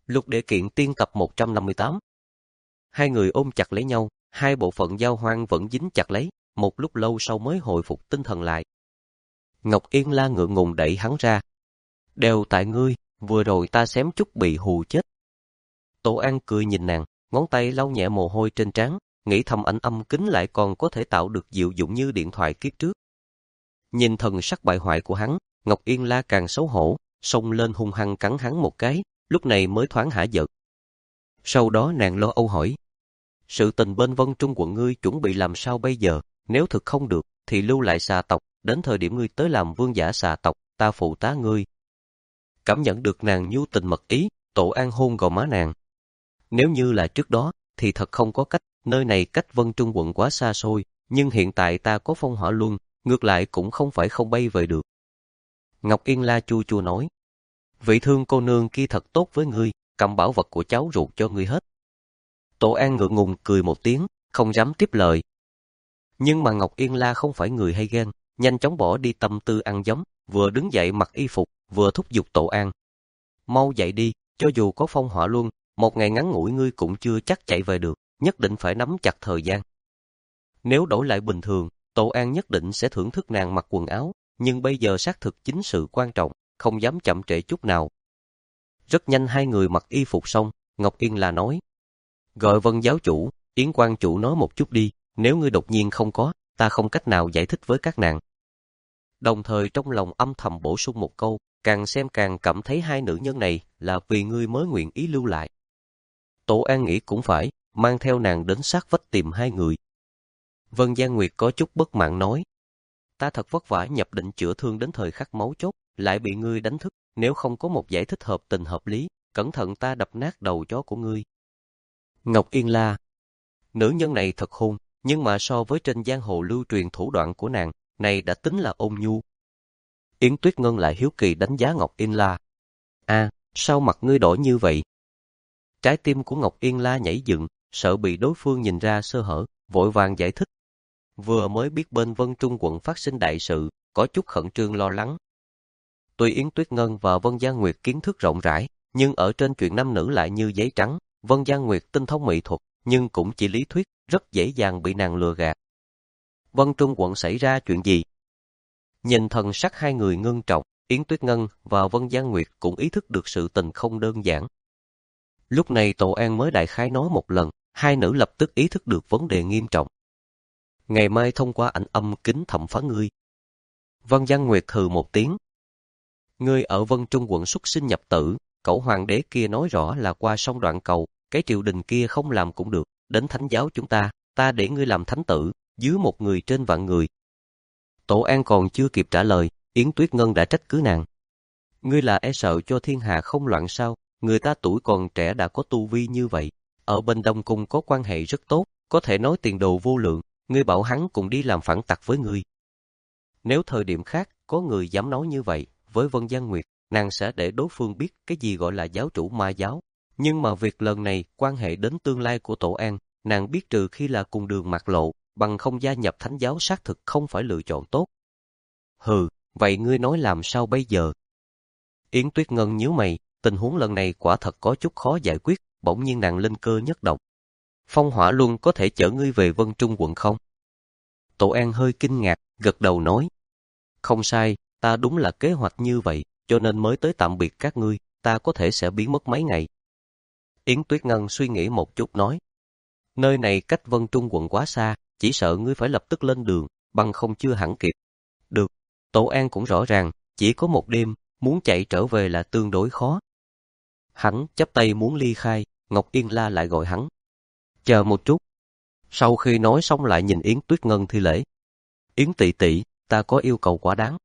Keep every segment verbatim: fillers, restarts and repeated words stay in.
Lục Đệ Kiện Tiên tập một trăm năm mươi tám. Hai người ôm chặt lấy nhau, hai bộ phận giao hoang vẫn dính chặt lấy, một lúc lâu sau mới hồi phục tinh thần lại. Ngọc Yên La ngượng ngùng đẩy hắn ra. Đều tại ngươi, vừa rồi ta xém chút bị hù chết. Tổ An cười nhìn nàng, ngón tay lau nhẹ mồ hôi trên trán, nghĩ thầm ảnh âm kính lại còn có thể tạo được diệu dụng như điện thoại kiếp trước. Nhìn thần sắc bại hoại của hắn, Ngọc Yên La càng xấu hổ, xông lên hung hăng cắn hắn một cái, lúc này mới thoáng hả giận. Sau đó nàng lo âu hỏi, sự tình bên Vân Trung quận ngươi chuẩn bị làm sao bây giờ, nếu thực không được, thì lưu lại xà tộc, đến thời điểm ngươi tới làm vương giả xà tộc, ta phụ tá ngươi. Cảm nhận được nàng nhu tình mật ý, Tổ An hôn gò má nàng. Nếu như là trước đó, thì thật không có cách, nơi này cách Vân Trung quận quá xa xôi, nhưng hiện tại ta có phong hỏa luân, ngược lại cũng không phải không bay về được. Ngọc Yên La chua chua nói, vị thương cô nương kia thật tốt với ngươi, cầm bảo vật của cháu ruột cho ngươi hết. Tổ An ngượng ngùng cười một tiếng, không dám tiếp lời. Nhưng mà Ngọc Yên La không phải người hay ghen, nhanh chóng bỏ đi tâm tư ăn giống, vừa đứng dậy mặc y phục, vừa thúc giục Tổ An. Mau dậy đi, cho dù có phong hỏa luân, một ngày ngắn ngủi ngươi cũng chưa chắc chạy về được, nhất định phải nắm chặt thời gian. Nếu đổi lại bình thường, Tổ An nhất định sẽ thưởng thức nàng mặc quần áo, nhưng bây giờ xác thực chính sự quan trọng, không dám chậm trễ chút nào. Rất nhanh hai người mặc y phục xong, Ngọc Yên La nói, gọi Vân giáo chủ, Yến quan chủ nói một chút đi, nếu ngươi đột nhiên không có, ta không cách nào giải thích với các nàng. Đồng thời trong lòng âm thầm bổ sung một câu, càng xem càng cảm thấy hai nữ nhân này là vì ngươi mới nguyện ý lưu lại. Tổ An nghĩ cũng phải, mang theo nàng đến sát vách tìm hai người. Vân Giang Nguyệt có chút bất mãn nói, ta thật vất vả nhập định chữa thương đến thời khắc máu chốt, lại bị ngươi đánh thức, nếu không có một giải thích hợp tình hợp lý, cẩn thận ta đập nát đầu chó của ngươi. Ngọc Yên La, nữ nhân này thật hung, nhưng mà so với trên giang hồ lưu truyền thủ đoạn của nàng, này đã tính là ôn nhu. Yến Tuyết Ngân lại hiếu kỳ đánh giá Ngọc Yên La. À, sao mặt ngươi đổi như vậy? Trái tim của Ngọc Yên La nhảy dựng, sợ bị đối phương nhìn ra sơ hở, vội vàng giải thích. Vừa mới biết bên Vân Trung quận phát sinh đại sự, có chút khẩn trương lo lắng. Tuy Yến Tuyết Ngân và Vân Giang Nguyệt kiến thức rộng rãi, nhưng ở trên chuyện nam nữ lại như giấy trắng. Vân Giang Nguyệt tinh thông mỹ thuật, nhưng cũng chỉ lý thuyết, rất dễ dàng bị nàng lừa gạt. Vân Trung quận xảy ra chuyện gì? Nhìn thần sắc hai người ngưng trọng, Yến Tuyết Ngân và Vân Giang Nguyệt cũng ý thức được sự tình không đơn giản. Lúc này Tổ An mới đại khái nói một lần, hai nữ lập tức ý thức được vấn đề nghiêm trọng. Ngày mai thông qua ảnh âm kính thẩm phán ngươi. Vân Giang Nguyệt hừ một tiếng. Ngươi ở Vân Trung quận xuất sinh nhập tử, cậu hoàng đế kia nói rõ là qua sông Đoạn Cầu, cái triều đình kia không làm cũng được, đến thánh giáo chúng ta, ta để ngươi làm thánh tử, dưới một người trên vạn người. Tổ An còn chưa kịp trả lời, Yến Tuyết Ngân đã trách cứ nàng. Ngươi là e sợ cho thiên hạ không loạn sao, người ta tuổi còn trẻ đã có tu vi như vậy, ở bên Đông Cung có quan hệ rất tốt, có thể nói tiền đồ vô lượng, ngươi bảo hắn cùng đi làm phản tặc với ngươi. Nếu thời điểm khác, có người dám nói như vậy, với Vân Giang Nguyệt, nàng sẽ để đối phương biết cái gì gọi là giáo chủ ma giáo. Nhưng mà việc lần này quan hệ đến tương lai của Tổ An, nàng biết trừ khi là cùng đường mặt lộ, bằng không gia nhập thánh giáo xác thực không phải lựa chọn tốt. Hừ, vậy ngươi nói làm sao bây giờ? Yến Tuyết Ngân nhíu mày, tình huống lần này quả thật có chút khó giải quyết, bỗng nhiên nàng linh cơ nhất động. Phong Hỏa Luân có thể chở ngươi về Vân Trung quận không? Tổ An hơi kinh ngạc, gật đầu nói. Không sai, ta đúng là kế hoạch như vậy, cho nên mới tới tạm biệt các ngươi, ta có thể sẽ biến mất mấy ngày. Yến Tuyết Ngân suy nghĩ một chút nói. Nơi này cách Vân Trung quận quá xa, chỉ sợ ngươi phải lập tức lên đường, bằng không chưa hẳn kịp. Được, Tổ An cũng rõ ràng, chỉ có một đêm, muốn chạy trở về là tương đối khó. Hắn chắp tay muốn ly khai, Ngọc Yên La lại gọi hắn. Chờ một chút. Sau khi nói xong lại nhìn Yến Tuyết Ngân thi lễ. Yến tỷ tỷ, ta có yêu cầu quá đáng.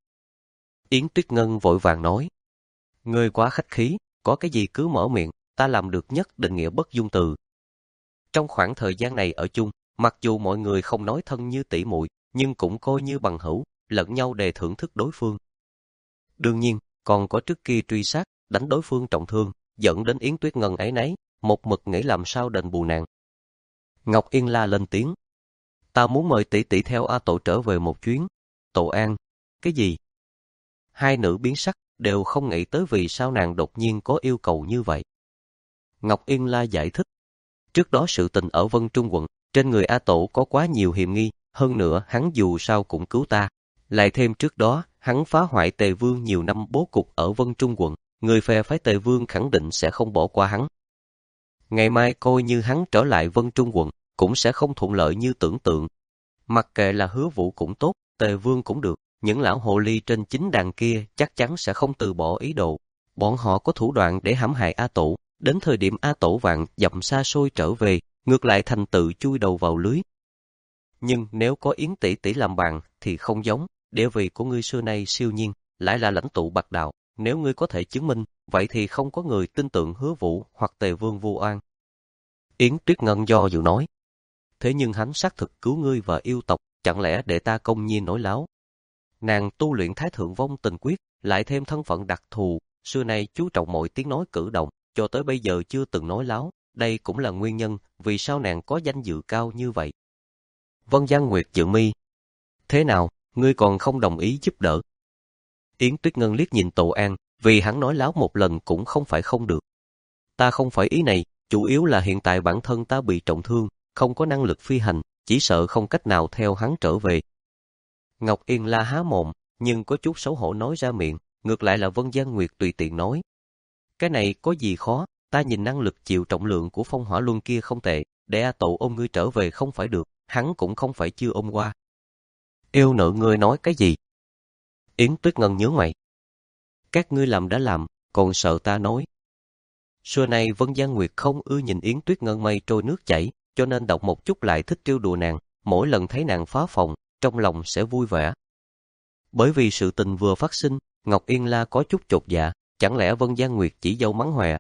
Yến Tuyết Ngân vội vàng nói. Ngươi quá khách khí, có cái gì cứ mở miệng, ta làm được nhất định nghĩa bất dung từ. Trong khoảng thời gian này ở chung, mặc dù mọi người không nói thân như tỷ muội, nhưng cũng coi như bằng hữu, lẫn nhau đề thưởng thức đối phương. Đương nhiên, còn có trước kia truy sát, đánh đối phương trọng thương, dẫn đến Yến Tuyết Ngân áy náy, một mực nghĩ làm sao đền bù nàng. Ngọc Yên La lên tiếng. Ta muốn mời tỷ tỷ theo A Tổ trở về một chuyến. Tổ An. Cái gì? Hai nữ biến sắc, đều không nghĩ tới vì sao nàng đột nhiên có yêu cầu như vậy. Ngọc Yên La giải thích. Trước đó sự tình ở Vân Trung quận, trên người A Tổ có quá nhiều hiểm nghi, hơn nữa hắn dù sao cũng cứu ta. Lại thêm trước đó, hắn phá hoại Tề Vương nhiều năm bố cục ở Vân Trung quận, người phe phái Tề Vương khẳng định sẽ không bỏ qua hắn. Ngày mai coi như hắn trở lại Vân Trung quận, cũng sẽ không thuận lợi như tưởng tượng. Mặc kệ là Hứa Vũ cũng tốt, Tề Vương cũng được, những lão hồ ly trên chính đàn kia chắc chắn sẽ không từ bỏ ý đồ. Bọn họ có thủ đoạn để hãm hại A Tổ, đến thời điểm A Tổ vạn dặm xa xôi trở về, ngược lại thành tự chui đầu vào lưới. Nhưng nếu có Yến tỷ tỷ làm bạn thì không giống, địa vị của ngươi xưa nay siêu nhiên, lại là lãnh tụ bạc đạo, nếu ngươi có thể chứng minh, vậy thì không có người tin tưởng Hứa Vũ hoặc Tề Vương vu oan. Yến Tuyết Ngân do dự nói, thế nhưng hắn xác thực cứu ngươi và yêu tộc, chẳng lẽ để ta công nhiên nói láo? Nàng tu luyện Thái Thượng Vong Tình Quyết, lại thêm thân phận đặc thù, xưa nay chú trọng mọi tiếng nói cử động, cho tới bây giờ chưa từng nói láo, đây cũng là nguyên nhân vì sao nàng có danh dự cao như vậy. Vân Giang Nguyệt dự mi. Thế nào, ngươi còn không đồng ý giúp đỡ? Yến Tuyết Ngân liếc nhìn Tô An, vì hắn nói láo một lần cũng không phải không được. Ta không phải ý này, chủ yếu là hiện tại bản thân ta bị trọng thương, không có năng lực phi hành, chỉ sợ không cách nào theo hắn trở về. Ngọc Yên La há mồm, nhưng có chút xấu hổ nói ra miệng, ngược lại là Vân Giang Nguyệt tùy tiện nói. Cái này có gì khó, ta nhìn năng lực chịu trọng lượng của phong hỏa luân kia không tệ, để A Tổ ôm ngươi trở về không phải được, hắn cũng không phải chưa ôm qua. Yêu nữ ngươi nói cái gì? Yến Tuyết Ngân nhớ mày. Các ngươi làm đã làm, còn sợ ta nói. Xưa nay Vân Giang Nguyệt không ưa nhìn Yến Tuyết Ngân mây trôi nước chảy, cho nên đọc một chút lại thích trêu đùa nàng, mỗi lần thấy nàng phá phòng, trong lòng sẽ vui vẻ. Bởi vì sự tình vừa phát sinh, Ngọc Yên La có chút chột dạ, chẳng lẽ Vân Giang Nguyệt chỉ dâu mắng hòe.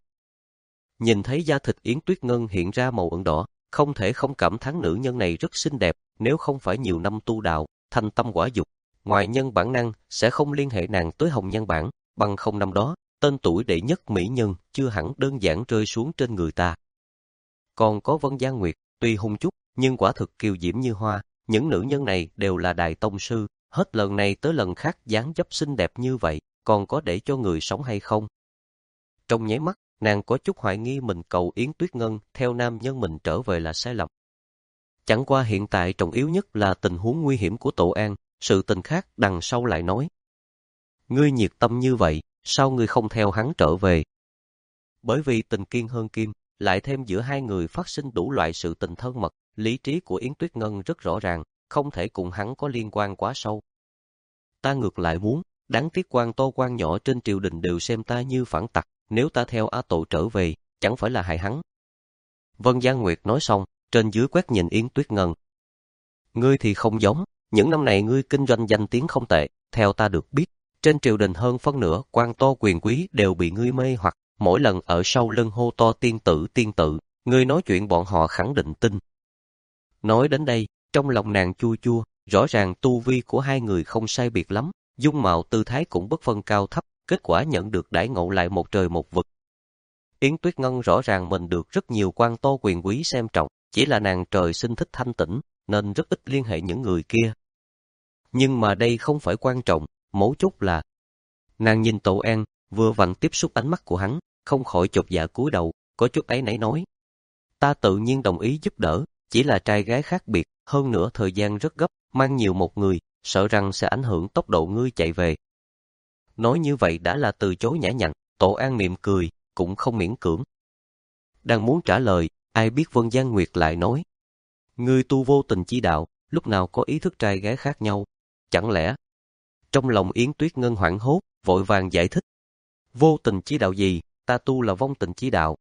Nhìn thấy da thịt Yến Tuyết Ngân hiện ra màu ửng đỏ, không thể không cảm thán nữ nhân này rất xinh đẹp, nếu không phải nhiều năm tu đạo, thành tâm quả dục, ngoại nhân bản năng sẽ không liên hệ nàng tới hồng nhan bản, bằng không năm đó, tên tuổi đệ nhất mỹ nhân chưa hẳn đơn giản rơi xuống trên người ta. Còn có Vân Giang Nguyệt, tuy hung chút, nhưng quả thực kiều diễm như hoa, những nữ nhân này đều là đại tông sư, hết lần này tới lần khác dáng dấp xinh đẹp như vậy, còn có để cho người sống hay không? Trong nháy mắt, nàng có chút hoài nghi mình cầu Yến Tuyết Ngân theo nam nhân mình trở về là sai lầm. Chẳng qua hiện tại trọng yếu nhất là tình huống nguy hiểm của Tô An, sự tình khác đằng sau lại nói. Ngươi nhiệt tâm như vậy, sao ngươi không theo hắn trở về? Bởi vì tình kiên hơn kim, lại thêm giữa hai người phát sinh đủ loại sự tình thân mật, lý trí của Yến Tuyết Ngân rất rõ ràng, không thể cùng hắn có liên quan quá sâu. Ta ngược lại muốn, đáng tiếc quan to quan nhỏ trên triều đình đều xem ta như phản tặc, nếu ta theo A Tổ trở về, chẳng phải là hại hắn. Vân Giang Nguyệt nói xong, trên dưới quét nhìn Yến Tuyết Ngân. Ngươi thì không giống, những năm này ngươi kinh doanh danh tiếng không tệ, theo ta được biết, trên triều đình hơn phân nửa quan to quyền quý đều bị ngươi mê hoặc, mỗi lần ở sau lưng hô to tiên tử tiên tử, ngươi nói chuyện bọn họ khẳng định tin. Nói đến đây, trong lòng nàng chua chua, rõ ràng tu vi của hai người không sai biệt lắm, dung mạo tư thái cũng bất phân cao thấp, kết quả nhận được đãi ngộ lại một trời một vực. Yến Tuyết Ngân rõ ràng mình được rất nhiều quan to quyền quý xem trọng, chỉ là nàng trời sinh thích thanh tĩnh, nên rất ít liên hệ những người kia. Nhưng mà đây không phải quan trọng, mấu chốt là nàng nhìn Tô An, vừa vặn tiếp xúc ánh mắt của hắn, không khỏi chột dạ cúi đầu, có chút áy náy nói. Ta tự nhiên đồng ý giúp đỡ, chỉ là trai gái khác biệt, hơn nữa thời gian rất gấp, mang nhiều một người, sợ rằng sẽ ảnh hưởng tốc độ ngươi chạy về. Nói như vậy đã là từ chối nhã nhặn, Tô An mỉm cười, cũng không miễn cưỡng. Đang muốn trả lời, ai biết Vân Giang Nguyệt lại nói. Ngươi tu vô tình chi đạo, lúc nào có ý thức trai gái khác nhau, chẳng lẽ? Trong lòng Yến Tuyết Ngân hoảng hốt, vội vàng giải thích. Vô tình chi đạo gì, ta tu là vong tình chi đạo.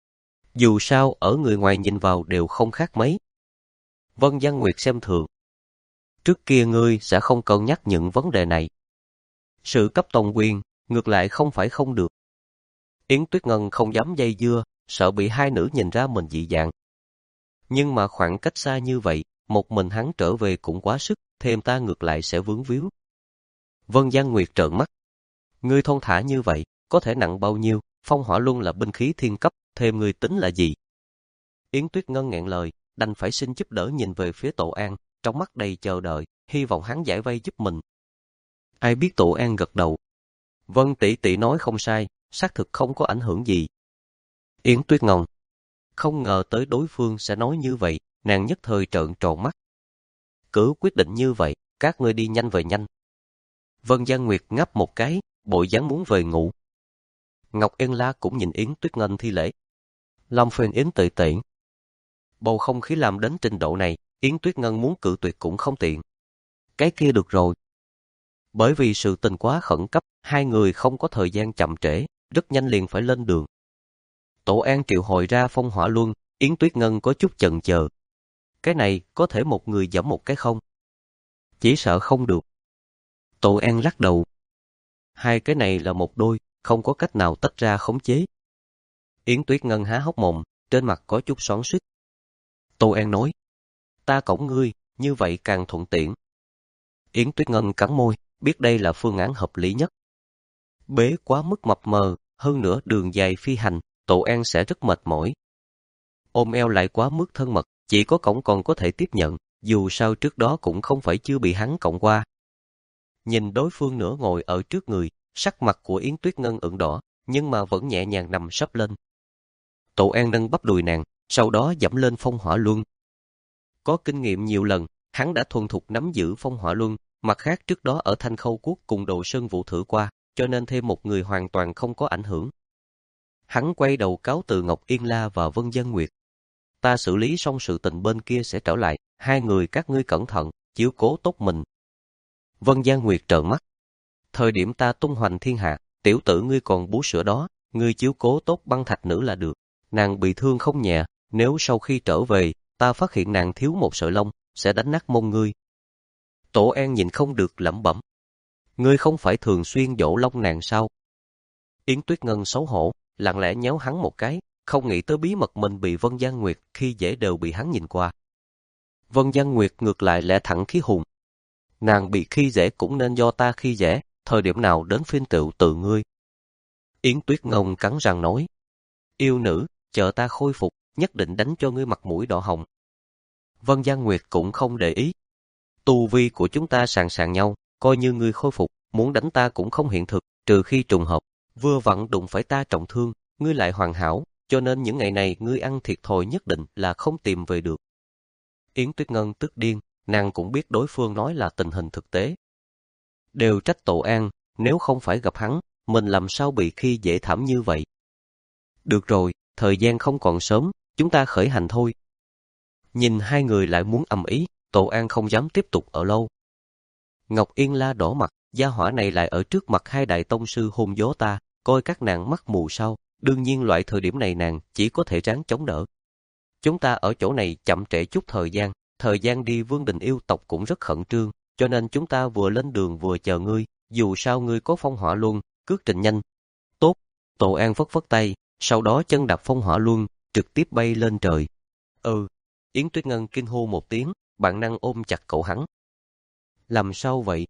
Dù sao ở người ngoài nhìn vào đều không khác mấy. Vân Giang Nguyệt xem thường. Trước kia ngươi sẽ không cân nhắc những vấn đề này. Sự cấp tông quyền, ngược lại không phải không được. Yến Tuyết Ngân không dám dây dưa, sợ bị hai nữ nhìn ra mình dị dạng. Nhưng mà khoảng cách xa như vậy, một mình hắn trở về cũng quá sức, thêm ta ngược lại sẽ vướng víu. Vân Giang Nguyệt trợn mắt. Ngươi thon thả như vậy, có thể nặng bao nhiêu, phong hỏa luân là binh khí thiên cấp, thêm ngươi tính là gì? Yến Tuyết Ngân nghẹn lời, đành phải xin giúp đỡ nhìn về phía Tô An, trong mắt đầy chờ đợi, hy vọng hắn giải vây giúp mình. Ai biết Tô An gật đầu. Vân tỷ tỷ nói không sai, xác thực không có ảnh hưởng gì. Yến Tuyết Ngông không ngờ tới đối phương sẽ nói như vậy, nàng nhất thời trợn tròn mắt. Cứ quyết định như vậy, các ngươi đi nhanh về nhanh. Vân Giang Nguyệt ngáp một cái, bộ dáng muốn về ngủ. Ngọc Yên La cũng nhìn Yến Tuyết Ngân thi lễ. Long phiền Yến tệ tệ. Bầu không khí làm đến trình độ này, Yến Tuyết Ngân muốn cự tuyệt cũng không tiện. Cái kia được rồi. Bởi vì sự tình quá khẩn cấp, hai người không có thời gian chậm trễ, rất nhanh liền phải lên đường. Tổ An triệu hồi ra phong hỏa luân, Yến Tuyết Ngân có chút chần chờ. Cái này có thể một người giẫm một cái không? Chỉ sợ không được. Tổ An lắc đầu. Hai cái này là một đôi, không có cách nào tách ra khống chế. Yến Tuyết Ngân há hốc mồm, trên mặt có chút xoắn xuýt. Tô An nói, ta cõng ngươi, như vậy càng thuận tiện. Yến Tuyết Ngân cắn môi, biết đây là phương án hợp lý nhất. Bế quá mức mập mờ, hơn nữa đường dài phi hành, Tô An sẽ rất mệt mỏi. Ôm eo lại quá mức thân mật, chỉ có cõng còn có thể tiếp nhận, dù sao trước đó cũng không phải chưa bị hắn cõng qua. Nhìn đối phương nửa ngồi ở trước người, sắc mặt của Yến Tuyết Ngân ửng đỏ, nhưng mà vẫn nhẹ nhàng nằm sấp lên. Tô An nâng bắp đùi nàng, sau đó dẫm lên phong hỏa luân. Có kinh nghiệm nhiều lần, hắn đã thuần thục nắm giữ phong hỏa luân, mặt khác trước đó ở Thanh Khâu Quốc cùng Đồ Sơn Vũ thử qua, cho nên thêm một người hoàn toàn không có ảnh hưởng. Hắn quay đầu cáo từ Ngọc Yên La và Vân Dân Nguyệt. Ta xử lý xong sự tình bên kia sẽ trở lại, hai người các ngươi cẩn thận, chiếu cố tốt mình. Vân Giang Nguyệt trợn mắt. Thời điểm ta tung hoành thiên hạ, tiểu tử ngươi còn bú sữa đó, ngươi chiếu cố tốt Băng Thạch Nữ là được. Nàng bị thương không nhẹ, nếu sau khi trở về, ta phát hiện nàng thiếu một sợi lông, sẽ đánh nát mông ngươi. Tổ An nhìn không được lẩm bẩm. Ngươi không phải thường xuyên dỗ lông nàng sao? Yến Tuyết Ngân xấu hổ, lặng lẽ nhéo hắn một cái, không nghĩ tới bí mật mình bị Vân Giang Nguyệt khi dễ đều bị hắn nhìn qua. Vân Giang Nguyệt ngược lại lẽ thẳng khí hùng. Nàng bị khi dễ cũng nên do ta khi dễ, thời điểm nào đến phiên tựu tự ngươi. Yến Tuyết Ngân cắn răng nói. Yêu nữ, chờ ta khôi phục, nhất định đánh cho ngươi mặt mũi đỏ hồng. Vân Giang Nguyệt cũng không để ý. Tu vi của chúng ta sàn sàn nhau, coi như ngươi khôi phục, muốn đánh ta cũng không hiện thực, trừ khi trùng hợp, vừa vặn đụng phải ta trọng thương, ngươi lại hoàn hảo, cho nên những ngày này ngươi ăn thiệt thòi nhất định là không tìm về được. Yến Tuyết Ngân tức điên, nàng cũng biết đối phương nói là tình hình thực tế. Đều trách Tổ An, nếu không phải gặp hắn, mình làm sao bị khi dễ thảm như vậy. Được rồi, thời gian không còn sớm, chúng ta khởi hành thôi. Nhìn hai người lại muốn ầm ĩ, Tổ An không dám tiếp tục ở lâu. Ngọc Yên La đỏ mặt, gia hỏa này lại ở trước mặt hai đại tông sư hôn gió ta, coi các nàng mắt mù sao, đương nhiên loại thời điểm này nàng chỉ có thể ráng chống đỡ. Chúng ta ở chỗ này chậm trễ chút thời gian, thời gian đi Vương Đình yêu tộc cũng rất khẩn trương, cho nên chúng ta vừa lên đường vừa chờ ngươi, dù sao ngươi có phong hỏa luân, cước trình nhanh. Tốt, Tổ An phất phất tay, sau đó chân đạp phong hỏa luân, trực tiếp bay lên trời. Ừ, Yến Tuyết Ngân kinh hô một tiếng, bản năng ôm chặt cậu hắn. Làm sao vậy?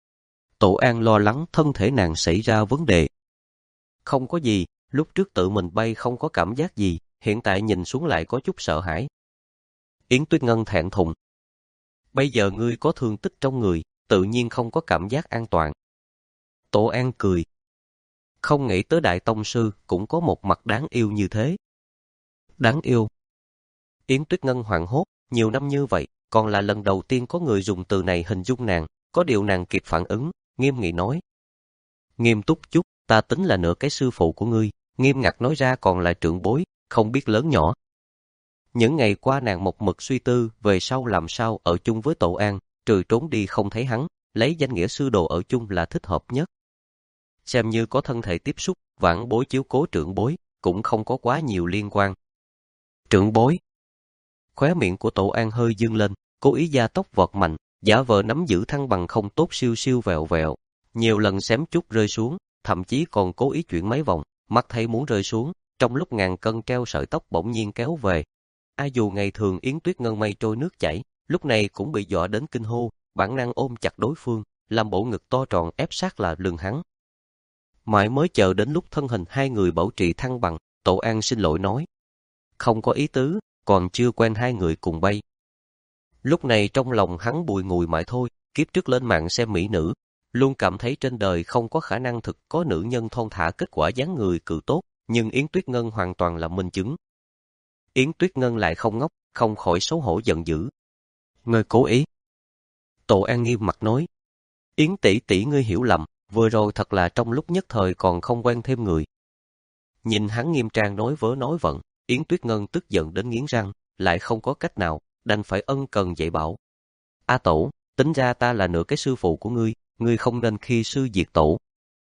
Tổ An lo lắng thân thể nàng xảy ra vấn đề. Không có gì, lúc trước tự mình bay không có cảm giác gì, hiện tại nhìn xuống lại có chút sợ hãi. Yến Tuyết Ngân thẹn thùng. Bây giờ ngươi có thương tích trong người, tự nhiên không có cảm giác an toàn. Tổ An cười. Không nghĩ tới Đại Tông Sư cũng có một mặt đáng yêu như thế. Đáng yêu. Yến Tuyết Ngân hoảng hốt, nhiều năm như vậy, còn là lần đầu tiên có người dùng từ này hình dung nàng, có điều nàng kịp phản ứng, nghiêm nghị nói. Nghiêm túc chút, ta tính là nửa cái sư phụ của ngươi, nghiêm ngặt nói ra còn là trưởng bối, không biết lớn nhỏ. Những ngày qua nàng một mực suy tư về sau làm sao ở chung với Tổ An, trừ trốn đi không thấy hắn, lấy danh nghĩa sư đồ ở chung là thích hợp nhất. Xem như có thân thể tiếp xúc, vãn bối chiếu cố trưởng bối, cũng không có quá nhiều liên quan. Trưởng bối. Khóe miệng của Tổ An hơi dương lên, cố ý gia tốc vọt mạnh, giả vờ nắm giữ thăng bằng không tốt siêu siêu vẹo vẹo. Nhiều lần xém chút rơi xuống, thậm chí còn cố ý chuyển mấy vòng, mắt thấy muốn rơi xuống, trong lúc ngàn cân treo sợi tóc bỗng nhiên kéo về. A dù ngày thường Yến Tuyết Ngân mây trôi nước chảy, lúc này cũng bị dọa đến kinh hô, bản năng ôm chặt đối phương, làm bộ ngực to tròn ép sát là lưng hắn. Mãi mới chờ đến lúc thân hình hai người bảo trì thăng bằng, Tổ An xin lỗi nói. Không có ý tứ, còn chưa quen hai người cùng bay. Lúc này trong lòng hắn bùi ngùi mãi thôi, kiếp trước lên mạng xem mỹ nữ, luôn cảm thấy trên đời không có khả năng thực có nữ nhân thon thả kết quả dáng người cự tốt, nhưng Yến Tuyết Ngân hoàn toàn là minh chứng. Yến Tuyết Ngân lại không ngốc, không khỏi xấu hổ giận dữ. Ngươi cố ý. Tổ An nghiêm mặt nói. Yến tỷ tỷ ngươi hiểu lầm, vừa rồi thật là trong lúc nhất thời còn không quen thêm người. Nhìn hắn nghiêm trang nói vớ nói vẩn, Yến Tuyết Ngân tức giận đến nghiến răng, lại không có cách nào, đành phải ân cần dạy bảo. A tổ, tính ra ta là nửa cái sư phụ của ngươi, ngươi không nên khi sư diệt tổ.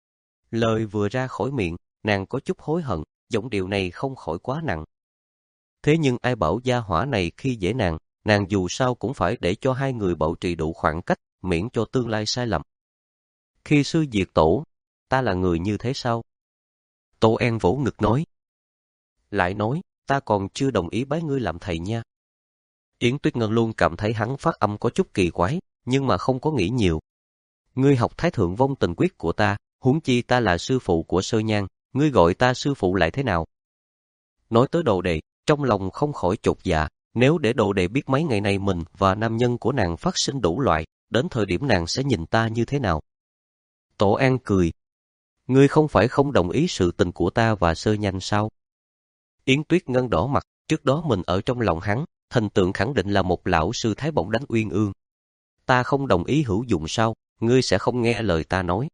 Lời vừa ra khỏi miệng, nàng có chút hối hận, giọng điệu này không khỏi quá nặng. Thế nhưng ai bảo gia hỏa này khi dễ nàng, nàng dù sao cũng phải để cho hai người bảo trì đủ khoảng cách, miễn cho tương lai sai lầm. Khi sư diệt tổ, ta là người như thế sao? Tô An vỗ ngực nói. Lại nói, ta còn chưa đồng ý bái ngươi làm thầy nha. Yến Tuyết Ngân luôn cảm thấy hắn phát âm có chút kỳ quái, nhưng mà không có nghĩ nhiều. Ngươi học Thái Thượng Vong Tình Quyết của ta, huống chi ta là sư phụ của Sơ Nhan, ngươi gọi ta sư phụ lại thế nào? Nói tới đồ đệ, trong lòng không khỏi chột dạ, nếu để đồ đệ biết mấy ngày này mình và nam nhân của nàng phát sinh đủ loại, đến thời điểm nàng sẽ nhìn ta như thế nào? Tổ An cười. Ngươi không phải không đồng ý sự tình của ta và Sơ Nhan sao? Yến Tuyết Ngân đỏ mặt, trước đó mình ở trong lòng hắn, hình tượng khẳng định là một lão sư thái bổng đánh uyên ương. Ta không đồng ý hữu dụng sao, ngươi sẽ không nghe lời ta nói.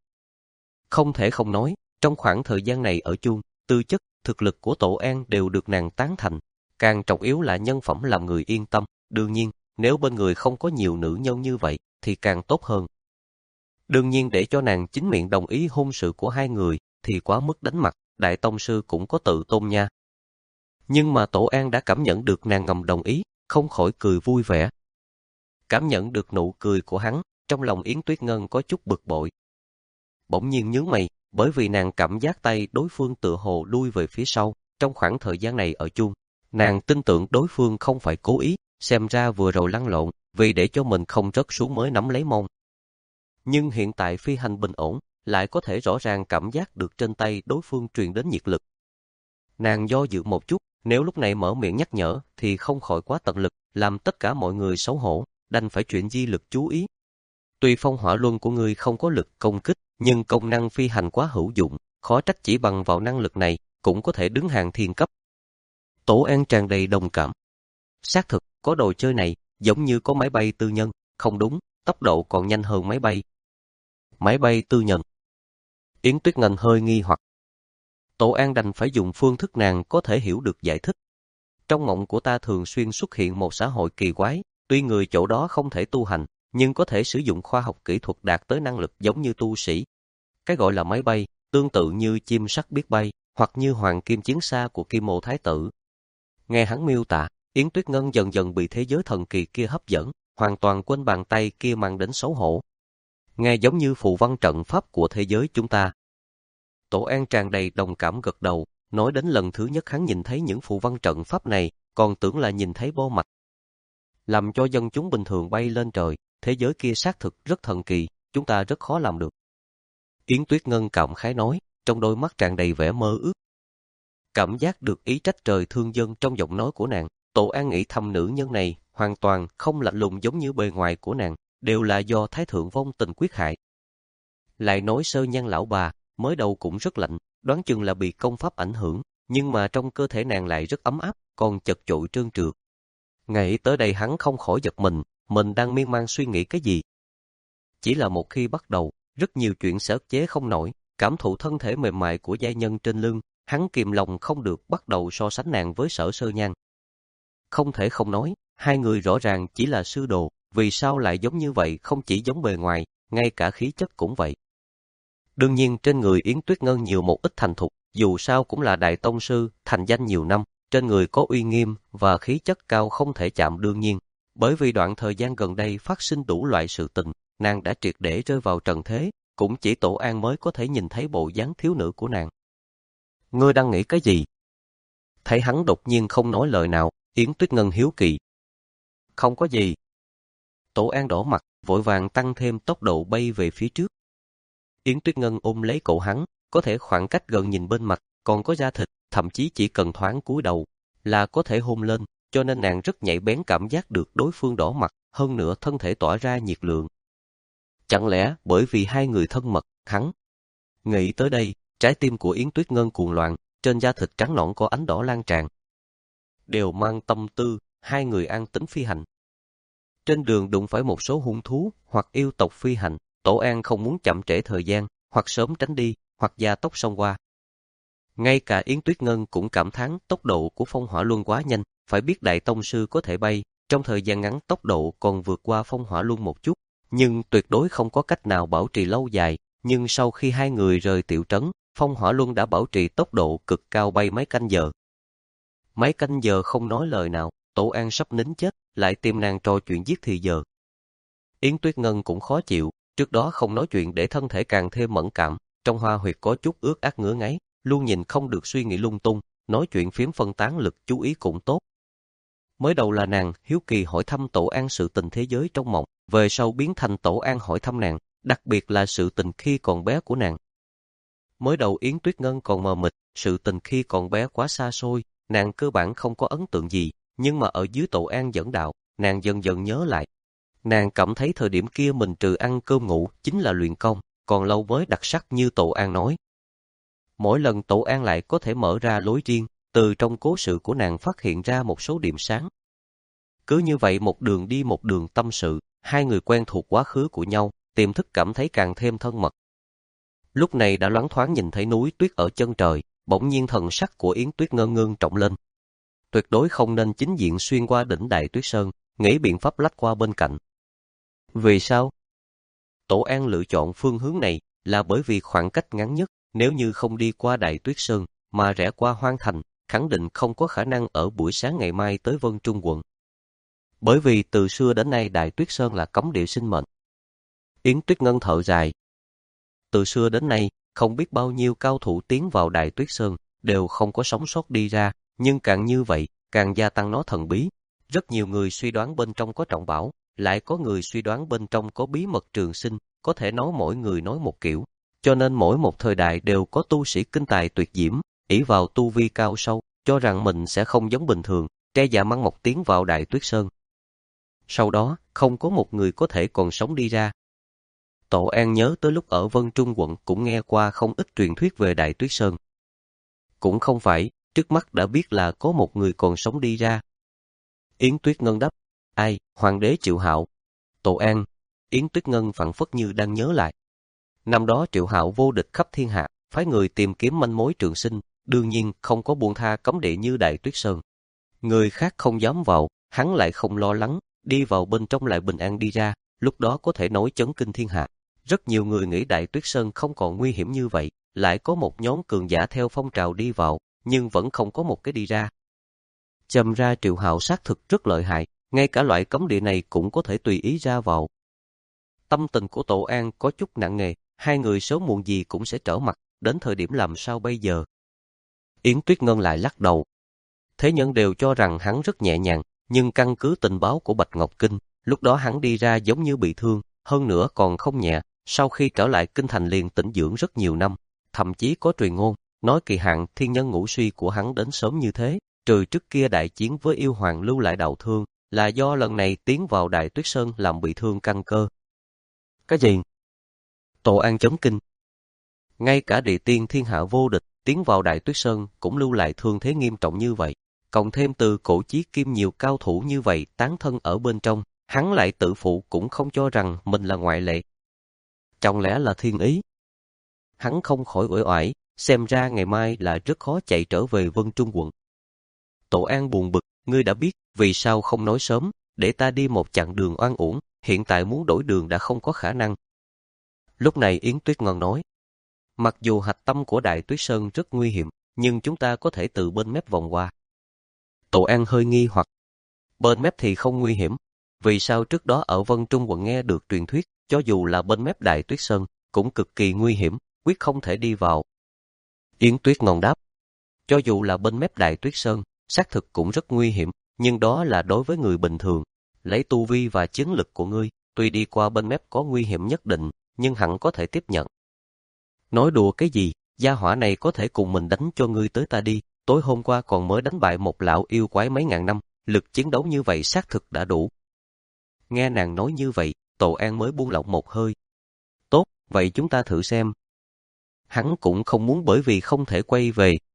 Không thể không nói, trong khoảng thời gian này ở chung, tư chất, thực lực của Tổ An đều được nàng tán thành. Càng trọng yếu là nhân phẩm làm người yên tâm, đương nhiên, nếu bên người không có nhiều nữ nhân như vậy, thì càng tốt hơn. Đương nhiên để cho nàng chính miệng đồng ý hôn sự của hai người, thì quá mức đánh mặt, Đại Tông Sư cũng có tự tôn nha. Nhưng mà Tổ An đã cảm nhận được nàng ngầm đồng ý, không khỏi cười vui vẻ. Cảm nhận được nụ cười của hắn, trong lòng Yến Tuyết Ngân có chút bực bội. Bỗng nhiên nhướng mày, bởi vì nàng cảm giác tay đối phương tựa hồ lui về phía sau, trong khoảng thời gian này ở chung. Nàng tin tưởng đối phương không phải cố ý, xem ra vừa rồi lăn lộn, vì để cho mình không rớt xuống mới nắm lấy mông. Nhưng hiện tại phi hành bình ổn, lại có thể rõ ràng cảm giác được trên tay đối phương truyền đến nhiệt lực. Nàng do dự một chút, nếu lúc này mở miệng nhắc nhở thì không khỏi quá tận lực, làm tất cả mọi người xấu hổ, đành phải chuyển di lực chú ý. Tuy phong hỏa luân của ngươi không có lực công kích, nhưng công năng phi hành quá hữu dụng, khó trách chỉ bằng vào năng lực này, cũng có thể đứng hàng thiên cấp. Tổ An tràn đầy đồng cảm. Xác thực, có đồ chơi này, giống như có máy bay tư nhân, không đúng, tốc độ còn nhanh hơn máy bay. Máy bay tư nhân. Yến Tuyết Ngân hơi nghi hoặc. Tổ An đành phải dùng phương thức nàng có thể hiểu được giải thích. Trong mộng của ta thường xuyên xuất hiện một xã hội kỳ quái, tuy người chỗ đó không thể tu hành, nhưng có thể sử dụng khoa học kỹ thuật đạt tới năng lực giống như tu sĩ. Cái gọi là máy bay, tương tự như chim sắt biết bay, hoặc như hoàng kim chiến xa của Kim Mô Thái Tử. Nghe hắn miêu tả, Yến Tuyết Ngân dần dần bị thế giới thần kỳ kia hấp dẫn, hoàn toàn quên bàn tay kia mang đến xấu hổ. Nghe giống như phù văn trận pháp của thế giới chúng ta. Tổ An tràn đầy đồng cảm gật đầu, nói đến lần thứ nhất hắn nhìn thấy những phù văn trận pháp này, còn tưởng là nhìn thấy bo mạch. Làm cho dân chúng bình thường bay lên trời, thế giới kia xác thực rất thần kỳ, chúng ta rất khó làm được. Yến Tuyết Ngân cảm khái nói, trong đôi mắt tràn đầy vẻ mơ ước. Cảm giác được ý trách trời thương dân trong giọng nói của nàng, Tổ An nghĩ thầm nữ nhân này hoàn toàn không lạnh lùng giống như bề ngoài của nàng, đều là do Thái Thượng Vong Tình Quyết hại. Lại nói Sơ Nhan lão bà, mới đầu cũng rất lạnh, đoán chừng là bị công pháp ảnh hưởng, nhưng mà trong cơ thể nàng lại rất ấm áp, còn chật chội trơn trượt. Nghĩ tới đây hắn không khỏi giật mình, mình đang miên man suy nghĩ cái gì. Chỉ là một khi bắt đầu, rất nhiều chuyện sẽ ức chế không nổi, cảm thụ thân thể mềm mại của giai nhân trên lưng, hắn kìm lòng không được bắt đầu so sánh nàng với Sở Sơ Nhan. Không thể không nói, hai người rõ ràng chỉ là sư đồ, vì sao lại giống như vậy, không chỉ giống bề ngoài, ngay cả khí chất cũng vậy. Đương nhiên trên người Yến Tuyết Ngân nhiều một ít thành thục, dù sao cũng là đại tông sư, thành danh nhiều năm, trên người có uy nghiêm và khí chất cao không thể chạm đương nhiên. Bởi vì đoạn thời gian gần đây phát sinh đủ loại sự tình, nàng đã triệt để rơi vào trần thế, cũng chỉ Tổ An mới có thể nhìn thấy bộ dáng thiếu nữ của nàng. Ngươi đang nghĩ cái gì? Thấy hắn đột nhiên không nói lời nào, Yến Tuyết Ngân hiếu kỳ. Không có gì. Tổ An đỏ mặt, vội vàng tăng thêm tốc độ bay về phía trước. Yến Tuyết Ngân ôm lấy cổ hắn, có thể khoảng cách gần nhìn bên mặt, còn có da thịt, thậm chí chỉ cần thoáng cúi đầu là có thể hôn lên, cho nên nàng rất nhạy bén cảm giác được đối phương đỏ mặt, hơn nữa thân thể tỏa ra nhiệt lượng. Chẳng lẽ bởi vì hai người thân mật, hắn? Nghĩ tới đây, trái tim của Yến Tuyết Ngân cuồng loạn, trên da thịt trắng nõn có ánh đỏ lan tràn. Đều mang tâm tư, hai người an tính phi hành. Trên đường đụng phải một số hung thú hoặc yêu tộc phi hành, Tổ An không muốn chậm trễ thời gian, hoặc sớm tránh đi, hoặc gia tốc xông qua. Ngay cả Yến Tuyết Ngân cũng cảm thán tốc độ của Phong Hỏa Luân quá nhanh, phải biết Đại Tông Sư có thể bay, trong thời gian ngắn tốc độ còn vượt qua Phong Hỏa Luân một chút, nhưng tuyệt đối không có cách nào bảo trì lâu dài. Nhưng sau khi hai người rời tiểu trấn, Phong Hỏa Luân đã bảo trì tốc độ cực cao bay mấy canh giờ. Mấy canh giờ không nói lời nào, Tổ An sắp nín chết, lại tìm nàng trò chuyện giết thì giờ. Yến Tuyết Ngân cũng khó chịu, trước đó không nói chuyện để thân thể càng thêm mẫn cảm, trong hoa huyệt có chút ướt át ngứa ngáy, luôn nhìn không được suy nghĩ lung tung, nói chuyện phiếm phân tán lực chú ý cũng tốt. Mới đầu là nàng hiếu kỳ hỏi thăm Tổ An sự tình thế giới trong mộng, về sau biến thành Tổ An hỏi thăm nàng, đặc biệt là sự tình khi còn bé của nàng. Mới đầu Yến Tuyết Ngân còn mờ mịt, sự tình khi còn bé quá xa xôi, nàng cơ bản không có ấn tượng gì, nhưng mà ở dưới Tổ An dẫn đạo, nàng dần dần nhớ lại. Nàng cảm thấy thời điểm kia mình trừ ăn cơm ngủ chính là luyện công, còn lâu mới đặc sắc như Tổ An nói. Mỗi lần Tổ An lại có thể mở ra lối riêng, từ trong cố sự của nàng phát hiện ra một số điểm sáng. Cứ như vậy một đường đi một đường tâm sự, hai người quen thuộc quá khứ của nhau, tiềm thức cảm thấy càng thêm thân mật. Lúc này đã loáng thoáng nhìn thấy núi tuyết ở chân trời, bỗng nhiên thần sắc của Yến Tuyết Ngân ngưng trọng lên. Tuyệt đối không nên chính diện xuyên qua đỉnh Đại Tuyết Sơn, nghĩ biện pháp lách qua bên cạnh. Vì sao? Tổ An lựa chọn phương hướng này là bởi vì khoảng cách ngắn nhất, nếu như không đi qua Đại Tuyết Sơn mà rẽ qua Hoang Thành, khẳng định không có khả năng ở buổi sáng ngày mai tới Vân Trung quận. Bởi vì từ xưa đến nay Đại Tuyết Sơn là cấm địa sinh mệnh. Yến Tuyết Ngân thở dài. Từ xưa đến nay, không biết bao nhiêu cao thủ tiến vào Đại Tuyết Sơn đều không có sống sót đi ra, nhưng càng như vậy, càng gia tăng nó thần bí. Rất nhiều người suy đoán bên trong có trọng bảo, lại có người suy đoán bên trong có bí mật trường sinh, có thể nói mỗi người nói một kiểu. Cho nên mỗi một thời đại đều có tu sĩ kinh tài tuyệt diễm, ỷ vào tu vi cao sâu, cho rằng mình sẽ không giống bình thường, tre dạ măng mọc tiến vào Đại Tuyết Sơn. Sau đó, không có một người có thể còn sống đi ra. Tổ An nhớ tới lúc ở Vân Trung quận cũng nghe qua không ít truyền thuyết về Đại Tuyết Sơn. Cũng không phải, trước mắt đã biết là có một người còn sống đi ra. Yến Tuyết Ngân đáp, ai, Hoàng đế Triệu Hạo. Tổ An, Yến Tuyết Ngân phảng phất như đang nhớ lại. Năm đó Triệu Hạo vô địch khắp thiên hạ, phái người tìm kiếm manh mối trường sinh, đương nhiên không có buông tha cấm địa như Đại Tuyết Sơn. Người khác không dám vào, hắn lại không lo lắng, đi vào bên trong lại bình an đi ra, lúc đó có thể nói chấn kinh thiên hạ. Rất nhiều người nghĩ Đại Tuyết Sơn không còn nguy hiểm như vậy, lại có một nhóm cường giả theo phong trào đi vào, nhưng vẫn không có một cái đi ra. Châm ra Triệu Hạo xác thực rất lợi hại, ngay cả loại cấm địa này cũng có thể tùy ý ra vào. Tâm tình của Tổ An có chút nặng nề, hai người sớm muộn gì cũng sẽ trở mặt, đến thời điểm làm sao bây giờ? Yến Tuyết Ngân lại lắc đầu. Thế nhân đều cho rằng hắn rất nhẹ nhàng, nhưng căn cứ tình báo của Bạch Ngọc Kinh, lúc đó hắn đi ra giống như bị thương, hơn nữa còn không nhẹ, sau khi trở lại kinh thành liền tĩnh dưỡng rất nhiều năm, thậm chí có truyền ngôn, nói kỳ hạn thiên nhân ngũ suy của hắn đến sớm như thế, trừ trước kia đại chiến với yêu hoàng lưu lại đạo thương, là do lần này tiến vào Đại Tuyết Sơn làm bị thương căn cơ. Cái gì? Tổ An chấn kinh. Ngay cả địa tiên thiên hạ vô địch, tiến vào Đại Tuyết Sơn cũng lưu lại thương thế nghiêm trọng như vậy. Cộng thêm từ cổ chí kim nhiều cao thủ như vậy tán thân ở bên trong, hắn lại tự phụ cũng không cho rằng mình là ngoại lệ. Chẳng lẽ là thiên ý? Hắn không khỏi uể oải, xem ra ngày mai là rất khó chạy trở về Vân Trung quận. Tổ An buồn bực, ngươi đã biết, vì sao không nói sớm, để ta đi một chặng đường oan uổng, hiện tại muốn đổi đường đã không có khả năng. Lúc này Yến Tuyết Ngân nói, mặc dù hạch tâm của Đại Tuyết Sơn rất nguy hiểm, nhưng chúng ta có thể từ bên mép vòng qua. Tổ An hơi nghi hoặc, bên mép thì không nguy hiểm, vì sao trước đó ở Vân Trung quận nghe được truyền thuyết, cho dù là bên mép Đại Tuyết Sơn, cũng cực kỳ nguy hiểm, quyết không thể đi vào. Yến Tuyết Ngân đáp, cho dù là bên mép Đại Tuyết Sơn, xác thực cũng rất nguy hiểm, nhưng đó là đối với người bình thường. Lấy tu vi và chiến lực của ngươi, tuy đi qua bên mép có nguy hiểm nhất định, nhưng hẳn có thể tiếp nhận. Nói đùa cái gì, gia hỏa này có thể cùng mình đánh cho ngươi tới ta đi, tối hôm qua còn mới đánh bại một lão yêu quái mấy ngàn năm, lực chiến đấu như vậy xác thực đã đủ. Nghe nàng nói như vậy, Tổ An mới buông lỏng một hơi. Tốt, vậy chúng ta thử xem. Hắn cũng không muốn bởi vì không thể quay về,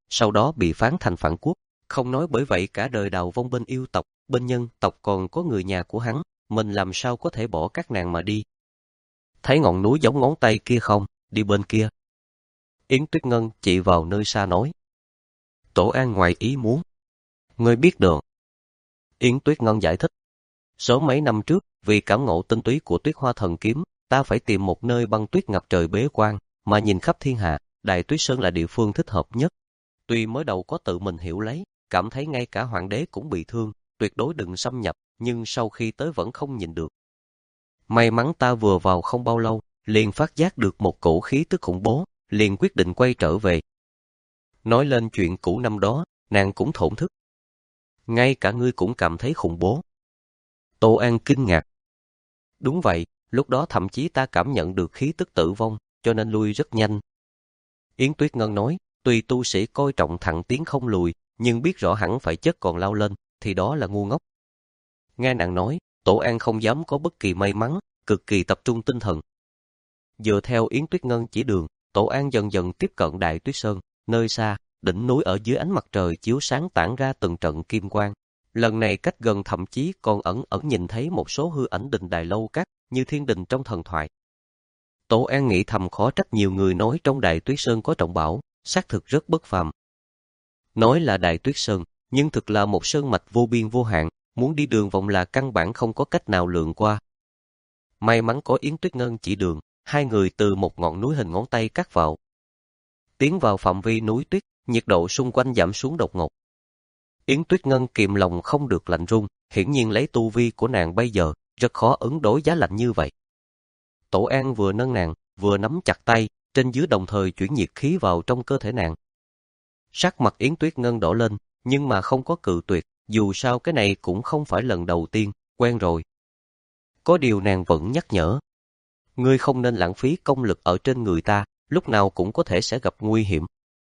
sau đó bị phán thành phản quốc. Không nói bởi vậy cả đời đào vong bên yêu tộc, bên nhân tộc còn có người nhà của hắn, mình làm sao có thể bỏ các nàng mà đi. Thấy ngọn núi giống ngón tay kia không, đi bên kia. Yến Tuyết Ngân chỉ vào nơi xa nói. Tổ An ngoài ý muốn. Ngươi biết đường. Yến Tuyết Ngân giải thích. Sớm mấy năm trước, vì cảm ngộ tinh túy của tuyết hoa thần kiếm, ta phải tìm một nơi băng tuyết ngập trời bế quan, mà nhìn khắp thiên hạ, Đại Tuyết Sơn là địa phương thích hợp nhất. Tuy mới đầu có tự mình hiểu lấy, cảm thấy ngay cả hoàng đế cũng bị thương, tuyệt đối đừng xâm nhập, nhưng sau khi tới vẫn không nhìn được. May mắn ta vừa vào không bao lâu, liền phát giác được một cổ khí tức khủng bố, liền quyết định quay trở về. Nói lên chuyện cũ năm đó, nàng cũng thổn thức. Ngay cả ngươi cũng cảm thấy khủng bố. Tô An kinh ngạc. Đúng vậy, lúc đó thậm chí ta cảm nhận được khí tức tử vong, cho nên lui rất nhanh. Yến Tuyết Ngân nói, tuy tu sĩ coi trọng thẳng tiến không lùi, nhưng biết rõ hẳn phải chết còn lao lên, thì đó là ngu ngốc. Nghe nàng nói, Tổ An không dám có bất kỳ may mắn, cực kỳ tập trung tinh thần. Dựa theo Yến Tuyết Ngân chỉ đường, Tổ An dần dần tiếp cận Đại Tuyết Sơn, nơi xa, đỉnh núi ở dưới ánh mặt trời chiếu sáng tản ra từng trận kim quang. Lần này cách gần thậm chí còn ẩn ẩn nhìn thấy một số hư ảnh đình đài lâu các, như thiên đình trong thần thoại. Tổ An nghĩ thầm khó trách nhiều người nói trong Đại Tuyết Sơn có trọng bảo, xác thực rất bất phàm. Nói là Đại Tuyết Sơn, nhưng thực là một sơn mạch vô biên vô hạn, muốn đi đường vòng là căn bản không có cách nào lượn qua. May mắn có Yến Tuyết Ngân chỉ đường, hai người từ một ngọn núi hình ngón tay cắt vào. Tiến vào phạm vi núi tuyết, nhiệt độ xung quanh giảm xuống đột ngột. Yến Tuyết Ngân kìm lòng không được lạnh run, hiển nhiên lấy tu vi của nàng bây giờ, rất khó ứng đối giá lạnh như vậy. Tổ An vừa nâng nàng, vừa nắm chặt tay, trên dưới đồng thời chuyển nhiệt khí vào trong cơ thể nàng. Sắc mặt Yến Tuyết Ngân đỏ lên, nhưng mà không có cự tuyệt, dù sao cái này cũng không phải lần đầu tiên, quen rồi. Có điều nàng vẫn nhắc nhở. Ngươi không nên lãng phí công lực ở trên người ta, lúc nào cũng có thể sẽ gặp nguy hiểm.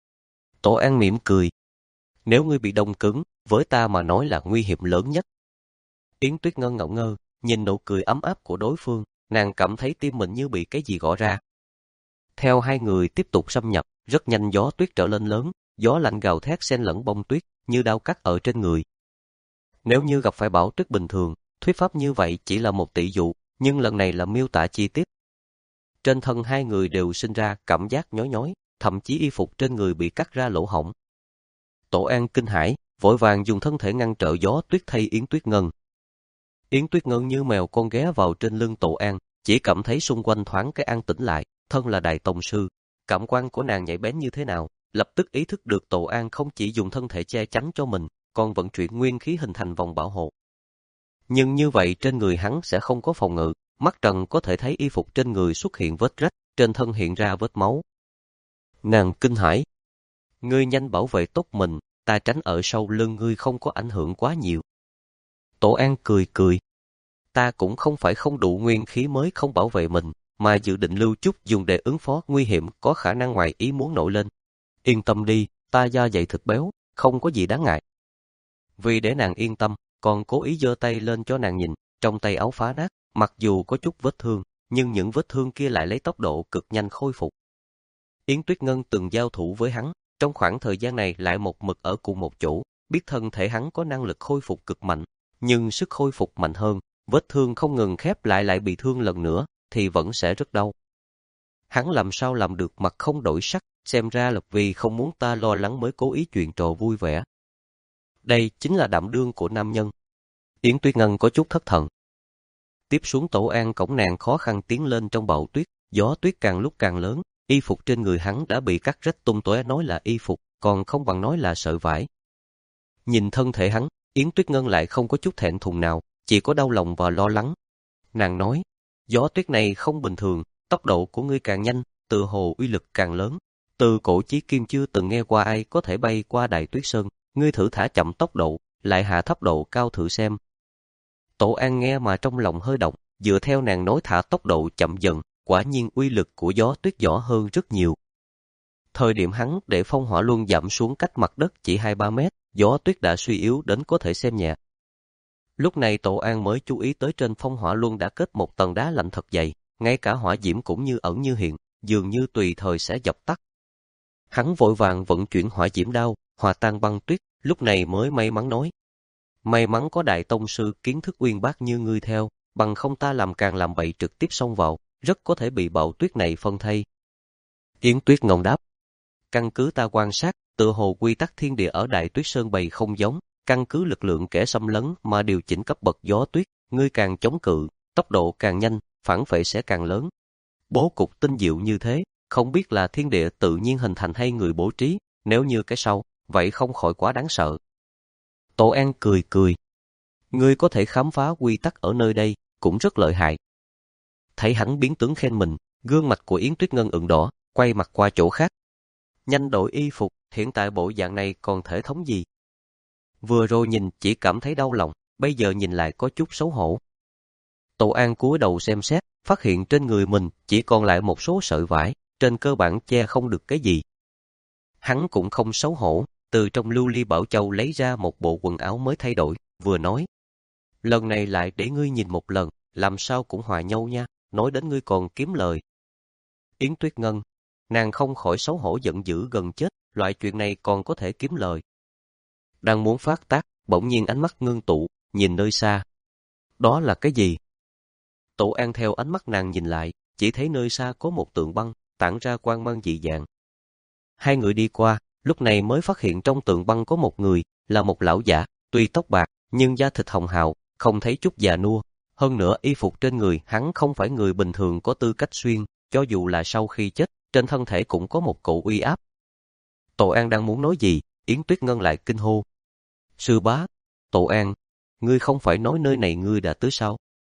Tổ An mỉm cười. Nếu ngươi bị đông cứng, với ta mà nói là nguy hiểm lớn nhất. Yến Tuyết Ngân ngẩn ngơ, nhìn nụ cười ấm áp của đối phương, nàng cảm thấy tim mình như bị cái gì gõ ra. Theo hai người tiếp tục xâm nhập, rất nhanh gió tuyết trở lên lớn, gió lạnh gào thét xen lẫn bông tuyết, như đao cắt ở trên người. Nếu như gặp phải bão tuyết bình thường, thuyết pháp như vậy chỉ là một tỷ dụ, nhưng lần này là miêu tả chi tiết. Trên thân hai người đều sinh ra cảm giác nhói nhói, thậm chí y phục trên người bị cắt ra lỗ hổng. Tổ An kinh hãi, vội vàng dùng thân thể ngăn trở gió tuyết thay Yến Tuyết Ngân. Yến Tuyết Ngân như mèo con ghé vào trên lưng Tổ An, chỉ cảm thấy xung quanh thoáng cái an tĩnh lại, thân là đại tông sư. Cảm quan của nàng nhạy bén như thế nào, lập tức ý thức được Tổ An không chỉ dùng thân thể che chắn cho mình, còn vận chuyển nguyên khí hình thành vòng bảo hộ. Nhưng như vậy trên người hắn sẽ không có phòng ngự, mắt trần có thể thấy y phục trên người xuất hiện vết rách, trên thân hiện ra vết máu. Nàng kinh hãi. Ngươi nhanh bảo vệ tốt mình, ta tránh ở sau lưng ngươi không có ảnh hưởng quá nhiều. Tổ An cười cười. Ta cũng không phải không đủ nguyên khí mới không bảo vệ mình, mà dự định lưu chút dùng để ứng phó nguy hiểm có khả năng ngoài ý muốn nổi lên. Yên tâm đi, ta da dày thịt béo, không có gì đáng ngại. Vì để nàng yên tâm, còn cố ý giơ tay lên cho nàng nhìn, trong tay áo phá nát, mặc dù có chút vết thương, nhưng những vết thương kia lại lấy tốc độ cực nhanh khôi phục. Yến Tuyết Ngân từng giao thủ với hắn, trong khoảng thời gian này lại một mực ở cùng một chỗ, biết thân thể hắn có năng lực khôi phục cực mạnh, nhưng sức khôi phục mạnh hơn, vết thương không ngừng khép lại lại bị thương lần nữa, thì vẫn sẽ rất đau. Hắn làm sao làm được mặt không đổi sắc, xem ra là vì không muốn ta lo lắng mới cố ý chuyện trò vui vẻ. Đây chính là đảm đương của nam nhân. Yến Tuyết Ngân có chút thất thần. Tiếp xuống Tổ An cổng nàng khó khăn tiến lên trong bão tuyết, gió tuyết càng lúc càng lớn, y phục trên người hắn đã bị cắt rách tung tóe, nói là y phục, còn không bằng nói là sợi vải. Nhìn thân thể hắn, Yến Tuyết Ngân lại không có chút thẹn thùng nào, chỉ có đau lòng và lo lắng. Nàng nói, gió tuyết này không bình thường, tốc độ của ngươi càng nhanh, tự hồ uy lực càng lớn. Từ cổ chí kim chưa từng nghe qua ai có thể bay qua Đại Tuyết Sơn, ngươi thử thả chậm tốc độ, lại hạ thấp độ cao thử xem. Tổ An nghe mà trong lòng hơi động, dựa theo nàng nói thả tốc độ chậm dần, quả nhiên uy lực của gió tuyết nhỏ hơn rất nhiều. Thời điểm hắn để phong hỏa luân giảm xuống cách mặt đất chỉ hai ba mét, gió tuyết đã suy yếu đến có thể xem nhẹ. Lúc này Tổ An mới chú ý tới trên phong hỏa luân đã kết một tầng đá lạnh thật dày, ngay cả hỏa diễm cũng như ẩn như hiện, dường như tùy thời sẽ dập tắt. Hắn vội vàng vận chuyển hỏa diễm đao, hòa tan băng tuyết, lúc này mới may mắn nói. May mắn có đại tông sư kiến thức uyên bác như ngươi theo, bằng không ta làm càng làm bậy trực tiếp xông vào, rất có thể bị bão tuyết này phân thây. Yến Tuyết Ngông đáp. Căn cứ ta quan sát, tựa hồ quy tắc thiên địa ở Đại Tuyết Sơn bày không giống, căn cứ lực lượng kẻ xâm lấn mà điều chỉnh cấp bậc gió tuyết, ngươi càng chống cự, tốc độ càng nhanh, phản phệ sẽ càng lớn. Bố cục tinh diệu như thế, không biết là thiên địa tự nhiên hình thành hay người bố trí, nếu như cái sau, vậy không khỏi quá đáng sợ. Tổ An cười cười. Ngươi có thể khám phá quy tắc ở nơi đây, cũng rất lợi hại. Thấy hắn biến tướng khen mình, gương mặt của Yến Tuyết Ngân ửng đỏ, quay mặt qua chỗ khác. Nhanh đổi y phục, hiện tại bộ dạng này còn thể thống gì? Vừa rồi nhìn chỉ cảm thấy đau lòng, bây giờ nhìn lại có chút xấu hổ. Tổ An cúi đầu xem xét, phát hiện trên người mình chỉ còn lại một số sợi vải, trên cơ bản che không được cái gì. Hắn cũng không xấu hổ, từ trong lưu ly bảo châu lấy ra một bộ quần áo mới thay đổi, vừa nói. Lần này lại để ngươi nhìn một lần, làm sao cũng hòa nhau nha, nói đến ngươi còn kiếm lời. Yến Tuyết Ngân, nàng không khỏi xấu hổ giận dữ gần chết, loại chuyện này còn có thể kiếm lời. Đang muốn phát tác, bỗng nhiên ánh mắt ngưng tụ, nhìn nơi xa. Đó là cái gì? Tổ An theo ánh mắt nàng nhìn lại, chỉ thấy nơi xa có một tượng băng, tản ra quang mang dị dạng. Hai người đi qua, lúc này mới phát hiện trong tượng băng có một người, là một lão giả, tuy tóc bạc, nhưng da thịt hồng hào, không thấy chút già nua. Hơn nữa y phục trên người hắn không phải người bình thường có tư cách xuyên, cho dù là sau khi chết, trên thân thể cũng có một cỗ uy áp. Tổ An đang muốn nói gì, Yến Tuyết Ngân lại kinh hô. Sư bá, Tổ An, ngươi không phải nói nơi này ngươi đã tới sao?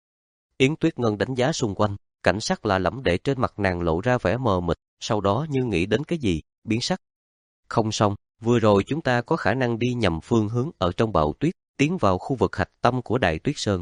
Yến Tuyết Ngân đánh giá xung quanh, cảnh sắc lạ lẫm để trên mặt nàng lộ ra vẻ mờ mịt, sau đó như nghĩ đến cái gì, biến sắc. Không xong, vừa rồi chúng ta có khả năng đi nhầm phương hướng ở trong bão tuyết, tiến vào khu vực hạch tâm của Đại Tuyết Sơn.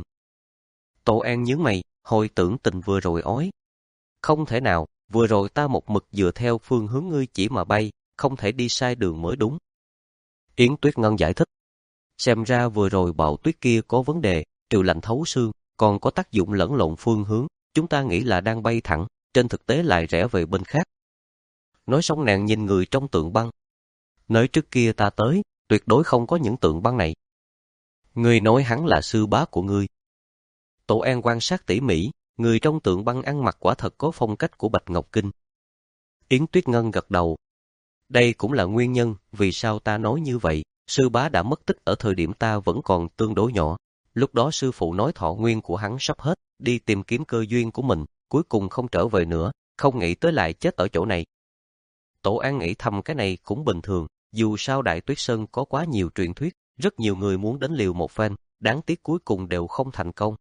Tổ An nhướng mày, hồi tưởng tình vừa rồi ói. Không thể nào, vừa rồi ta một mực dựa theo phương hướng ngươi chỉ mà bay, không thể đi sai đường mới đúng. Yến Tuyết Ngân giải thích. Xem ra vừa rồi bão tuyết kia có vấn đề, trừ lạnh thấu xương, còn có tác dụng lẫn lộn phương hướng, chúng ta nghĩ là đang bay thẳng, trên thực tế lại rẽ về bên khác. Nói xong nàng nhìn người trong tượng băng. Nơi trước kia ta tới, tuyệt đối không có những tượng băng này. Ngươi nói hắn là sư bá của ngươi. Tổ An quan sát tỉ mỉ, người trong tượng băng ăn mặc quả thật có phong cách của Bạch Ngọc Kinh. Yến Tuyết Ngân gật đầu. Đây cũng là nguyên nhân vì sao ta nói như vậy, sư bá đã mất tích ở thời điểm ta vẫn còn tương đối nhỏ. Lúc đó sư phụ nói thọ nguyên của hắn sắp hết, đi tìm kiếm cơ duyên của mình, cuối cùng không trở về nữa, không nghĩ tới lại chết ở chỗ này. Tổ An nghĩ thầm cái này cũng bình thường, dù sao Đại Tuyết Sơn có quá nhiều truyền thuyết, rất nhiều người muốn đến liều một phen, đáng tiếc cuối cùng đều không thành công.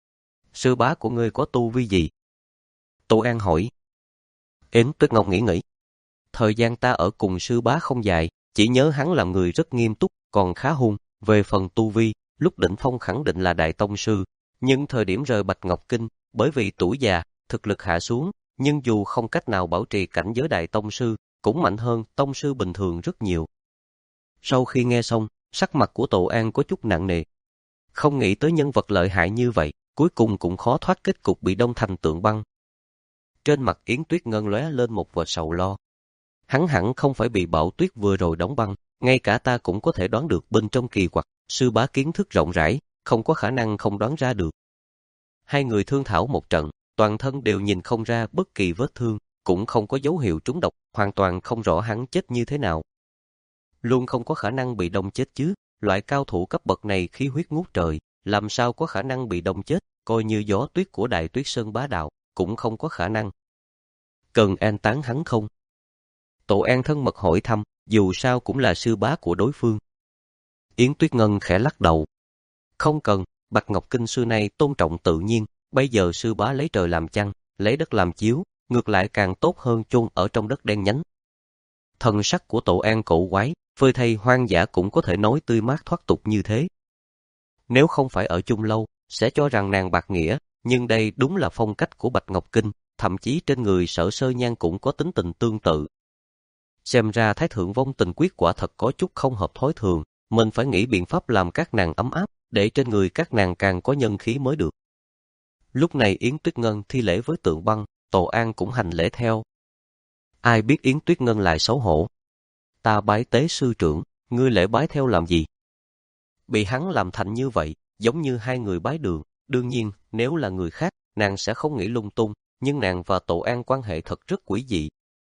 Sư bá của ngươi có tu vi gì? Tổ An hỏi. Yến Tuyết Ngọc nghĩ nghĩ. Thời gian ta ở cùng sư bá không dài, chỉ nhớ hắn là người rất nghiêm túc, còn khá hung. Về phần tu vi, lúc đỉnh phong khẳng định là đại tông sư, nhưng thời điểm rời Bạch Ngọc Kinh, bởi vì tuổi già, thực lực hạ xuống, nhưng dù không cách nào bảo trì cảnh giới đại tông sư, cũng mạnh hơn tông sư bình thường rất nhiều. Sau khi nghe xong, sắc mặt của Tổ An có chút nặng nề. Không nghĩ tới nhân vật lợi hại như vậy, cuối cùng cũng khó thoát kết cục bị đông thành tượng băng. Trên mặt Yến Tuyết Ngân lóe lên một vệt sầu lo. Hắn hẳn không phải bị bão tuyết vừa rồi đóng băng, ngay cả ta cũng có thể đoán được bên trong kỳ quặc, sư bá kiến thức rộng rãi, không có khả năng không đoán ra được. Hai người thương thảo một trận, toàn thân đều nhìn không ra bất kỳ vết thương, cũng không có dấu hiệu trúng độc, hoàn toàn không rõ hắn chết như thế nào. Luôn không có khả năng bị đông chết chứ, loại cao thủ cấp bậc này khí huyết ngút trời, làm sao có khả năng bị đông chết, coi như gió tuyết của Đại Tuyết Sơn bá đạo, cũng không có khả năng. Cần an táng hắn không? Tổ An thân mật hỏi thăm, dù sao cũng là sư bá của đối phương. Yến Tuyết Ngân khẽ lắc đầu. Không cần, Bạch Ngọc Kinh xưa nay tôn trọng tự nhiên, bây giờ sư bá lấy trời làm chăn, lấy đất làm chiếu, ngược lại càng tốt hơn chôn ở trong đất đen nhánh. Thần sắc của Tổ An cổ quái, phơi thay hoang dã cũng có thể nói tươi mát thoát tục như thế. Nếu không phải ở chung lâu, sẽ cho rằng nàng bạc nghĩa, nhưng đây đúng là phong cách của Bạch Ngọc Kinh, thậm chí trên người Sở Sơ Nhan cũng có tính tình tương tự. Xem ra Thái Thượng Vong Tình Quyết quả thật có chút không hợp thói thường, mình phải nghĩ biện pháp làm các nàng ấm áp, để trên người các nàng càng có nhân khí mới được. Lúc này Yến Tuyết Ngân thi lễ với tượng băng, Tổ An cũng hành lễ theo. Ai biết Yến Tuyết Ngân lại xấu hổ, ta bái tế sư trưởng, ngươi lễ bái theo làm gì? Bị hắn làm thành như vậy, giống như hai người bái đường. Đương nhiên, nếu là người khác, nàng sẽ không nghĩ lung tung, nhưng nàng và Tổ An quan hệ thật rất quỷ dị.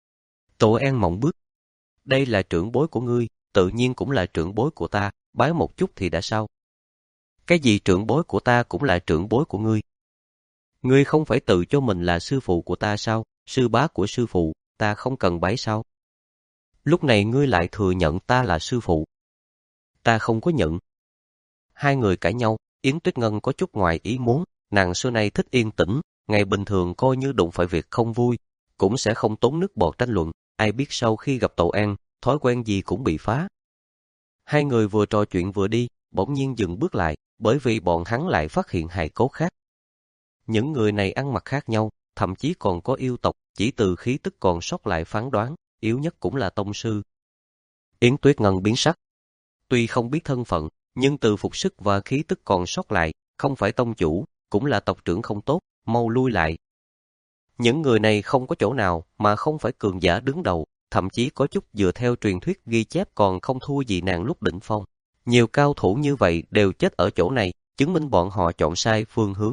Tổ An mộng bước. Đây là trưởng bối của ngươi, tự nhiên cũng là trưởng bối của ta, bái một chút thì đã sao? Cái gì trưởng bối của ta cũng là trưởng bối của ngươi. Ngươi không phải tự cho mình là sư phụ của ta sao? Sư bá của sư phụ, ta không cần bái sao? Lúc này ngươi lại thừa nhận ta là sư phụ. Ta không có nhận. Hai người cãi nhau, Yến Tuyết Ngân có chút ngoài ý muốn, nàng xưa nay thích yên tĩnh, ngày bình thường coi như đụng phải việc không vui, cũng sẽ không tốn nước bọt tranh luận, ai biết sau khi gặp Tổ An, thói quen gì cũng bị phá. Hai người vừa trò chuyện vừa đi, bỗng nhiên dừng bước lại, bởi vì bọn hắn lại phát hiện hài cốt khác. Những người này ăn mặc khác nhau, thậm chí còn có yêu tộc, chỉ từ khí tức còn sót lại phán đoán, yếu nhất cũng là tông sư. Yến Tuyết Ngân biến sắc. Tuy không biết thân phận, nhưng từ phục sức và khí tức còn sót lại, không phải tông chủ, cũng là tộc trưởng không tốt, mau lui lại. Những người này không có chỗ nào mà không phải cường giả đứng đầu, thậm chí có chút dựa theo truyền thuyết ghi chép còn không thua gì nàng lúc đỉnh phong. Nhiều cao thủ như vậy đều chết ở chỗ này, chứng minh bọn họ chọn sai phương hướng.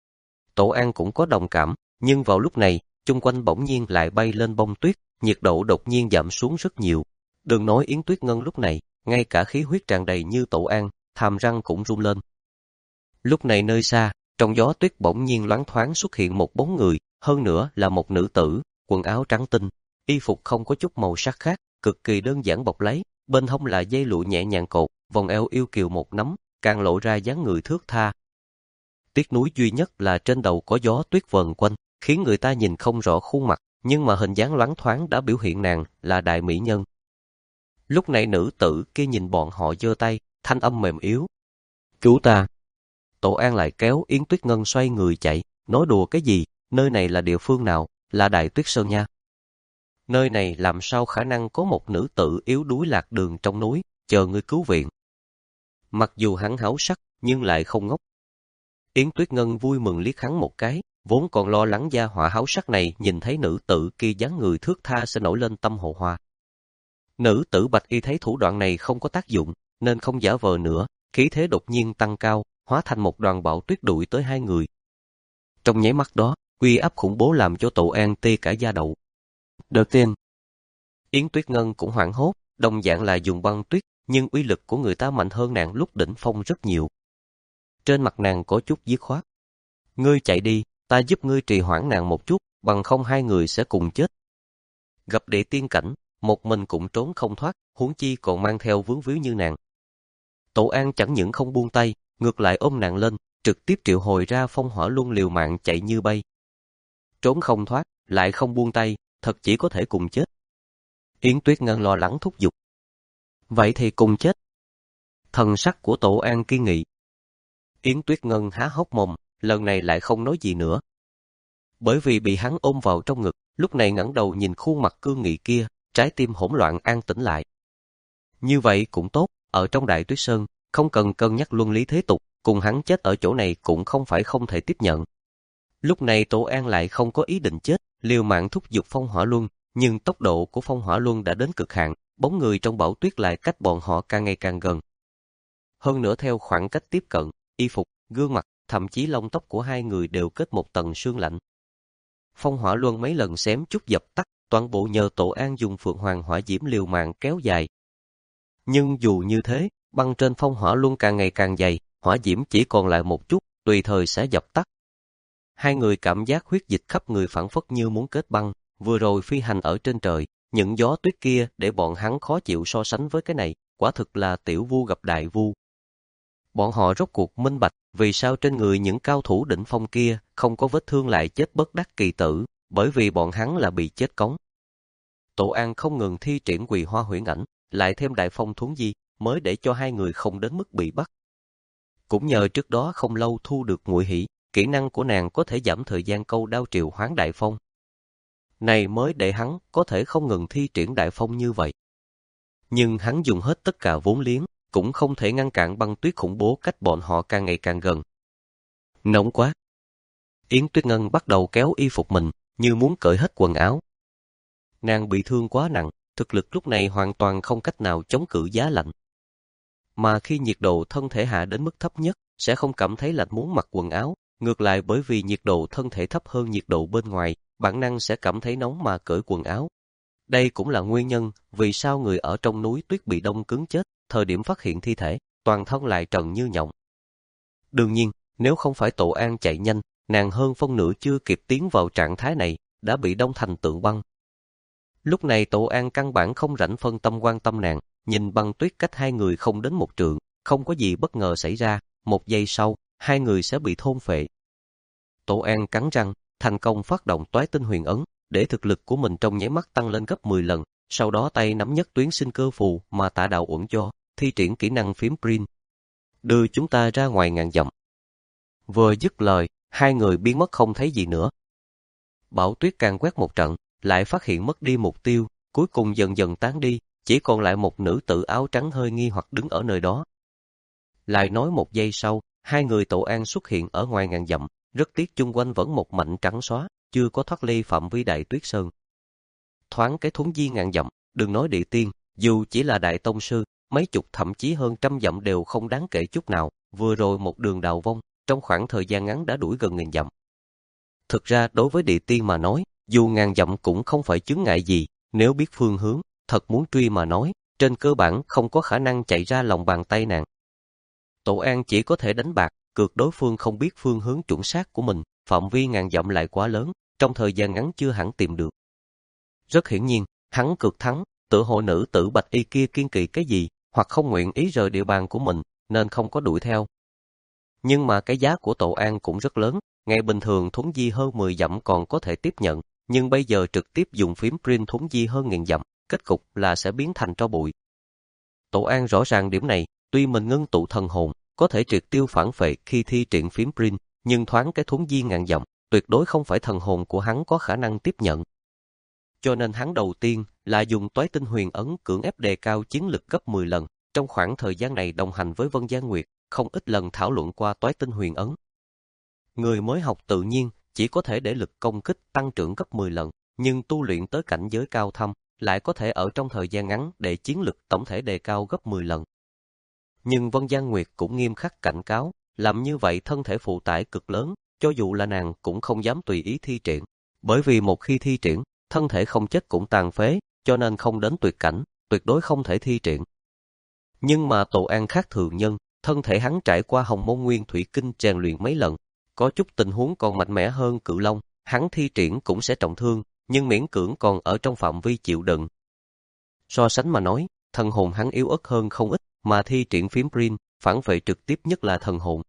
Tổ An cũng có đồng cảm, nhưng vào lúc này, chung quanh bỗng nhiên lại bay lên bông tuyết, nhiệt độ đột nhiên giảm xuống rất nhiều. Đừng nói Yến Tuyết Ngân lúc này, ngay cả khí huyết tràn đầy như Tổ An, hàm răng cũng run lên. Lúc này nơi xa, trong gió tuyết bỗng nhiên loáng thoáng xuất hiện một bóng người, hơn nữa là một nữ tử, quần áo trắng tinh, y phục không có chút màu sắc khác, cực kỳ đơn giản bọc lấy, bên hông là dây lụa nhẹ nhàng cột, vòng eo yêu kiều một nắm, càng lộ ra dáng người thướt tha. Tiếc nuối duy nhất là trên đầu có gió tuyết vần quanh, khiến người ta nhìn không rõ khuôn mặt, nhưng mà hình dáng loáng thoáng đã biểu hiện nàng là đại mỹ nhân. Lúc này nữ tử kia nhìn bọn họ giơ tay, thanh âm mềm yếu. Cứu ta! Tổ An lại kéo Yến Tuyết Ngân xoay người chạy, nói đùa cái gì, nơi này là địa phương nào, là Đại Tuyết Sơn nha. Nơi này làm sao khả năng có một nữ tử yếu đuối lạc đường trong núi, chờ người cứu viện. Mặc dù hắn háo sắc, nhưng lại không ngốc. Yến Tuyết Ngân vui mừng liếc hắn một cái, vốn còn lo lắng gia hỏa háo sắc này nhìn thấy nữ tử kia dáng người thướt tha sẽ nổi lên tâm hồ hoa. Nữ tử Bạch Y thấy thủ đoạn này không có tác dụng, nên không giả vờ nữa, khí thế đột nhiên tăng cao, hóa thành một đoàn bão tuyết đuổi tới hai người. Trong nháy mắt đó, uy áp khủng bố làm cho Tổ An tê cả da đầu. Đầu tiên, Yến Tuyết Ngân cũng hoảng hốt, đồng dạng là dùng băng tuyết, nhưng uy lực của người ta mạnh hơn nàng lúc đỉnh phong rất nhiều. Trên mặt nàng có chút dứt khoát. Ngươi chạy đi, ta giúp ngươi trì hoãn nàng một chút, bằng không hai người sẽ cùng chết. Gặp đệ tiên cảnh, một mình cũng trốn không thoát, huống chi còn mang theo vướng víu như nàng. Tổ An chẳng những không buông tay, ngược lại ôm nàng lên, trực tiếp triệu hồi ra phong hỏa luân liều mạng chạy như bay. Trốn không thoát, lại không buông tay, thật chỉ có thể cùng chết. Yến Tuyết Ngân lo lắng thúc giục. Vậy thì cùng chết. Thần sắc của Tổ An kiên nghị. Yến Tuyết Ngân há hốc mồm, lần này lại không nói gì nữa. Bởi vì bị hắn ôm vào trong ngực, lúc này ngẩng đầu nhìn khuôn mặt cương nghị kia, trái tim hỗn loạn an tĩnh lại. Như vậy cũng tốt, ở trong Đại Tuyết Sơn, không cần cân nhắc luân lý thế tục, cùng hắn chết ở chỗ này cũng không phải không thể tiếp nhận. Lúc này Tổ An lại không có ý định chết, liều mạng thúc giục phong hỏa luân, nhưng tốc độ của phong hỏa luân đã đến cực hạn, bóng người trong bão tuyết lại cách bọn họ càng ngày càng gần. Hơn nữa theo khoảng cách tiếp cận, y phục, gương mặt, thậm chí lông tóc của hai người đều kết một tầng sương lạnh. Phong hỏa luân mấy lần xém chút dập tắt, toàn bộ nhờ Tổ An dùng Phượng Hoàng hỏa diễm liều mạng kéo dài. Nhưng dù như thế, băng trên phong hỏa luân càng ngày càng dày, hỏa diễm chỉ còn lại một chút, tùy thời sẽ dập tắt. Hai người cảm giác huyết dịch khắp người phảng phất như muốn kết băng, vừa rồi phi hành ở trên trời, những gió tuyết kia để bọn hắn khó chịu so sánh với cái này, quả thực là tiểu vu gặp đại vu. Bọn họ rốt cuộc minh bạch, vì sao trên người những cao thủ đỉnh phong kia không có vết thương lại chết bất đắc kỳ tử, bởi vì bọn hắn là bị chết cống. Tổ An không ngừng thi triển Quỳ Hoa Huyễn Ảnh, lại thêm Đại Phong Thuấn Di, mới để cho hai người không đến mức bị bắt. Cũng nhờ trước đó không lâu thu được Muội Hỷ, kỹ năng của nàng có thể giảm thời gian câu đao triệu hoán Đại Phong. Này mới để hắn có thể không ngừng thi triển Đại Phong như vậy. Nhưng hắn dùng hết tất cả vốn liếng, cũng không thể ngăn cản băng tuyết khủng bố cách bọn họ càng ngày càng gần. Nóng quá! Yến Tuyết Ngân bắt đầu kéo y phục mình, như muốn cởi hết quần áo. Nàng bị thương quá nặng, thực lực lúc này hoàn toàn không cách nào chống cự giá lạnh. Mà khi nhiệt độ thân thể hạ đến mức thấp nhất, sẽ không cảm thấy lạnh muốn mặc quần áo, ngược lại bởi vì nhiệt độ thân thể thấp hơn nhiệt độ bên ngoài, bản năng sẽ cảm thấy nóng mà cởi quần áo. Đây cũng là nguyên nhân vì sao người ở trong núi tuyết bị đông cứng chết, thời điểm phát hiện thi thể, toàn thân lại trần như nhộng. Đương nhiên, nếu không phải Tổ An chạy nhanh, nàng hơn phân nửa chưa kịp tiến vào trạng thái này, đã bị đông thành tượng băng. Lúc này Tổ An căn bản không rảnh phân tâm quan tâm nàng, nhìn băng tuyết cách hai người không đến một trượng, không có gì bất ngờ xảy ra, một giây sau, hai người sẽ bị thôn phệ. Tổ An cắn răng, thành công phát động toái tinh huyền ấn, để thực lực của mình trong nháy mắt tăng lên gấp mười lần, sau đó tay nắm nhất tuyến sinh cơ phù mà Tạ Đạo Uẩn cho, thi triển kỹ năng phím print. Đưa chúng ta ra ngoài ngàn dặm. Vừa dứt lời, hai người biến mất không thấy gì nữa. Bão tuyết càng quét một trận, lại phát hiện mất đi mục tiêu, cuối cùng dần dần tán đi, chỉ còn lại một nữ tử áo trắng hơi nghi hoặc đứng ở nơi đó. Lại nói một giây sau, hai người Tổ An xuất hiện ở ngoài ngàn dặm, rất tiếc chung quanh vẫn một mảnh trắng xóa, chưa có thoát ly phạm vi Đại Tuyết Sơn. Thoáng cái thuấn di ngàn dặm, đừng nói địa tiên, dù chỉ là đại tông sư, mấy chục thậm chí hơn trăm dặm đều không đáng kể chút nào, vừa rồi một đường đào vong, trong khoảng thời gian ngắn đã đuổi gần nghìn dặm. Thực ra đối với địa tiên mà nói, dù ngàn dặm cũng không phải chướng ngại gì, nếu biết phương hướng, thật muốn truy mà nói, trên cơ bản không có khả năng chạy ra lòng bàn tay nàng. Tổ An chỉ có thể đánh bạc, cược đối phương không biết phương hướng chuẩn xác của mình, phạm vi ngàn dặm lại quá lớn, trong thời gian ngắn chưa hẳn tìm được. Rất hiển nhiên, hắn cược thắng, tựa hồ nữ tử bạch y kia kiên kỵ cái gì, hoặc không nguyện ý rời địa bàn của mình, nên không có đuổi theo. Nhưng mà cái giá của Tổ An cũng rất lớn, ngày bình thường thuấn di hơn mười dặm còn có thể tiếp nhận, nhưng bây giờ trực tiếp dùng phím print thuấn di hơn nghìn dặm, kết cục là sẽ biến thành tro bụi. Tổ An rõ ràng điểm này, tuy mình ngưng tụ thần hồn, có thể triệt tiêu phản phệ khi thi triển phím print, nhưng thoáng cái thuấn di ngàn dặm, tuyệt đối không phải thần hồn của hắn có khả năng tiếp nhận. Cho nên hắn đầu tiên là dùng toái tinh huyền ấn cưỡng ép đề cao chiến lực gấp mười lần, trong khoảng thời gian này đồng hành với Vân Giang Nguyệt, không ít lần thảo luận qua toái tinh huyền ấn. Người mới học tự nhiên chỉ có thể để lực công kích tăng trưởng gấp mười lần, nhưng tu luyện tới cảnh giới cao thâm, lại có thể ở trong thời gian ngắn để chiến lực tổng thể đề cao gấp mười lần. Nhưng Vân Giang Nguyệt cũng nghiêm khắc cảnh cáo, làm như vậy thân thể phụ tải cực lớn, cho dù là nàng cũng không dám tùy ý thi triển, bởi vì một khi thi triển, thân thể không chết cũng tàn phế, cho nên không đến tuyệt cảnh, tuyệt đối không thể thi triển. Nhưng mà Tổ An khác thường nhân, thân thể hắn trải qua Hồng Môn Nguyên Thủy Kinh rèn luyện mấy lần, có chút tình huống còn mạnh mẽ hơn Cự Long, hắn thi triển cũng sẽ trọng thương, nhưng miễn cưỡng còn ở trong phạm vi chịu đựng. So sánh mà nói, thần hồn hắn yếu ớt hơn không ít, mà thi triển phím print, phản vệ trực tiếp nhất là thần hồn.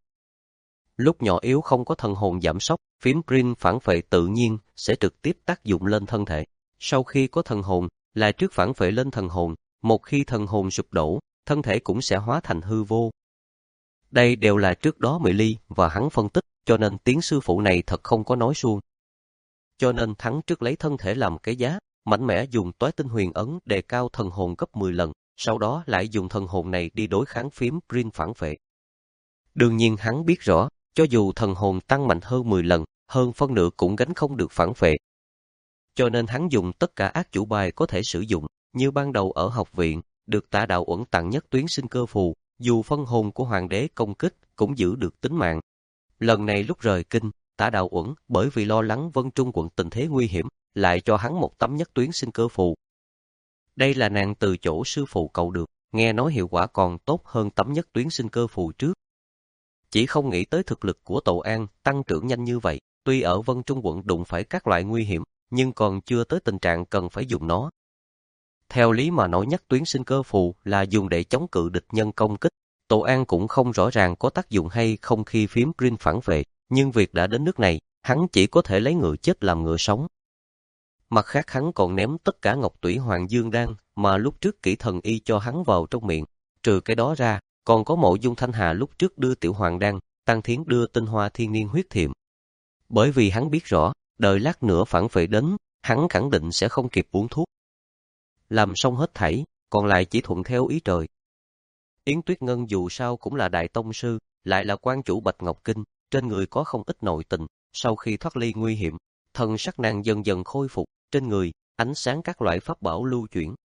Lúc nhỏ yếu không có thần hồn giảm sóc, phím print phản vệ tự nhiên sẽ trực tiếp tác dụng lên thân thể. Sau khi có thần hồn, là trước phản vệ lên thần hồn, một khi thần hồn sụp đổ, thân thể cũng sẽ hóa thành hư vô. Đây đều là trước đó Mỹ Ly và hắn phân tích, cho nên tiếng sư phụ này thật không có nói suông. Cho nên hắn trước lấy thân thể làm cái giá, mạnh mẽ dùng toái tinh huyền ấn đề cao thần hồn gấp mười lần, sau đó lại dùng thần hồn này đi đối kháng phím print phản vệ. Đương nhiên hắn biết rõ, cho dù thần hồn tăng mạnh hơn mười lần, hơn phân nửa cũng gánh không được phản vệ. Cho nên hắn dùng tất cả ác chủ bài có thể sử dụng, như ban đầu ở học viện, được Tạ Đạo Uẩn tặng nhất tuyến sinh cơ phù, dù phân hồn của hoàng đế công kích cũng giữ được tính mạng. Lần này lúc rời kinh, Tạ Đạo Uẩn bởi vì lo lắng Vân Trung quận tình thế nguy hiểm, lại cho hắn một tấm nhất tuyến sinh cơ phù. Đây là nàng từ chỗ sư phụ cầu được, nghe nói hiệu quả còn tốt hơn tấm nhất tuyến sinh cơ phù trước. Chỉ không nghĩ tới thực lực của Tổ An tăng trưởng nhanh như vậy, tuy ở Vân Trung quận đụng phải các loại nguy hiểm, nhưng còn chưa tới tình trạng cần phải dùng nó. Theo lý mà nói nhất tuyến sinh cơ phù là dùng để chống cự địch nhân công kích, Tổ An cũng không rõ ràng có tác dụng hay không khi phím print phản vệ, nhưng việc đã đến nước này, hắn chỉ có thể lấy ngựa chết làm ngựa sống. Mặt khác hắn còn ném tất cả ngọc tủy hoàng dương đan mà lúc trước kỹ thần y cho hắn vào trong miệng, trừ cái đó ra, còn có Mộ Dung Thanh Hà lúc trước đưa tiểu hoàng đan, Tăng Thiến đưa tinh hoa thiên niên huyết thiệm. Bởi vì hắn biết rõ, đợi lát nữa phản vệ đến, hắn khẳng định sẽ không kịp uống thuốc. Làm xong hết thảy, còn lại chỉ thuận theo ý trời. Yến Tuyết Ngân dù sao cũng là đại tông sư, lại là quan chủ Bạch Ngọc Kinh, trên người có không ít nội tình, sau khi thoát ly nguy hiểm, thần sắc nàng dần dần khôi phục, trên người, ánh sáng các loại pháp bảo lưu chuyển,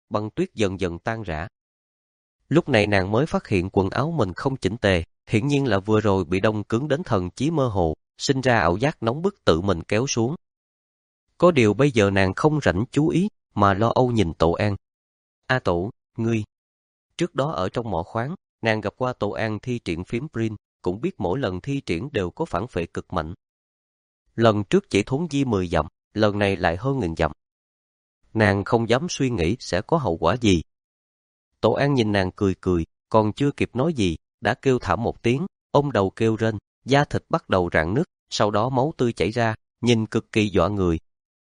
băng tuyết dần dần tan rã. Lúc này nàng mới phát hiện quần áo mình không chỉnh tề, hiển nhiên là vừa rồi bị đông cứng đến thần trí mơ hồ, sinh ra ảo giác nóng bức tự mình kéo xuống. Có điều bây giờ nàng không rảnh chú ý, mà lo âu nhìn Tổ An. A Tổ, ngươi. Trước đó ở trong mỏ khoáng, nàng gặp qua Tổ An thi triển phím Brin, cũng biết mỗi lần thi triển đều có phản phệ cực mạnh. Lần trước chỉ thốn di mười dặm, lần này lại hơn nghìn dặm. Nàng không dám suy nghĩ sẽ có hậu quả gì. Tổ An nhìn nàng cười cười, còn chưa kịp nói gì, đã kêu thảm một tiếng, ôm đầu kêu rên, da thịt bắt đầu rạn nứt, sau đó máu tươi chảy ra, nhìn cực kỳ dọa người.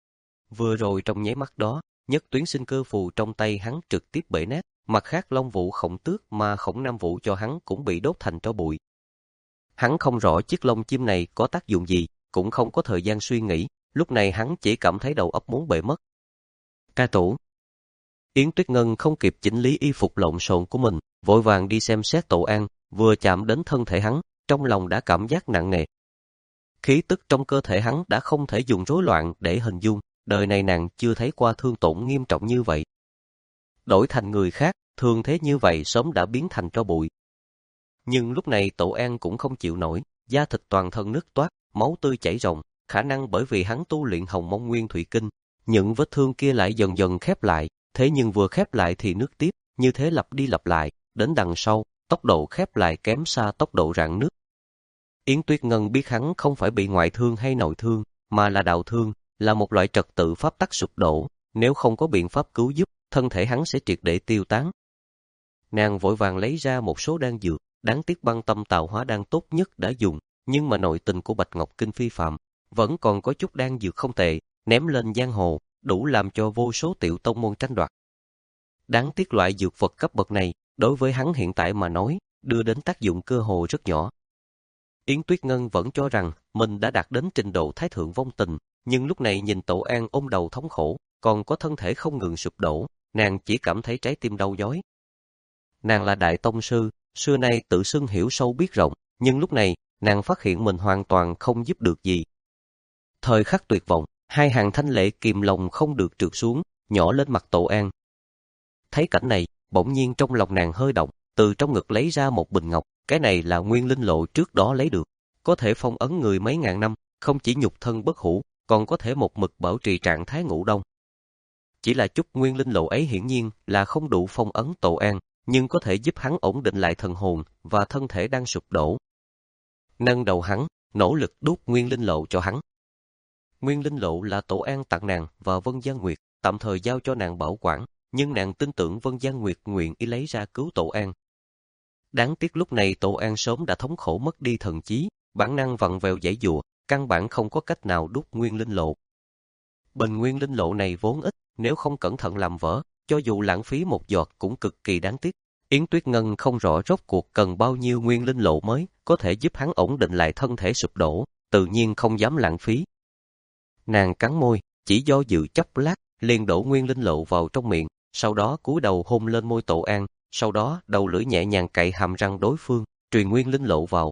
Vừa rồi trong nháy mắt đó, nhất tuyến sinh cơ phù trong tay hắn trực tiếp bể nát, mặt khác Long Vũ Khổng Tước mà Khổng Nam Vũ cho hắn cũng bị đốt thành tro bụi. Hắn không rõ chiếc lông chim này có tác dụng gì, cũng không có thời gian suy nghĩ, lúc này hắn chỉ cảm thấy đầu óc muốn bể mất. Ca Tổ. Yến Tuyết Ngân không kịp chỉnh lý y phục lộn xộn của mình, vội vàng đi xem xét Tổ An, vừa chạm đến thân thể hắn, trong lòng đã cảm giác nặng nề. Khí tức trong cơ thể hắn đã không thể dùng rối loạn để hình dung, đời này nàng chưa thấy qua thương tổn nghiêm trọng như vậy. Đổi thành người khác, thường thế như vậy sớm đã biến thành tro bụi. Nhưng lúc này Tổ An cũng không chịu nổi, da thịt toàn thân nứt toát, máu tươi chảy ròng, khả năng bởi vì hắn tu luyện Hồng Mông Nguyên Thủy Kinh, những vết thương kia lại dần dần khép lại, thế nhưng vừa khép lại thì nứt tiếp, như thế lặp đi lặp lại, đến đằng sau, tốc độ khép lại kém xa tốc độ rạn nứt. Yến Tuyết Ngân biết hắn không phải bị ngoại thương hay nội thương, mà là đạo thương, là một loại trật tự pháp tắc sụp đổ, nếu không có biện pháp cứu giúp, thân thể hắn sẽ triệt để tiêu tán. Nàng vội vàng lấy ra một số đan dược, đáng tiếc băng tâm tạo hóa đan tốt nhất đã dùng, nhưng mà nội tình của Bạch Ngọc Kinh phi phạm, vẫn còn có chút đan dược không tệ, ném lên giang hồ, đủ làm cho vô số tiểu tông môn tranh đoạt. Đáng tiếc loại dược vật cấp bậc này, đối với hắn hiện tại mà nói, đưa đến tác dụng cơ hồ rất nhỏ. Yến Tuyết Ngân vẫn cho rằng mình đã đạt đến trình độ thái thượng vong tình, nhưng lúc này nhìn Tổ An ôm đầu thống khổ, còn có thân thể không ngừng sụp đổ, nàng chỉ cảm thấy trái tim đau nhói. Nàng là đại tông sư, xưa nay tự xưng hiểu sâu biết rộng, nhưng lúc này, nàng phát hiện mình hoàn toàn không giúp được gì. Thời khắc tuyệt vọng, hai hàng thanh lệ kìm lòng không được trượt xuống, nhỏ lên mặt Tổ An. Thấy cảnh này, bỗng nhiên trong lòng nàng hơi động, từ trong ngực lấy ra một bình ngọc, cái này là nguyên linh lộ trước đó lấy được, có thể phong ấn người mấy ngàn năm, không chỉ nhục thân bất hủ, còn có thể một mực bảo trì trạng thái ngủ đông. Chỉ là chút nguyên linh lộ ấy hiển nhiên là không đủ phong ấn Tổ An, nhưng có thể giúp hắn ổn định lại thần hồn và thân thể đang sụp đổ. Nâng đầu hắn, nỗ lực đút nguyên linh lộ cho hắn. Nguyên linh lộ là Tổ An tặng nàng và Vân Giang Nguyệt, tạm thời giao cho nàng bảo quản, nhưng nàng tin tưởng Vân Giang Nguyệt nguyện ý lấy ra cứu Tổ An. Đáng tiếc lúc này Tổ An sớm đã thống khổ mất đi thần trí, bản năng vặn vẹo giãy giụa, căn bản không có cách nào đút nguyên linh lộ. Bình nguyên linh lộ này vốn ít, nếu không cẩn thận làm vỡ, cho dù lãng phí một giọt cũng cực kỳ đáng tiếc. Yến Tuyết Ngân không rõ rốt cuộc cần bao nhiêu nguyên linh lộ mới có thể giúp hắn ổn định lại thân thể sụp đổ, tự nhiên không dám lãng phí. Nàng cắn môi, chỉ do dự chốc lát, liền đổ nguyên linh lộ vào trong miệng, sau đó cúi đầu hôn lên môi Tổ An, sau đó đầu lưỡi nhẹ nhàng cạy hàm răng đối phương, truyền nguyên linh lộ vào.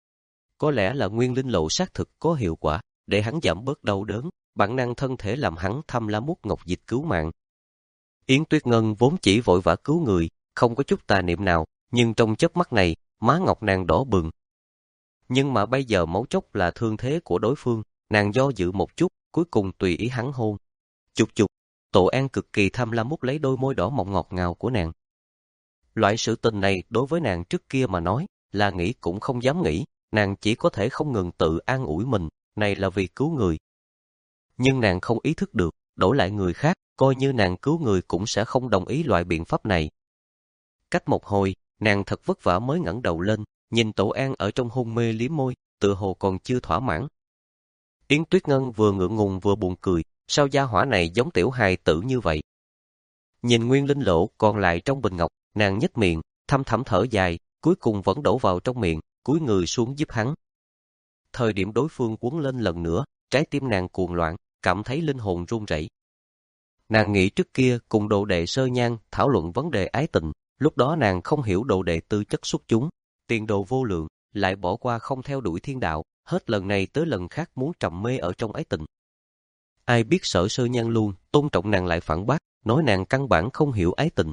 Có lẽ là nguyên linh lộ xác thực có hiệu quả, để hắn giảm bớt đau đớn, bản năng thân thể làm hắn thăm lá mút ngọc dịch cứu mạng. Yến Tuyết Ngân vốn chỉ vội vã cứu người, không có chút tà niệm nào, nhưng trong chớp mắt này, má ngọc nàng đỏ bừng. Nhưng mà bây giờ mấu chốt là thương thế của đối phương, nàng do dự một chút, cuối cùng tùy ý hắn hôn. Chục chục, Tổ An cực kỳ tham lam mút lấy đôi môi đỏ mọng ngọt ngào của nàng. Loại sự tình này đối với nàng trước kia mà nói, là nghĩ cũng không dám nghĩ, nàng chỉ có thể không ngừng tự an ủi mình, này là vì cứu người. Nhưng nàng không ý thức được, đổi lại người khác, coi như nàng cứu người cũng sẽ không đồng ý loại biện pháp này. Cách một hồi, nàng thật vất vả mới ngẩng đầu lên, nhìn Tổ An ở trong hôn mê liếm môi, tựa hồ còn chưa thỏa mãn. Yến Tuyết Ngân vừa ngượng ngùng vừa buồn cười, sao gia hỏa này giống tiểu hài tử như vậy. Nhìn nguyên linh lộ còn lại trong bình ngọc, nàng nhếch miệng, thâm thẳm thở dài, cuối cùng vẫn đổ vào trong miệng, cúi người xuống giúp hắn. Thời điểm đối phương quấn lên lần nữa, trái tim nàng cuồng loạn, cảm thấy linh hồn run rẩy. Nàng nghĩ trước kia cùng đồ đệ Sơ Nhan thảo luận vấn đề ái tình, lúc đó nàng không hiểu đồ đệ tư chất xuất chúng, tiền đồ vô lượng, lại bỏ qua không theo đuổi thiên đạo, hết lần này tới lần khác muốn trầm mê ở trong ái tình. Ai biết Sở Sơ Nhan luôn tôn trọng nàng lại phản bác, nói nàng căn bản không hiểu ái tình.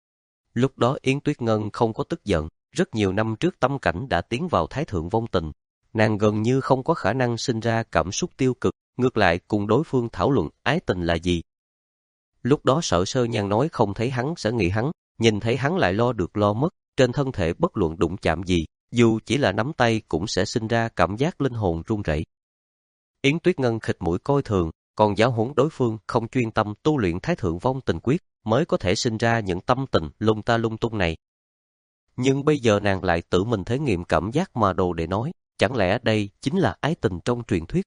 Lúc đó Yến Tuyết Ngân không có tức giận, rất nhiều năm trước tâm cảnh đã tiến vào thái thượng vong tình. Nàng gần như không có khả năng sinh ra cảm xúc tiêu cực, ngược lại cùng đối phương thảo luận ái tình là gì. Lúc đó Sở Sơ Nhan nói không thấy hắn sẽ nghĩ hắn, nhìn thấy hắn lại lo được lo mất, trên thân thể bất luận đụng chạm gì, dù chỉ là nắm tay cũng sẽ sinh ra cảm giác linh hồn run rẩy. Yến Tuyết Ngân khịt mũi coi thường, còn giáo huấn đối phương không chuyên tâm tu luyện thái thượng vong tình quyết, mới có thể sinh ra những tâm tình lung ta lung tung này. Nhưng bây giờ nàng lại tự mình thể nghiệm cảm giác mà đồ để nói, chẳng lẽ đây chính là ái tình trong truyền thuyết?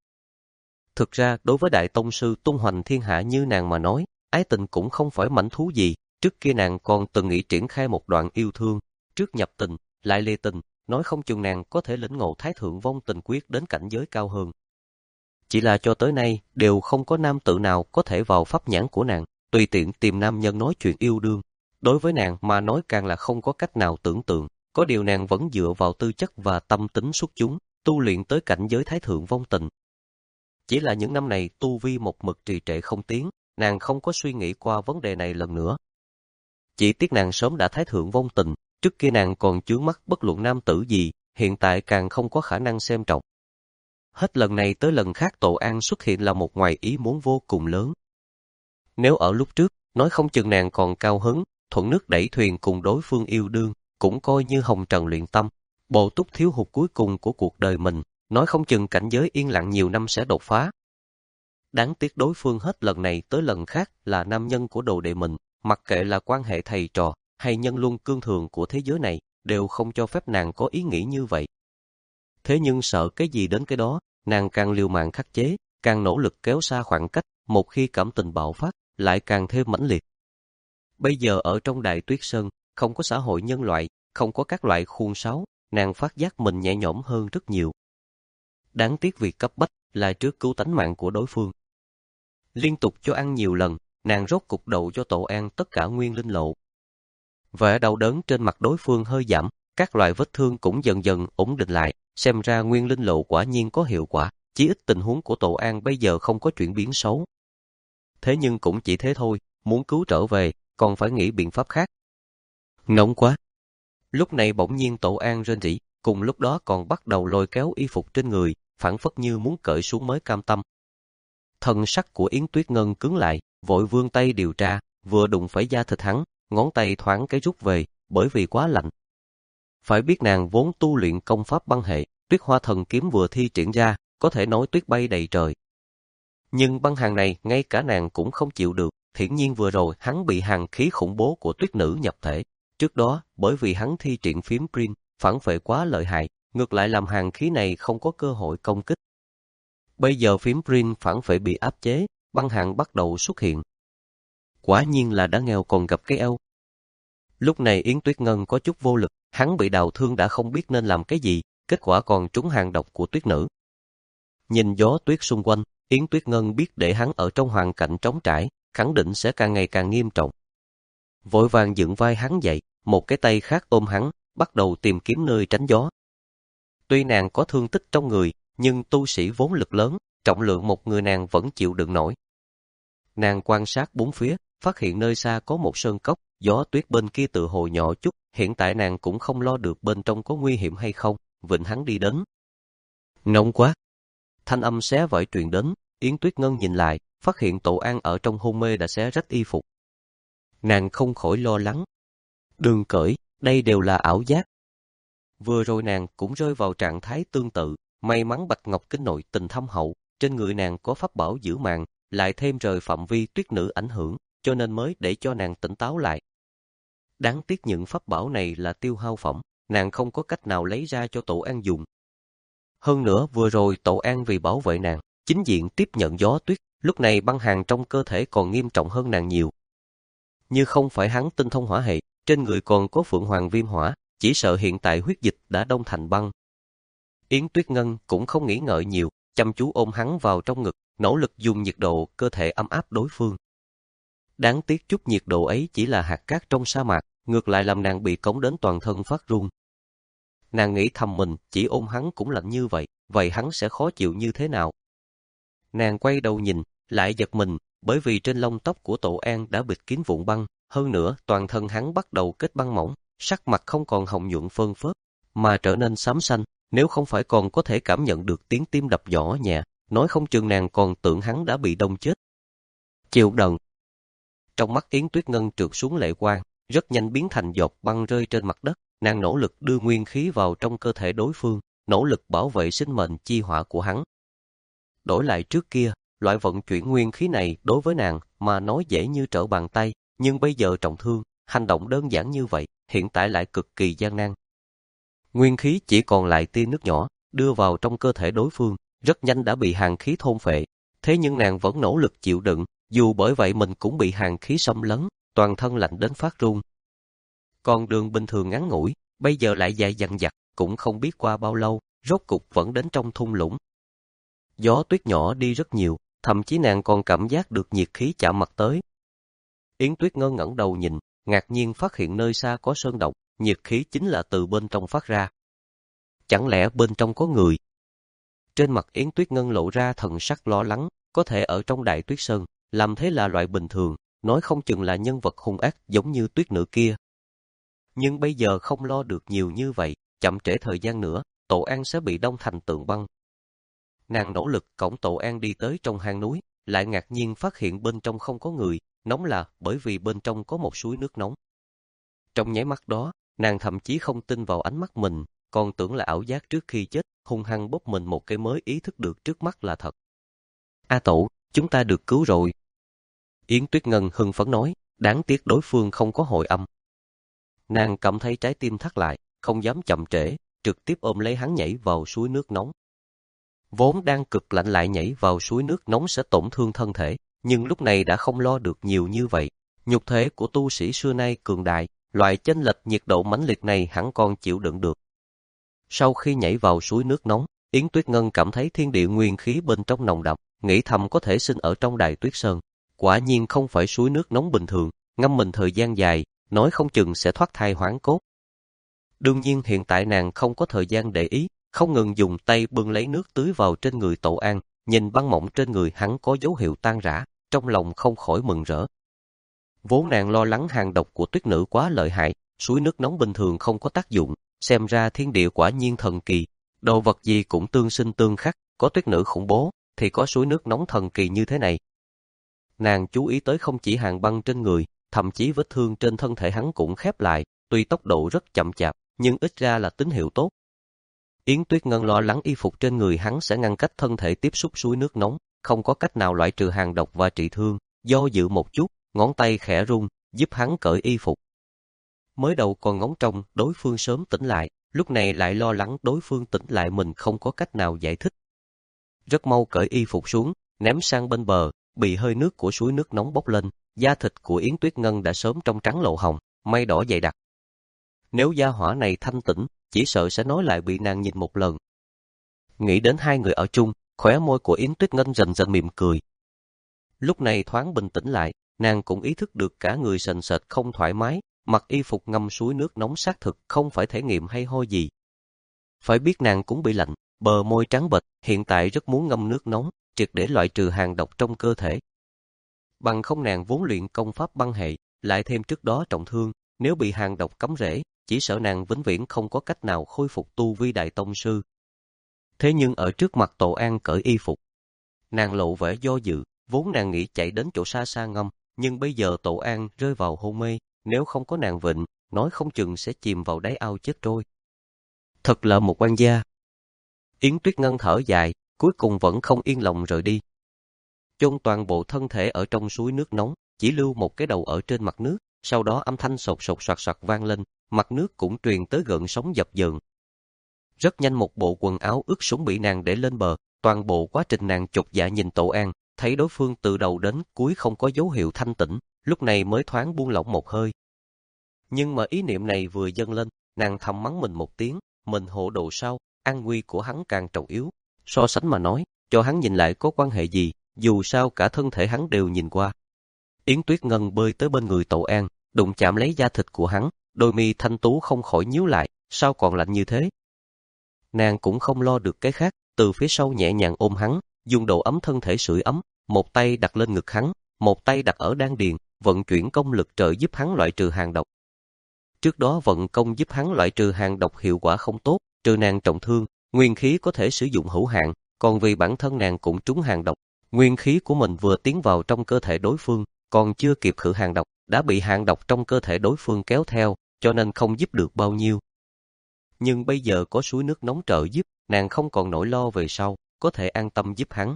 Thực ra, đối với đại tông sư tung hoành thiên hạ như nàng mà nói, ái tình cũng không phải mảnh thú gì, trước kia nàng còn từng nghĩ triển khai một đoạn yêu thương, trước nhập tình, lại lìa tình, nói không chừng nàng có thể lĩnh ngộ thái thượng vong tình quyết đến cảnh giới cao hơn. Chỉ là cho tới nay, đều không có nam tử nào có thể vào pháp nhãn của nàng, tùy tiện tìm nam nhân nói chuyện yêu đương. Đối với nàng mà nói càng là không có cách nào tưởng tượng, có điều nàng vẫn dựa vào tư chất và tâm tính xuất chúng, tu luyện tới cảnh giới thái thượng vong tình. Chỉ là những năm này tu vi một mực trì trệ không tiến, nàng không có suy nghĩ qua vấn đề này lần nữa. Chỉ tiếc nàng sớm đã thái thượng vong tình, trước kia nàng còn chướng mắt bất luận nam tử gì, hiện tại càng không có khả năng xem trọng. Hết lần này tới lần khác Tổ An xuất hiện là một ngoài ý muốn vô cùng lớn. Nếu ở lúc trước, nói không chừng nàng còn cao hứng, thuận nước đẩy thuyền cùng đối phương yêu đương, cũng coi như hồng trần luyện tâm, bổ túc thiếu hụt cuối cùng của cuộc đời mình, nói không chừng cảnh giới yên lặng nhiều năm sẽ đột phá. Đáng tiếc đối phương hết lần này tới lần khác là nam nhân của đồ đệ mình, mặc kệ là quan hệ thầy trò hay nhân luân cương thường của thế giới này, đều không cho phép nàng có ý nghĩ như vậy. Thế nhưng sợ cái gì đến cái đó, nàng càng liều mạng khắc chế, càng nỗ lực kéo xa khoảng cách, một khi cảm tình bạo phát, lại càng thêm mãnh liệt. Bây giờ ở trong Đại Tuyết Sơn, không có xã hội nhân loại, không có các loại khuôn sáo, nàng phát giác mình nhẹ nhõm hơn rất nhiều. Đáng tiếc việc cấp bách là trước cứu tánh mạng của đối phương. Liên tục cho ăn nhiều lần, nàng rốt cục đậu cho Tổ An tất cả nguyên linh lộ. Vẻ đau đớn trên mặt đối phương hơi giảm, các loại vết thương cũng dần dần ổn định lại, xem ra nguyên linh lộ quả nhiên có hiệu quả, chí ít tình huống của Tổ An bây giờ không có chuyển biến xấu. Thế nhưng cũng chỉ thế thôi, muốn cứu trở về, còn phải nghĩ biện pháp khác. Nóng quá. Lúc này bỗng nhiên Tổ An rên rỉ, cùng lúc đó còn bắt đầu lôi kéo y phục trên người, phảng phất như muốn cởi xuống mới cam tâm. Thân sắc của Yến Tuyết Ngân cứng lại, vội vươn tay điều tra, vừa đụng phải da thịt hắn, ngón tay thoáng cái rút về, bởi vì quá lạnh. Phải biết nàng vốn tu luyện công pháp băng hệ, Tuyết Hoa Thần Kiếm vừa thi triển ra, có thể nói tuyết bay đầy trời. Nhưng băng hàn này ngay cả nàng cũng không chịu được, hiển nhiên vừa rồi hắn bị hàn khí khủng bố của tuyết nữ nhập thể. Trước đó, bởi vì hắn thi triển phím Prin, phản phệ quá lợi hại, ngược lại làm hàn khí này không có cơ hội công kích. Bây giờ phím Prin phản phệ bị áp chế, băng hàn bắt đầu xuất hiện. Quả nhiên là đã nghèo còn gặp cái eo. Lúc này Yến Tuyết Ngân có chút vô lực, hắn bị đào thương đã không biết nên làm cái gì, kết quả còn trúng hàn độc của tuyết nữ. Nhìn gió tuyết xung quanh, Yến Tuyết Ngân biết để hắn ở trong hoàn cảnh trống trải, khẳng định sẽ càng ngày càng nghiêm trọng. Vội vàng dựng vai hắn dậy, một cái tay khác ôm hắn, bắt đầu tìm kiếm nơi tránh gió. Tuy nàng có thương tích trong người, nhưng tu sĩ vốn lực lớn, trọng lượng một người nàng vẫn chịu đựng nổi. Nàng quan sát bốn phía, phát hiện nơi xa có một sơn cốc, gió tuyết bên kia tự hồ nhỏ chút, hiện tại nàng cũng không lo được bên trong có nguy hiểm hay không, vịnh hắn đi đến. Nóng quá! Thanh âm xé vải truyền đến, Yến Tuyết Ngân nhìn lại, phát hiện Tổ An ở trong hôn mê đã xé rách y phục. Nàng không khỏi lo lắng. Đừng cởi, đây đều là ảo giác. Vừa rồi nàng cũng rơi vào trạng thái tương tự, may mắn Bạch Ngọc Kinh nội tình thâm hậu, trên người nàng có pháp bảo giữ màng, lại thêm rời phạm vi tuyết nữ ảnh hưởng, cho nên mới để cho nàng tỉnh táo lại. Đáng tiếc những pháp bảo này là tiêu hao phẩm, nàng không có cách nào lấy ra cho Tổ An dùng. Hơn nữa vừa rồi Tổ An vì bảo vệ nàng, chính diện tiếp nhận gió tuyết, lúc này băng hàn trong cơ thể còn nghiêm trọng hơn nàng nhiều. Như không phải hắn tinh thông hỏa hệ, trên người còn có Phượng Hoàng Viêm Hỏa, chỉ sợ hiện tại huyết dịch đã đông thành băng. Yến Tuyết Ngân cũng không nghĩ ngợi nhiều, chăm chú ôm hắn vào trong ngực, nỗ lực dùng nhiệt độ cơ thể ấm áp đối phương. Đáng tiếc chút nhiệt độ ấy chỉ là hạt cát trong sa mạc, ngược lại làm nàng bị cống đến toàn thân phát run. Nàng nghĩ thầm mình chỉ ôm hắn cũng lạnh như vậy, vậy hắn sẽ khó chịu như thế nào? Nàng quay đầu nhìn, lại giật mình, bởi vì trên lông tóc của Tổ An đã bịt kín vụn băng, hơn nữa toàn thân hắn bắt đầu kết băng mỏng, sắc mặt không còn hồng nhuận phơn phớt, mà trở nên xám xanh, nếu không phải còn có thể cảm nhận được tiếng tim đập nhỏ nhẹ, nói không chừng nàng còn tưởng hắn đã bị đông chết. Chịu đựng. Trong mắt Yến Tuyết Ngân trượt xuống lệ quang, rất nhanh biến thành giọt băng rơi trên mặt đất, nàng nỗ lực đưa nguyên khí vào trong cơ thể đối phương, nỗ lực bảo vệ sinh mệnh chi hỏa của hắn. Đổi lại trước kia, loại vận chuyển nguyên khí này đối với nàng mà nói dễ như trở bàn tay, nhưng bây giờ trọng thương, hành động đơn giản như vậy, hiện tại lại cực kỳ gian nan. Nguyên khí chỉ còn lại tia nước nhỏ, đưa vào trong cơ thể đối phương, rất nhanh đã bị hàn khí thôn phệ, thế nhưng nàng vẫn nỗ lực chịu đựng, dù bởi vậy mình cũng bị hàn khí xâm lấn, toàn thân lạnh đến phát run. Con đường bình thường ngắn ngủi, bây giờ lại dài dằng dặc, cũng không biết qua bao lâu, rốt cục vẫn đến trong thung lũng. Gió tuyết nhỏ đi rất nhiều, thậm chí nàng còn cảm giác được nhiệt khí chạm mặt tới. Yến Tuyết Ngân ngẩng đầu nhìn, ngạc nhiên phát hiện nơi xa có sơn động, nhiệt khí chính là từ bên trong phát ra. Chẳng lẽ bên trong có người? Trên mặt Yến Tuyết Ngân lộ ra thần sắc lo lắng, có thể ở trong Đại Tuyết Sơn, làm thế là loại bình thường, nói không chừng là nhân vật hung ác giống như tuyết nữ kia. Nhưng bây giờ không lo được nhiều như vậy, chậm trễ thời gian nữa, Tổ An sẽ bị đông thành tượng băng. Nàng nỗ lực cõng Tổ An đi tới trong hang núi, lại ngạc nhiên phát hiện bên trong không có người, nóng là bởi vì bên trong có một suối nước nóng. Trong nháy mắt đó, nàng thậm chí không tin vào ánh mắt mình, còn tưởng là ảo giác trước khi chết, hung hăng bóp mình một cái mới ý thức được trước mắt là thật. A Tổ, chúng ta được cứu rồi. Yến Tuyết Ngân hưng phấn nói, đáng tiếc đối phương không có hồi âm. Nàng cảm thấy trái tim thắt lại, không dám chậm trễ, trực tiếp ôm lấy hắn nhảy vào suối nước nóng. Vốn đang cực lạnh lại nhảy vào suối nước nóng sẽ tổn thương thân thể, nhưng lúc này đã không lo được nhiều như vậy. Nhục thể của tu sĩ xưa nay cường đại, loại chênh lệch nhiệt độ mãnh liệt này hắn còn chịu đựng được. Sau khi nhảy vào suối nước nóng, Yến Tuyết Ngân cảm thấy thiên địa nguyên khí bên trong nồng đậm, nghĩ thầm có thể sinh ở trong Đại Tuyết Sơn. Quả nhiên không phải suối nước nóng bình thường, ngâm mình thời gian dài, nói không chừng sẽ thoát thai hoán cốt. Đương nhiên hiện tại nàng không có thời gian để ý, không ngừng dùng tay bưng lấy nước tưới vào trên người Tổ An, nhìn băng mỏng trên người hắn có dấu hiệu tan rã, trong lòng không khỏi mừng rỡ. Vốn nàng lo lắng hàn độc của tuyết nữ quá lợi hại, suối nước nóng bình thường không có tác dụng, xem ra thiên địa quả nhiên thần kỳ, đồ vật gì cũng tương sinh tương khắc, có tuyết nữ khủng bố, thì có suối nước nóng thần kỳ như thế này. Nàng chú ý tới không chỉ hàn băng trên người, thậm chí vết thương trên thân thể hắn cũng khép lại, tuy tốc độ rất chậm chạp, nhưng ít ra là tín hiệu tốt. Yến Tuyết Ngân lo lắng y phục trên người hắn sẽ ngăn cách thân thể tiếp xúc suối nước nóng, không có cách nào loại trừ hàn độc và trị thương, do dự một chút, ngón tay khẽ rung, giúp hắn cởi y phục. Mới đầu còn ngóng trông đối phương sớm tỉnh lại, lúc này lại lo lắng đối phương tỉnh lại mình không có cách nào giải thích. Rất mau cởi y phục xuống, ném sang bên bờ, bị hơi nước của suối nước nóng bốc lên, da thịt của Yến Tuyết Ngân đã sớm trong trắng lộ hồng, mây đỏ dày đặc. Nếu gia hỏa này thanh tĩnh, chỉ sợ sẽ nói lại bị nàng nhìn một lần. Nghĩ đến hai người ở chung, khóe môi của Yến Tuyết Ngân dần dần mỉm cười. Lúc này thoáng bình tĩnh lại, nàng cũng ý thức được cả người sền sệt không thoải mái, mặc y phục ngâm suối nước nóng xác thực không phải thể nghiệm hay ho gì. Phải biết nàng cũng bị lạnh, bờ môi trắng bệch, hiện tại rất muốn ngâm nước nóng, triệt để loại trừ hàn độc trong cơ thể. Bằng không nàng vốn luyện công pháp băng hệ, lại thêm trước đó trọng thương, nếu bị hàn độc cắm rễ, chỉ sợ nàng vĩnh viễn không có cách nào khôi phục tu vi đại tông sư. Thế nhưng ở trước mặt Tổ An cởi y phục, nàng lộ vẻ do dự, vốn nàng nghĩ chạy đến chỗ xa xa ngâm, nhưng bây giờ Tổ An rơi vào hôn mê, nếu không có nàng vịnh, nói không chừng sẽ chìm vào đáy ao chết trôi. Thật là một oan gia. Yến Tuyết Ngân thở dài, cuối cùng vẫn không yên lòng rời đi. Chôn toàn bộ thân thể ở trong suối nước nóng, chỉ lưu một cái đầu ở trên mặt nước, sau đó âm thanh sột sột soạt soạt vang lên, mặt nước cũng truyền tới gợn sóng dập dờn. Rất nhanh một bộ quần áo ướt sũng bị nàng để lên bờ, toàn bộ quá trình nàng chột dạ nhìn Tổ An, thấy đối phương từ đầu đến cuối không có dấu hiệu thanh tĩnh, lúc này mới thoáng buông lỏng một hơi. Nhưng mà ý niệm này vừa dâng lên, nàng thầm mắng mình một tiếng, mình hộ độ sao, an nguy của hắn càng trọng yếu. So sánh mà nói, cho hắn nhìn lại có quan hệ gì, dù sao cả thân thể hắn đều nhìn qua. Yến Tuyết Ngân bơi tới bên người Tổ An, đụng chạm lấy da thịt của hắn, đôi mi thanh tú không khỏi nhíu lại, sao còn lạnh như thế? Nàng cũng không lo được cái khác, từ phía sau nhẹ nhàng ôm hắn, dùng độ ấm thân thể sưởi ấm, một tay đặt lên ngực hắn, một tay đặt ở đan điền, vận chuyển công lực trợ giúp hắn loại trừ hàng độc. Trước đó vận công giúp hắn loại trừ hàng độc hiệu quả không tốt, trừ nàng trọng thương, nguyên khí có thể sử dụng hữu hạn, còn vì bản thân nàng cũng trúng hàng độc, nguyên khí của mình vừa tiến vào trong cơ thể đối phương, còn chưa kịp khử hàng độc, đã bị hàng độc trong cơ thể đối phương kéo theo, cho nên không giúp được bao nhiêu. Nhưng bây giờ có suối nước nóng trợ giúp, nàng không còn nỗi lo về sau, có thể an tâm giúp hắn.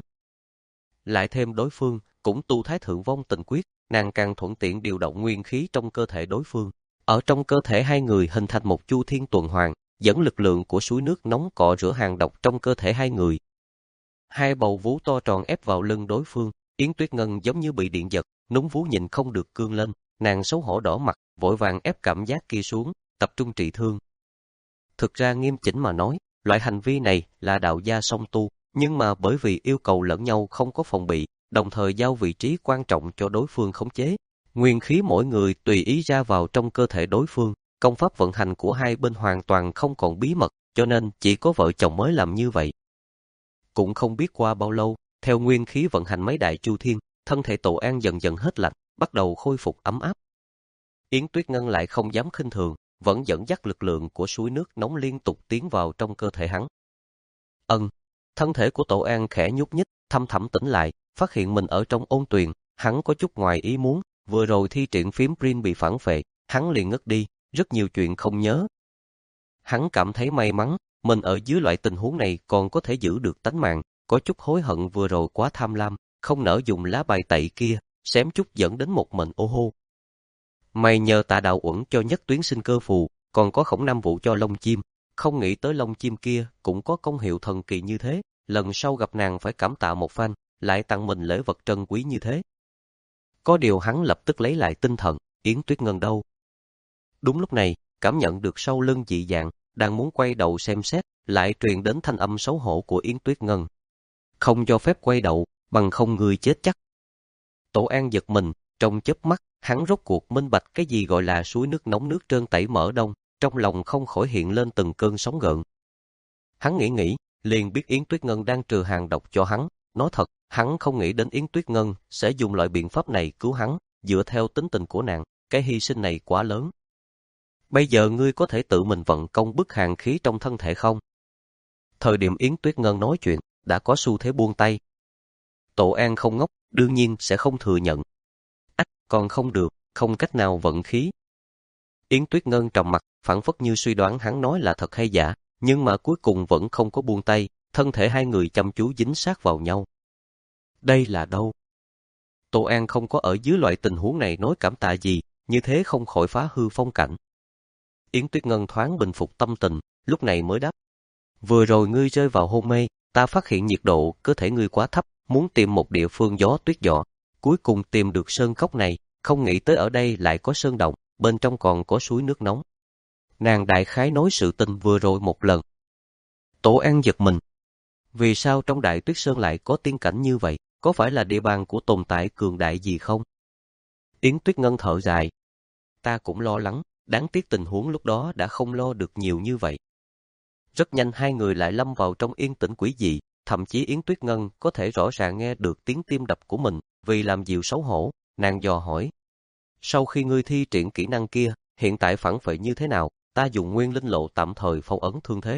Lại thêm đối phương, cũng tu Thái Thượng Vong Tình Quyết, nàng càng thuận tiện điều động nguyên khí trong cơ thể đối phương. Ở trong cơ thể hai người hình thành một chu thiên tuần hoàn, dẫn lực lượng của suối nước nóng cọ rửa hàng độc trong cơ thể hai người. Hai bầu vú to tròn ép vào lưng đối phương, Yến Tuyết Ngân giống như bị điện giật, núm vú nhịn không được cương lên, nàng xấu hổ đỏ mặt, vội vàng ép cảm giác kia xuống, tập trung trị thương. Thực ra nghiêm chỉnh mà nói, loại hành vi này là đạo gia song tu, nhưng mà bởi vì yêu cầu lẫn nhau không có phòng bị, đồng thời giao vị trí quan trọng cho đối phương khống chế. Nguyên khí mỗi người tùy ý ra vào trong cơ thể đối phương, công pháp vận hành của hai bên hoàn toàn không còn bí mật, cho nên chỉ có vợ chồng mới làm như vậy. Cũng không biết qua bao lâu, theo nguyên khí vận hành mấy đại chu thiên, thân thể Tổ An dần dần hết lạnh, bắt đầu khôi phục ấm áp. Yến Tuyết Ngân lại không dám khinh thường, vẫn dẫn dắt lực lượng của suối nước nóng liên tục tiến vào trong cơ thể hắn. Ân, thân thể của Tổ An khẽ nhúc nhích, thâm thẳm tỉnh lại, phát hiện mình ở trong ôn tuyền, hắn có chút ngoài ý muốn, vừa rồi thi triển phím Prin bị phản phệ, hắn liền ngất đi, rất nhiều chuyện không nhớ. Hắn cảm thấy may mắn, mình ở dưới loại tình huống này còn có thể giữ được tánh mạng, có chút hối hận vừa rồi quá tham lam, không nỡ dùng lá bài tẩy kia, xém chút dẫn đến một mệnh ô hô. Mày nhờ Tạ đạo uẩn cho nhất tuyến sinh cơ phù, còn có Khổng Nam Vũ cho lông chim, không nghĩ tới lông chim kia cũng có công hiệu thần kỳ như thế, lần sau gặp nàng phải cảm tạ một phen, lại tặng mình lễ vật trân quý như thế. Có điều hắn lập tức lấy lại tinh thần, Yến Tuyết Ngân đâu? Đúng lúc này, cảm nhận được sau lưng dị dạng, đang muốn quay đầu xem xét, lại truyền đến thanh âm xấu hổ của Yến Tuyết Ngân. Không cho phép quay đầu, bằng không người chết chắc. Tổ An giật mình, trong chớp mắt, hắn rốt cuộc minh bạch cái gì gọi là suối nước nóng nước trơn tẩy mở đông, trong lòng không khỏi hiện lên từng cơn sóng gợn. Hắn nghĩ nghĩ, liền biết Yến Tuyết Ngân đang trừ hàng độc cho hắn, nói thật, hắn không nghĩ đến Yến Tuyết Ngân sẽ dùng loại biện pháp này cứu hắn, dựa theo tính tình của nàng, cái hy sinh này quá lớn. Bây giờ ngươi có thể tự mình vận công bức hàn khí trong thân thể không? Thời điểm Yến Tuyết Ngân nói chuyện, đã có xu thế buông tay. Tổ An không ngốc, đương nhiên sẽ không thừa nhận. Ách, còn không được, không cách nào vận khí. Yến Tuyết Ngân trầm mặt, phảng phất như suy đoán hắn nói là thật hay giả, nhưng mà cuối cùng vẫn không có buông tay, thân thể hai người chăm chú dính sát vào nhau. Đây là đâu? Tổ An không có ở dưới loại tình huống này nói cảm tạ gì, như thế không khỏi phá hư phong cảnh. Yến Tuyết Ngân thoáng bình phục tâm tình, lúc này mới đáp. Vừa rồi ngươi rơi vào hôn mê, ta phát hiện nhiệt độ cơ thể ngươi quá thấp, muốn tìm một địa phương gió tuyết giọ. Cuối cùng tìm được sơn cốc này, không nghĩ tới ở đây lại có sơn động, bên trong còn có suối nước nóng. Nàng đại khái nói sự tình vừa rồi một lần. Tổ An giật mình. Vì sao trong Đại Tuyết Sơn lại có tiên cảnh như vậy? Có phải là địa bàn của tồn tại cường đại gì không? Yến Tuyết Ngân thở dài. Ta cũng lo lắng, đáng tiếc tình huống lúc đó đã không lo được nhiều như vậy. Rất nhanh hai người lại lâm vào trong yên tĩnh quỷ dị, thậm chí Yến Tuyết Ngân có thể rõ ràng nghe được tiếng tim đập của mình, vì làm dịu xấu hổ, nàng dò hỏi. Sau khi ngươi thi triển kỹ năng kia, hiện tại phản phệ như thế nào? Ta dùng nguyên linh lộ tạm thời phong ấn thương thế.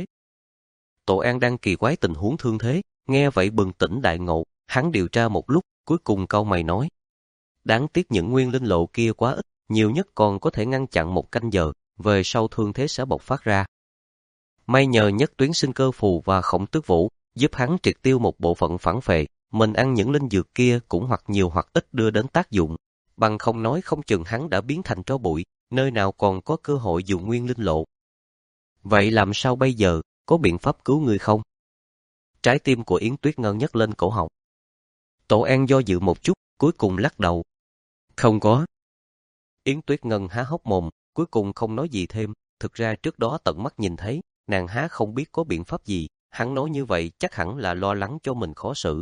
Tổ An đang kỳ quái tình huống thương thế, nghe vậy bừng tỉnh đại ngộ, hắn điều tra một lúc, cuối cùng cau mày nói. Đáng tiếc những nguyên linh lộ kia quá ít, nhiều nhất còn có thể ngăn chặn một canh giờ, về sau thương thế sẽ bộc phát ra. May nhờ nhất tuyến sinh cơ phù và Khổng Tước Vũ, giúp hắn triệt tiêu một bộ phận phản phệ, mình ăn những linh dược kia cũng hoặc nhiều hoặc ít đưa đến tác dụng, bằng không nói không chừng hắn đã biến thành tro bụi, nơi nào còn có cơ hội dùng nguyên linh lộ. Vậy làm sao bây giờ, có biện pháp cứu người không? Trái tim của Yến Tuyết Ngân nhấc lên cổ họng. Tổ An do dự một chút, cuối cùng lắc đầu. Không có. Yến Tuyết Ngân há hốc mồm, cuối cùng không nói gì thêm, thực ra trước đó tận mắt nhìn thấy, nàng há không biết có biện pháp gì, hắn nói như vậy chắc hẳn là lo lắng cho mình khó xử.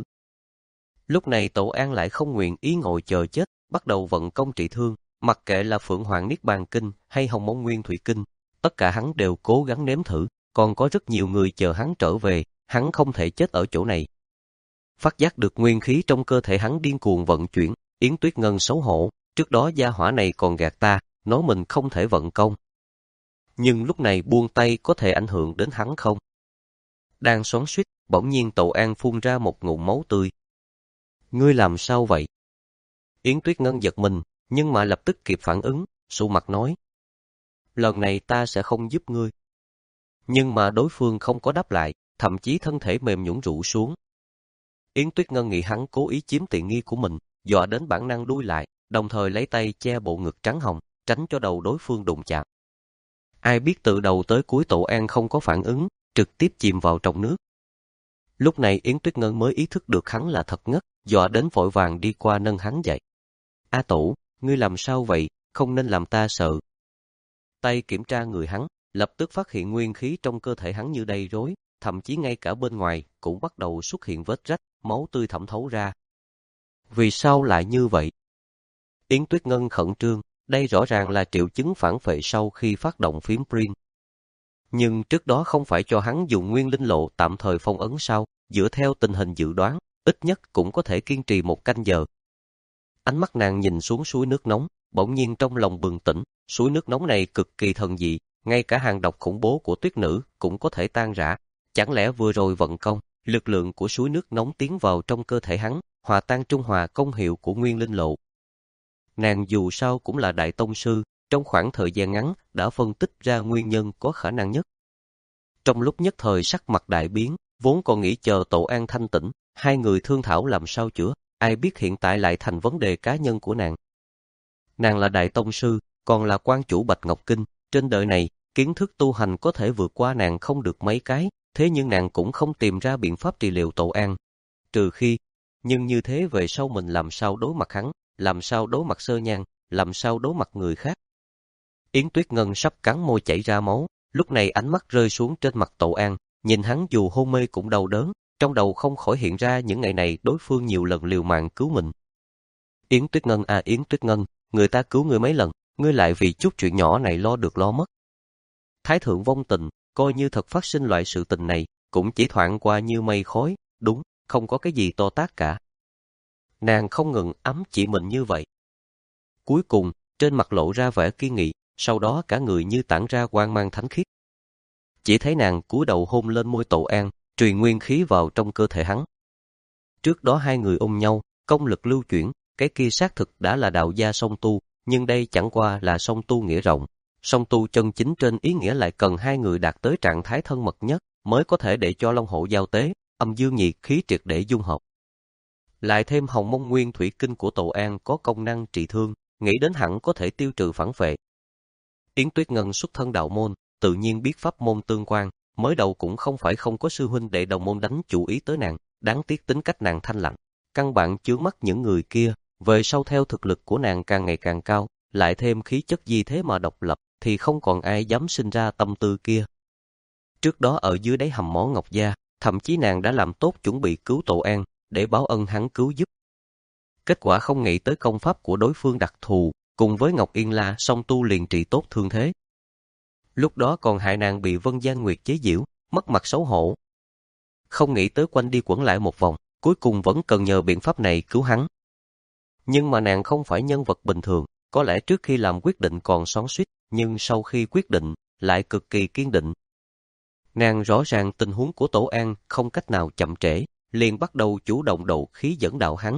Lúc này Tổ An lại không nguyện ý ngồi chờ chết, bắt đầu vận công trị thương, mặc kệ là Phượng Hoàng Niết Bàn Kinh hay Hồng Mông Nguyên Thủy Kinh, tất cả hắn đều cố gắng nếm thử, còn có rất nhiều người chờ hắn trở về, hắn không thể chết ở chỗ này. Phát giác được nguyên khí trong cơ thể hắn điên cuồng vận chuyển, Yến Tuyết Ngân xấu hổ, trước đó gia hỏa này còn gạt ta, nói mình không thể vận công. Nhưng lúc này buông tay có thể ảnh hưởng đến hắn không? Đang xoắn xuýt, bỗng nhiên Tậu An phun ra một ngụm máu tươi. Ngươi làm sao vậy? Yến Tuyết Ngân giật mình, nhưng mà lập tức kịp phản ứng, sụ mặt nói. Lần này ta sẽ không giúp ngươi. Nhưng mà đối phương không có đáp lại, thậm chí thân thể mềm nhũn rũ xuống. Yến Tuyết Ngân nghĩ hắn cố ý chiếm tiện nghi của mình, dọa đến bản năng đuôi lại, đồng thời lấy tay che bộ ngực trắng hồng, tránh cho đầu đối phương đụng chạm. Ai biết từ đầu tới cuối Tậu An không có phản ứng, trực tiếp chìm vào trong nước. Lúc này Yến Tuyết Ngân mới ý thức được hắn là thật ngất, dọa đến vội vàng đi qua nâng hắn dậy. A Tẩu, ngươi làm sao vậy, không nên làm ta sợ. Tay kiểm tra người hắn, lập tức phát hiện nguyên khí trong cơ thể hắn như đầy rối, thậm chí ngay cả bên ngoài cũng bắt đầu xuất hiện vết rách, máu tươi thẩm thấu ra. Vì sao lại như vậy? Yến Tuyết Ngân khẩn trương, đây rõ ràng là triệu chứng phản phệ sau khi phát động phím Prin. Nhưng trước đó không phải cho hắn dùng nguyên linh lộ tạm thời phong ấn sao, dựa theo tình hình dự đoán, ít nhất cũng có thể kiên trì một canh giờ. Ánh mắt nàng nhìn xuống suối nước nóng, bỗng nhiên trong lòng bừng tỉnh, suối nước nóng này cực kỳ thần dị, ngay cả hàng độc khủng bố của tuyết nữ cũng có thể tan rã. Chẳng lẽ vừa rồi vận công, lực lượng của suối nước nóng tiến vào trong cơ thể hắn, hòa tan trung hòa công hiệu của nguyên linh lộ. Nàng dù sao cũng là đại tông sư, trong khoảng thời gian ngắn đã phân tích ra nguyên nhân có khả năng nhất. Trong lúc nhất thời sắc mặt đại biến, vốn còn nghĩ chờ Tậu An thanh tĩnh, hai người thương thảo làm sao chữa, ai biết hiện tại lại thành vấn đề cá nhân của nàng. Nàng là đại tông sư, còn là quan chủ Bạch Ngọc Kinh, trên đời này, kiến thức tu hành có thể vượt qua nàng không được mấy cái, thế nhưng nàng cũng không tìm ra biện pháp trị liệu Tậu An. Trừ khi, nhưng như thế về sau mình làm sao đối mặt hắn, làm sao đối mặt Sơ Nhan, làm sao đối mặt người khác. Yến Tuyết Ngân sắp cắn môi chảy ra máu, lúc này ánh mắt rơi xuống trên mặt Tậu An, nhìn hắn dù hôn mê cũng đau đớn, trong đầu không khỏi hiện ra những ngày này đối phương nhiều lần liều mạng cứu mình. Yến Tuyết Ngân à Yến Tuyết Ngân, người ta cứu ngươi mấy lần, ngươi lại vì chút chuyện nhỏ này lo được lo mất. Thái thượng vong tình, coi như thật phát sinh loại sự tình này, cũng chỉ thoảng qua như mây khói, đúng, không có cái gì to tát cả. Nàng không ngừng ấm chỉ mình như vậy. Cuối cùng, trên mặt lộ ra vẻ kiên nghị, sau đó cả người như tản ra quang mang thánh khiết. Chỉ thấy nàng cúi đầu hôn lên môi Tậu An, truyền nguyên khí vào trong cơ thể hắn. Trước đó hai người ôm nhau, công lực lưu chuyển, cái kia xác thực đã là đạo gia song tu, nhưng đây chẳng qua là song tu nghĩa rộng. Song tu chân chính trên ý nghĩa lại cần hai người đạt tới trạng thái thân mật nhất, mới có thể để cho long hổ giao tế, âm dương nhiệt khí triệt để dung hợp. Lại thêm hồng mông nguyên thủy kinh của Tậu An có công năng trị thương, nghĩ đến hẳn có thể tiêu trừ phản phệ. Yến Tuyết Ngân xuất thân đạo môn, tự nhiên biết pháp môn tương quan, mới đầu cũng không phải không có sư huynh đệ đồng môn đánh chủ ý tới nàng, đáng tiếc tính cách nàng thanh lạnh, căn bản chướng mắt những người kia, về sau theo thực lực của nàng càng ngày càng cao, lại thêm khí chất di thế mà độc lập, thì không còn ai dám sinh ra tâm tư kia. Trước đó ở dưới đáy hầm mỏ Ngọc Gia, thậm chí nàng đã làm tốt chuẩn bị cứu Tậu An, để báo ân hắn cứu giúp. Kết quả không nghĩ tới công pháp của đối phương đặc thù, cùng với Ngọc Yên La song tu liền trị tốt thương thế. Lúc đó còn hại nàng bị Vân Gian Nguyệt chế giễu, mất mặt xấu hổ. Không nghĩ tới quanh đi quẩn lại một vòng, cuối cùng vẫn cần nhờ biện pháp này cứu hắn. Nhưng mà nàng không phải nhân vật bình thường, có lẽ trước khi làm quyết định còn xoắn xuýt, nhưng sau khi quyết định, lại cực kỳ kiên định. Nàng rõ ràng tình huống của Tậu An không cách nào chậm trễ, liền bắt đầu chủ động độ khí dẫn đạo hắn.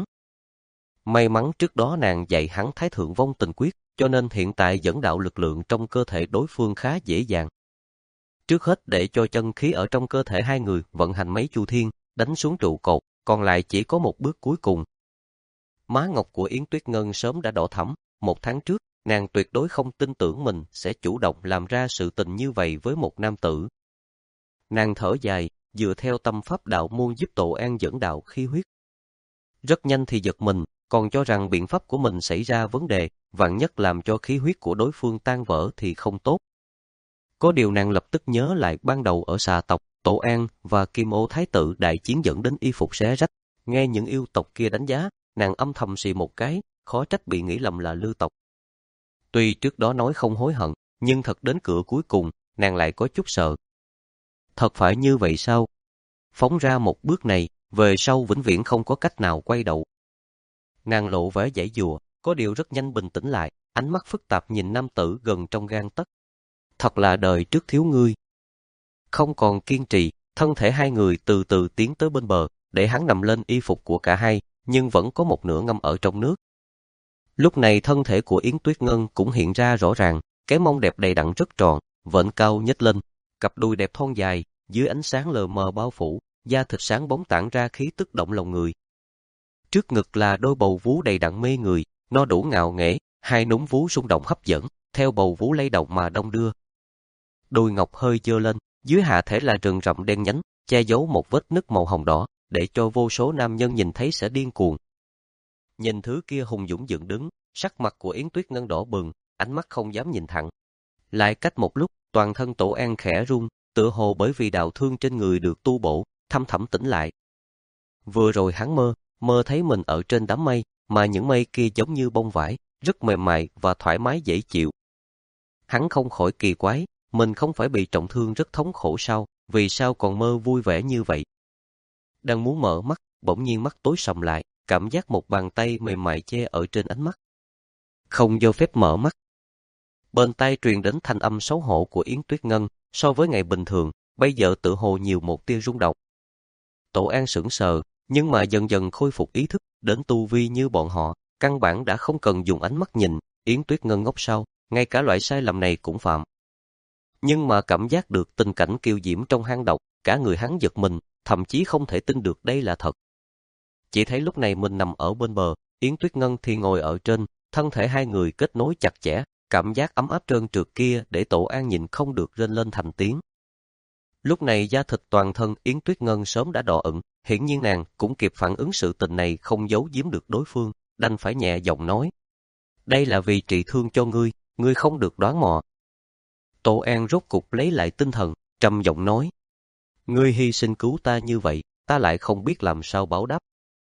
May mắn trước đó nàng dạy hắn Thái thượng vong tình quyết, cho nên hiện tại dẫn đạo lực lượng trong cơ thể đối phương khá dễ dàng. Trước hết để cho chân khí ở trong cơ thể hai người vận hành mấy chu thiên, đánh xuống trụ cột, còn lại chỉ có một bước cuối cùng. Má ngọc của Yến Tuyết Ngân sớm đã đỏ thẫm, một tháng trước, nàng tuyệt đối không tin tưởng mình sẽ chủ động làm ra sự tình như vậy với một nam tử. Nàng thở dài, dựa theo tâm pháp đạo môn giúp Tậu An dẫn đạo khí huyết. Rất nhanh thì giật mình, còn cho rằng biện pháp của mình xảy ra vấn đề, vạn nhất làm cho khí huyết của đối phương tan vỡ thì không tốt. Có điều nàng lập tức nhớ lại ban đầu ở xà tộc, Tậu An và Kim Ô Thái tử đại chiến dẫn đến y phục xé rách. Nghe những yêu tộc kia đánh giá, nàng âm thầm xì một cái, khó trách bị nghĩ lầm là Lư tộc. Tuy trước đó nói không hối hận, nhưng thật đến cửa cuối cùng, nàng lại có chút sợ. Thật phải như vậy sao? Phóng ra một bước này, về sau vĩnh viễn không có cách nào quay đầu. Nàng lộ vẻ giãy giụa, có điều rất nhanh bình tĩnh lại, ánh mắt phức tạp nhìn nam tử gần trong gang tấc. Thật là đời trước thiếu ngươi. Không còn kiên trì, thân thể hai người từ từ tiến tới bên bờ, để hắn nằm lên y phục của cả hai, nhưng vẫn có một nửa ngâm ở trong nước. Lúc này thân thể của Yến Tuyết Ngân cũng hiện ra rõ ràng, cái mông đẹp đầy đặn rất tròn, vểnh cao nhếch lên, cặp đùi đẹp thon dài, dưới ánh sáng lờ mờ bao phủ, da thịt sáng bóng tản ra khí tức động lòng người. Trước ngực là đôi bầu vú đầy đặn mê người, no đủ ngạo nghễ, hai núm vú rung động hấp dẫn, theo bầu vú lay động mà đong đưa. Đùi ngọc hơi giơ lên, dưới hạ thể là rừng rậm đen nhánh, che giấu một vết nứt màu hồng đỏ, để cho vô số nam nhân nhìn thấy sẽ điên cuồng. Nhìn thứ kia hùng dũng dựng đứng, sắc mặt của Yến Tuyết Ngân đỏ bừng, ánh mắt không dám nhìn thẳng. Lại cách một lúc, toàn thân Tổ An khẽ run, tựa hồ bởi vì đạo thương trên người được tu bổ, thâm thẳm tỉnh lại. Vừa rồi hắn mơ, mơ thấy mình ở trên đám mây, mà những mây kia giống như bông vải, rất mềm mại và thoải mái dễ chịu. Hắn không khỏi kỳ quái, mình không phải bị trọng thương rất thống khổ sao, vì sao còn mơ vui vẻ như vậy? Đang muốn mở mắt, bỗng nhiên mắt tối sầm lại, cảm giác một bàn tay mềm mại che ở trên ánh mắt. Không cho phép mở mắt. Bên tai truyền đến thanh âm xấu hổ của Yến Tuyết Ngân, so với ngày bình thường, bây giờ tự hồ nhiều một tia rung động. Tổ An sững sờ, nhưng mà dần dần khôi phục ý thức, đến tu vi như bọn họ, căn bản đã không cần dùng ánh mắt nhìn, Yến Tuyết Ngân ngốc sao, ngay cả loại sai lầm này cũng phạm. Nhưng mà cảm giác được tình cảnh kiều diễm trong hang động, cả người hắn giật mình, thậm chí không thể tin được đây là thật. Chỉ thấy lúc này mình nằm ở bên bờ, Yến Tuyết Ngân thì ngồi ở trên, thân thể hai người kết nối chặt chẽ, cảm giác ấm áp trơn trượt kia để Tổ An nhìn không được rên lên thành tiếng. Lúc này da thịt toàn thân Yến Tuyết Ngân sớm đã đỏ ửng, hiển nhiên nàng cũng kịp phản ứng sự tình này không giấu giếm được đối phương, đành phải nhẹ giọng nói. Đây là vì trị thương cho ngươi, ngươi không được đoán mò. Tổ An rốt cục lấy lại tinh thần, trầm giọng nói. Ngươi hy sinh cứu ta như vậy, ta lại không biết làm sao báo đáp.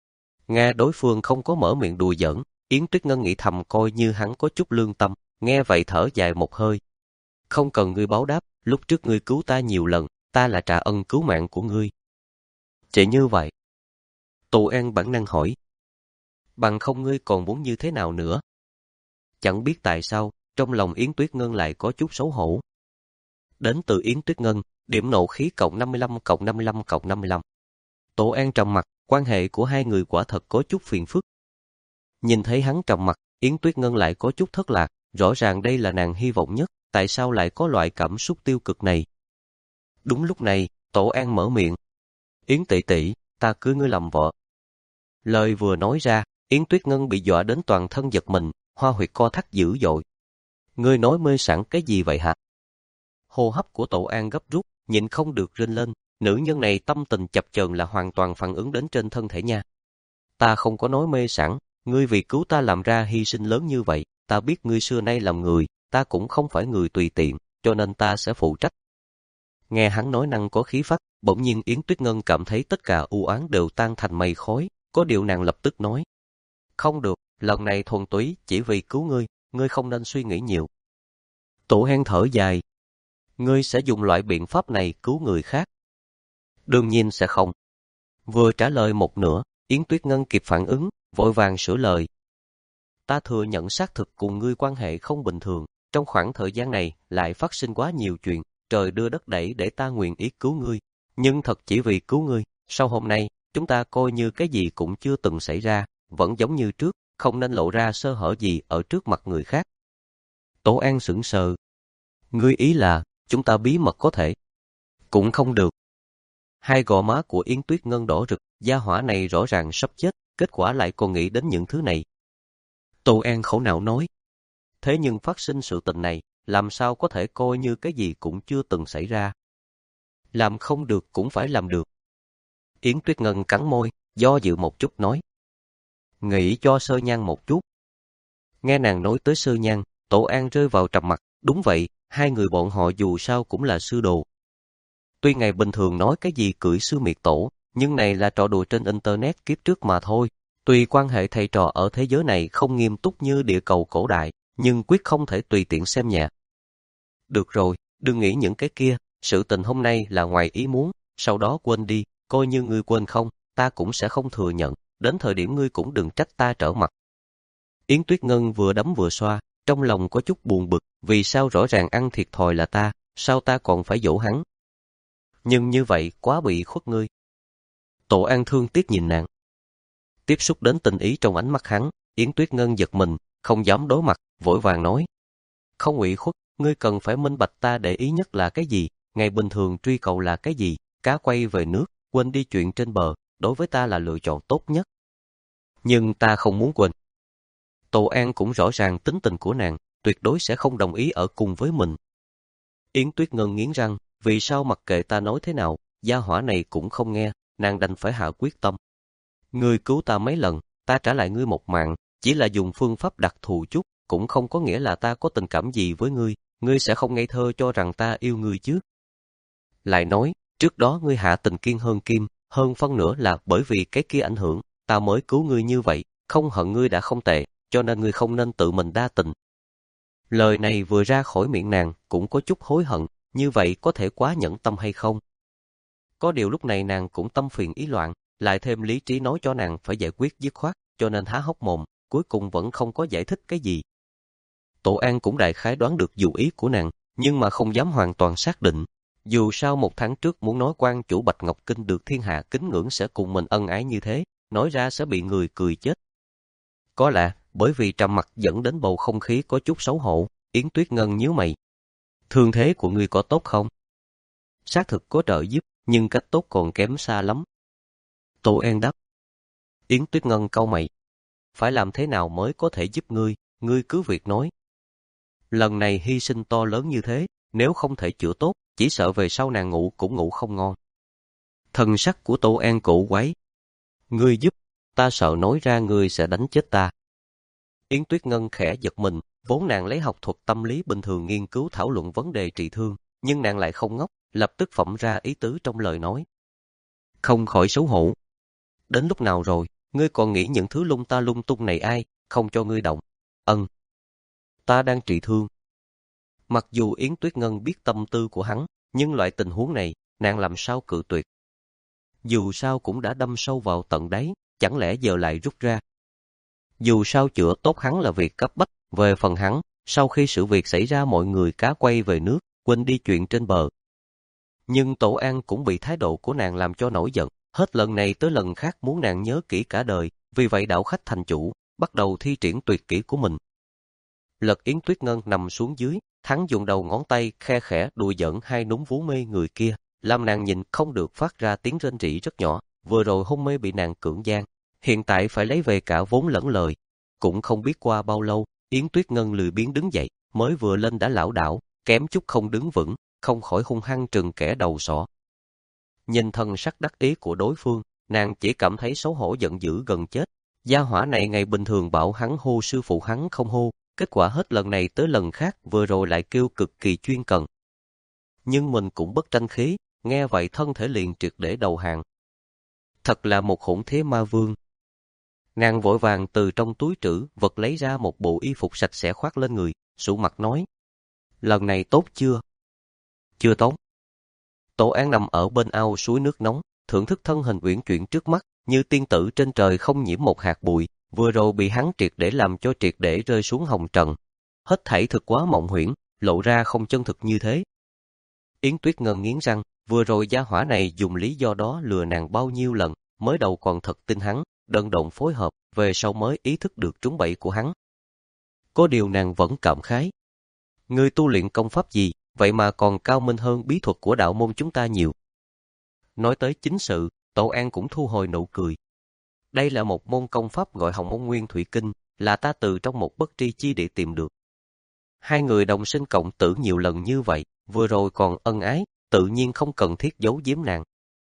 Nghe đối phương không có mở miệng đùa giỡn, Yến Tuyết Ngân nghĩ thầm coi như hắn có chút lương tâm, nghe vậy thở dài một hơi. Không cần ngươi báo đáp, lúc trước ngươi cứu ta nhiều lần, ta là trả ân cứu mạng của ngươi. Chỉ như vậy. Tổ An bản năng hỏi. Bằng không ngươi còn muốn như thế nào nữa? Chẳng biết tại sao, trong lòng Yến Tuyết Ngân lại có chút xấu hổ. Đến từ Yến Tuyết Ngân, điểm nộ khí cộng năm mươi lăm cộng năm mươi lăm cộng năm mươi lăm. Tổ An trầm mặt, quan hệ của hai người quả thật có chút phiền phức. Nhìn thấy hắn trầm mặt, Yến Tuyết Ngân lại có chút thất lạc, rõ ràng đây là nàng hy vọng nhất, tại sao lại có loại cảm xúc tiêu cực này? Đúng lúc này, Tổ An mở miệng. Yến tỷ tỷ, ta cưới ngươi làm vợ. Lời vừa nói ra, Yến Tuyết Ngân bị dọa đến toàn thân giật mình, hoa huyệt co thắt dữ dội. Ngươi nói mê sảng cái gì vậy hả? Hô hấp của Tổ An gấp rút, nhịn không được rên lên, nữ nhân này tâm tình chập chờn là hoàn toàn phản ứng đến trên thân thể nha. Ta không có nói mê sảng, ngươi vì cứu ta làm ra hy sinh lớn như vậy, ta biết ngươi xưa nay làm người, ta cũng không phải người tùy tiện, cho nên ta sẽ phụ trách. Nghe hắn nói năng có khí phách, bỗng nhiên Yến Tuyết Ngân cảm thấy tất cả u oán đều tan thành mây khói, có điều nàng lập tức nói. Không được, lần này thuần túy chỉ vì cứu ngươi, ngươi không nên suy nghĩ nhiều. Tổ An thở dài. Ngươi sẽ dùng loại biện pháp này cứu người khác? Đương nhiên sẽ không. Vừa trả lời một nửa, Yến Tuyết Ngân kịp phản ứng, vội vàng sửa lời. Ta thừa nhận xác thực cùng ngươi quan hệ không bình thường, trong khoảng thời gian này lại phát sinh quá nhiều chuyện, trời đưa đất đẩy để ta nguyện ý cứu ngươi, nhưng thật chỉ vì cứu ngươi, sau hôm nay, chúng ta coi như cái gì cũng chưa từng xảy ra, vẫn giống như trước, không nên lộ ra sơ hở gì ở trước mặt người khác. Tổ An sững sờ. Ngươi ý là, chúng ta bí mật có thể? Cũng không được. Hai gò má của Yến Tuyết Ngân đỏ rực, gia hỏa này rõ ràng sắp chết, kết quả lại còn nghĩ đến những thứ này. Tô An khổ não nói. Thế nhưng phát sinh sự tình này, làm sao có thể coi như cái gì cũng chưa từng xảy ra. Làm không được cũng phải làm được. Yến Tuyết Ngân cắn môi, do dự một chút nói. Nghĩ cho Sơ Nhan một chút. Nghe nàng nói tới Sơ Nhan, Tổ An rơi vào trầm mặc. Đúng vậy, hai người bọn họ dù sao cũng là sư đồ. Tuy ngày bình thường nói cái gì cưỡi sư miệt tổ, nhưng này là trò đùa trên internet kiếp trước mà thôi. Tuy quan hệ thầy trò ở thế giới này không nghiêm túc như địa cầu cổ đại, nhưng quyết không thể tùy tiện xem nhẹ. Được rồi, đừng nghĩ những cái kia, sự tình hôm nay là ngoài ý muốn, sau đó quên đi, coi như ngươi quên không, ta cũng sẽ không thừa nhận, đến thời điểm ngươi cũng đừng trách ta trở mặt. Yến Tuyết Ngân vừa đấm vừa xoa, trong lòng có chút buồn bực, vì sao rõ ràng ăn thiệt thòi là ta, sao ta còn phải dỗ hắn. Nhưng như vậy quá bị khuất ngươi. Tổ An thương tiếc nhìn nàng. Tiếp xúc đến tình ý trong ánh mắt hắn, Yến Tuyết Ngân giật mình, không dám đối mặt, vội vàng nói. Không ủy khuất, ngươi cần phải minh bạch ta để ý nhất là cái gì, ngày bình thường truy cầu là cái gì, cá quay về nước, quên đi chuyện trên bờ, đối với ta là lựa chọn tốt nhất. Nhưng ta không muốn quên. Tổ An cũng rõ ràng tính tình của nàng, tuyệt đối sẽ không đồng ý ở cùng với mình. Yến Tuyết Ngân nghiến răng, vì sao mặc kệ ta nói thế nào, gia hỏa này cũng không nghe, nàng đành phải hạ quyết tâm. Ngươi cứu ta mấy lần, ta trả lại ngươi một mạng, chỉ là dùng phương pháp đặc thù chút, cũng không có nghĩa là ta có tình cảm gì với ngươi, ngươi sẽ không ngây thơ cho rằng ta yêu ngươi chứ. Lại nói, trước đó ngươi hạ tình kiên hơn kim, hơn phân nữa là bởi vì cái kia ảnh hưởng, ta mới cứu ngươi như vậy, không hận ngươi đã không tệ, cho nên ngươi không nên tự mình đa tình. Lời này vừa ra khỏi miệng nàng, cũng có chút hối hận, như vậy có thể quá nhẫn tâm hay không? Có điều lúc này nàng cũng tâm phiền ý loạn, lại thêm lý trí nói cho nàng phải giải quyết dứt khoát, cho nên há hốc mồm, cuối cùng vẫn không có giải thích cái gì. Tổ An cũng đại khái đoán được dụng ý của nàng, nhưng mà không dám hoàn toàn xác định. Dù sao một tháng trước muốn nói quan chủ Bạch Ngọc Kinh được thiên hạ kính ngưỡng sẽ cùng mình ân ái như thế, nói ra sẽ bị người cười chết. Có lẽ, bởi vì trầm mặc dẫn đến bầu không khí có chút xấu hổ, Yến Tuyết Ngân nhíu mày. Thương thế của ngươi có tốt không? Xác thực có trợ giúp, nhưng cách tốt còn kém xa lắm. Tổ An đáp. Yến Tuyết Ngân cau mày. Phải làm thế nào mới có thể giúp ngươi, ngươi cứ việc nói. Lần này hy sinh to lớn như thế, nếu không thể chữa tốt, chỉ sợ về sau nàng ngủ cũng ngủ không ngon. Thần sắc của Tổ An cổ quái. Ngươi giúp, ta sợ nói ra ngươi sẽ đánh chết ta. Yến Tuyết Ngân khẽ giật mình, vốn nàng lấy học thuật tâm lý bình thường nghiên cứu thảo luận vấn đề trị thương, nhưng nàng lại không ngốc, lập tức phỏng ra ý tứ trong lời nói. Không khỏi xấu hổ. Đến lúc nào rồi, ngươi còn nghĩ những thứ lung ta lung tung này ai, không cho ngươi động. Ân. Ta đang trị thương. Mặc dù Yến Tuyết Ngân biết tâm tư của hắn, nhưng loại tình huống này, nàng làm sao cự tuyệt. Dù sao cũng đã đâm sâu vào tận đáy, chẳng lẽ giờ lại rút ra. Dù sao chữa tốt hắn là việc cấp bách, về phần hắn, sau khi sự việc xảy ra mọi người cá quay về nước, quên đi chuyện trên bờ. Nhưng Tổ An cũng bị thái độ của nàng làm cho nổi giận, hết lần này tới lần khác muốn nàng nhớ kỹ cả đời, vì vậy đảo khách thành chủ, bắt đầu thi triển tuyệt kỹ của mình. Lật Yến Tuyết Ngân nằm xuống dưới, hắn dùng đầu ngón tay khe khẽ đùa giỡn hai núm vú mê người kia, làm nàng nhìn không được phát ra tiếng rên rỉ rất nhỏ, vừa rồi hôn mê bị nàng cưỡng gian, hiện tại phải lấy về cả vốn lẫn lời. Cũng không biết qua bao lâu, Yến Tuyết Ngân lười biếng đứng dậy, mới vừa lên đã lảo đảo, kém chút không đứng vững, không khỏi hung hăng trừng kẻ đầu sọ. Nhìn thân sắc đắc ý của đối phương, nàng chỉ cảm thấy xấu hổ giận dữ gần chết. Gia hỏa này ngày bình thường bảo hắn hô sư phụ hắn không hô, kết quả hết lần này tới lần khác vừa rồi lại kêu cực kỳ chuyên cần. Nhưng mình cũng bất tranh khí, nghe vậy thân thể liền triệt để đầu hàng. Thật là một hỗn thế ma vương. Nàng vội vàng từ trong túi trữ vật lấy ra một bộ y phục sạch sẽ khoác lên người, sụ mặt nói. Lần này tốt chưa? Chưa tốt. Tổ An nằm ở bên ao suối nước nóng, thưởng thức thân hình uyển chuyển trước mắt, như tiên tử trên trời không nhiễm một hạt bụi, vừa rồi bị hắn triệt để làm cho triệt để rơi xuống hồng trần. Hết thảy thực quá mộng huyễn, lộ ra không chân thực như thế. Yến Tuyết Ngân nghiến răng, vừa rồi gia hỏa này dùng lý do đó lừa nàng bao nhiêu lần, mới đầu còn thật tin hắn, đần độn phối hợp, về sau mới ý thức được trúng bẫy của hắn. Có điều nàng vẫn cảm khái. Ngươi tu luyện công pháp gì, vậy mà còn cao minh hơn bí thuật của đạo môn chúng ta nhiều. Nói tới chính sự, Tổ An cũng thu hồi nụ cười. Đây là một môn công pháp gọi Hồng Môn Nguyên Thủy Kinh, là ta từ trong một bất tri chi địa tìm được. Hai người đồng sinh cộng tử nhiều lần như vậy, vừa rồi còn ân ái, tự nhiên không cần thiết giấu giếm nàng.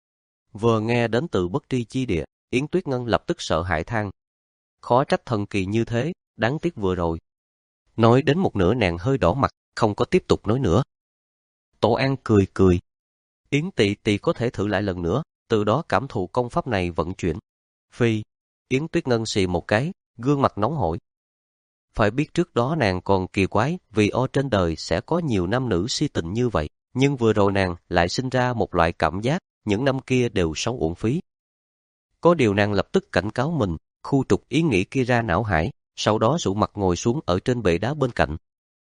Vừa nghe đến từ bất tri chi địa, Yến Tuyết Ngân lập tức sợ hãi than. Khó trách thần kỳ như thế, đáng tiếc vừa rồi. Nói đến một nửa nàng hơi đỏ mặt, không có tiếp tục nói nữa. Tổ An cười cười. Yến tỵ tỵ có thể thử lại lần nữa, từ đó cảm thụ công pháp này vận chuyển. Phi, Yến Tuyết Ngân xì một cái, gương mặt nóng hổi. Phải biết trước đó nàng còn kỳ quái, vì o trên đời sẽ có nhiều nam nữ si tình như vậy, nhưng vừa rồi nàng lại sinh ra một loại cảm giác, những năm kia đều sống uổng phí. Có điều nàng lập tức cảnh cáo mình, khu trục ý nghĩ kia ra não hải, sau đó sụ mặt ngồi xuống ở trên bệ đá bên cạnh.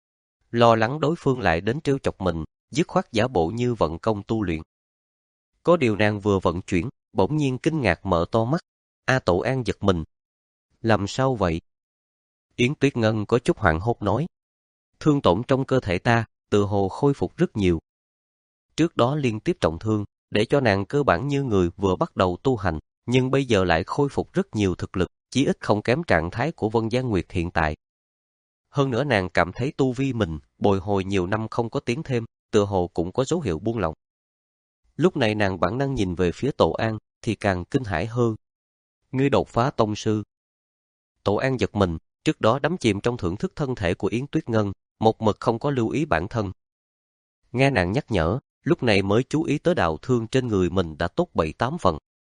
Lo lắng đối phương lại đến trêu chọc mình, dứt khoát giả bộ như vận công tu luyện. Có điều nàng vừa vận chuyển, bỗng nhiên kinh ngạc mở to mắt. A Tổ An giật mình. Làm sao vậy? Yến Tuyết Ngân có chút hoảng hốt nói. Thương tổn trong cơ thể ta, tự hồ khôi phục rất nhiều. Trước đó liên tiếp trọng thương, để cho nàng cơ bản như người vừa bắt đầu tu hành, nhưng bây giờ lại khôi phục rất nhiều thực lực, chí ít không kém trạng thái của Vân Giang Nguyệt hiện tại. Hơn nữa nàng cảm thấy tu vi mình, bồi hồi nhiều năm không có tiến thêm, tựa hồ cũng có dấu hiệu buông lỏng. Lúc này nàng bản năng nhìn về phía Tổ An, thì càng kinh hãi hơn. Ngươi đột phá tông sư. Tổ An giật mình, trước đó đắm chìm trong thưởng thức thân thể của Yến Tuyết Ngân, một mực không có lưu ý bản thân. Nghe nàng nhắc nhở, lúc này mới chú ý tới đạo thương trên người mình đã tốt bảy tám phần.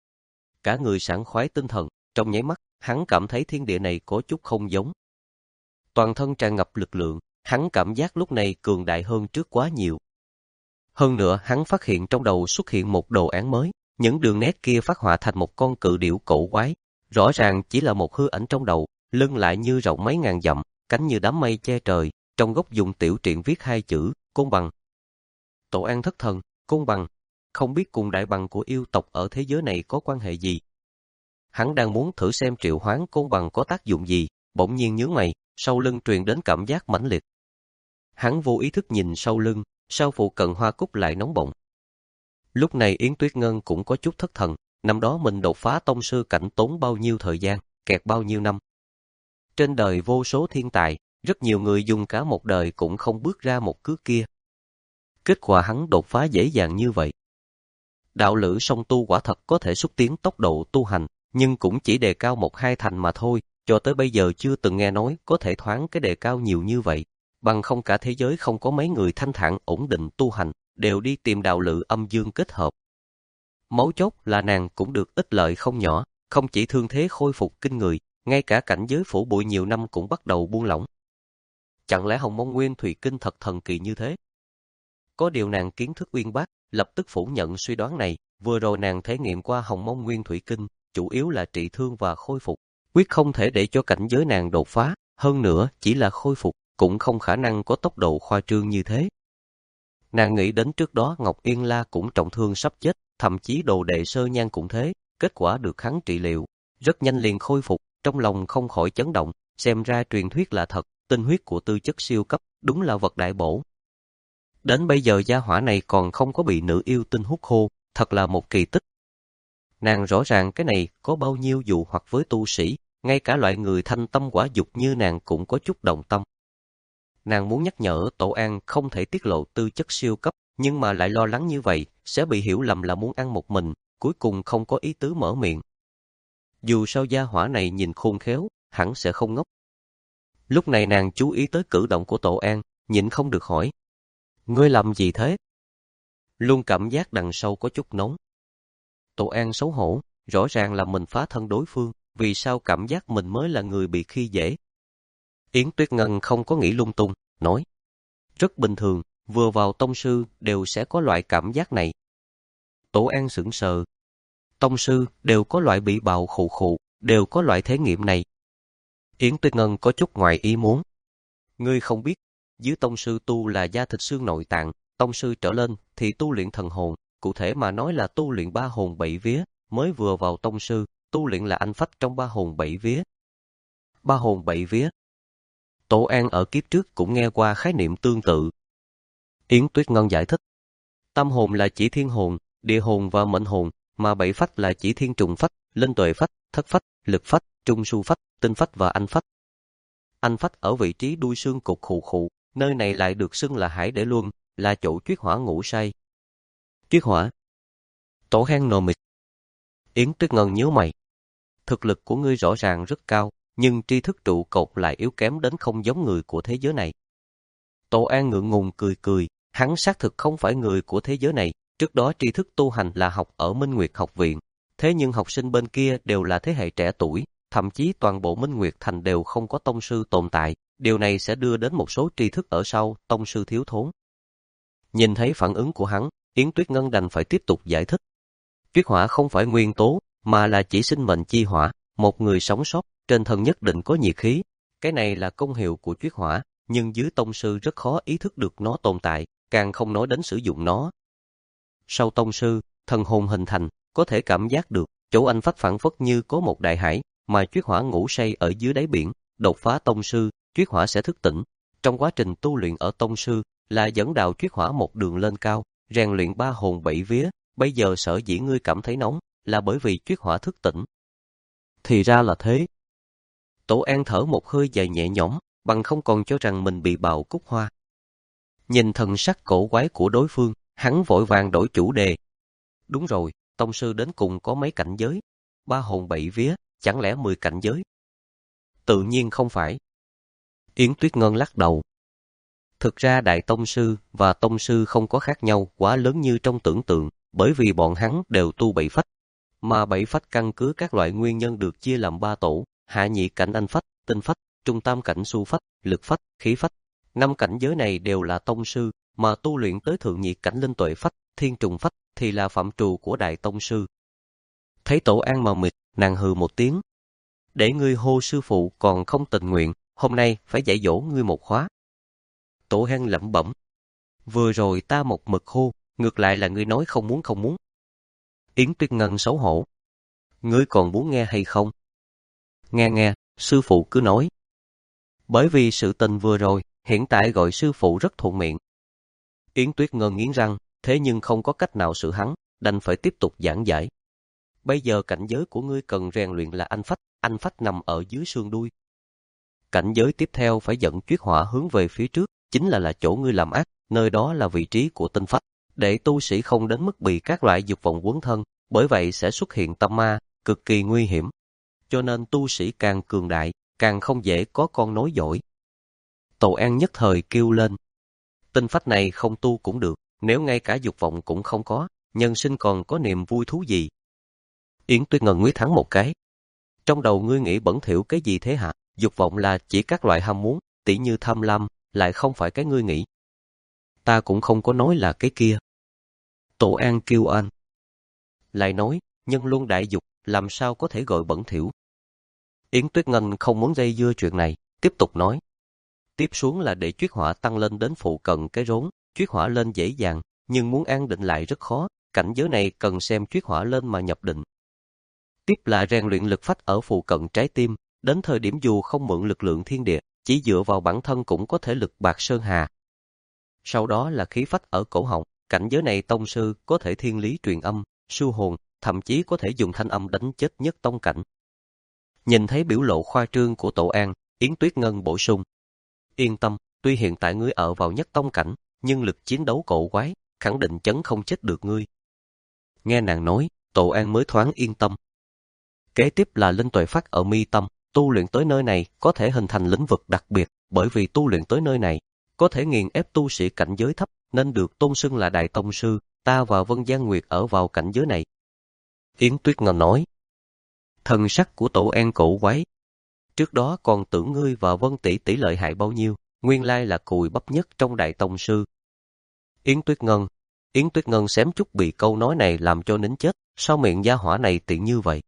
Cả người sảng khoái tinh thần, trong nháy mắt, hắn cảm thấy thiên địa này có chút không giống. Toàn thân tràn ngập lực lượng, hắn cảm giác lúc này cường đại hơn trước quá nhiều. Hơn nữa hắn phát hiện trong đầu xuất hiện một đồ án mới, những đường nét kia phát họa thành một con cự điểu cổ quái. Rõ ràng chỉ là một hư ảnh trong đầu, lưng lại như rộng mấy ngàn dặm, cánh như đám mây che trời, trong góc dùng tiểu truyện viết hai chữ, côn bằng. Tổ An thất thần, côn bằng, không biết cùng đại bằng của yêu tộc ở thế giới này có quan hệ gì. Hắn đang muốn thử xem triệu hoán côn bằng có tác dụng gì, bỗng nhiên nhướng mày, sau lưng truyền đến cảm giác mãnh liệt. Hắn vô ý thức nhìn sau lưng, sau phụ cận hoa cúc lại nóng bỏng. Lúc này Yến Tuyết Ngân cũng có chút thất thần, năm đó mình đột phá tông sư cảnh tốn bao nhiêu thời gian, kẹt bao nhiêu năm. Trên đời vô số thiên tài, rất nhiều người dùng cả một đời cũng không bước ra một cước kia. Kết quả hắn đột phá dễ dàng như vậy. Đạo lữ song tu quả thật có thể xúc tiến tốc độ tu hành, nhưng cũng chỉ đề cao một hai thành mà thôi, cho tới bây giờ chưa từng nghe nói có thể thoáng cái đề cao nhiều như vậy. Bằng không cả thế giới không có mấy người thanh thản ổn định tu hành, đều đi tìm đạo lữ âm dương kết hợp. Mấu chốt là nàng cũng được ích lợi không nhỏ, không chỉ thương thế khôi phục kinh người, ngay cả cảnh giới phủ bụi nhiều năm cũng bắt đầu buông lỏng. Chẳng lẽ Hồng Mông Nguyên Thủy Kinh thật thần kỳ như thế? Có điều nàng kiến thức uyên bác, lập tức phủ nhận suy đoán này, vừa rồi nàng thể nghiệm qua Hồng Mông Nguyên Thủy Kinh, chủ yếu là trị thương và khôi phục, quyết không thể để cho cảnh giới nàng đột phá, hơn nữa chỉ là khôi phục, cũng không khả năng có tốc độ khoa trương như thế. Nàng nghĩ đến trước đó Ngọc Yên La cũng trọng thương sắp chết, thậm chí đồ đệ Sơ Nhan cũng thế, kết quả được hắn trị liệu, rất nhanh liền khôi phục, trong lòng không khỏi chấn động, xem ra truyền thuyết là thật, tinh huyết của tư chất siêu cấp, đúng là vật đại bổ. Đến bây giờ gia hỏa này còn không có bị nữ yêu tinh hút khô, thật là một kỳ tích. Nàng rõ ràng cái này có bao nhiêu dụ hoặc với tu sĩ, ngay cả loại người thanh tâm quả dục như nàng cũng có chút động tâm. Nàng muốn nhắc nhở Tổ An không thể tiết lộ tư chất siêu cấp, nhưng mà lại lo lắng như vậy, sẽ bị hiểu lầm là muốn ăn một mình, cuối cùng không có ý tứ mở miệng. Dù sao gia hỏa này nhìn khôn khéo, hẳn sẽ không ngốc. Lúc này nàng chú ý tới cử động của Tổ An, nhịn không được hỏi. Ngươi làm gì thế? Luôn cảm giác đằng sau có chút nóng. Tổ An xấu hổ, rõ ràng là mình phá thân đối phương, vì sao cảm giác mình mới là người bị khi dễ? Yến Tuyết Ngân không có nghĩ lung tung, nói. Rất bình thường, vừa vào tông sư đều sẽ có loại cảm giác này. Tổ An sững sờ. Tông sư đều có loại bị bào khụ khụ, đều có loại thể nghiệm này. Yến Tuyết Ngân có chút ngoài ý muốn. Ngươi không biết, dưới tông sư tu là da thịt xương nội tạng, tông sư trở lên thì tu luyện thần hồn, cụ thể mà nói là tu luyện ba hồn bảy vía, mới vừa vào tông sư, tu luyện là anh phách trong ba hồn bảy vía. Ba hồn bảy vía. Tổ An ở kiếp trước cũng nghe qua khái niệm tương tự. Yến Tuyết Ngân giải thích. Tâm hồn là chỉ thiên hồn, địa hồn và mệnh hồn, mà bảy phách là chỉ thiên trùng phách, linh tuệ phách, thất phách, lực phách, trung su phách, tinh phách và anh phách. Anh phách ở vị trí đuôi xương cột khụ khụ, nơi này lại được xưng là hải để luân, là chỗ chuyết hỏa ngủ say. Chuyết hỏa. Tổ Hang nồ mịt. Yến Tuyết Ngân nhíu mày. Thực lực của ngươi rõ ràng rất cao, nhưng tri thức trụ cột lại yếu kém đến không giống người của thế giới này. Tổ An ngượng ngùng cười cười, hắn xác thực không phải người của thế giới này, trước đó tri thức tu hành là học ở Minh Nguyệt học viện, thế nhưng học sinh bên kia đều là thế hệ trẻ tuổi, thậm chí toàn bộ Minh Nguyệt thành đều không có tông sư tồn tại, điều này sẽ đưa đến một số tri thức ở sau tông sư thiếu thốn. Nhìn thấy phản ứng của hắn, Yến Tuyết Ngân đành phải tiếp tục giải thích. Chuyết hỏa không phải nguyên tố, mà là chỉ sinh mệnh chi hỏa, một người sống sót, trên thân nhất định có nhiệt khí. Cái này là công hiệu của chuyết hỏa, nhưng dưới tông sư rất khó ý thức được nó tồn tại, càng không nói đến sử dụng nó. Sau tông sư, thần hồn hình thành, có thể cảm giác được, chỗ anh phách phảng phất như có một đại hải, mà chuyết hỏa ngủ say ở dưới đáy biển, đột phá tông sư, chuyết hỏa sẽ thức tỉnh. Trong quá trình tu luyện ở tông sư, là dẫn đạo chuyết hỏa một đường lên cao, rèn luyện ba hồn bảy vía, bây giờ sở dĩ ngươi cảm thấy nóng, là bởi vì chuyết hỏa thức tỉnh. Thì ra là thế. Tổ An thở một hơi dài nhẹ nhõm, bằng không còn cho rằng mình bị bào cúc hoa. Nhìn thần sắc cổ quái của đối phương, hắn vội vàng đổi chủ đề. Đúng rồi, tông sư đến cùng có mấy cảnh giới? Ba hồn bảy vía, chẳng lẽ mười cảnh giới? Tự nhiên không phải. Yến Tuyết Ngân lắc đầu. Thực ra đại tông sư và tông sư không có khác nhau quá lớn như trong tưởng tượng, bởi vì bọn hắn đều tu bảy phách. Mà bảy phách căn cứ các loại nguyên nhân được chia làm ba tổ, hạ nhị cảnh anh phách, tinh phách, trung tam cảnh su phách, lực phách, khí phách. Năm cảnh giới này đều là tông sư, mà tu luyện tới thượng nhị cảnh linh tuệ phách, thiên trùng phách thì là phạm trù của đại tông sư. Thấy Tổ An mờ mịt, nàng hừ một tiếng. Để ngươi hô sư phụ còn không tình nguyện, hôm nay phải dạy dỗ ngươi một khóa. Tổ An lẩm bẩm. Vừa rồi ta một mực hô, ngược lại là ngươi nói không muốn không muốn. Yến Tuyết Ngân xấu hổ. Ngươi còn muốn nghe hay không? Nghe nghe, sư phụ cứ nói. Bởi vì sự tình vừa rồi, hiện tại gọi sư phụ rất thuận miệng. Yến Tuyết Ngân nghiến răng, thế nhưng không có cách nào xử hắn, đành phải tiếp tục giảng giải. Bây giờ cảnh giới của ngươi cần rèn luyện là anh phách, anh phách nằm ở dưới xương đuôi. Cảnh giới tiếp theo phải dẫn chuyết hỏa hướng về phía trước, chính là là chỗ ngươi làm ác, nơi đó là vị trí của tinh phách, để tu sĩ không đến mức bị các loại dục vọng quấn thân, bởi vậy sẽ xuất hiện tâm ma, cực kỳ nguy hiểm. Cho nên tu sĩ càng cường đại, càng không dễ có con nối dõi. Tổ An nhất thời kêu lên. Tinh phách này không tu cũng được, nếu ngay cả dục vọng cũng không có, nhân sinh còn có niềm vui thú gì? Yến Tuyết Ngân nguyết thắng một cái. Trong đầu ngươi nghĩ bẩn thỉu cái gì thế hả? Dục vọng là chỉ các loại ham muốn, tỉ như tham lam, lại không phải cái ngươi nghĩ. Ta cũng không có nói là cái kia. Tổ An kêu anh. Lại nói, nhân luân đại dục, làm sao có thể gọi bẩn thỉu? Yến Tuyết Ngân không muốn dây dưa chuyện này, tiếp tục nói. Tiếp xuống là để chuyết hỏa tăng lên đến phụ cận cái rốn, chuyết hỏa lên dễ dàng, nhưng muốn an định lại rất khó, cảnh giới này cần xem chuyết hỏa lên mà nhập định. Tiếp là rèn luyện lực phách ở phụ cận trái tim, đến thời điểm dù không mượn lực lượng thiên địa, chỉ dựa vào bản thân cũng có thể lực bạc sơn hà. Sau đó là khí phách ở cổ họng, cảnh giới này tông sư có thể thiên lý truyền âm, siêu hồn, thậm chí có thể dùng thanh âm đánh chết nhất tông cảnh. Nhìn thấy biểu lộ khoa trương của Tổ An, Yến Tuyết Ngân bổ sung. Yên tâm, tuy hiện tại ngươi ở vào nhất tông cảnh, nhưng lực chiến đấu cổ quái, khẳng định chấn không chết được ngươi. Nghe nàng nói, Tổ An mới thoáng yên tâm. Kế tiếp là linh tuệ phách ở mi tâm, tu luyện tới nơi này có thể hình thành lĩnh vực đặc biệt, bởi vì tu luyện tới nơi này, có thể nghiền ép tu sĩ cảnh giới thấp, nên được tôn xưng là đại tông sư, ta và Vân Giang Nguyệt ở vào cảnh giới này. Yến Tuyết Ngân nói. Thần sắc của Tổ An cổ quái. Trước đó còn tưởng ngươi và Vân tỷ tỷ lợi hại bao nhiêu, nguyên lai là cùi bắp nhất trong đại tông sư. Yến Tuyết Ngân, Yến Tuyết Ngân xém chút bị câu nói này làm cho nín chết, sao miệng gia hỏa này tiện như vậy?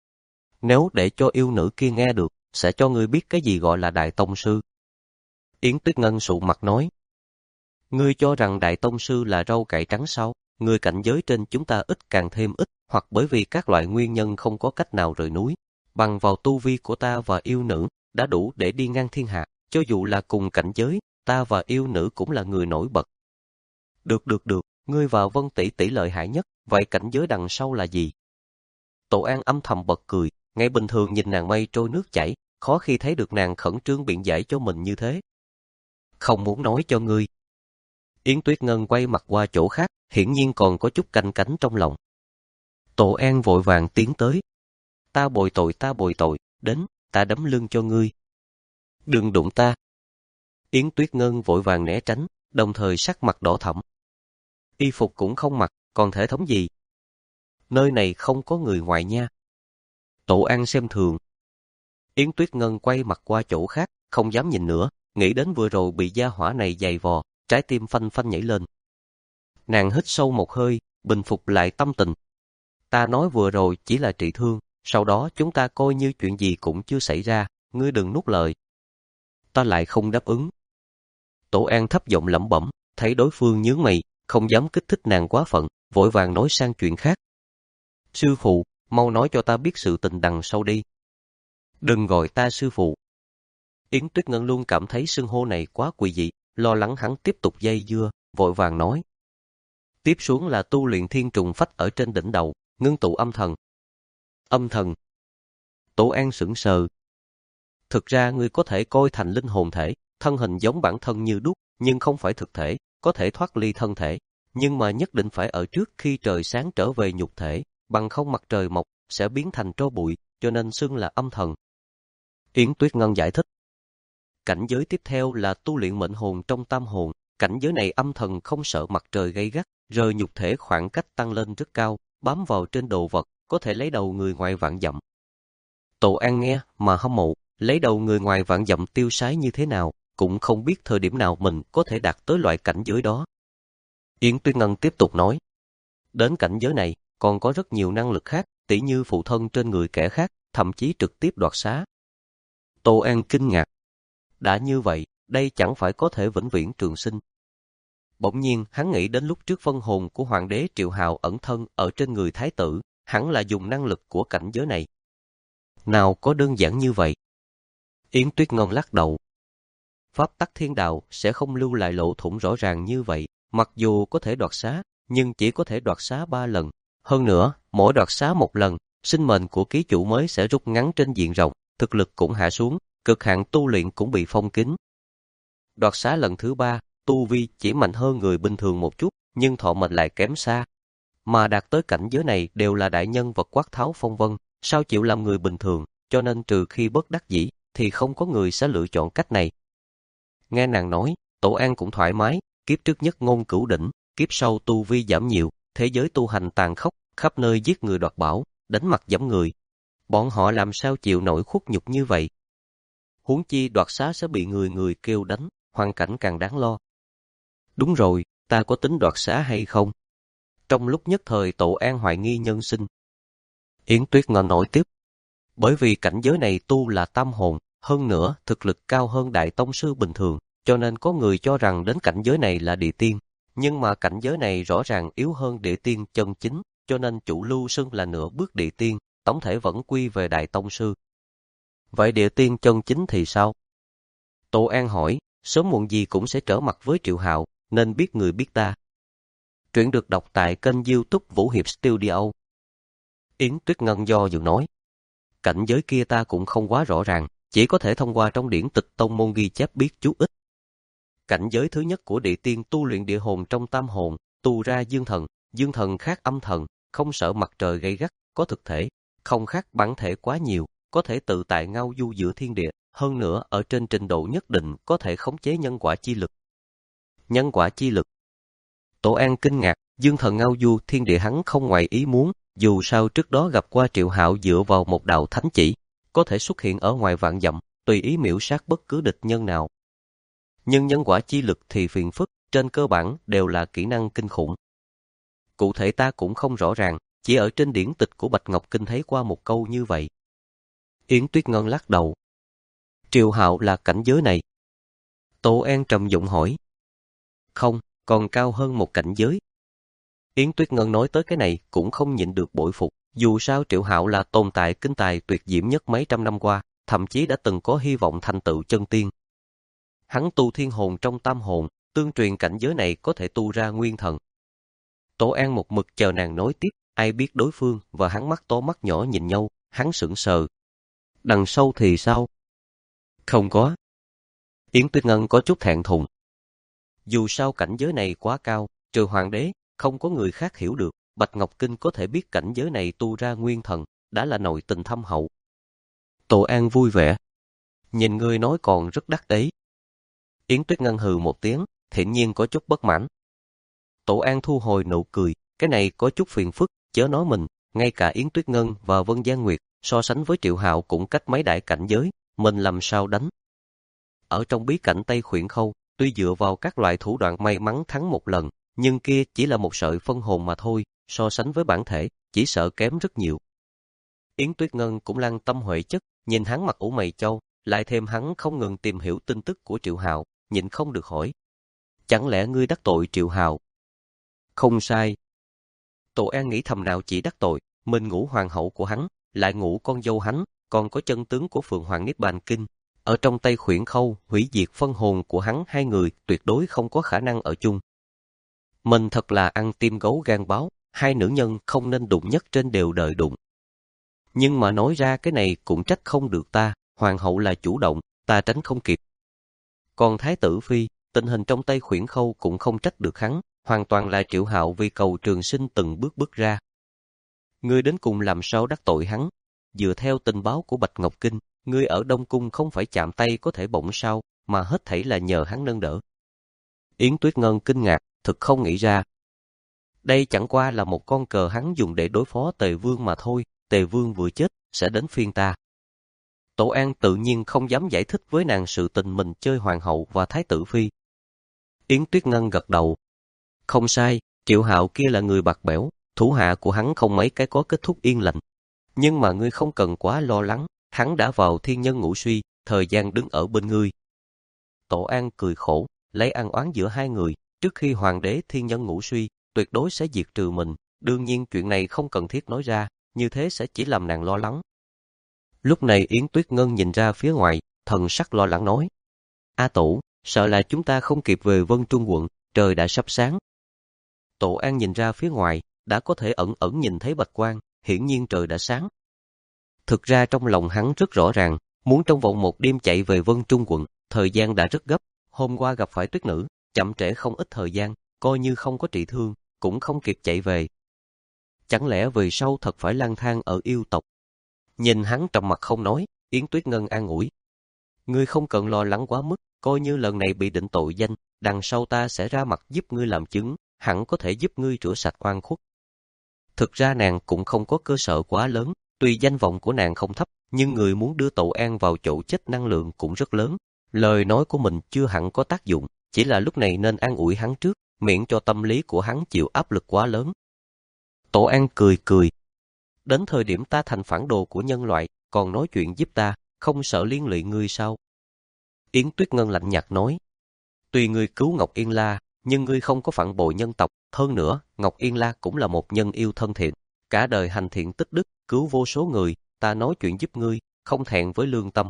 Nếu để cho yêu nữ kia nghe được, sẽ cho ngươi biết cái gì gọi là đại tông sư. Yến Tuyết Ngân sụ mặt nói. Ngươi cho rằng đại tông sư là rau cải trắng sao? Người cảnh giới trên chúng ta ít càng thêm ít, hoặc bởi vì các loại nguyên nhân không có cách nào rời núi. Bằng vào tu vi của ta và yêu nữ, đã đủ để đi ngang thiên hạ, cho dù là cùng cảnh giới, ta và yêu nữ cũng là người nổi bật. Được được được, ngươi và Vân tỷ tỷ lợi hại nhất, vậy cảnh giới đằng sau là gì? Tổ An âm thầm bật cười, ngay bình thường nhìn nàng mây trôi nước chảy, khó khi thấy được nàng khẩn trương biện giải cho mình như thế. Không muốn nói cho ngươi. Yến Tuyết Ngân quay mặt qua chỗ khác, hiển nhiên còn có chút canh cánh trong lòng. Tổ An vội vàng tiến tới. Ta bồi tội ta bồi tội, đến, ta đấm lưng cho ngươi. Đừng đụng ta. Yến Tuyết Ngân vội vàng né tránh, đồng thời sắc mặt đỏ thẫm. Y phục cũng không mặc, còn thể thống gì? Nơi này không có người ngoài nha. Tổ An xem thường. Yến Tuyết Ngân quay mặt qua chỗ khác, không dám nhìn nữa, nghĩ đến vừa rồi bị gia hỏa này giày vò, trái tim phanh phanh nhảy lên. Nàng hít sâu một hơi, bình phục lại tâm tình. Ta nói vừa rồi chỉ là trị thương, sau đó chúng ta coi như chuyện gì cũng chưa xảy ra, ngươi đừng nuốt lời. Ta lại không đáp ứng. Tổ An thấp giọng lẩm bẩm, thấy đối phương nhướng mày, không dám kích thích nàng quá phận, vội vàng nói sang chuyện khác. Sư phụ, mau nói cho ta biết sự tình đằng sau đi. Đừng gọi ta sư phụ. Yến Tuyết Ngân luôn cảm thấy xưng hô này quá quỷ dị, lo lắng hắn tiếp tục dây dưa, vội vàng nói. Tiếp xuống là tu luyện thiên trùng phách ở trên đỉnh đầu, ngưng tụ âm thần. Âm thần. Tổ An sững sờ. Thực ra ngươi có thể coi thành linh hồn thể, thân hình giống bản thân như đúc, nhưng không phải thực thể, có thể thoát ly thân thể, nhưng mà nhất định phải ở trước khi trời sáng trở về nhục thể, bằng không mặt trời mọc sẽ biến thành tro bụi, cho nên xưng là âm thần. Yến Tuyết Ngân giải thích. Cảnh giới tiếp theo là tu luyện mệnh hồn trong tam hồn, cảnh giới này âm thần không sợ mặt trời gay gắt, rời nhục thể khoảng cách tăng lên rất cao, bám vào trên đồ vật, có thể lấy đầu người ngoài vạn dặm. Tổ An nghe mà hâm mộ, lấy đầu người ngoài vạn dặm tiêu sái như thế nào, cũng không biết thời điểm nào mình có thể đạt tới loại cảnh giới đó. Yến Tuyết Ngân tiếp tục nói, đến cảnh giới này còn có rất nhiều năng lực khác, tỉ như phụ thân trên người kẻ khác, thậm chí trực tiếp đoạt xá. Tô An kinh ngạc. Đã như vậy, đây chẳng phải có thể vĩnh viễn trường sinh. Bỗng nhiên, hắn nghĩ đến lúc trước vân hồn của hoàng đế Triệu Hạo ẩn thân ở trên người thái tử, hắn là dùng năng lực của cảnh giới này. Nào có đơn giản như vậy? Yến Tuyết Ngân lắc đầu. Pháp tắc thiên đạo sẽ không lưu lại lỗ thủng rõ ràng như vậy, mặc dù có thể đoạt xá, nhưng chỉ có thể đoạt xá ba lần. Hơn nữa, mỗi đoạt xá một lần, sinh mệnh của ký chủ mới sẽ rút ngắn trên diện rộng, thực lực cũng hạ xuống, cực hạn tu luyện cũng bị phong kín. Đoạt xá lần thứ ba, tu vi chỉ mạnh hơn người bình thường một chút, nhưng thọ mệnh lại kém xa. Mà đạt tới cảnh giới này đều là đại nhân vật quát tháo phong vân, sao chịu làm người bình thường, cho nên trừ khi bất đắc dĩ, thì không có người sẽ lựa chọn cách này. Nghe nàng nói, Tổ An cũng thoải mái, kiếp trước nhất ngôn cửu đỉnh, kiếp sau tu vi giảm nhiều, thế giới tu hành tàn khốc, khắp nơi giết người đoạt bảo, đánh mặt giẫm người. Bọn họ làm sao chịu nổi khuất nhục như vậy? Huống chi đoạt xá sẽ bị người người kêu đánh, hoàn cảnh càng đáng lo. Đúng rồi, ta có tính đoạt xá hay không? Trong lúc nhất thời Tổ An hoài nghi nhân sinh. Yến Tuyết Ngân nói tiếp. Bởi vì cảnh giới này tu là tam hồn, hơn nữa thực lực cao hơn đại tông sư bình thường, cho nên có người cho rằng đến cảnh giới này là địa tiên. Nhưng mà cảnh giới này rõ ràng yếu hơn địa tiên chân chính, cho nên chủ lưu xưng là nửa bước địa tiên, tổng thể vẫn quy về đại tông sư. Vậy địa tiên chân chính thì sao? Tô An hỏi, sớm muộn gì cũng sẽ trở mặt với Triệu Hạo, nên biết người biết ta. Truyện được đọc tại kênh YouTube Vũ Hiệp Studio. Yến Tuyết Ngân do dự nói, cảnh giới kia ta cũng không quá rõ ràng, chỉ có thể thông qua trong điển tịch tông môn ghi chép biết chút ít. Cảnh giới thứ nhất của địa tiên tu luyện địa hồn trong tam hồn, tu ra dương thần, dương thần khác âm thần, không sợ mặt trời gay gắt, có thực thể, không khác bản thể quá nhiều, có thể tự tại ngao du giữa thiên địa, hơn nữa ở trên trình độ nhất định có thể khống chế nhân quả chi lực. Nhân quả chi lực. Tổ An kinh ngạc, dương thần ngao du thiên địa hắn không ngoài ý muốn, dù sao trước đó gặp qua Triệu Hạo dựa vào một đạo thánh chỉ, có thể xuất hiện ở ngoài vạn dặm, tùy ý miểu sát bất cứ địch nhân nào. Nhưng nhân quả chi lực thì phiền phức, trên cơ bản đều là kỹ năng kinh khủng. Cụ thể ta cũng không rõ ràng, chỉ ở trên điển tịch của Bạch Ngọc Kinh thấy qua một câu như vậy. Yến Tuyết Ngân lắc đầu. Triệu Hạo là cảnh giới này. Tổ An trầm giọng hỏi. Không, còn cao hơn một cảnh giới. Yến Tuyết Ngân nói tới cái này cũng không nhịn được bội phục, dù sao Triệu Hạo là tồn tại kinh tài tuyệt diễm nhất mấy trăm năm qua, thậm chí đã từng có hy vọng thành tựu chân tiên. Hắn tu thiên hồn trong tam hồn, tương truyền cảnh giới này có thể tu ra nguyên thần. Tổ An một mực chờ nàng nói tiếp, ai biết đối phương và hắn mắt to mắt nhỏ nhìn nhau, hắn sững sờ. Đằng sau thì sao? Không có. Yến Tuyết Ngân có chút thẹn thùng. Dù sao cảnh giới này quá cao, trừ hoàng đế, không có người khác hiểu được, Bạch Ngọc Kinh có thể biết cảnh giới này tu ra nguyên thần, đã là nội tình thâm hậu. Tổ An vui vẻ. Nhìn ngươi nói còn rất đắc đấy. Yến Tuyết Ngân hừ một tiếng, hiển nhiên có chút bất mãn. Tổ An thu hồi nụ cười, cái này có chút phiền phức, chớ nói mình, ngay cả Yến Tuyết Ngân và Vân Giang Nguyệt, so sánh với Triệu Hạo cũng cách mấy đại cảnh giới, mình làm sao đánh. Ở trong bí cảnh Tây Khuyển Khâu, tuy dựa vào các loại thủ đoạn may mắn thắng một lần, nhưng kia chỉ là một sợi phân hồn mà thôi, so sánh với bản thể, chỉ sợ kém rất nhiều. Yến Tuyết Ngân cũng lăng tâm huệ chất, nhìn hắn mặt ủ mày châu, lại thêm hắn không ngừng tìm hiểu tin tức của Triệu Hạo, nhịn không được hỏi. Chẳng lẽ ngươi đắc tội Triệu Hạo? Không sai. Tổ An nghĩ thầm nào chỉ đắc tội, mình ngủ hoàng hậu của hắn, lại ngủ con dâu hắn, còn có chân tướng của Phượng Hoàng Niết Bàn Kinh. Ở trong tay Khuyển Khâu, hủy diệt phân hồn của hắn hai người tuyệt đối không có khả năng ở chung. Mình thật là ăn tim gấu gan báo, hai nữ nhân không nên đụng nhất trên đều đời đụng. Nhưng mà nói ra cái này cũng trách không được ta, hoàng hậu là chủ động, ta tránh không kịp. Còn Thái tử Phi, tình hình trong tay Khuyển Khâu cũng không trách được hắn, hoàn toàn là Triệu Hạo vì cầu trường sinh từng bước bước ra. Ngươi đến cùng làm sao đắc tội hắn? Dựa theo tình báo của Bạch Ngọc Kinh, ngươi ở Đông Cung không phải chạm tay có thể bỗng sao, mà hết thảy là nhờ hắn nâng đỡ. Yến Tuyết Ngân kinh ngạc, thực không nghĩ ra. Đây chẳng qua là một con cờ hắn dùng để đối phó Tề Vương mà thôi, Tề Vương vừa chết, sẽ đến phiên ta. Tổ An tự nhiên không dám giải thích với nàng sự tình mình chơi hoàng hậu và thái tử phi. Yến Tuyết Ngân gật đầu. Không sai, Triệu Hạo kia là người bạc bẽo, thủ hạ của hắn không mấy cái có kết thúc yên lành. Nhưng mà ngươi không cần quá lo lắng, hắn đã vào thiên nhân ngũ suy, thời gian đứng ở bên ngươi. Tổ An cười khổ, lấy ăn oán giữa hai người, trước khi hoàng đế thiên nhân ngũ suy, tuyệt đối sẽ diệt trừ mình, đương nhiên chuyện này không cần thiết nói ra, như thế sẽ chỉ làm nàng lo lắng. Lúc này Yến Tuyết Ngân nhìn ra phía ngoài, thần sắc lo lắng nói. A Tổ, sợ là chúng ta không kịp về Vân Trung quận, trời đã sắp sáng. Tổ An nhìn ra phía ngoài, đã có thể ẩn ẩn nhìn thấy bạch quang, hiển nhiên trời đã sáng. Thực ra trong lòng hắn rất rõ ràng, muốn trong vòng một đêm chạy về Vân Trung quận, thời gian đã rất gấp, hôm qua gặp phải tuyết nữ, chậm trễ không ít thời gian, coi như không có trị thương, cũng không kịp chạy về. Chẳng lẽ về sau thật phải lang thang ở yêu tộc? Nhìn hắn trầm mặt không nói, Yến Tuyết Ngân an ủi. Ngươi không cần lo lắng quá mức, coi như lần này bị định tội danh, đằng sau ta sẽ ra mặt giúp ngươi làm chứng, hẳn có thể giúp ngươi rửa sạch oan khuất. Thực ra nàng cũng không có cơ sở quá lớn, tuy danh vọng của nàng không thấp, nhưng người muốn đưa Tổ An vào chỗ chết năng lượng cũng rất lớn. Lời nói của mình chưa hẳn có tác dụng, chỉ là lúc này nên an ủi hắn trước, miễn cho tâm lý của hắn chịu áp lực quá lớn. Tổ An cười cười. Đến thời điểm ta thành phản đồ của nhân loại, còn nói chuyện giúp ta, không sợ liên lụy ngươi sao? Yến Tuyết Ngân lạnh nhạt nói. Tuy ngươi cứu Ngọc Yên La, nhưng ngươi không có phản bội nhân tộc, hơn nữa, Ngọc Yên La cũng là một nhân yêu thân thiện, cả đời hành thiện tích đức, cứu vô số người, ta nói chuyện giúp ngươi, không thẹn với lương tâm.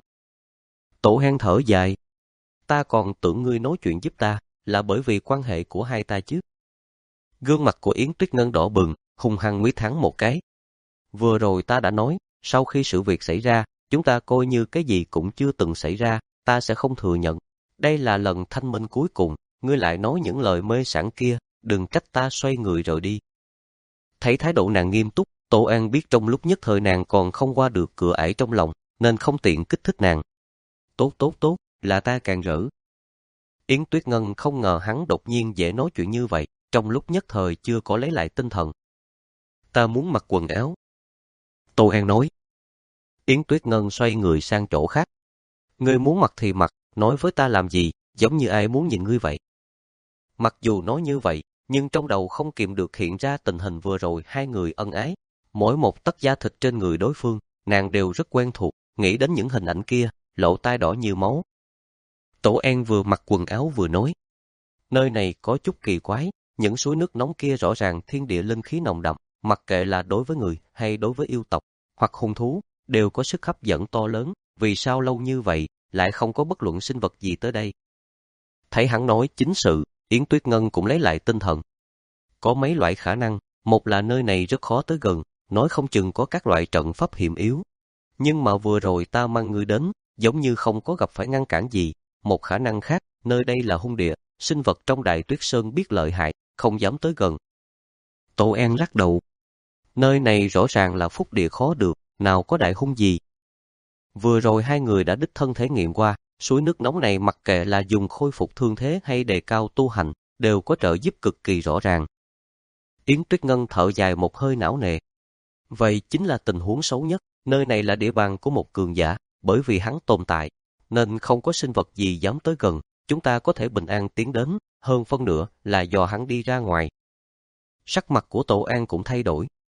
Tổ An thở dài. Ta còn tưởng ngươi nói chuyện giúp ta, là bởi vì quan hệ của hai ta chứ. Gương mặt của Yến Tuyết Ngân đỏ bừng, hung hăng mí thắng một cái. Vừa rồi ta đã nói, sau khi sự việc xảy ra, chúng ta coi như cái gì cũng chưa từng xảy ra, ta sẽ không thừa nhận. Đây là lần thanh minh cuối cùng, ngươi lại nói những lời mê sảng kia, đừng trách ta xoay người rồi đi. Thấy thái độ nàng nghiêm túc, Tổ An biết trong lúc nhất thời nàng còn không qua được cửa ải trong lòng, nên không tiện kích thích nàng. Tốt tốt tốt, là ta càng rỡ. Yến Tuyết Ngân không ngờ hắn đột nhiên dễ nói chuyện như vậy, trong lúc nhất thời chưa có lấy lại tinh thần. Ta muốn mặc quần áo. Tô An nói. Yến Tuyết Ngân xoay người sang chỗ khác. Ngươi muốn mặc thì mặc, nói với ta làm gì, giống như ai muốn nhìn ngươi vậy. Mặc dù nói như vậy, nhưng trong đầu không kiềm được hiện ra tình hình vừa rồi hai người ân ái. Mỗi một tấc da thịt trên người đối phương, nàng đều rất quen thuộc, nghĩ đến những hình ảnh kia, lộ tai đỏ như máu. Tổ An vừa mặc quần áo vừa nói. Nơi này có chút kỳ quái, những suối nước nóng kia rõ ràng thiên địa linh khí nồng đậm, mặc kệ là đối với người hay đối với yêu tộc, hoặc hung thú, đều có sức hấp dẫn to lớn, vì sao lâu như vậy, lại không có bất luận sinh vật gì tới đây. Thấy hắn nói chính sự, Yến Tuyết Ngân cũng lấy lại tinh thần. Có mấy loại khả năng, một là nơi này rất khó tới gần, nói không chừng có các loại trận pháp hiểm yếu. Nhưng mà vừa rồi ta mang ngươi đến, giống như không có gặp phải ngăn cản gì. Một khả năng khác, nơi đây là hung địa, sinh vật trong Đại Tuyết Sơn biết lợi hại, không dám tới gần. Tổ An lắc đầu. Nơi này rõ ràng là phúc địa khó được, nào có đại hung gì. Vừa rồi hai người đã đích thân thể nghiệm qua, suối nước nóng này mặc kệ là dùng khôi phục thương thế hay đề cao tu hành, đều có trợ giúp cực kỳ rõ ràng. Yến Tuyết Ngân thở dài một hơi não nề. Vậy chính là tình huống xấu nhất, nơi này là địa bàn của một cường giả, bởi vì hắn tồn tại, nên không có sinh vật gì dám tới gần, chúng ta có thể bình an tiến đến, hơn phân nửa là do hắn đi ra ngoài. Sắc mặt của Tổ An cũng thay đổi,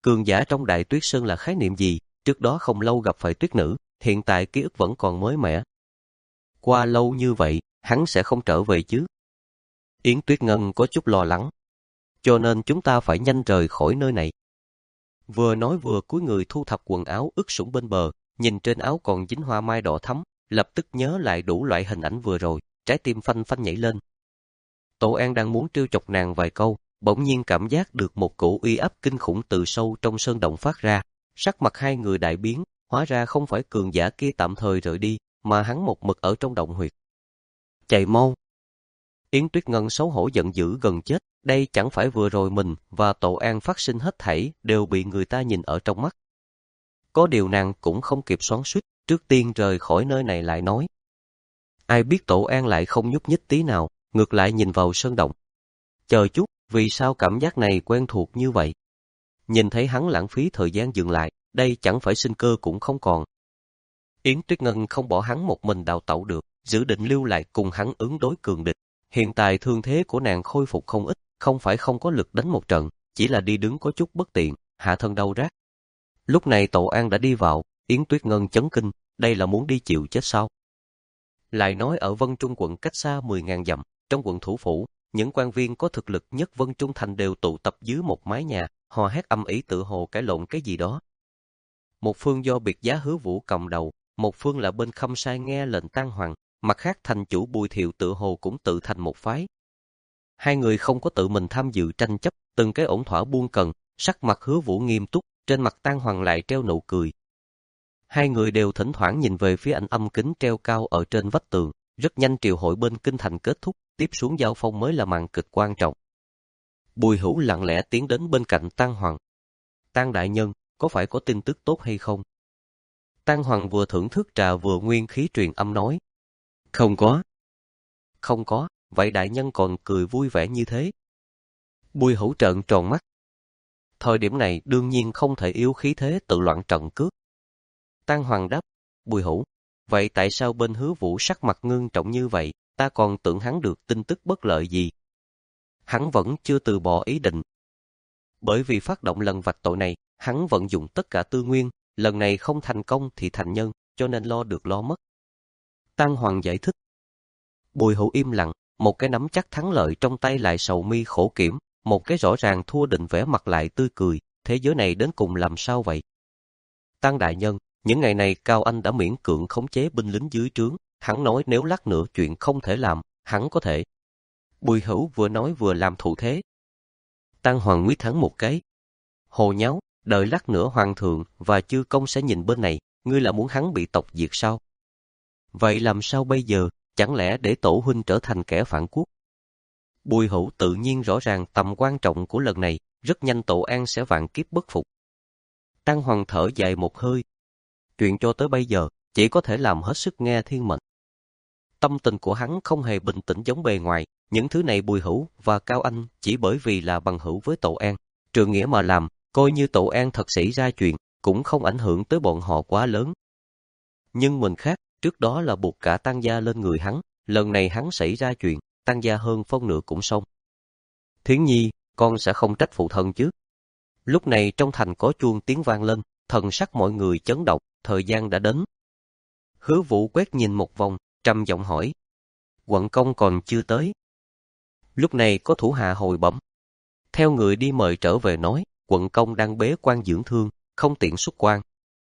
Cường giả trong Đại Tuyết Sơn là khái niệm gì? Trước đó không lâu gặp phải tuyết nữ, hiện tại ký ức vẫn còn mới mẻ. Qua lâu như vậy, hắn sẽ không trở về chứ? Yến Tuyết Ngân có chút lo lắng. Cho nên chúng ta phải nhanh rời khỏi nơi này. Vừa nói vừa cúi người thu thập quần áo ướt sũng bên bờ, nhìn trên áo còn dính hoa mai đỏ thắm, lập tức nhớ lại đủ loại hình ảnh vừa rồi, trái tim phanh phanh nhảy lên. Tổ An đang muốn trêu chọc nàng vài câu, bỗng nhiên cảm giác được một cổ uy áp kinh khủng từ sâu trong sơn động phát ra, sắc mặt hai người đại biến, hóa ra không phải cường giả kia tạm thời rời đi, mà hắn một mực ở trong động huyệt. Chạy mau! Yến Tuyết Ngân xấu hổ giận dữ gần chết, đây chẳng phải vừa rồi mình và Tổ An phát sinh hết thảy đều bị người ta nhìn ở trong mắt. Có điều nàng cũng không kịp xoắn xuýt, trước tiên rời khỏi nơi này lại nói. Ai biết Tổ An lại không nhúc nhích tí nào, ngược lại nhìn vào sơn động. Chờ chút, vì sao cảm giác này quen thuộc như vậy? Nhìn thấy hắn lãng phí thời gian dừng lại, đây chẳng phải sinh cơ cũng không còn. Yến Tuyết Ngân không bỏ hắn một mình đào tẩu được, dự định lưu lại cùng hắn ứng đối cường địch. Hiện tại thương thế của nàng khôi phục không ít, không phải không có lực đánh một trận, chỉ là đi đứng có chút bất tiện, hạ thân đau rát. Lúc này Tổ An đã đi vào, Yến Tuyết Ngân chấn kinh, đây là muốn đi chịu chết sao? Lại nói ở Vân Trung quận cách xa mười ngàn dặm, trong quận thủ phủ, những quan viên có thực lực nhất Vân Trung thành đều tụ tập dưới một mái nhà, hò hét âm ỉ tự hồ cãi lộn cái gì đó. Một phương do biệt giá Hứa Vũ cầm đầu, một phương là bên Khâm Sai nghe lệnh Tang Hoàng, mặt khác thành chủ Bùi Thiệu tự hồ cũng tự thành một phái. Hai người không có tự mình tham dự tranh chấp, từng cái ổn thỏa buông cần, sắc mặt Hứa Vũ nghiêm túc, trên mặt Tang Hoàng lại treo nụ cười. Hai người đều thỉnh thoảng nhìn về phía ảnh âm kính treo cao ở trên vách tường, rất nhanh triều hội bên kinh thành kết thúc, tiếp xuống giao phong mới là màn kịch quan trọng. Bùi Hữu lặng lẽ tiến đến bên cạnh Tang Hoàng. Tang đại nhân, có phải có tin tức tốt hay không? Tang Hoàng vừa thưởng thức trà vừa nguyên khí truyền âm nói. Không có. Không có, vậy đại nhân còn cười vui vẻ như thế. Bùi Hữu trợn tròn mắt. Thời điểm này đương nhiên không thể yếu khí thế tự loạn trận cướp. Tang Hoàng đáp, Bùi Hữu, vậy tại sao bên Hứa Vũ sắc mặt ngưng trọng như vậy, ta còn tưởng hắn được tin tức bất lợi gì? Hắn vẫn chưa từ bỏ ý định. Bởi vì phát động lần vạch tội này, hắn vận dụng tất cả tư nguyên, lần này không thành công thì thành nhân, cho nên lo được lo mất. Tang Hoàng giải thích. Bùi Hữu im lặng, một cái nắm chắc thắng lợi trong tay lại sầu mi khổ kiểm, một cái rõ ràng thua định vẻ mặt lại tươi cười, thế giới này đến cùng làm sao vậy? Tang đại nhân, những ngày này Cao Anh đã miễn cưỡng khống chế binh lính dưới trướng, hắn nói nếu lát nữa chuyện không thể làm, hắn có thể. Bùi Hữu vừa nói vừa làm thủ thế. Tang Hoàng nguyết hắn một cái. Hồ nháo, đợi lát nữa hoàng thượng và chư công sẽ nhìn bên này, ngươi là muốn hắn bị tộc diệt sao? Vậy làm sao bây giờ, chẳng lẽ để tổ huynh trở thành kẻ phản quốc? Bùi Hữu tự nhiên rõ ràng tầm quan trọng của lần này, rất nhanh Tổ An sẽ vạn kiếp bất phục. Tang Hoàng thở dài một hơi. Chuyện cho tới bây giờ, chỉ có thể làm hết sức nghe thiên mệnh. Tâm tình của hắn không hề bình tĩnh giống bề ngoài, những thứ này Bùi Hữu và Cao Anh chỉ bởi vì là bằng hữu với Tổ An, trượng nghĩa mà làm, coi như Tổ An thật xảy ra chuyện, cũng không ảnh hưởng tới bọn họ quá lớn. Nhưng mình khác, trước đó là buộc cả Tang gia lên người hắn, lần này hắn xảy ra chuyện, Tang gia hơn phân nửa cũng xong. Thiến Nhi, con sẽ không trách phụ thân chứ? Lúc này trong thành có chuông tiếng vang lên, thần sắc mọi người chấn động, thời gian đã đến. Hứa Vũ quét nhìn một vòng, trầm giọng hỏi. Quận công còn chưa tới. Lúc này có thủ hạ hồi bẩm. Theo người đi mời trở về nói, quận công đang bế quan dưỡng thương, không tiện xuất quan.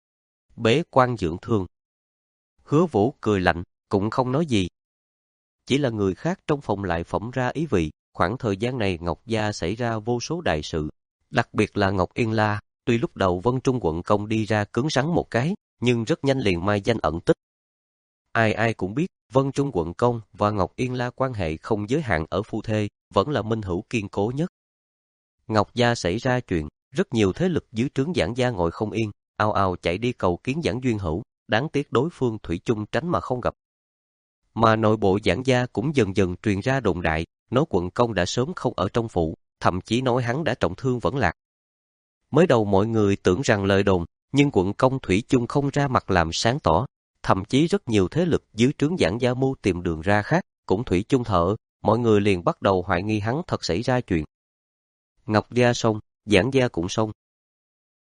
Bế quan dưỡng thương. Hứa Vũ cười lạnh, cũng không nói gì. Chỉ là người khác trong phòng lại phỏng ra ý vị, khoảng thời gian này Ngọc Gia xảy ra vô số đại sự. Đặc biệt là Ngọc Yên La, tuy lúc đầu Vân Trung quận công đi ra cứng rắn một cái, nhưng rất nhanh liền mai danh ẩn tích. Ai ai cũng biết, Vân Trung quận công và Ngọc Yên La quan hệ không giới hạn ở phu thê, vẫn là minh hữu kiên cố nhất. Ngọc Gia xảy ra chuyện, rất nhiều thế lực dưới trướng Giảng Gia ngồi không yên, ào ào chạy đi cầu kiến Giảng Duyên Hữu, đáng tiếc đối phương thủy chung tránh mà không gặp. Mà nội bộ Giảng Gia cũng dần dần truyền ra đồn đại, nói quận công đã sớm không ở trong phủ, thậm chí nói hắn đã trọng thương vẫn lạc. Mới đầu mọi người tưởng rằng lời đồn, nhưng quận công thủy chung không ra mặt làm sáng tỏ, thậm chí rất nhiều thế lực dưới trướng Giảng Gia mưu tìm đường ra khác, cũng thủy chung thở, mọi người liền bắt đầu hoài nghi hắn thật xảy ra chuyện. Ngọc Gia xong, Giảng Gia cũng xong.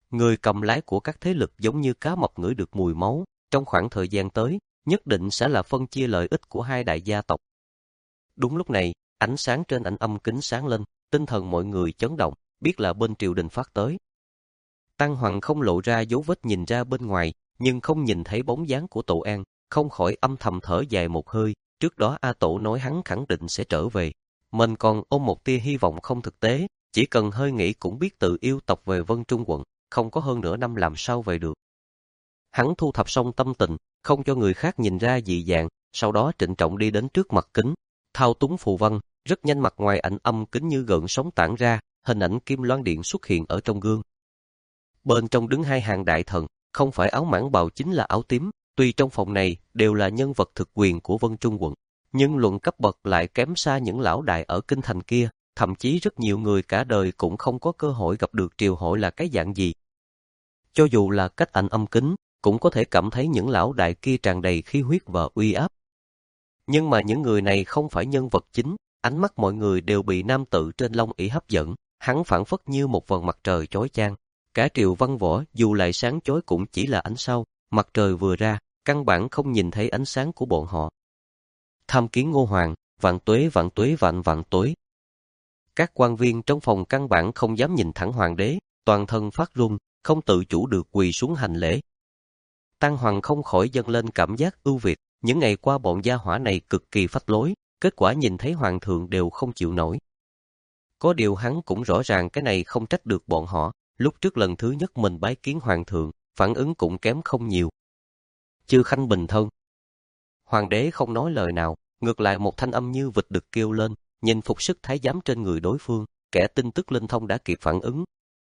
Người cầm lái của các thế lực giống như cá mập ngửi được mùi máu, trong khoảng thời gian tới, nhất định sẽ là phân chia lợi ích của hai đại gia tộc. Đúng lúc này, ánh sáng trên ảnh âm kính sáng lên, tinh thần mọi người chấn động, biết là bên triều đình phát tới. Tăng Hoàng không lộ ra dấu vết nhìn ra bên ngoài, nhưng không nhìn thấy bóng dáng của Tổ An, không khỏi âm thầm thở dài một hơi. Trước đó A Tổ nói hắn khẳng định sẽ trở về. Mình còn ôm một tia hy vọng không thực tế, chỉ cần hơi nghĩ cũng biết tự yêu tộc về Vân Trung quận, không có hơn nửa năm làm sao về được. Hắn thu thập xong tâm tình, không cho người khác nhìn ra dị dạng, sau đó trịnh trọng đi đến trước mặt kính, thao túng phù văn, rất nhanh mặt ngoài ảnh âm kính như gợn sóng tản ra, hình ảnh Kim Loan Điện xuất hiện ở trong gương. Bên trong đứng hai hàng đại thần, không phải áo mãng bào chính là áo tím, tuy trong phòng này đều là nhân vật thực quyền của Vân Trung quận, nhưng luận cấp bậc lại kém xa những lão đại ở kinh thành kia, thậm chí rất nhiều người cả đời cũng không có cơ hội gặp được triều hội là cái dạng gì. Cho dù là cách ảnh âm kính, cũng có thể cảm thấy những lão đại kia tràn đầy khí huyết và uy áp. Nhưng mà những người này không phải nhân vật chính, ánh mắt mọi người đều bị nam tử trên long ỷ hấp dẫn, hắn phảng phất như một vầng mặt trời chói chang. Cả triều văn võ dù lại sáng chói cũng chỉ là ánh sao, mặt trời vừa ra, căn bản không nhìn thấy ánh sáng của bọn họ. Tham kiến Ngô Hoàng, vạn tuế vạn tuế vạn vạn tuế. Các quan viên trong phòng căn bản không dám nhìn thẳng hoàng đế, toàn thân phát run, không tự chủ được quỳ xuống hành lễ. Tăng Hoàng không khỏi dâng lên cảm giác ưu việt, những ngày qua bọn gia hỏa này cực kỳ phách lối, kết quả nhìn thấy hoàng thượng đều không chịu nổi. Có điều hắn cũng rõ ràng cái này không trách được bọn họ, lúc trước lần thứ nhất mình bái kiến hoàng thượng, phản ứng cũng kém không nhiều. Chư khanh bình thân. Hoàng đế không nói lời nào, ngược lại một thanh âm như vịt đực kêu lên, nhìn phục sức thái giám trên người đối phương, kẻ tin tức linh thông đã kịp phản ứng.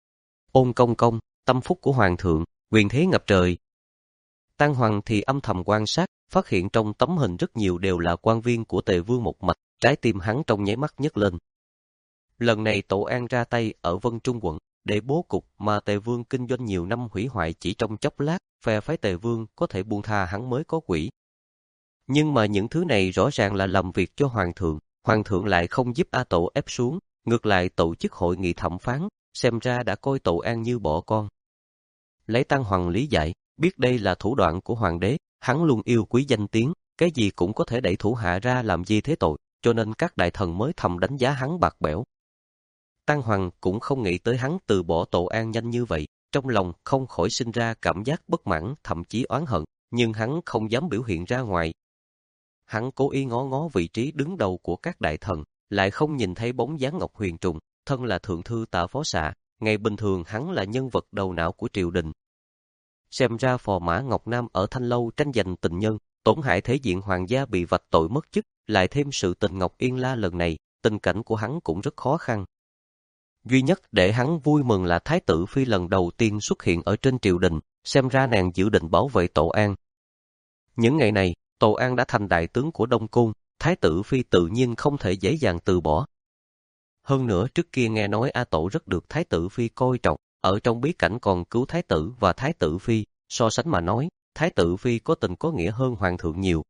Ôn công công, tâm phúc của hoàng thượng, quyền thế ngập trời. Tăng Hoàng thì âm thầm quan sát, phát hiện trong tấm hình rất nhiều đều là quan viên của Tề Vương một mạch, trái tim hắn trong nháy mắt nhấc lên. Lần này Tổ An ra tay ở Vân Trung quận, để bố cục mà Tề Vương kinh doanh nhiều năm hủy hoại chỉ trong chốc lát, phe phái Tề Vương có thể buông tha hắn mới có quỷ. Nhưng mà những thứ này rõ ràng là làm việc cho Hoàng thượng, Hoàng thượng lại không giúp A Tổ ép xuống, ngược lại tổ chức hội nghị thẩm phán, xem ra đã coi Tổ An như bỏ con. Lấy Tăng Hoàng lý giải, biết đây là thủ đoạn của hoàng đế, hắn luôn yêu quý danh tiếng, cái gì cũng có thể đẩy thủ hạ ra làm gì thế tội, cho nên các đại thần mới thầm đánh giá hắn bạc bẽo. Tăng Hoàng cũng không nghĩ tới hắn từ bỏ Tổ An nhanh như vậy, trong lòng không khỏi sinh ra cảm giác bất mãn, thậm chí oán hận, nhưng hắn không dám biểu hiện ra ngoài. Hắn cố ý ngó ngó vị trí đứng đầu của các đại thần, lại không nhìn thấy bóng dáng Ngọc Huyền Trùng, thân là thượng thư Tạ Phó Xạ, ngày bình thường hắn là nhân vật đầu não của triều đình. Xem ra phò mã Ngọc Nam ở Thanh Lâu tranh giành tình nhân, tổn hại thể diện hoàng gia bị vạch tội mất chức, lại thêm sự tình Ngọc Yên La lần này, tình cảnh của hắn cũng rất khó khăn. Duy nhất để hắn vui mừng là Thái tử Phi lần đầu tiên xuất hiện ở trên triều đình, xem ra nàng dự định bảo vệ Tổ An. Những ngày này, Tổ An đã thành đại tướng của Đông Cung, Thái tử Phi tự nhiên không thể dễ dàng từ bỏ. Hơn nữa trước kia nghe nói A Tổ rất được Thái tử Phi coi trọng, ở trong bí cảnh còn cứu Thái tử và Thái tử Phi, so sánh mà nói, Thái tử Phi có tình có nghĩa hơn Hoàng thượng nhiều.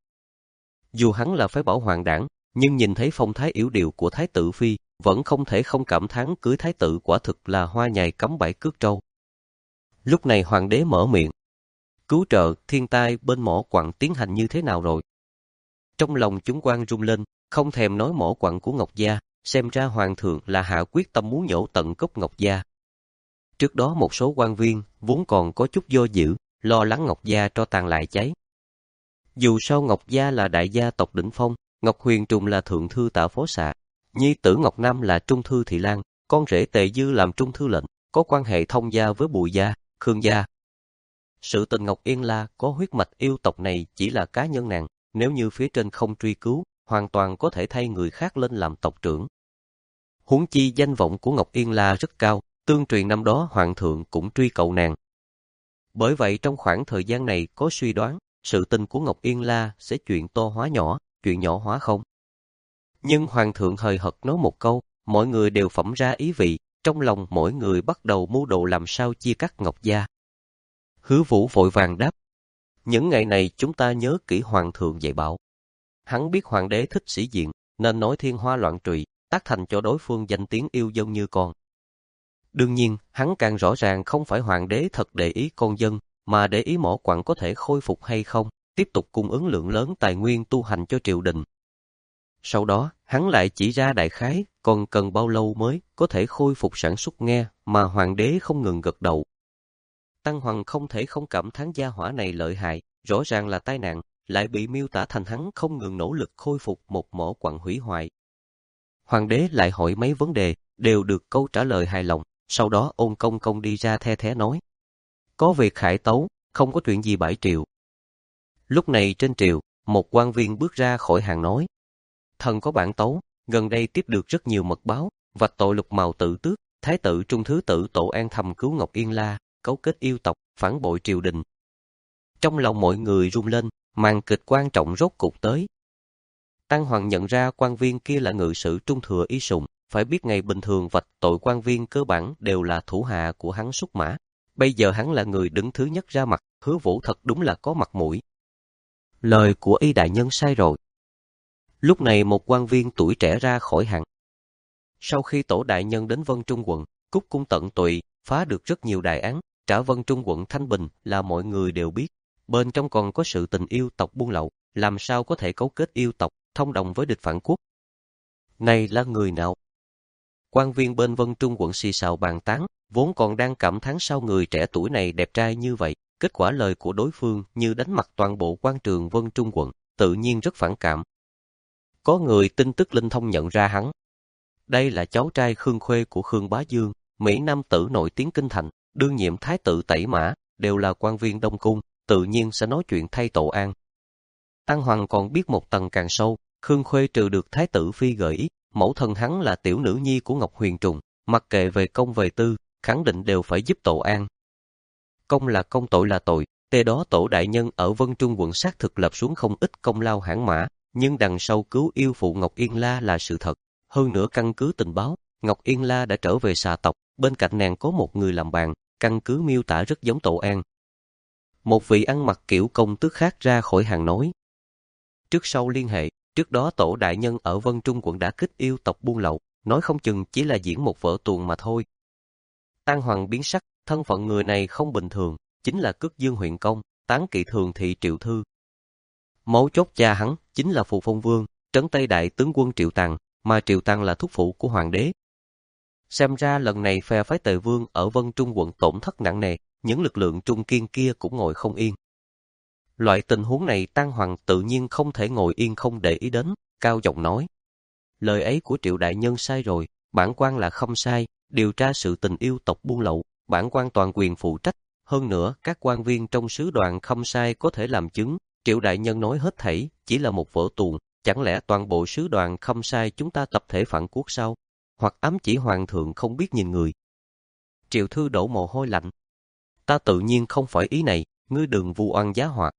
Dù hắn là phái bảo hoàng đảng, nhưng nhìn thấy phong thái yếu điệu của Thái tử Phi, vẫn không thể không cảm thán cưới Thái tử quả thực là hoa nhài cắm bãi cước trâu. Lúc này hoàng đế mở miệng. Cứu trợ, thiên tai bên mỏ quặng tiến hành như thế nào rồi? Trong lòng chúng quan rung lên, không thèm nói mỏ quặng của Ngọc Gia, xem ra hoàng thượng là hạ quyết tâm muốn nhổ tận gốc Ngọc Gia. Trước đó một số quan viên vốn còn có chút do dự, lo lắng Ngọc Gia tro tàn lại cháy. Dù sao Ngọc Gia là đại gia tộc đỉnh phong, Ngọc Huyền Trùng là thượng thư Tạ Phó Xạ, nhi tử Ngọc Nam là trung thư Thị Lan, con rể Tề Dư làm trung thư lệnh, có quan hệ thông gia với Bùi gia, Khương gia. Sự tình Ngọc Yên La có huyết mạch yêu tộc này chỉ là cá nhân nàng, nếu như phía trên không truy cứu, hoàn toàn có thể thay người khác lên làm tộc trưởng. Huống chi danh vọng của Ngọc Yên La rất cao, tương truyền năm đó hoàng thượng cũng truy cầu nàng. Bởi vậy trong khoảng thời gian này có suy đoán, sự tình của Ngọc Yên La sẽ chuyện to hóa nhỏ, chuyện nhỏ hóa không. Nhưng hoàng thượng hời hợt nói một câu, mọi người đều phẩm ra ý vị, trong lòng mỗi người bắt đầu mưu đồ làm sao chia cắt Ngọc Gia. Hứa Vũ vội vàng đáp, những ngày này chúng ta nhớ kỹ hoàng thượng dạy bảo. Hắn biết hoàng đế thích sĩ diện, nên nói thiên hoa loạn trụy, tác thành cho đối phương danh tiếng yêu dân như con. Đương nhiên, hắn càng rõ ràng không phải hoàng đế thật để ý con dân, mà để ý mỏ quặng có thể khôi phục hay không, tiếp tục cung ứng lượng lớn tài nguyên tu hành cho triều đình. Sau đó, hắn lại chỉ ra đại khái, còn cần bao lâu mới có thể khôi phục sản xuất nghe, mà hoàng đế không ngừng gật đầu. Tăng Hoàng không thể không cảm thán gia hỏa này lợi hại, rõ ràng là tai nạn, lại bị miêu tả thành hắn không ngừng nỗ lực khôi phục một mỏ quặng hủy hoại. Hoàng đế lại hỏi mấy vấn đề, đều được câu trả lời hài lòng, sau đó Ôn Công Công đi ra the thé nói. Có việc khải tấu, không có chuyện gì bãi triều. Lúc này trên triều, một quan viên bước ra khỏi hàng nói. Thần có bản tấu, gần đây tiếp được rất nhiều mật báo, vạch tội Lục Mào tự tước, Thái tử Trung Thứ Tử Tổ An thầm cứu Ngọc Yên La, cấu kết yêu tộc, phản bội triều đình. Trong lòng mọi người rung lên, màn kịch quan trọng rốt cục tới. Tăng Hoàng nhận ra quan viên kia là ngự sử Trung Thừa Y Sùng, phải biết ngày bình thường vạch tội quan viên cơ bản đều là thủ hạ của hắn xuất mã. Bây giờ hắn là người đứng thứ nhất ra mặt, Hứa Vũ thật đúng là có mặt mũi. Lời của Y đại nhân sai rồi. Lúc này một quan viên tuổi trẻ ra khỏi hàng. Sau khi Tổ đại nhân đến Vân Trung quận, cúc cung tận tụy, phá được rất nhiều đại án, trả Vân Trung quận thanh bình là mọi người đều biết. Bên trong còn có sự tình yêu tộc buôn lậu, làm sao có thể cấu kết yêu tộc, thông đồng với địch phản quốc. Này là người nào? Quan viên bên Vân Trung quận xì xào bàn tán, vốn còn đang cảm thán sao người trẻ tuổi này đẹp trai như vậy. Kết quả lời của đối phương như đánh mặt toàn bộ quan trường Vân Trung quận, tự nhiên rất phản cảm. Có người tin tức linh thông nhận ra hắn. Đây là cháu trai Khương Khuê của Khương Bá Dương, Mỹ nam tử nổi tiếng kinh thành, đương nhiệm thái tử Tẩy Mã, đều là quan viên Đông Cung, tự nhiên sẽ nói chuyện thay Tổ An. Tăng Hoàng còn biết một tầng càng sâu, Khương Khuê trừ được thái tử phi gợi ý, mẫu thân hắn là tiểu nữ nhi của Ngọc Huyền Trùng, mặc kệ về công về tư, khẳng định đều phải giúp Tổ An. Công là công, tội là tội, tê đó Tổ đại nhân ở Vân Trung quận xác thực lập xuống không ít công lao hãn mã, nhưng đằng sau cứu yêu phụ Ngọc Yên La là sự thật. Hơn nữa căn cứ tình báo, Ngọc Yên La đã trở về xà tộc, bên cạnh nàng có một người làm bạn, căn cứ miêu tả rất giống Tổ An. Một vị ăn mặc kiểu công tước khác ra khỏi hàng nói. Trước sau liên hệ, trước đó Tổ đại nhân ở Vân Trung quận đã kích yêu tộc buôn lậu, nói không chừng chỉ là diễn một vở tuồng mà thôi. Tăng Hoàng biến sắc, thân phận người này không bình thường, chính là Cước Dương huyện công, Tán Kỵ Thường thị Triệu Thư. Mấu chốt cha hắn chính là Phù Phong Vương, trấn Tây đại tướng quân Triệu Tằng, mà Triệu Tằng là thúc phụ của hoàng đế. Xem ra lần này phe phái Tề Vương ở Vân Trung quận tổn thất nặng nề, những lực lượng trung kiên kia cũng ngồi không yên. Loại tình huống này Tăng Hoàng tự nhiên không thể ngồi yên không để ý đến, cao giọng nói. Lời ấy của Triệu đại nhân sai rồi, bản quan là không sai, điều tra sự tình yêu tộc buôn lậu, bản quan toàn quyền phụ trách, hơn nữa các quan viên trong sứ đoàn không sai có thể làm chứng, Triệu đại nhân nói hết thảy chỉ là một vở tuồng, chẳng lẽ toàn bộ sứ đoàn không sai chúng ta tập thể phản quốc sao? Hoặc ám chỉ hoàng thượng không biết nhìn người. Triệu Thư đổ mồ hôi lạnh. Ta tự nhiên không phải ý này, ngươi đừng vu oan giá họa.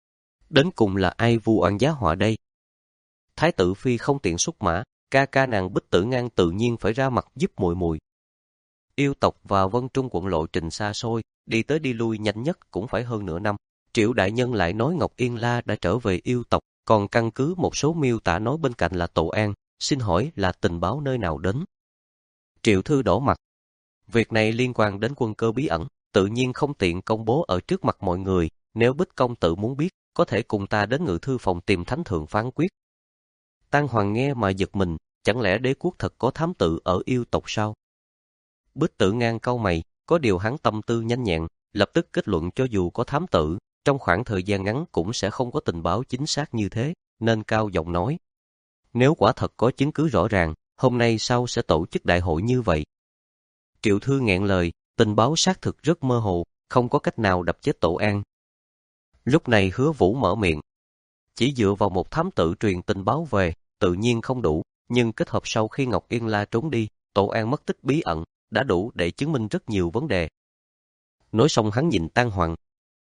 Đến cùng là ai vu oan giá họa đây? Thái tử phi không tiện xuất mã, ca ca nàng Bích Tử Ngang tự nhiên phải ra mặt giúp muội muội. Yêu tộc vào Vân Trung quận lộ trình xa xôi, đi tới đi lui nhanh nhất cũng phải hơn nửa năm. Triệu đại nhân lại nói Ngọc Yên La đã trở về yêu tộc, còn căn cứ một số miêu tả nói bên cạnh là Tổ An, xin hỏi là tình báo nơi nào đến? Triệu Thư đỏ mặt. Việc này liên quan đến quân cơ bí ẩn, tự nhiên không tiện công bố ở trước mặt mọi người, nếu Bích công tử muốn biết, có thể cùng ta đến ngự thư phòng tìm thánh thượng phán quyết. Tăng Hoàng nghe mà giật mình, chẳng lẽ đế quốc thật có thám tử ở yêu tộc sao? Bích Tử Ngang cau mày, có điều hắn tâm tư nhanh nhẹn, lập tức kết luận cho dù có thám tử, trong khoảng thời gian ngắn cũng sẽ không có tình báo chính xác như thế, nên cao giọng nói. Nếu quả thật có chứng cứ rõ ràng, hôm nay sau sẽ tổ chức đại hội như vậy. Triệu Thư nghẹn lời, tình báo xác thực rất mơ hồ, không có cách nào đập chết Tổ An. Lúc này Hứa Vũ mở miệng. Chỉ dựa vào một thám tử truyền tình báo về, tự nhiên không đủ, nhưng kết hợp sau khi Ngọc Yên La trốn đi, Tổ An mất tích bí ẩn, đã đủ để chứng minh rất nhiều vấn đề. Nói xong hắn nhìn Tăng Hoàng.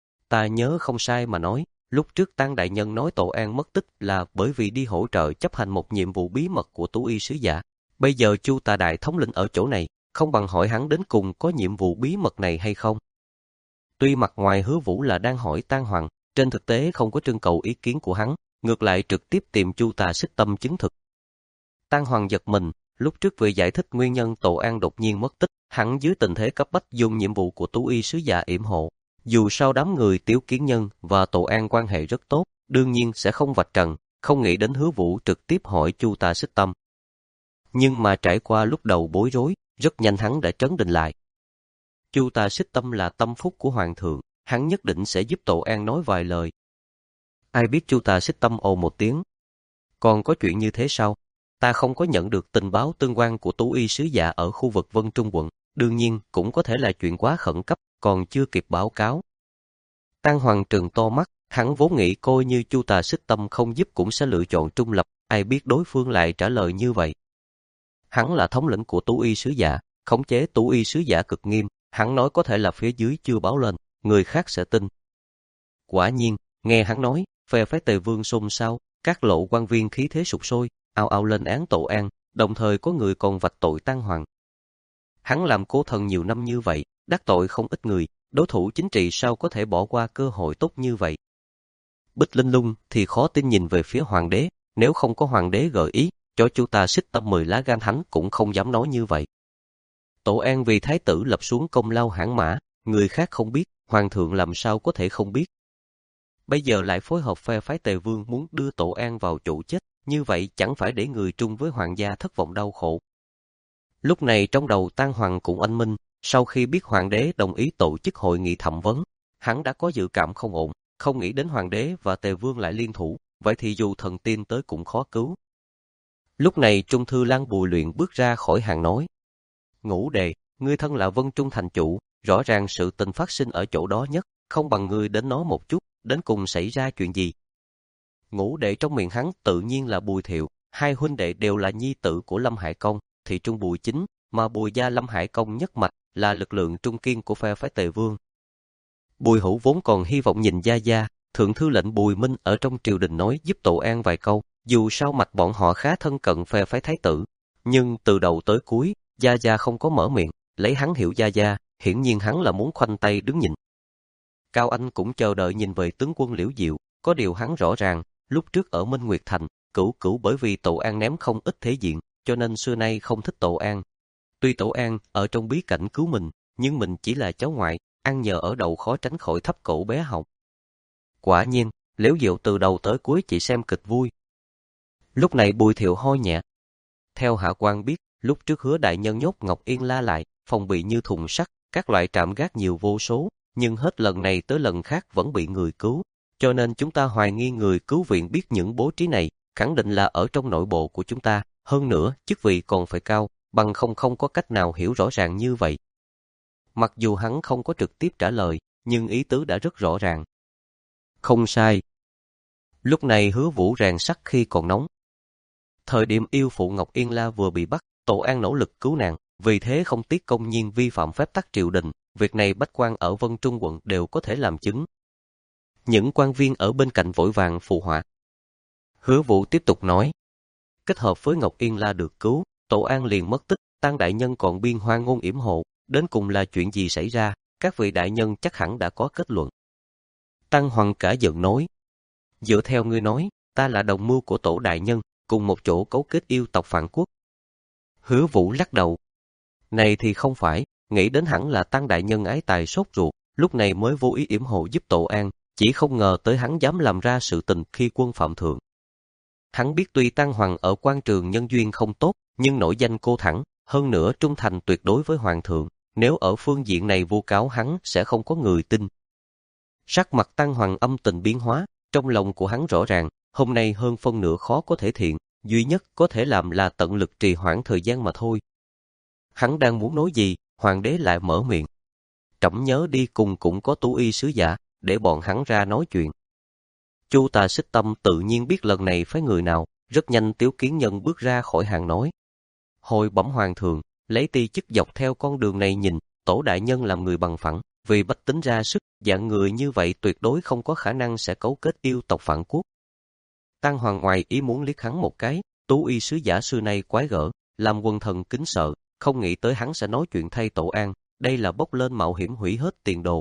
Ta nhớ không sai mà nói, lúc trước Tăng đại nhân nói Tổ An mất tích là bởi vì đi hỗ trợ chấp hành một nhiệm vụ bí mật của Tú Y sứ giả. Bây giờ Chu Tà đại thống lĩnh ở chỗ này, không bằng hỏi hắn đến cùng có nhiệm vụ bí mật này hay không. Tuy mặt ngoài Hứa Vũ là đang hỏi Tăng Hoàng, trên thực tế không có trưng cầu ý kiến của hắn, ngược lại trực tiếp tìm Chu Tà xích tâm chứng thực. Tăng Hoàng giật mình, Lúc trước vừa giải thích nguyên nhân Tổ An đột nhiên mất tích, hắn dưới tình thế cấp bách dùng nhiệm vụ của Tú Y sứ giả yểm hộ. Dù sao đám người Tiếu Kiến Nhân và Tổ An quan hệ rất tốt, đương nhiên sẽ không vạch trần, không nghĩ đến Hứa Vũ trực tiếp hỏi Chu Tà Xích Tâm. Nhưng mà trải qua lúc đầu bối rối, rất nhanh hắn đã trấn định lại. Chu Tà Xích Tâm là tâm phúc của Hoàng thượng, hắn nhất định sẽ giúp Tổ An nói vài lời. Ai biết Chu Tà Xích Tâm ồ một tiếng. Còn có chuyện như thế sao? Ta không có nhận được tình báo tương quan của Tú Y sứ giả ở khu vực Vân Trung quận, đương nhiên cũng có thể là chuyện quá khẩn cấp, còn chưa kịp báo cáo. Tăng Hoàng trừng to mắt, hắn vốn nghĩ coi như Chu Tà Xích Tâm không giúp cũng sẽ lựa chọn trung lập, ai biết đối phương lại trả lời như vậy. Hắn là thống lĩnh của Tú Y sứ giả, khống chế Tú Y sứ giả cực nghiêm, hắn nói có thể là phía dưới chưa báo lên, người khác sẽ tin. Quả nhiên, nghe hắn nói, phe phái Tề Vương xôn xao, các lộ quan viên khí thế sục sôi, ào ào lên án Tổ An, đồng thời có người còn vạch tội Tăng Hoàng. Hắn làm cố thần nhiều năm như vậy, đắc tội không ít người, đối thủ chính trị sao có thể bỏ qua cơ hội tốt như vậy. Bích Linh Lung thì khó tin nhìn về phía hoàng đế, nếu không có hoàng đế gợi ý, cho Chu Tà Xích Tâm mười lá gan hắn cũng không dám nói như vậy. Tổ An vì thái tử lập xuống công lao hãn mã, người khác không biết, hoàng thượng làm sao có thể không biết. Bây giờ lại phối hợp phe phái Tề Vương muốn đưa Tổ An vào chỗ chết, như vậy chẳng phải để người trung với hoàng gia thất vọng đau khổ. Lúc này trong đầu Tăng Hoàng cũng anh minh, sau khi biết hoàng đế đồng ý tổ chức hội nghị thẩm vấn, hắn đã có dự cảm không ổn, không nghĩ đến hoàng đế và Tề Vương lại liên thủ, vậy thì dù thần tiên tới cũng khó cứu. Lúc này Trung Thư Lan Bùi Luyện bước ra khỏi hàng nói: Ngũ Đệ, ngươi thân là Vân Trung thành chủ, rõ ràng sự tình phát sinh ở chỗ đó nhất, không bằng ngươi đến nói một chút, đến cùng xảy ra chuyện gì. Ngũ Đệ trong miệng hắn tự nhiên là Bùi Thiệu, hai huynh đệ đều là nhi tử của Lâm Hải Công, thị trung Bùi Chính, mà Bùi gia Lâm Hải Công nhất mạch là lực lượng trung kiên của phe phái Tề Vương. Bùi Hữu vốn còn hy vọng nhìn Gia Gia, thượng thư lệnh Bùi Minh ở trong triều đình nói giúp Tổ An vài câu, dù sao mạch bọn họ khá thân cận phe phái thái tử, nhưng từ đầu tới cuối, Gia Gia không có mở miệng, lấy hắn hiểu Gia Gia, hiển nhiên hắn là muốn khoanh tay đứng nhìn. Cao Anh cũng chờ đợi nhìn về tướng quân Liễu Diệu, có điều hắn rõ ràng, lúc trước ở Minh Nguyệt Thành, Cửu Cửu bởi vì Tổ An ném không ít thể diện, cho nên xưa nay không thích Tổ An. Tuy Tổ An ở trong bí cảnh cứu mình, nhưng mình chỉ là cháu ngoại, ăn nhờ ở đậu khó tránh khỏi thấp cổ bé họng. Quả nhiên, Liễu Diệu từ đầu tới cuối chỉ xem kịch vui. Lúc này Bùi Thiệu ho nhẹ. Theo hạ quan biết, lúc trước Hứa đại nhân nhốt Ngọc Yên La lại, phòng bị như thùng sắt, các loại trạm gác nhiều vô số, nhưng hết lần này tới lần khác vẫn bị người cứu, cho nên chúng ta hoài nghi người cứu viện biết những bố trí này, khẳng định là ở trong nội bộ của chúng ta, hơn nữa, chức vị còn phải cao, bằng không không có cách nào hiểu rõ ràng như vậy. Mặc dù hắn không có trực tiếp trả lời, nhưng ý tứ đã rất rõ ràng. Không sai. Lúc này Hứa Vũ rèn sắt khi còn nóng. Thời điểm yêu phụ Ngọc Yên La vừa bị bắt, Tổ An nỗ lực cứu nàng, vì thế không tiếc công nhiên vi phạm phép tắc triều đình, việc này bách quan ở Vân Trung quận đều có thể làm chứng. Những quan viên ở bên cạnh vội vàng phụ họa. Hứa Vũ tiếp tục nói, kết hợp với Ngọc Yên La được cứu, Tổ An liền mất tích, Tăng đại nhân còn biên hoang ngôn yểm hộ, đến cùng là chuyện gì xảy ra, các vị đại nhân chắc hẳn đã có kết luận. Tăng Hoàng cả giận nói, dựa theo ngươi nói, ta là đồng mưu của Tổ đại nhân, cùng một chỗ cấu kết yêu tộc phản quốc. Hứa Vũ lắc đầu, này thì không phải, nghĩ đến hẳn là Tăng đại nhân ái tài sốt ruột, lúc này mới vô ý yểm hộ giúp Tổ An, chỉ không ngờ tới hắn dám làm ra sự tình khi quân phạm thượng. Hắn biết tuy Tăng Hoàng ở quan trường nhân duyên không tốt, nhưng nổi danh cô thẳng, hơn nữa trung thành tuyệt đối với hoàng thượng, nếu ở phương diện này vu cáo hắn sẽ không có người tin. Sắc mặt Tăng Hoàng âm tình biến hóa, trong lòng của hắn rõ ràng, hôm nay hơn phân nửa khó có thể thiện, duy nhất có thể làm là tận lực trì hoãn thời gian mà thôi. Hắn đang muốn nói gì, hoàng đế lại mở miệng. Trẫm nhớ đi cùng cũng có Tú Y sứ giả, để bọn hắn ra nói chuyện. Chu Tà Xích Tâm tự nhiên biết lần này phái người nào, rất nhanh Tiếu Kiến Nhân bước ra khỏi hàng nói. Hồi bẩm hoàng thượng, lấy ti chức dọc theo con đường này nhìn, Tổ đại nhân làm người bằng phẳng, vì bách tính ra sức, dạng người như vậy tuyệt đối không có khả năng sẽ cấu kết yêu tộc phản quốc. Tăng Hoàng ngoài ý muốn liếc hắn một cái, Tú Y sứ giả xưa nay quái gở, làm quần thần kính sợ, không nghĩ tới hắn sẽ nói chuyện thay Tổ An, đây là bốc lên mạo hiểm hủy hết tiền đồ.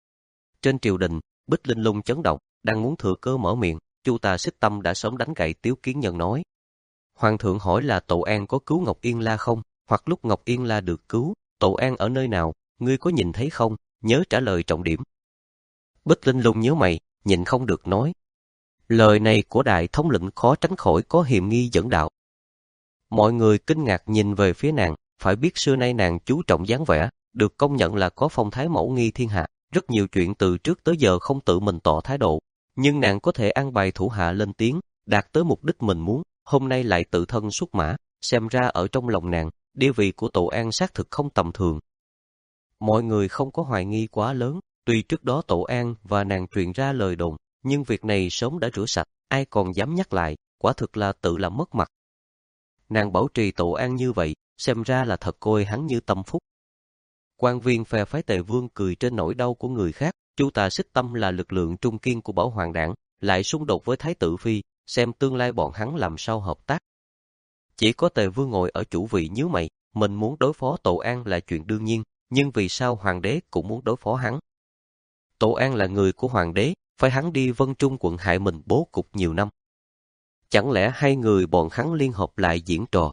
Trên triều đình, Bích Linh Lung chấn động, đang muốn thừa cơ mở miệng, Chu Tà Xích Tâm đã sớm đánh gậy Tiếu Kiến Nhân nói. Hoàng thượng hỏi là Tổ An có cứu Ngọc Yên La không, hoặc lúc Ngọc Yên La được cứu, Tổ An ở nơi nào, ngươi có nhìn thấy không, nhớ trả lời trọng điểm. Bích Linh Lung nhớ mày, nhịn không được nói. Lời này của đại thống lĩnh khó tránh khỏi có hiềm nghi dẫn đạo. Mọi người kinh ngạc nhìn về phía nàng, phải biết xưa nay nàng chú trọng dáng vẻ, được công nhận là có phong thái mẫu nghi thiên hạ, rất nhiều chuyện từ trước tới giờ không tự mình tỏ thái độ, nhưng nàng có thể an bài thủ hạ lên tiếng, đạt tới mục đích mình muốn, hôm nay lại tự thân xuất mã, xem ra ở trong lòng nàng, địa vị của Tổ An xác thực không tầm thường. Mọi người không có hoài nghi quá lớn, tuy trước đó Tổ An và nàng truyền ra lời đồn, nhưng việc này sớm đã rửa sạch, ai còn dám nhắc lại, quả thực là tự làm mất mặt. Nàng bảo trì Tổ An như vậy, xem ra là thật coi hắn như tâm phúc. Quan viên phe phái Tề Vương cười trên nỗi đau của người khác, Chu Tà Xích Tâm là lực lượng trung kiên của Bảo Hoàng đảng, lại xung đột với Thái tử Phi, xem tương lai bọn hắn làm sao hợp tác. Chỉ có Tề Vương ngồi ở chủ vị nhíu mày, mình muốn đối phó Tổ An là chuyện đương nhiên, nhưng vì sao Hoàng đế cũng muốn đối phó hắn? Tổ An là người của Hoàng đế, phải hắn đi Vân Trung quận hại mình bố cục nhiều năm. Chẳng lẽ hai người bọn hắn liên hợp lại diễn trò?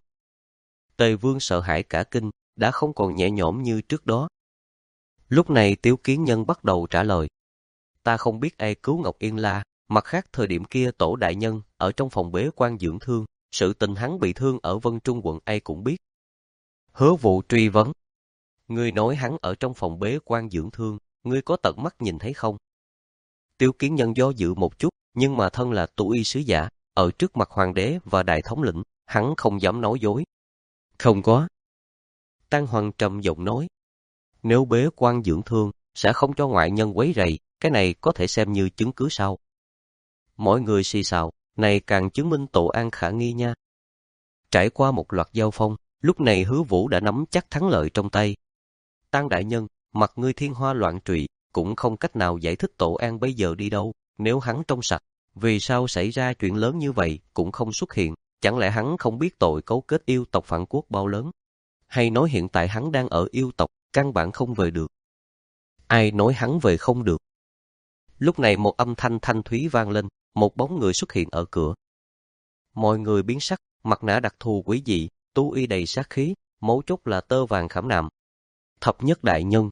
Tề Vương sợ hãi cả kinh, đã không còn nhẹ nhõm như trước đó. Lúc này Tiếu Kiến Nhân bắt đầu trả lời. Ta không biết ai cứu Ngọc Yên La, mặt khác thời điểm kia Tổ đại nhân ở trong phòng bế quan dưỡng thương, sự tình hắn bị thương ở Vân Trung quận ai cũng biết. Hứa Vụ truy vấn. Ngươi nói hắn ở trong phòng bế quan dưỡng thương, ngươi có tận mắt nhìn thấy không? Tiếu Kiến Nhân do dự một chút, nhưng mà thân là tu y sứ giả, ở trước mặt hoàng đế và đại thống lĩnh, hắn không dám nói dối. Không có. Tang Hoàng trầm giọng nói. Nếu bế quan dưỡng thương, sẽ không cho ngoại nhân quấy rầy, cái này có thể xem như chứng cứ sao? Mọi người xì xào, này càng chứng minh Tổ An khả nghi nha. Trải qua một loạt giao phong, lúc này Hứa Vũ đã nắm chắc thắng lợi trong tay. Tang đại nhân, mặt ngươi thiên hoa loạn trụy, cũng không cách nào giải thích Tổ An bây giờ đi đâu, nếu hắn trong sạch, vì sao xảy ra chuyện lớn như vậy cũng không xuất hiện, chẳng lẽ hắn không biết tội cấu kết yêu tộc phản quốc bao lớn? Hay nói hiện tại hắn đang ở yêu tộc, căn bản không về được? Ai nói hắn về không được? Lúc này một âm thanh thanh thúy vang lên, một bóng người xuất hiện ở cửa. Mọi người biến sắc, mặt nạ đặc thù quý dị, tu y đầy sát khí, mấu chốt là tơ vàng khảm nạm. Thập nhất đại nhân.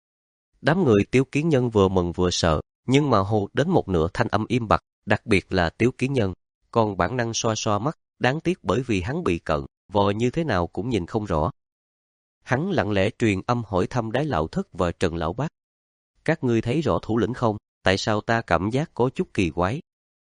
Đám người Tiếu Kiến Nhân vừa mừng vừa sợ, nhưng mà hô đến một nửa thanh âm im bặt, đặc biệt là Tiếu Kiến Nhân, còn bản năng xoa xoa mắt, đáng tiếc bởi vì hắn bị cận, vò như thế nào cũng nhìn không rõ. Hắn lặng lẽ truyền âm hỏi thăm Đái Lão Thất và Trần Lão Bát. Các ngươi thấy rõ thủ lĩnh không? Tại sao ta cảm giác có chút kỳ quái?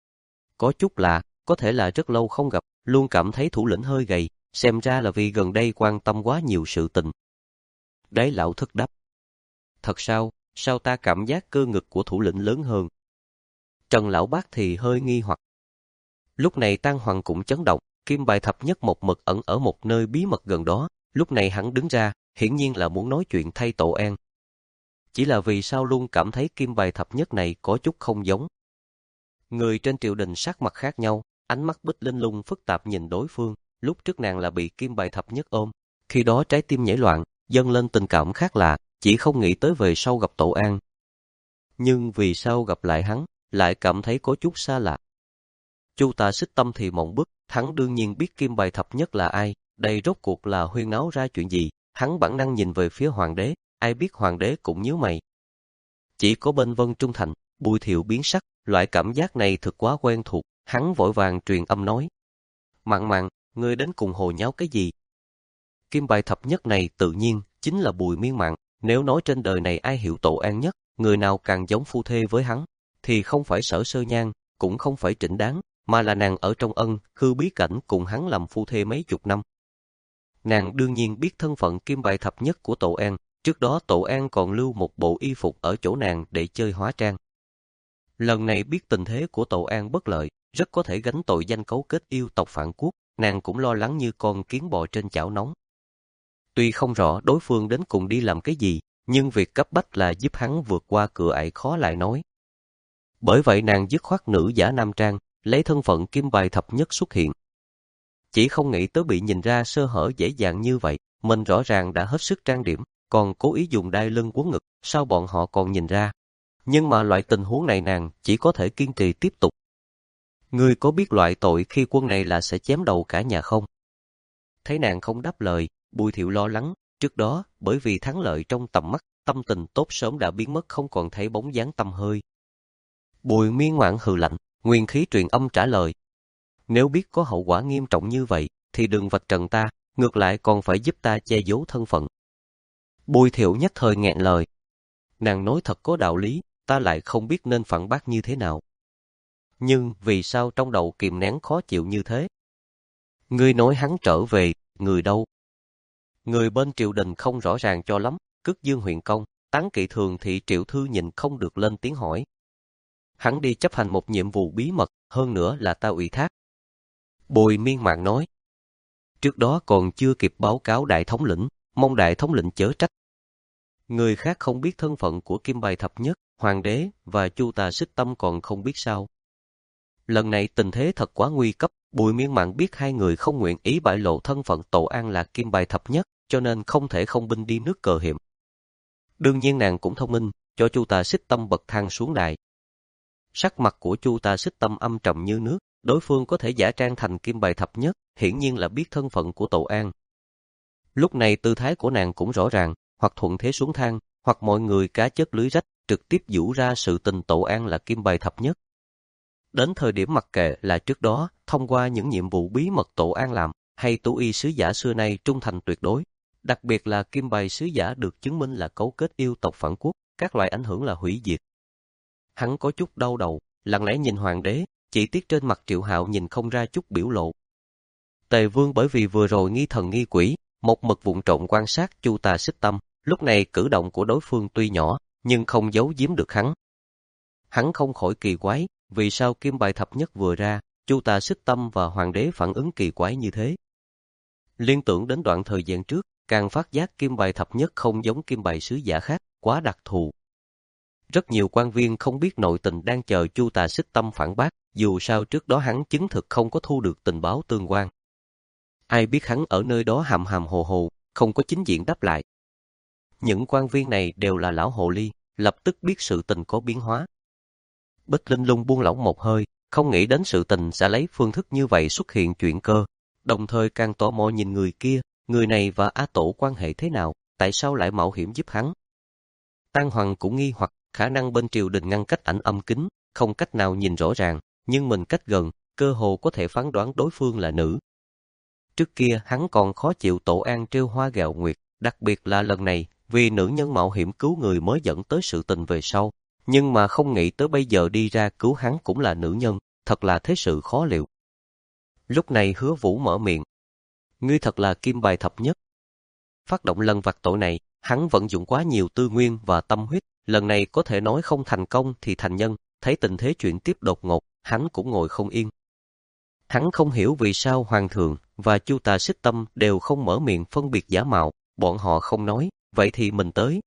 Có chút lạ, có thể là rất lâu không gặp, luôn cảm thấy thủ lĩnh hơi gầy, xem ra là vì gần đây quan tâm quá nhiều sự tình. Đái Lão Thất đáp. Thật sao, sao ta cảm giác cơ ngực của thủ lĩnh lớn hơn? Trần Lão Bát thì hơi nghi hoặc. Lúc này Tang Hoàng cũng chấn động, kim bài thập nhất một mực ẩn ở một nơi bí mật gần đó, lúc này hắn đứng ra, hiển nhiên là muốn nói chuyện thay Tổ An. Chỉ là vì sao luôn cảm thấy kim bài thập nhất này có chút không giống. Người trên triều đình sắc mặt khác nhau, ánh mắt Bích Linh Lung phức tạp nhìn đối phương, lúc trước nàng là bị kim bài thập nhất ôm, khi đó trái tim nhảy loạn, dâng lên tình cảm khác lạ, chỉ không nghĩ tới về sau gặp Tổ An. Nhưng vì sao gặp lại hắn, lại cảm thấy có chút xa lạ. Chu Tà Xích Tâm thì mộng bức, hắn đương nhiên biết kim bài thập nhất là ai, đây rốt cuộc là huyên náo ra chuyện gì, hắn bản năng nhìn về phía hoàng đế, ai biết hoàng đế cũng nhíu mày. Chỉ có bên Vân Trung Thành, Bùi Thiệu biến sắc, loại cảm giác này thực quá quen thuộc, hắn vội vàng truyền âm nói. Mạn Mạn, ngươi đến cùng hồ nháo cái gì? Kim bài thập nhất này tự nhiên, chính là Bùi Miên Mạn, nếu nói trên đời này ai hiểu Tổ An nhất, người nào càng giống phu thê với hắn, thì không phải Sở Sơ Nhan, cũng không phải Trịnh Đáng, mà là nàng ở trong ân, hư bí cảnh cùng hắn làm phu thê mấy chục năm. Nàng đương nhiên biết thân phận kim bài thập nhất của Tổ An, trước đó Tổ An còn lưu một bộ y phục ở chỗ nàng để chơi hóa trang. Lần này biết tình thế của Tổ An bất lợi, rất có thể gánh tội danh cấu kết yêu tộc phản quốc, nàng cũng lo lắng như con kiến bò trên chảo nóng. Tuy không rõ đối phương đến cùng đi làm cái gì, nhưng việc cấp bách là giúp hắn vượt qua cửa ải khó lại nói. Bởi vậy nàng dứt khoát nữ giả nam trang, lấy thân phận kim bài thập nhất xuất hiện. Chỉ không nghĩ tới bị nhìn ra sơ hở dễ dàng như vậy, mình rõ ràng đã hết sức trang điểm, còn cố ý dùng đai lưng quấn ngực, sao bọn họ còn nhìn ra. Nhưng mà loại tình huống này nàng chỉ có thể kiên trì tiếp tục. Ngươi có biết loại tội khi quân này là sẽ chém đầu cả nhà không? Thấy nàng không đáp lời, Bùi Thiệu lo lắng, trước đó, bởi vì thắng lợi trong tầm mắt, tâm tình tốt sớm đã biến mất không còn thấy bóng dáng tăm hơi. Bùi Miên Ngoạn hừ lạnh, nguyên khí truyền âm trả lời. Nếu biết có hậu quả nghiêm trọng như vậy, thì đừng vạch trần ta, ngược lại còn phải giúp ta che giấu thân phận. Bùi Thiệu nhất thời nghẹn lời. Nàng nói thật có đạo lý, ta lại không biết nên phản bác như thế nào. Nhưng vì sao trong đầu kìm nén khó chịu như thế? Ngươi nói hắn trở về, người đâu? Người bên triều đình không rõ ràng cho lắm, Cước Dương huyện công, Tán Kỵ Thường thị Triệu Thư nhìn không được lên tiếng hỏi. Hắn đi chấp hành một nhiệm vụ bí mật, hơn nữa là ta ủy thác. Bùi Miên Mạn nói. Trước đó còn chưa kịp báo cáo đại thống lĩnh, mong đại thống lĩnh chớ trách. Người khác không biết thân phận của Kim Bài Thập Nhất, Hoàng đế và Chu Tà Xích Tâm còn không biết sao. Lần này tình thế thật quá nguy cấp, Bùi Miên Mạn biết hai người không nguyện ý bại lộ thân phận Tổ An là Kim Bài Thập Nhất, cho nên không thể không binh đi nước cờ hiểm. Đương nhiên nàng cũng thông minh, cho Chu Tà Xích Tâm bậc thang xuống đài. Sắc mặt của Chu Tà Xích Tâm âm trầm như nước, đối phương có thể giả trang thành Kim Bài Thập Nhất, hiển nhiên là biết thân phận của Tổ An. Lúc này tư thái của nàng cũng rõ ràng, hoặc thuận thế xuống thang, hoặc mọi người cá chất lưới rách, trực tiếp giũ ra sự tình Tổ An là Kim Bài Thập Nhất. Đến thời điểm mặc kệ là trước đó, thông qua những nhiệm vụ bí mật Tổ An làm, hay Tú Y sứ giả xưa nay trung thành tuyệt đối, đặc biệt là Kim Bài sứ giả được chứng minh là cấu kết yêu tộc phản quốc, các loại ảnh hưởng là hủy diệt. Hắn có chút đau đầu, lặng lẽ nhìn hoàng đế, chỉ tiếc trên mặt Triệu Hạo nhìn không ra chút biểu lộ. Tề Vương bởi vì vừa rồi nghi thần nghi quỷ, một mực vụng trộm quan sát Chu Tà Xích Tâm, lúc này cử động của đối phương tuy nhỏ, nhưng không giấu giếm được hắn. Hắn không khỏi kỳ quái, vì sao Kim Bài Thập Nhất vừa ra, Chu Tà Xích Tâm và hoàng đế phản ứng kỳ quái như thế. Liên tưởng đến đoạn thời gian trước, càng phát giác Kim Bài Thập Nhất không giống Kim Bài sứ giả khác, quá đặc thù. Rất nhiều quan viên không biết nội tình đang chờ Chu Tà Xích Tâm phản bác, dù sao trước đó hắn chứng thực không có thu được tình báo tương quan. Ai biết hắn ở nơi đó hàm hàm hồ hồ, không có chính diện đáp lại. Những quan viên này đều là lão hồ ly, lập tức biết sự tình có biến hóa. Bích Linh Lung buông lỏng một hơi, không nghĩ đến sự tình sẽ lấy phương thức như vậy xuất hiện chuyện cơ, đồng thời càng tò mò nhìn người kia, người này và Á Tổ quan hệ thế nào, tại sao lại mạo hiểm giúp hắn. Tang Hoàng cũng nghi hoặc, khả năng bên triều đình ngăn cách ảnh âm kính, không cách nào nhìn rõ ràng, nhưng mình cách gần, cơ hồ có thể phán đoán đối phương là nữ. Trước kia hắn còn khó chịu Tổ An trêu hoa gạo nguyệt, đặc biệt là lần này, vì nữ nhân mạo hiểm cứu người mới dẫn tới sự tình về sau, nhưng mà không nghĩ tới bây giờ đi ra cứu hắn cũng là nữ nhân, thật là thế sự khó liệu. Lúc này Hứa Vũ mở miệng. Ngươi thật là Kim Bài Thập Nhất. Phát động lần vặt tội này, hắn vận dụng quá nhiều tư nguyên và tâm huyết, lần này có thể nói không thành công thì thành nhân, thấy tình thế chuyện tiếp đột ngột, hắn cũng ngồi không yên. Hắn không hiểu vì sao Hoàng thượng và Chu Tà Xích Tâm đều không mở miệng phân biệt giả mạo, bọn họ không nói, vậy thì mình tới.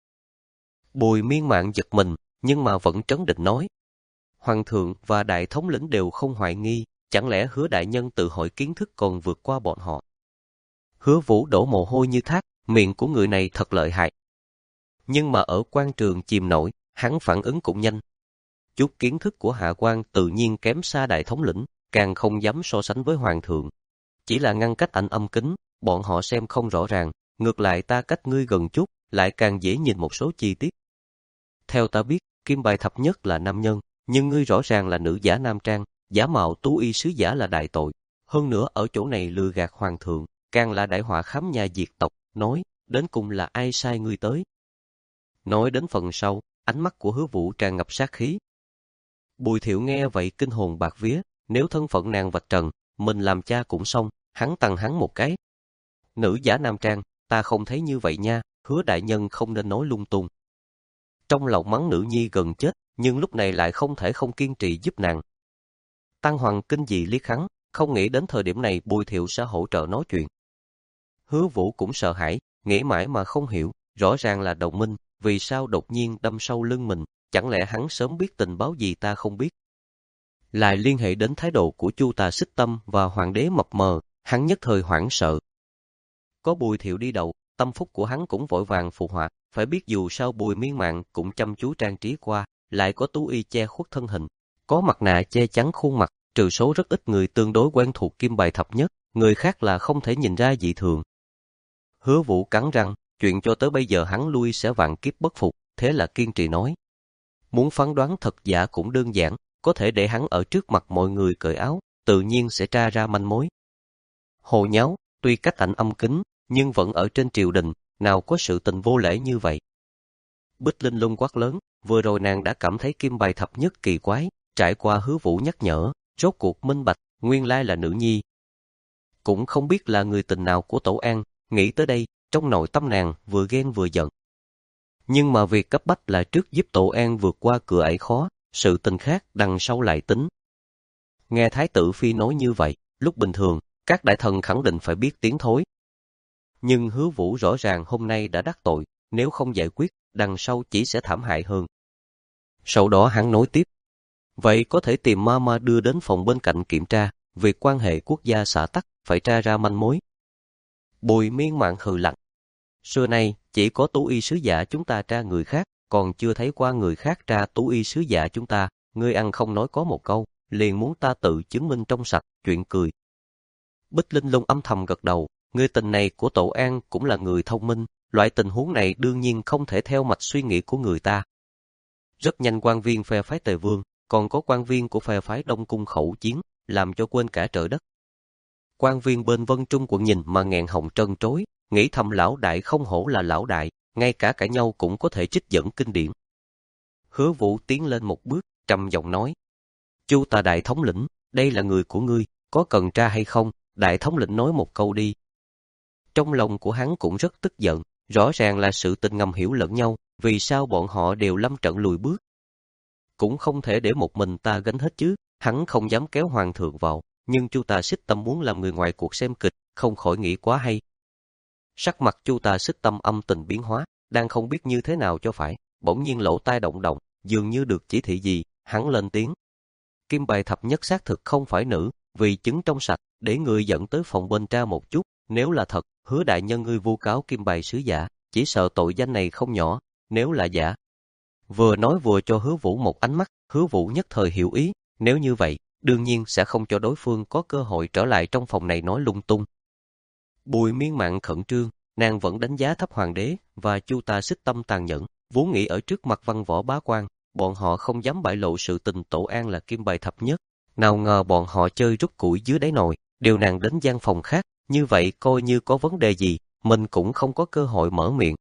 Bùi Miên Mạn giật mình, nhưng mà vẫn trấn định nói. Hoàng thượng và đại thống lĩnh đều không hoài nghi, chẳng lẽ Hứa đại nhân tự hỏi kiến thức còn vượt qua bọn họ. Hứa Vũ đổ mồ hôi như thác, miệng của người này thật lợi hại. Nhưng mà ở quan trường chìm nổi, hắn phản ứng cũng nhanh. Chút kiến thức của hạ quan tự nhiên kém xa đại thống lĩnh, càng không dám so sánh với hoàng thượng. Chỉ là ngăn cách ảnh âm kính, bọn họ xem không rõ ràng, ngược lại ta cách ngươi gần chút, lại càng dễ nhìn một số chi tiết. Theo ta biết, Kim Bài Thập Nhất là nam nhân, nhưng ngươi rõ ràng là nữ giả nam trang, giả mạo Tú Y sứ giả là đại tội. Hơn nữa ở chỗ này lừa gạt hoàng thượng, càng là đại họa khám nhà diệt tộc, nói, đến cùng là ai sai ngươi tới. Nói đến phần sau, ánh mắt của Hứa Vũ tràn ngập sát khí. Bùi Thiệu nghe vậy kinh hồn bạc vía, nếu thân phận nàng vạch trần, mình làm cha cũng xong, hắn tặng hắn một cái. Nữ giả nam trang, ta không thấy như vậy nha, Hứa đại nhân không nên nói lung tung. Trong lòng mắng nữ nhi gần chết, nhưng lúc này lại không thể không kiên trì giúp nàng. Tăng Hoàng kinh dị liếc hắn, không nghĩ đến thời điểm này Bùi Thiệu sẽ hỗ trợ nói chuyện. Hứa Vũ cũng sợ hãi, nghĩ mãi mà không hiểu, rõ ràng là đồng minh, vì sao đột nhiên đâm sâu lưng mình, chẳng lẽ hắn sớm biết tình báo gì ta không biết. Lại liên hệ đến thái độ của Chu Tà Xích Tâm và hoàng đế mập mờ, hắn nhất thời hoảng sợ. Có Bùi Thiệu đi đầu, tâm phúc của hắn cũng vội vàng phụ họa, phải biết dù sao Bùi Miên Mạn cũng chăm chú trang trí qua, lại có Tú Y che khuất thân hình, có mặt nạ che chắn khuôn mặt, trừ số rất ít người tương đối quen thuộc kim bài thập nhất, người khác là không thể nhìn ra dị thường. Hứa Vũ cắn răng, chuyện cho tới bây giờ hắn lui sẽ vạn kiếp bất phục, thế là kiên trì nói. Muốn phán đoán thật giả cũng đơn giản, có thể để hắn ở trước mặt mọi người cởi áo, tự nhiên sẽ tra ra manh mối. Hồ Nháo, tuy cách ảnh âm kính, nhưng vẫn ở trên triều đình, nào có sự tình vô lễ như vậy. Bích Linh Lung quát lớn, vừa rồi nàng đã cảm thấy kim bài thập nhất kỳ quái, trải qua Hứa Vũ nhắc nhở, rốt cuộc minh bạch, nguyên lai là nữ nhi. Cũng không biết là người tình nào của Tổ An, nghĩ tới đây, trong nội tâm nàng vừa ghen vừa giận. Nhưng mà việc cấp bách là trước giúp Tổ An vượt qua cửa ải khó, sự tình khác đằng sau lại tính. Nghe Thái tử Phi nói như vậy, lúc bình thường, các đại thần khẳng định phải biết tiếng thối. Nhưng Hứa Vũ rõ ràng hôm nay đã đắc tội, nếu không giải quyết, đằng sau chỉ sẽ thảm hại hơn. Sau đó hắn nói tiếp. Vậy có thể tìm Mama đưa đến phòng bên cạnh kiểm tra, việc quan hệ quốc gia xã tắc, phải tra ra manh mối. Bùi Miên Mạn hừ lạnh. Xưa nay, chỉ có Tú Y sứ giả chúng ta tra người khác, còn chưa thấy qua người khác tra Tú Y sứ giả chúng ta, ngươi ăn không nói có một câu, liền muốn ta tự chứng minh trong sạch, chuyện cười. Bích Linh Lung âm thầm gật đầu, người tình này của Tổ An cũng là người thông minh, loại tình huống này đương nhiên không thể theo mạch suy nghĩ của người ta. Rất nhanh quan viên phe phái Tề Vương, còn có quan viên của phe phái Đông Cung khẩu chiến, làm cho quên cả trời đất. Quan viên bên Vân Trung quận nhìn mà nghẹn họng trân trối, nghĩ thầm lão đại không hổ là lão đại, ngay cả cãi nhau cũng có thể trích dẫn kinh điển. Hứa Vũ tiến lên một bước, trầm giọng nói. Chu Tà đại thống lĩnh, đây là người của ngươi, có cần tra hay không, đại thống lĩnh nói một câu đi. Trong lòng của hắn cũng rất tức giận, rõ ràng là sự tình ngầm hiểu lẫn nhau, vì sao bọn họ đều lâm trận lùi bước. Cũng không thể để một mình ta gánh hết chứ, hắn không dám kéo hoàng thượng vào, nhưng Chu Tà Xích Tâm muốn làm người ngoài cuộc xem kịch, không khỏi nghĩ quá hay. Sắc mặt Chu Tà Xích Tâm âm tình biến hóa, đang không biết như thế nào cho phải, bỗng nhiên lỗ tai động động, dường như được chỉ thị gì, hắn lên tiếng. Kim bài thập nhất xác thực không phải nữ, vì chứng trong sạch, để người dẫn tới phòng bên tra một chút, nếu là thật, Hứa đại nhân ngươi vu cáo kim bài sứ giả, chỉ sợ tội danh này không nhỏ, nếu là giả. Vừa nói vừa cho Hứa Vũ một ánh mắt, Hứa Vũ nhất thời hiểu ý, nếu như vậy, đương nhiên sẽ không cho đối phương có cơ hội trở lại trong phòng này nói lung tung. Bùi Miên Mạn khẩn trương, nàng vẫn đánh giá thấp hoàng đế và Chu Tà Xích Tâm tàn nhẫn, vốn nghĩ ở trước mặt văn võ bá quan, bọn họ không dám bại lộ sự tình Tổ An là kim bài thập nhất, nào ngờ bọn họ chơi rút củi dưới đáy nồi, điều nàng đến gian phòng khác, như vậy coi như có vấn đề gì, mình cũng không có cơ hội mở miệng.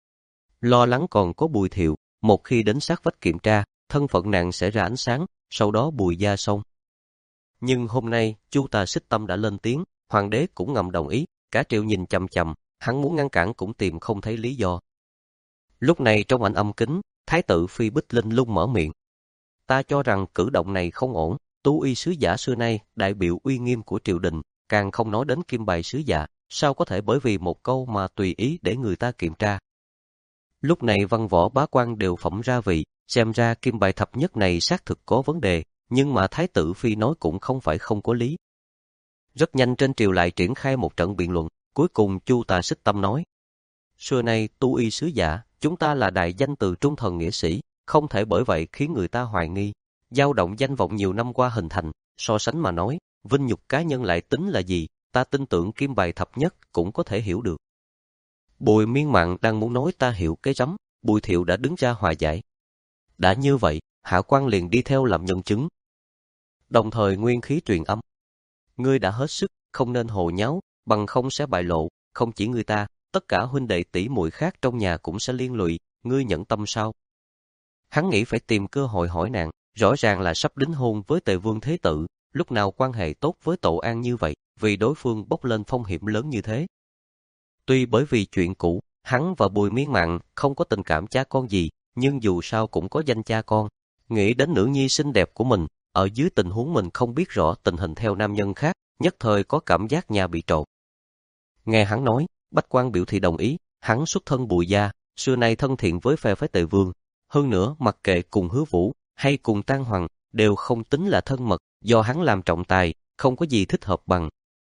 Lo lắng còn có Bùi Thiệu, một khi đến sát vách kiểm tra, thân phận nàng sẽ ra ánh sáng, sau đó Bùi gia xong. Nhưng hôm nay, Chu Tà Xích Tâm đã lên tiếng, hoàng đế cũng ngầm đồng ý, cả triều nhìn chằm chằm, hắn muốn ngăn cản cũng tìm không thấy lý do. Lúc này trong ảnh âm kính, Thái tử Phi Bích Linh Lung mở miệng. Ta cho rằng cử động này không ổn, Tú Y sứ giả xưa nay đại biểu uy nghiêm của triều đình, càng không nói đến kim bài sứ giả, sao có thể bởi vì một câu mà tùy ý để người ta kiểm tra. Lúc này văn võ bá quan đều phẩm ra vị, xem ra kim bài thập nhất này xác thực có vấn đề, nhưng mà Thái tử Phi nói cũng không phải không có lý. Rất nhanh trên triều lại triển khai một trận biện luận, cuối cùng Chu Tà Xích Tâm nói. Xưa nay Tú Y sứ giả, chúng ta là đại danh từ trung thần nghĩa sĩ, không thể bởi vậy khiến người ta hoài nghi. Dao động danh vọng nhiều năm qua hình thành, so sánh mà nói, vinh nhục cá nhân lại tính là gì, ta tin tưởng kim bài thập nhất cũng có thể hiểu được. Bùi Miên Mạn đang muốn nói ta hiểu cái rắm, Bùi Thiệu đã đứng ra hòa giải. Đã như vậy, hạ quan liền đi theo làm nhân chứng. Đồng thời nguyên khí truyền âm. Ngươi đã hết sức, không nên hồ nháo, bằng không sẽ bại lộ, không chỉ người ta, tất cả huynh đệ tỷ muội khác trong nhà cũng sẽ liên lụy, ngươi nhẫn tâm sao? Hắn nghĩ phải tìm cơ hội hỏi nàng, rõ ràng là sắp đính hôn với Tề Vương Thế Tử, lúc nào quan hệ tốt với Tổ An như vậy, vì đối phương bốc lên phong hiểm lớn như thế. Tuy bởi vì chuyện cũ, hắn và Bùi Miên Mạn không có tình cảm cha con gì, nhưng dù sao cũng có danh cha con. Nghĩ đến nữ nhi xinh đẹp của mình, ở dưới tình huống mình không biết rõ tình hình theo nam nhân khác, nhất thời có cảm giác nhà bị trộn. Nghe hắn nói, Bách Quan biểu thị đồng ý, hắn xuất thân Bùi gia, xưa nay thân thiện với phe phái Tề Vương. Hơn nữa, mặc kệ cùng Hứa Vũ hay cùng Tang Hoàng, đều không tính là thân mật, do hắn làm trọng tài, không có gì thích hợp bằng.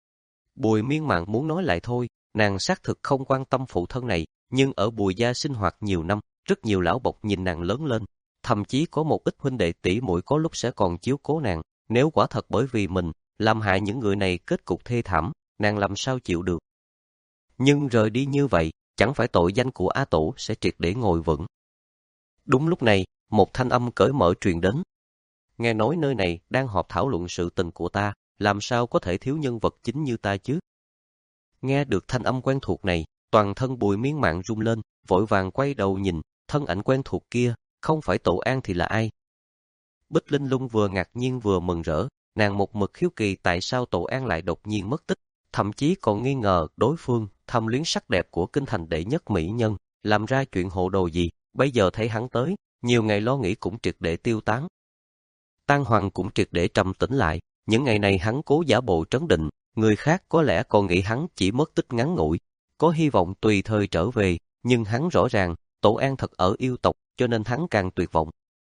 Bùi Miên Mạn muốn nói lại thôi, nàng xác thực không quan tâm phụ thân này, nhưng ở Bùi gia sinh hoạt nhiều năm, rất nhiều lão bộc nhìn nàng lớn lên, thậm chí có một ít huynh đệ tỷ muội có lúc sẽ còn chiếu cố nàng, Nếu quả thật bởi vì mình làm hại những người này kết cục thê thảm, nàng làm sao chịu được. Nhưng rời đi như vậy, chẳng phải tội danh của A Tổ sẽ triệt để ngồi vững. Đúng lúc này, một thanh âm cởi mở truyền đến. Nghe nói nơi này đang họp thảo luận sự tình của ta, làm sao có thể thiếu nhân vật chính như ta chứ? Nghe được thanh âm quen thuộc này, toàn thân Bùi Miên Mạn rung lên, vội vàng quay đầu nhìn, thân ảnh quen thuộc kia, không phải Tổ An thì là ai? Bích Linh Lung vừa ngạc nhiên vừa mừng rỡ, nàng một mực hiếu kỳ tại sao Tổ An lại đột nhiên mất tích, thậm chí còn nghi ngờ đối phương thâm luyến sắc đẹp của kinh thành đệ nhất mỹ nhân, làm ra chuyện hồ đồ gì, bây giờ thấy hắn tới, nhiều ngày lo nghĩ cũng triệt để tiêu tán. Tang Hoàng cũng triệt để trầm tĩnh lại, những ngày này hắn cố giả bộ trấn định, người khác có lẽ còn nghĩ hắn chỉ mất tích ngắn ngủi, có hy vọng tùy thời trở về, nhưng hắn rõ ràng, Tổ An thật ở yêu tộc, cho nên hắn càng tuyệt vọng.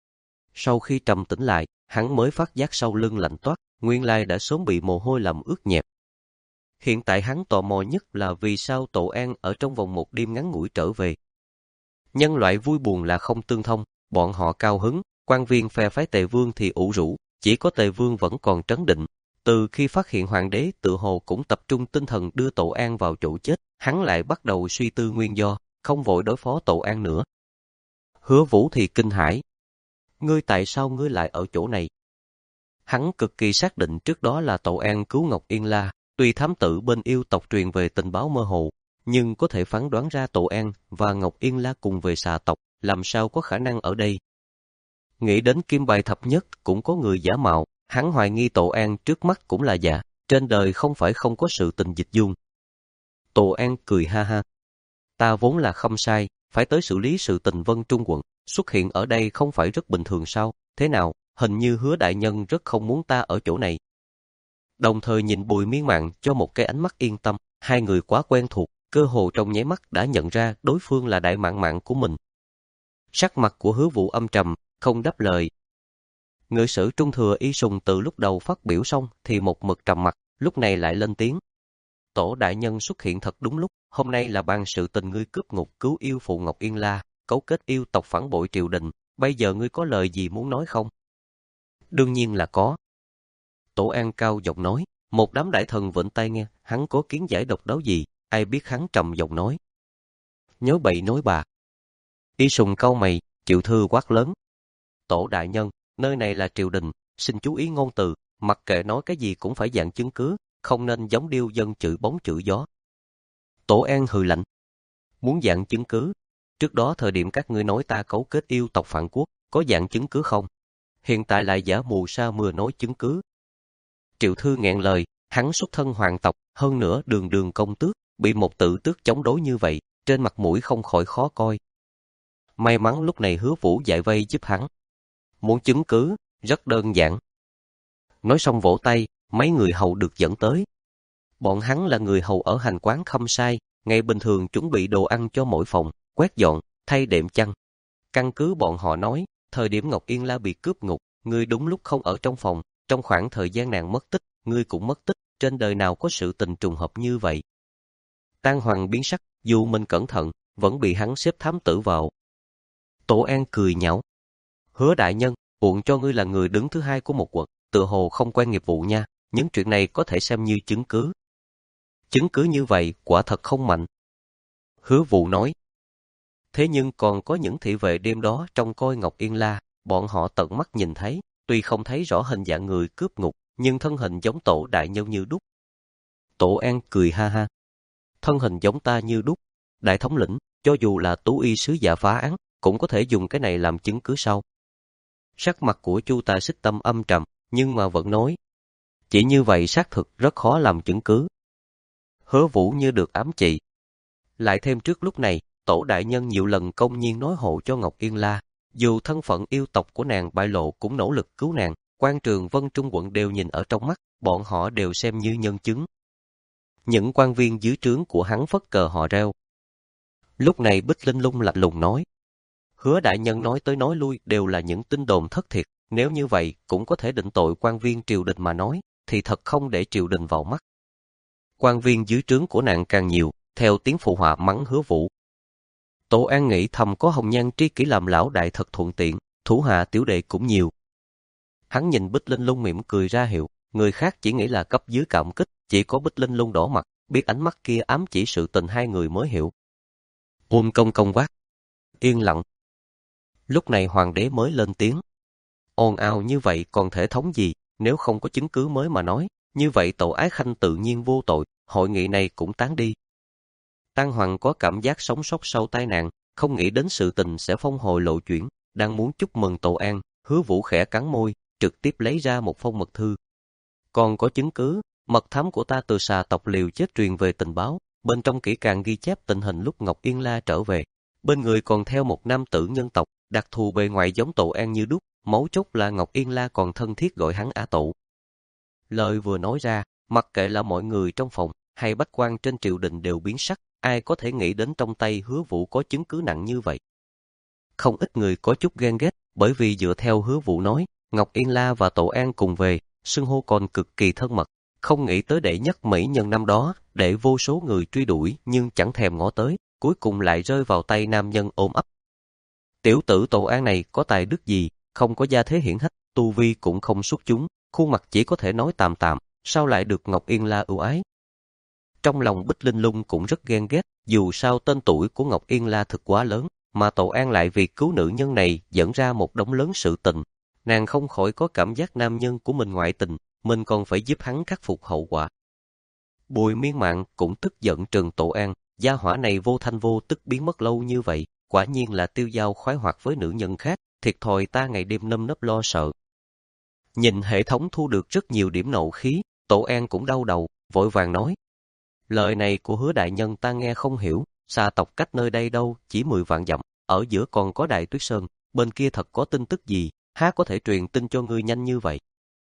Sau khi trầm tĩnh lại, hắn mới phát giác sau lưng lạnh toát, nguyên lai đã sớm bị mồ hôi làm ướt nhẹp. Hiện tại hắn tò mò nhất là vì sao Tổ An ở trong vòng một đêm ngắn ngủi trở về. Nhân loại vui buồn là không tương thông, bọn họ cao hứng, quan viên phe phái Tề Vương thì ủ rũ, chỉ có Tề Vương vẫn còn trấn định. Từ khi phát hiện hoàng đế tự hồ cũng tập trung tinh thần đưa Tổ An vào chỗ chết, hắn lại bắt đầu suy tư nguyên do, không vội đối phó Tổ An nữa. Hứa Vũ thì kinh hãi. Ngươi tại sao ngươi lại ở chỗ này? Hắn cực kỳ xác định trước đó là Tổ An cứu Ngọc Yên La, tuy thám tử bên yêu tộc truyền về tình báo mơ hồ, nhưng có thể phán đoán ra Tổ An và Ngọc Yên La cùng về xà tộc, làm sao có khả năng ở đây. Nghĩ đến kim bài thập nhất cũng có người giả mạo, hắn hoài nghi Tổ An trước mắt cũng là giả, trên đời không phải không có sự tình dịch dung. Tổ An cười ha ha. Ta vốn là không sai, phải tới xử lý sự tình Vân Trung quận, xuất hiện ở đây không phải rất bình thường sao, thế nào, hình như Hứa đại nhân rất không muốn ta ở chỗ này. Đồng thời nhìn Bùi Miên Mạn cho một cái ánh mắt yên tâm, hai người quá quen thuộc, cơ hồ trong nháy mắt đã nhận ra đối phương là Đại Mạn Mạn của mình. Sắc mặt của Hứa Vũ âm trầm, không đáp lời. Ngự sử Trung Thừa Y Sùng từ lúc đầu phát biểu xong thì một mực trầm mặt, lúc này lại lên tiếng. Tổ đại nhân xuất hiện thật đúng lúc, hôm nay là ban sự tình ngươi cướp ngục cứu yêu phụ Ngọc Yên La, cấu kết yêu tộc phản bội triều đình, bây giờ ngươi có lời gì muốn nói không? Đương nhiên là có. Tổ An cao giọng nói, một đám đại thần vịnh tai nghe, hắn có kiến giải độc đáo gì, ai biết hắn trầm giọng nói. Nhớ bậy nói bà. Y Sùng cau mày, Triệu Thư quát lớn. Tổ đại nhân, nơi này là triều đình, xin chú ý ngôn từ, mặc kệ nói cái gì cũng phải dạng chứng cứ, không nên giống điêu dân chửi bóng chửi gió. Tổ An hừ lạnh. Muốn dạng chứng cứ? Trước đó thời điểm các ngươi nói ta cấu kết yêu tộc phản quốc, có dạng chứng cứ không? Hiện tại lại giả mù sa mưa nói chứng cứ. Triệu Thư nghẹn lời, hắn xuất thân hoàng tộc, hơn nữa đường đường công tước, bị một tự tước chống đối như vậy, trên mặt mũi không khỏi khó coi. May mắn lúc này Hứa Vũ giải vây giúp hắn. Muốn chứng cứ, rất đơn giản. Nói xong vỗ tay, mấy người hầu được dẫn tới. Bọn hắn là người hầu ở hành quán Khâm Sai, ngày bình thường chuẩn bị đồ ăn cho mỗi phòng, quét dọn, thay đệm chăn. Căn cứ bọn họ nói, thời điểm Ngọc Yên La bị cướp ngục, ngươi đúng lúc không ở trong phòng, trong khoảng thời gian nàng mất tích, ngươi cũng mất tích, trên đời nào có sự tình trùng hợp như vậy. Tang Hoàng biến sắc, dù mình cẩn thận, vẫn bị hắn xếp thám tử vào. Tổ An cười nhạo. Hứa đại nhân, uổng cho ngươi là người đứng thứ hai của một quận, tự hồ không quen nghiệp vụ nha, những chuyện này có thể xem như chứng cứ. Chứng cứ như vậy, quả thật không mạnh. Hứa Vũ nói. Thế nhưng còn có những thị vệ đêm đó trông coi Ngọc Yên La, bọn họ tận mắt nhìn thấy, tuy không thấy rõ hình dạng người cướp ngục, nhưng thân hình giống Tổ đại nhân như đúc. Tổ An cười ha ha. Thân hình giống ta như đúc, đại thống lĩnh, cho dù là tú y sứ giả phá án, cũng có thể dùng cái này làm chứng cứ sau. Sắc mặt của Chu Tà Xích Tâm âm trầm, nhưng mà vẫn nói. Chỉ như vậy xác thực rất khó làm chứng cứ. Hứa Vũ như được ám chỉ. Lại thêm trước lúc này, Tổ đại nhân nhiều lần công nhiên nói hộ cho Ngọc Yên La, dù thân phận yêu tộc của nàng bại lộ cũng nỗ lực cứu nàng, quan trường Vân Trung quận đều nhìn ở trong mắt, bọn họ đều xem như nhân chứng. Những quan viên dưới trướng của hắn phất cờ họ reo. Lúc này Bích Linh Lung lạnh lùng nói. Hứa đại nhân nói tới nói lui đều là những tin đồn thất thiệt, nếu như vậy cũng có thể định tội quan viên triều đình mà nói, thì thật không để triều đình vào mắt. Quan viên dưới trướng của nàng càng nhiều, theo tiếng phụ họa mắng Hứa Vũ. Tổ An nghĩ thầm có hồng nhan tri kỷ làm lão đại thật thuận tiện, thủ hạ tiểu đệ cũng nhiều. Hắn nhìn Bích Linh Lung mỉm cười ra hiệu, người khác chỉ nghĩ là cấp dưới cảm kích, chỉ có Bích Linh Lung đỏ mặt, biết ánh mắt kia ám chỉ sự tình hai người mới hiểu. Ôn Công Công quát. Yên lặng. Lúc này hoàng đế mới lên tiếng. Ồn ào như vậy còn thể thống gì, nếu không có chứng cứ mới mà nói, như vậy Tẩu Ái Khanh tự nhiên vô tội, hội nghị này cũng tán đi. Tăng Hoàng có cảm giác sống sót sau tai nạn, không nghĩ đến sự tình sẽ phong hồi lộ chuyển, đang muốn chúc mừng Tàu An, Hứa Vũ khẽ cắn môi, trực tiếp lấy ra một phong mật thư. Còn có chứng cứ, mật thám của ta từ xà tộc Liều chết truyền về tình báo, bên trong kỹ càng ghi chép tình hình lúc Ngọc Yên La trở về. Bên người còn theo một nam tử nhân tộc, đặc thù bề ngoài giống Tàu An như đúc, mấu chốt là Ngọc Yên La còn thân thiết gọi hắn Ả Tụ. Lời vừa nói ra, mặc kệ là mọi người trong phòng hay bách quan trên triều đình đều biến sắc, ai có thể nghĩ đến trong tay Hứa Vũ có chứng cứ nặng như vậy. Không ít người có chút ghen ghét, bởi vì dựa theo Hứa Vũ nói, Ngọc Yên La và Tàu An cùng về, xưng hô còn cực kỳ thân mật, không nghĩ tới đệ nhất mỹ nhân năm đó, để vô số người truy đuổi nhưng chẳng thèm ngó tới, cuối cùng lại rơi vào tay nam nhân ôm ấp. Tiểu tử Tàu An này có tài đức gì, không có gia thế hiển hách, tu vi cũng không xuất chúng, khuôn mặt chỉ có thể nói tạm tạm, sao lại được Ngọc Yên La ưu ái. Trong lòng Bích Linh Lung cũng rất ghen ghét, dù sao tên tuổi của Ngọc Yên La thực quá lớn, mà Tàu An lại vì cứu nữ nhân này dẫn ra một đống lớn sự tình. Nàng không khỏi có cảm giác nam nhân của mình ngoại tình, mình còn phải giúp hắn khắc phục hậu quả. Bùi Miên Mạn cũng tức giận trừng Tàu An, gia hỏa này vô thanh vô tức biến mất lâu như vậy, quả nhiên là tiêu dao khoái hoạt với nữ nhân khác, thiệt thòi ta ngày đêm nâm nấp lo sợ. Nhìn hệ thống thu được rất nhiều điểm nộ khí, Tàu An cũng đau đầu, vội vàng nói. Lời này của Hứa đại nhân ta nghe không hiểu, xà tộc cách nơi đây đâu, chỉ mười vạn dặm, ở giữa còn có Đại Tuyết Sơn, bên kia thật có tin tức gì, há có thể truyền tin cho ngươi nhanh như vậy.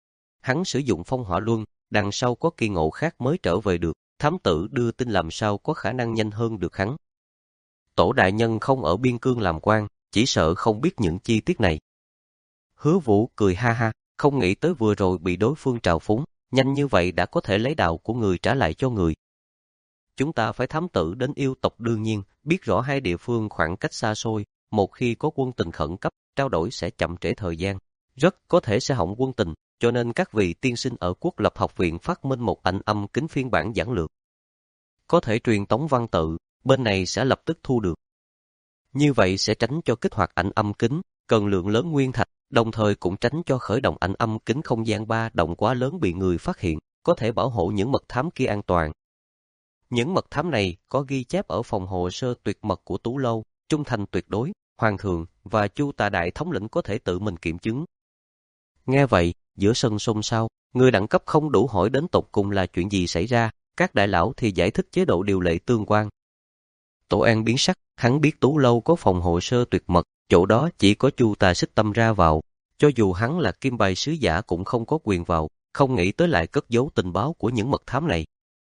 Hắn sử dụng phong hỏa luân, đằng sau có kỳ ngộ khác mới trở về được, thám tử đưa tin làm sao có khả năng nhanh hơn được hắn. Tổ đại nhân không ở biên cương làm quan, chỉ sợ không biết những chi tiết này. Hứa Vũ cười ha ha, không nghĩ tới vừa rồi bị đối phương trào phúng, nhanh như vậy đã có thể lấy đạo của người trả lại cho người. Chúng ta phải thám tử đến yêu tộc đương nhiên, biết rõ hai địa phương khoảng cách xa xôi, một khi có quân tình khẩn cấp, trao đổi sẽ chậm trễ thời gian, rất có thể sẽ hỏng quân tình, cho nên các vị tiên sinh ở Quốc lập học viện phát minh một ảnh âm kính phiên bản giản lược. Có thể truyền tống văn tự, bên này sẽ lập tức thu được. Như vậy sẽ tránh cho kích hoạt ảnh âm kính, cần lượng lớn nguyên thạch, đồng thời cũng tránh cho khởi động ảnh âm kính không gian ba động quá lớn bị người phát hiện, có thể bảo hộ những mật thám kia an toàn. Những mật thám này có ghi chép ở phòng hồ sơ tuyệt mật của Tú Lâu, trung thành tuyệt đối, Hoàng thượng và Chu Tà Đại thống lĩnh có thể tự mình kiểm chứng. Nghe vậy, giữa sân xôn xao, người đẳng cấp không đủ hỏi đến tột cùng là chuyện gì xảy ra, các đại lão thì giải thích chế độ điều lệ tương quan. Tổ An biến sắc, hắn biết Tú Lâu có phòng hồ sơ tuyệt mật, chỗ đó chỉ có Chu Tà Xích Tâm ra vào, cho dù hắn là kim bài sứ giả cũng không có quyền vào, không nghĩ tới lại cất giấu tình báo của những mật thám này.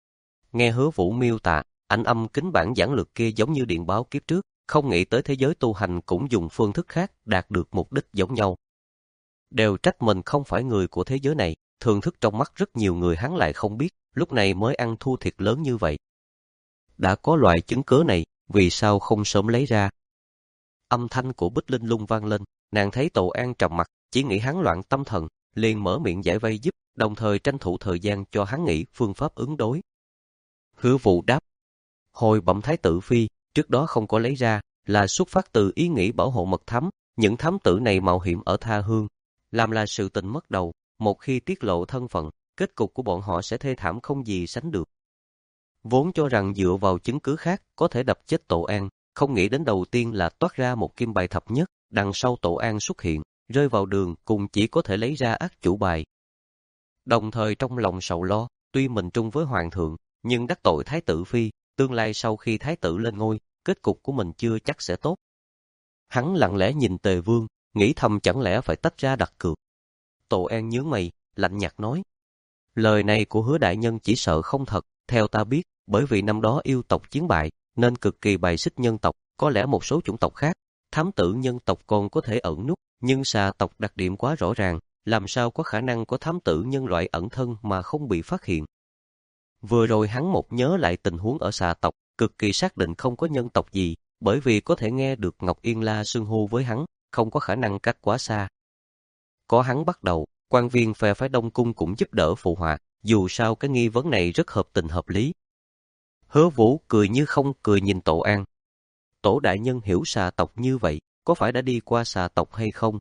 Nghe Hứa Vũ miêu tả, ảnh âm kính bản giản lược kia giống như điện báo kiếp trước, không nghĩ tới thế giới tu hành cũng dùng phương thức khác đạt được mục đích giống nhau. Đều trách mình không phải người của thế giới này, thường thức trong mắt rất nhiều người hắn lại không biết, lúc này mới ăn thua thiệt lớn như vậy. Đã có loại chứng cớ này, vì sao không sớm lấy ra? Âm thanh của Bích Linh Lung vang lên, nàng thấy Tàu An trầm mặt, chỉ nghĩ hắn loạn tâm thần, liền mở miệng giải vây giúp, đồng thời tranh thủ thời gian cho hắn nghĩ phương pháp ứng đối. Hứa Vũ đáp, hồi bẩm thái tử phi, trước đó không có lấy ra, là xuất phát từ ý nghĩ bảo hộ mật thám, những thám tử này mạo hiểm ở tha hương, làm là sự tình mất đầu, một khi tiết lộ thân phận, kết cục của bọn họ sẽ thê thảm không gì sánh được. Vốn cho rằng dựa vào chứng cứ khác có thể đập chết Tàu An, không nghĩ đến đầu tiên là toát ra một kim bài thập nhất, đằng sau Tàu An xuất hiện, rơi vào đường cùng chỉ có thể lấy ra ác chủ bài. Đồng thời trong lòng sầu lo, tuy mình trung với hoàng thượng, nhưng đắc tội thái tử phi, tương lai sau khi thái tử lên ngôi, kết cục của mình chưa chắc sẽ tốt. Hắn lặng lẽ nhìn Tề Vương, nghĩ thầm chẳng lẽ phải tách ra đặt cược. Tàu An nhướng mày, lạnh nhạt nói, lời này của Hứa đại nhân chỉ sợ không thật, theo ta biết, bởi vì năm đó yêu tộc chiến bại, nên cực kỳ bài xích nhân tộc, có lẽ một số chủng tộc khác, thám tử nhân tộc còn có thể ẩn núp, nhưng xà tộc đặc điểm quá rõ ràng, làm sao có khả năng có thám tử nhân loại ẩn thân mà không bị phát hiện. Vừa rồi hắn một nhớ lại tình huống ở xà tộc, cực kỳ xác định không có nhân tộc gì, bởi vì có thể nghe được Ngọc Yên La xưng hô với hắn, không có khả năng cách quá xa. Có hắn bắt đầu, quan viên phe phái Đông Cung cũng giúp đỡ phụ họa, dù sao cái nghi vấn này rất hợp tình hợp lý. Hứa Vũ cười như không cười nhìn Tổ An. Tổ đại nhân hiểu xà tộc như vậy, có phải đã đi qua xà tộc hay không?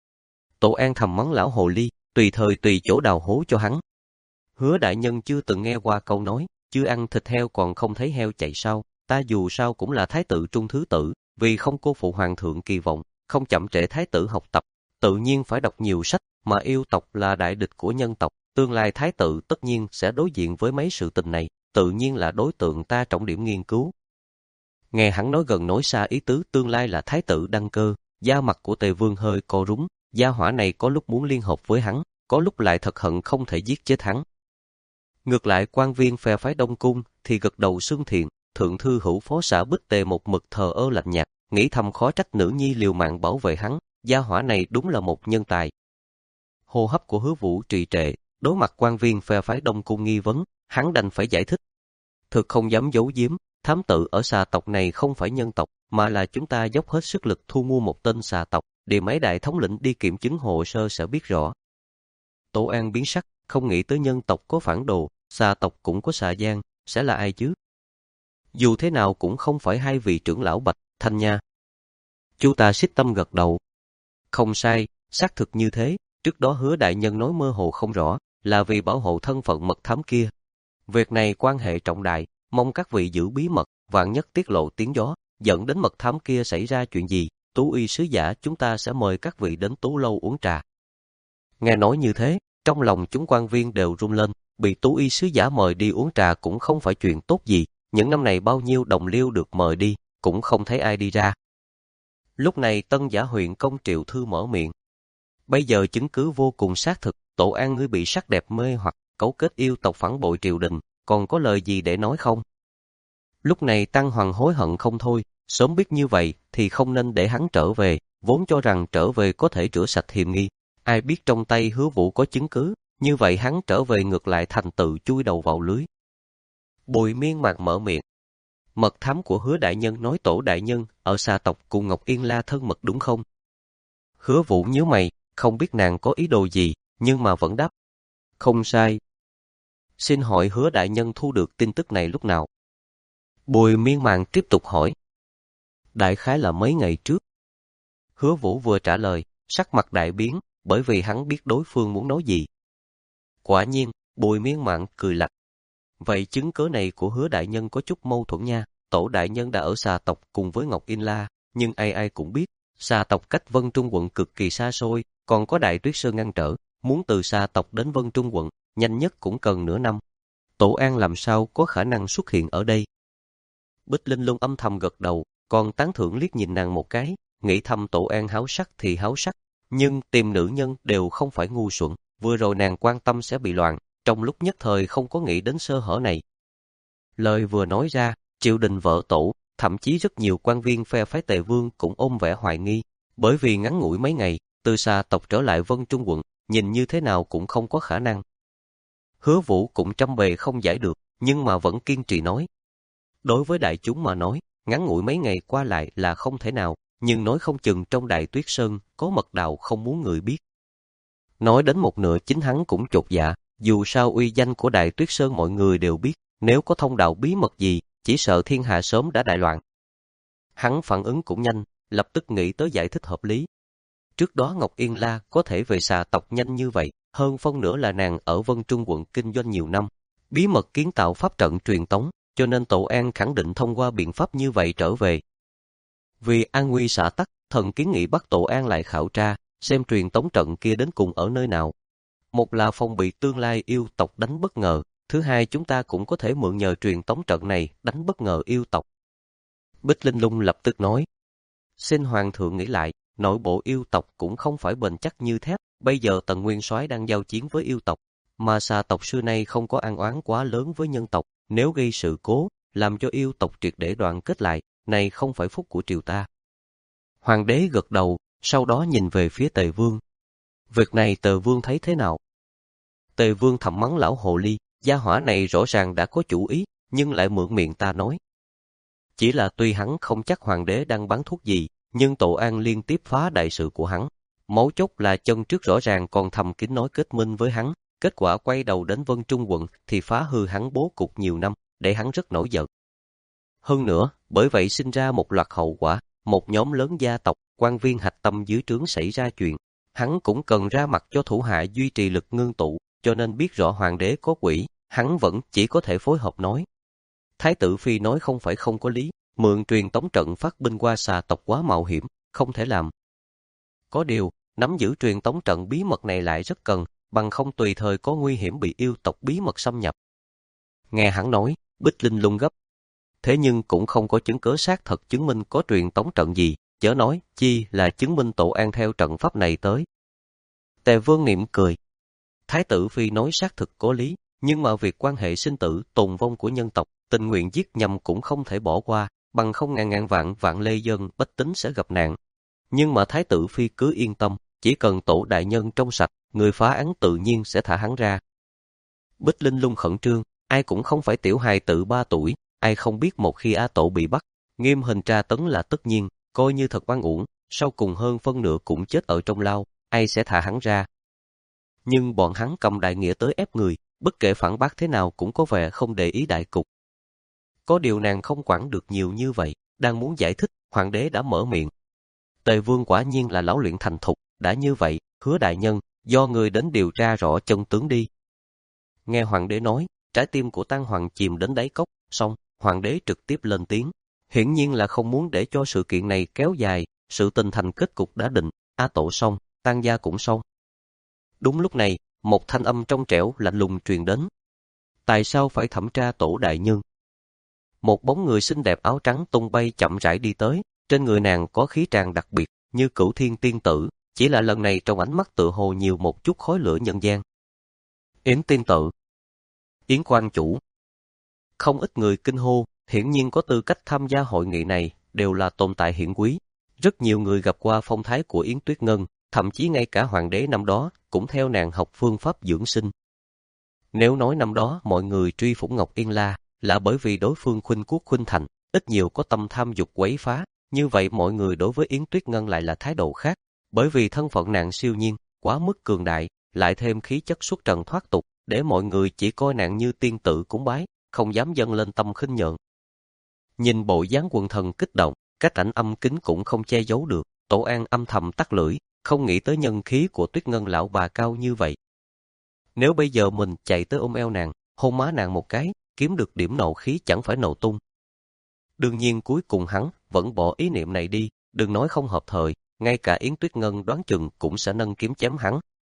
Tổ An thầm mắng lão hồ ly, tùy thời tùy chỗ đào hố cho hắn. Hứa đại nhân chưa từng nghe qua câu nói, chưa ăn thịt heo còn không thấy heo chạy sao, ta dù sao cũng là thái tử trung thứ tử, vì không cô phụ hoàng thượng kỳ vọng, không chậm trễ thái tử học tập, tự nhiên phải đọc nhiều sách, mà yêu tộc là đại địch của nhân tộc, tương lai thái tử tất nhiên sẽ đối diện với mấy sự tình này, tự nhiên là đối tượng ta trọng điểm nghiên cứu. Nghe hắn nói gần nói xa ý tứ tương lai là thái tử đăng cơ, da mặt của Tề Vương hơi co rúm, gia hỏa này có lúc muốn liên hợp với hắn, có lúc lại thật hận không thể giết chết hắn. Ngược lại quan viên phe phái Đông Cung thì gật đầu xưng thiện, thượng thư hữu phó xã Bích Tề một mực thờ ơ lạnh nhạt, nghĩ thầm khó trách nữ nhi liều mạng bảo vệ hắn, gia hỏa này đúng là một nhân tài. Hô hấp của Hứa Vũ trì trệ, đối mặt quan viên phe phái Đông Cung nghi vấn, hắn đành phải giải thích. Thực không dám giấu giếm, thám tử ở xà tộc này không phải nhân tộc, mà là chúng ta dốc hết sức lực thu mua một tên xà tộc, để mấy đại thống lĩnh đi kiểm chứng hồ sơ sẽ biết rõ. Tổ An biến sắc, không nghĩ tới nhân tộc có phản đồ, xà tộc cũng có xà gian, sẽ là ai chứ? Dù thế nào cũng không phải hai vị trưởng lão Bạch Thanh nha. Chu ta xích tâm gật đầu. Không sai, xác thực như thế, trước đó Hứa đại nhân nói mơ hồ không rõ, là vì bảo hộ thân phận mật thám kia. Việc này quan hệ trọng đại, mong các vị giữ bí mật, vạn nhất tiết lộ tiếng gió, dẫn đến mật thám kia xảy ra chuyện gì, Tú Y sứ giả chúng ta sẽ mời các vị đến Tú lâu uống trà. Nghe nói như thế, trong lòng chúng quan viên đều run lên, bị Tú Y sứ giả mời đi uống trà cũng không phải chuyện tốt gì, những năm này bao nhiêu đồng liêu được mời đi, cũng không thấy ai đi ra. Lúc này Tân Giả huyện công Triệu Thư mở miệng. Bây giờ chứng cứ vô cùng xác thực, Tổ An ngươi bị sắc đẹp mê hoặc, cấu kết yêu tộc phản bội triều đình, còn có lời gì để nói không? Lúc này Tăng Hoàng hối hận không thôi, sớm biết như vậy thì không nên để hắn trở về, vốn cho rằng trở về có thể rửa sạch hiềm nghi. Ai biết trong tay Hứa Vũ có chứng cứ, như vậy hắn trở về ngược lại thành tự chui đầu vào lưới. Bùi Miên Mạc mở miệng. Mật thám của Hứa đại nhân nói Tổ đại nhân ở xà tộc cùng Ngọc Yên La thân mật đúng không? Hứa Vũ nhíu mày, không biết nàng có ý đồ gì, nhưng mà vẫn đáp. Không sai. Xin hỏi Hứa đại nhân thu được tin tức này lúc nào? Bùi Miên Mạc tiếp tục hỏi. Đại khái là mấy ngày trước. Hứa Vũ vừa trả lời, sắc mặt đại biến, bởi vì hắn biết đối phương muốn nói gì. Quả nhiên, Bùi Miên Mạc cười lạnh. Vậy chứng cớ này của Hứa đại nhân có chút mâu thuẫn nha, Tổ đại nhân đã ở xà tộc cùng với Ngọc Yên La, nhưng ai ai cũng biết, xà tộc cách Vân Trung quận cực kỳ xa xôi, còn có Đại Tuyết Sơn ngăn trở, muốn từ xà tộc đến Vân Trung quận, nhanh nhất cũng cần nửa năm. Tổ An làm sao có khả năng xuất hiện ở đây? Bích Linh Lung âm thầm gật đầu, còn tán thưởng liếc nhìn nàng một cái, nghĩ thầm Tổ An háo sắc thì háo sắc, nhưng tìm nữ nhân đều không phải ngu xuẩn, vừa rồi nàng quan tâm sẽ bị loạn, trong lúc nhất thời không có nghĩ đến sơ hở này. Lời vừa nói ra, triều đình vợ Tổ, thậm chí rất nhiều quan viên phe phái Tề Vương cũng ôm vẻ hoài nghi, bởi vì ngắn ngủi mấy ngày, từ xà tộc trở lại Vân Trung quận, nhìn như thế nào cũng không có khả năng. Hứa Vũ cũng trăm bề không giải được, nhưng mà vẫn kiên trì nói. Đối với đại chúng mà nói, ngắn ngủi mấy ngày qua lại là không thể nào, nhưng nói không chừng trong Đại Tuyết Sơn có mật đạo không muốn người biết. Nói đến một nửa chính hắn cũng chột dạ, dù sao uy danh của Đại Tuyết Sơn mọi người đều biết, nếu có thông đạo bí mật gì, chỉ sợ thiên hạ sớm đã đại loạn. Hắn phản ứng cũng nhanh, lập tức nghĩ tới giải thích hợp lý. Trước đó Ngọc Yên La có thể về xà tộc nhanh như vậy, hơn phân nửa là nàng ở Vân Trung quận kinh doanh nhiều năm, bí mật kiến tạo pháp trận truyền tống, cho nên Tổ An khẳng định thông qua biện pháp như vậy trở về. Vì an nguy xã tắc, thần kiến nghị bắt Tổ An lại khảo tra, xem truyền tống trận kia đến cùng ở nơi nào. Một là phòng bị tương lai yêu tộc đánh bất ngờ, thứ hai chúng ta cũng có thể mượn nhờ truyền tống trận này đánh bất ngờ yêu tộc. Bích Linh Lung lập tức nói. Xin Hoàng thượng nghĩ lại, nội bộ yêu tộc cũng không phải bền chắc như thép, bây giờ Tần Nguyên Soái đang giao chiến với yêu tộc, mà xà tộc xưa nay không có an oán quá lớn với nhân tộc, nếu gây sự cố, làm cho yêu tộc triệt để đoạn kết lại, này không phải phúc của triều ta. Hoàng đế gật đầu, sau đó nhìn về phía Tề Vương. Việc này Tề Vương thấy thế nào? Tề Vương thầm mắng lão hồ ly, gia hỏa này rõ ràng đã có chủ ý, nhưng lại mượn miệng ta nói. Chỉ là tuy hắn không chắc hoàng đế đang bán thuốc gì, nhưng Tổ An liên tiếp phá đại sự của hắn. Mấu chốt là chân trước rõ ràng còn thầm kín nói kết minh với hắn, kết quả quay đầu đến Vân Trung quận thì phá hư hắn bố cục nhiều năm, để hắn rất nổi giận. Hơn nữa, bởi vậy sinh ra một loạt hậu quả, một nhóm lớn gia tộc, quan viên hạch tâm dưới trướng xảy ra chuyện. Hắn cũng cần ra mặt cho thủ hạ duy trì lực ngưng tụ, cho nên biết rõ hoàng đế có quỷ, hắn vẫn chỉ có thể phối hợp nói. Thái tử Phi nói không phải không có lý, mượn truyền tống trận phát binh qua xà tộc quá mạo hiểm, không thể làm. Có điều, nắm giữ truyền tống trận bí mật này lại rất cần, bằng không tùy thời có nguy hiểm bị yêu tộc bí mật xâm nhập. Nghe hắn nói, Bích Linh lung gấp. Thế nhưng cũng không có chứng cớ xác thật chứng minh có truyền tống trận gì, chớ nói chi là chứng minh Tổ An theo trận pháp này tới. Tề Vương niệm cười. Thái tử Phi nói xác thực có lý, nhưng mà việc quan hệ sinh tử, tồn vong của nhân tộc, tình nguyện giết nhầm cũng không thể bỏ qua, bằng không ngàn ngàn vạn vạn lê dân bách tính sẽ gặp nạn. Nhưng mà Thái tử Phi cứ yên tâm, chỉ cần Tổ đại nhân trong sạch, người phá án tự nhiên sẽ thả hắn ra. Bích Linh lung khẩn trương, ai cũng không phải tiểu hài tử ba tuổi, ai không biết một khi A Tổ bị bắt, nghiêm hình tra tấn là tất nhiên, coi như thật oan uổng, sau cùng hơn phân nửa cũng chết ở trong lao, ai sẽ thả hắn ra. Nhưng bọn hắn cầm đại nghĩa tới ép người, bất kể phản bác thế nào cũng có vẻ không để ý đại cục. Có điều nàng không quản được nhiều như vậy, đang muốn giải thích, hoàng đế đã mở miệng. Tề Vương quả nhiên là lão luyện thành thục, đã như vậy, Hứa đại nhân, do người đến điều tra rõ chân tướng đi. Nghe hoàng đế nói, trái tim của Tang Hoàng chìm đến đáy cốc, xong, hoàng đế trực tiếp lên tiếng. Hiển nhiên là không muốn để cho sự kiện này kéo dài, sự tình thành kết cục đã định, A Tổ xong, Tang gia cũng xong. Đúng lúc này, một thanh âm trong trẻo lạnh lùng truyền đến. Tại sao phải thẩm tra Tổ đại nhân? Một bóng người xinh đẹp áo trắng tung bay chậm rãi đi tới, trên người nàng có khí tràng đặc biệt, như Cửu Thiên tiên tử, chỉ là lần này trong ánh mắt tựa hồ nhiều một chút khói lửa nhân gian. Yến tiên tử, Yến quan chủ. Không ít người kinh hô, hiển nhiên có tư cách tham gia hội nghị này, đều là tồn tại hiển quý. Rất nhiều người gặp qua phong thái của Yến Tuyết Ngân, thậm chí ngay cả hoàng đế năm đó cũng theo nàng học phương pháp dưỡng sinh. Nếu nói năm đó mọi người truy phủng Ngọc Yên La là bởi vì đối phương khuynh quốc khuynh thành, ít nhiều có tâm tham dục quấy phá, như vậy mọi người đối với Yến Tuyết Ngân lại là thái độ khác, bởi vì thân phận nàng siêu nhiên, quá mức cường đại, lại thêm khí chất xuất trần thoát tục, để mọi người chỉ coi nàng như tiên tử cúng bái, không dám dâng lên tâm khinh nhợn. Nhìn bộ dáng quần thần kích động, cách ảnh âm kính cũng không che giấu được, Tổ An âm thầm tắt lưỡi, không nghĩ tới nhân khí của Tuyết Ngân lão bà cao như vậy. Nếu bây giờ mình chạy tới ôm eo nàng, hôn má nàng một cái, kiếm được điểm nộ khí chẳng phải nổ tung. Đương nhiên cuối cùng hắn vẫn bỏ ý niệm này đi, đừng nói không hợp thời, ngay cả Yến Tuyết Ngân đoán chừng cũng sẽ nâng kiếm chém hắn.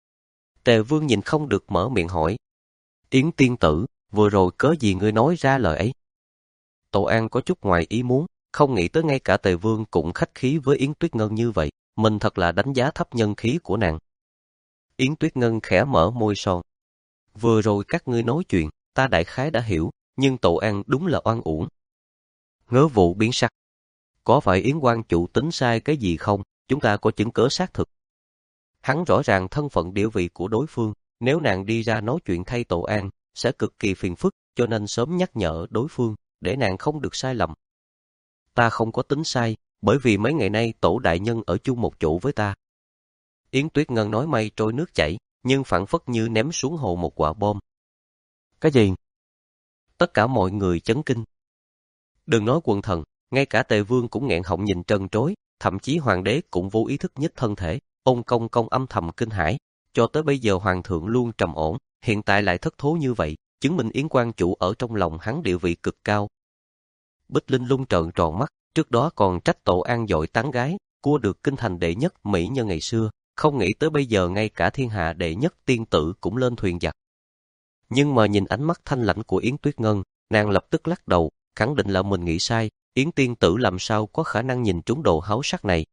Tề Vương nhìn không được mở miệng hỏi. Yến tiên tử, vừa rồi cớ gì ngươi nói ra lời ấy? Tổ An có chút ngoài ý muốn, không nghĩ tới ngay cả Tề Vương cũng khách khí với Yến Tuyết Ngân như vậy, mình thật là đánh giá thấp nhân khí của nàng. Yến Tuyết Ngân khẽ mở môi son. Vừa rồi các ngươi nói chuyện, ta đại khái đã hiểu, nhưng Tổ An đúng là oan uổng. Ngớ vụ biến sắc. Có phải Yến quan chủ tính sai cái gì không? Chúng ta có chứng cớ xác thực. Hắn rõ ràng thân phận địa vị của đối phương, nếu nàng đi ra nói chuyện thay Tổ An, sẽ cực kỳ phiền phức, cho nên sớm nhắc nhở đối phương, để nàng không được sai lầm. Ta không có tính sai, bởi vì mấy ngày nay Tổ đại nhân ở chung một chỗ với ta. Yến Tuyết Ngân nói mây trôi nước chảy, nhưng phảng phất như ném xuống hồ một quả bom. Cái gì? Tất cả mọi người chấn kinh. Đừng nói quần thần, ngay cả Tề Vương cũng nghẹn họng nhìn trân trối, thậm chí hoàng đế cũng vô ý thức nhích thân thể, ôn công công âm thầm kinh hãi. Cho tới bây giờ hoàng thượng luôn trầm ổn, hiện tại lại thất thố như vậy, chứng minh Yến quan chủ ở trong lòng hắn địa vị cực cao. Bích Linh lung trợn tròn mắt, trước đó còn trách Tổ An dội tán gái, cua được kinh thành đệ nhất mỹ nhân ngày xưa, không nghĩ tới bây giờ ngay cả thiên hạ đệ nhất tiên tử cũng lên thuyền giặc. Nhưng mà nhìn ánh mắt thanh lãnh của Yến Tuyết Ngân, nàng lập tức lắc đầu, khẳng định là mình nghĩ sai, Yến tiên tử làm sao có khả năng nhìn trúng đồ háo sắc này.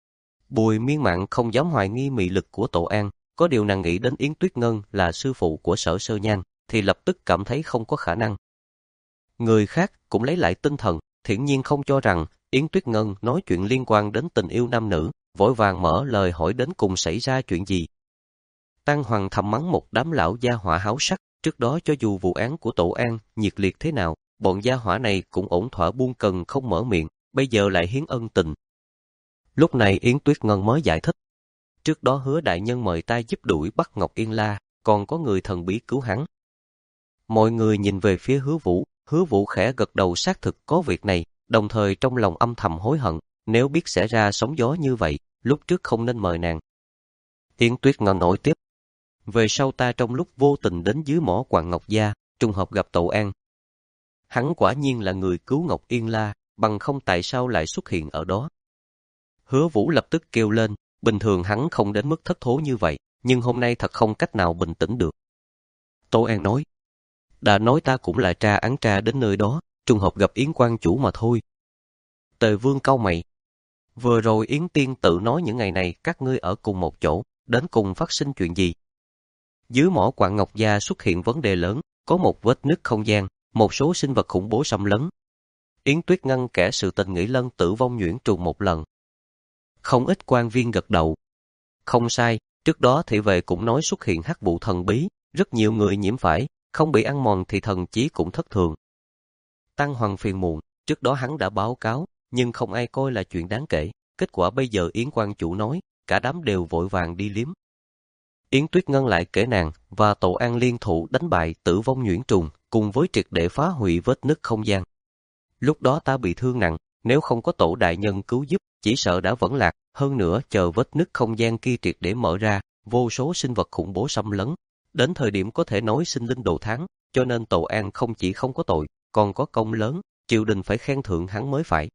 Bùi Miên Mạn không dám hoài nghi mị lực của Tổ An, có điều nàng nghĩ đến Yến Tuyết Ngân là sư phụ của Sở Sơ Nhan, thì lập tức cảm thấy không có khả năng. Người khác cũng lấy lại tinh thần, thiển nhiên không cho rằng Yến Tuyết Ngân nói chuyện liên quan đến tình yêu nam nữ, vội vàng mở lời hỏi đến cùng xảy ra chuyện gì. Tang Hoàng thầm mắng một đám lão gia hỏa háo sắc, trước đó cho dù vụ án của Tổ An nhiệt liệt thế nào, bọn gia hỏa này cũng ổn thỏa buông cần không mở miệng, bây giờ lại hiến ân tình. Lúc này Yến Tuyết Ngân mới giải thích. trước đó Hứa đại nhân mời ta giúp đuổi bắt Ngọc Yên La, còn có người thần bí cứu hắn. Mọi người nhìn về phía Hứa Vũ, Hứa Vũ khẽ gật đầu xác thực có việc này, đồng thời trong lòng âm thầm hối hận, nếu biết sẽ ra sóng gió như vậy, lúc trước không nên mời nàng. Yến Tuyết Ngân nổi tiếp. Về sau ta trong lúc vô tình đến dưới mỏ quặng Ngọc Gia, trùng hợp gặp Tậu An. Hắn quả nhiên là người cứu Ngọc Yên La, bằng không tại sao lại xuất hiện ở đó. Hứa Vũ lập tức kêu lên, bình thường hắn không đến mức thất thố như vậy, nhưng hôm nay thật không cách nào bình tĩnh được. Tâu An nói, đã nói ta cũng là tra án tra đến nơi đó, trùng hợp gặp Yến quan chủ mà thôi. Tề Vương cau mày. Vừa rồi Yến Tiên tự nói những ngày này các ngươi ở cùng một chỗ, đến cùng phát sinh chuyện gì? Dưới mỏ quặng Ngọc Gia xuất hiện vấn đề lớn, có một vết nứt không gian, một số sinh vật khủng bố xâm lấn. Yến Tuyết Ngân kể sự tình nghĩ Lân Tử Vong nhuyễn trùng một lần. Không ít quan viên gật đầu. Không sai, trước đó thị vệ cũng nói xuất hiện hắc vụ thần bí, rất nhiều người nhiễm phải, không bị ăn mòn thì thần chí cũng thất thường. Tăng Hoàng phiền muộn, trước đó hắn đã báo cáo, nhưng không ai coi là chuyện đáng kể. Kết quả bây giờ Yến quan chủ nói, cả đám đều vội vàng đi liếm. Yến Tuyết Ngân lại kể nàng và Tậu An liên thủ đánh bại Tử Vong nhuyễn trùng, cùng với triệt để phá hủy vết nứt không gian. Lúc đó ta bị thương nặng, nếu không có Tổ đại nhân cứu giúp, chỉ sợ đã vẫn lạc. Hơn nữa chờ vết nứt không gian kia triệt để mở ra, vô số sinh vật khủng bố xâm lấn. Đến thời điểm có thể nói sinh linh đồ thắng, cho nên Tậu An không chỉ không có tội, còn có công lớn, triều đình phải khen thưởng hắn mới phải.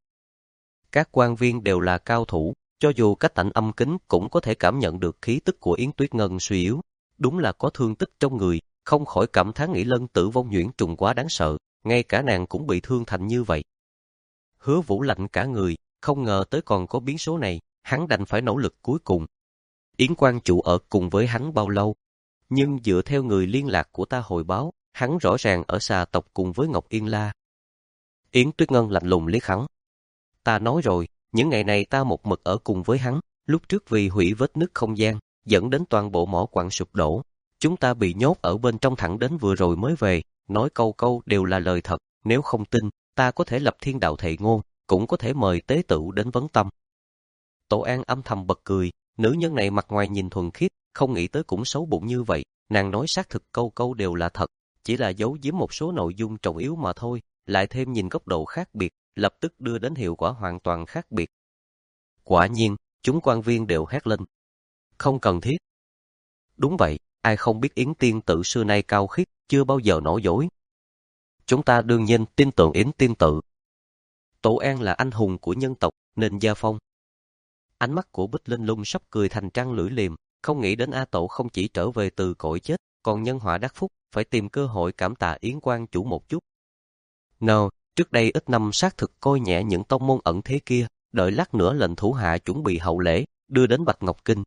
Các quan viên đều là cao thủ, cho dù cách tạnh âm kính cũng có thể cảm nhận được khí tức của Yến Tuyết Ngân suy yếu. Đúng là có thương tích trong người, không khỏi cảm thán nghĩ Lân Tử Vong nhuyễn trùng quá đáng sợ, ngay cả nàng cũng bị thương thành như vậy. Hứa Vũ lạnh cả người, không ngờ tới còn có biến số này, hắn đành phải nỗ lực cuối cùng. Yến quan chủ ở cùng với hắn bao lâu? Nhưng dựa theo người liên lạc của ta hồi báo, hắn rõ ràng ở xà tộc cùng với Ngọc Yên La. Yến Tuyết Ngân lạnh lùng liếc hắn. Ta nói rồi, những ngày này ta một mực ở cùng với hắn, lúc trước vì hủy vết nứt không gian, dẫn đến toàn bộ mỏ quặng sụp đổ. Chúng ta bị nhốt ở bên trong thẳng đến vừa rồi mới về, nói câu câu đều là lời thật, nếu không tin, ta có thể lập thiên đạo thệ ngôn, cũng có thể mời tế tửu đến vấn tâm. Tổ An âm thầm bật cười, nữ nhân này mặt ngoài nhìn thuần khiết, không nghĩ tới cũng xấu bụng như vậy, nàng nói xác thực câu câu đều là thật, chỉ là giấu giếm một số nội dung trọng yếu mà thôi, lại thêm nhìn góc độ khác biệt, lập tức đưa đến hiệu quả hoàn toàn khác biệt. Quả nhiên, chúng quan viên đều hét lên. Không cần thiết. Đúng vậy, ai không biết Yến tiên tự xưa nay cao khiết, chưa bao giờ nói dối. Chúng ta đương nhiên tin tưởng Yến tiên tự. Tổ An là anh hùng của nhân tộc, nên gia phong. Ánh mắt của Bích Linh Lung sắp cười thành trăng lưỡi liềm, không nghĩ đến A Tổ không chỉ trở về từ cõi chết, còn nhân họa đắc phúc, phải tìm cơ hội cảm tạ Yến quan chủ một chút. No, trước đây ít năm xác thực coi nhẹ những tông môn ẩn thế kia, đợi lát nữa lệnh thủ hạ chuẩn bị hậu lễ, đưa đến Bạch Ngọc Kinh.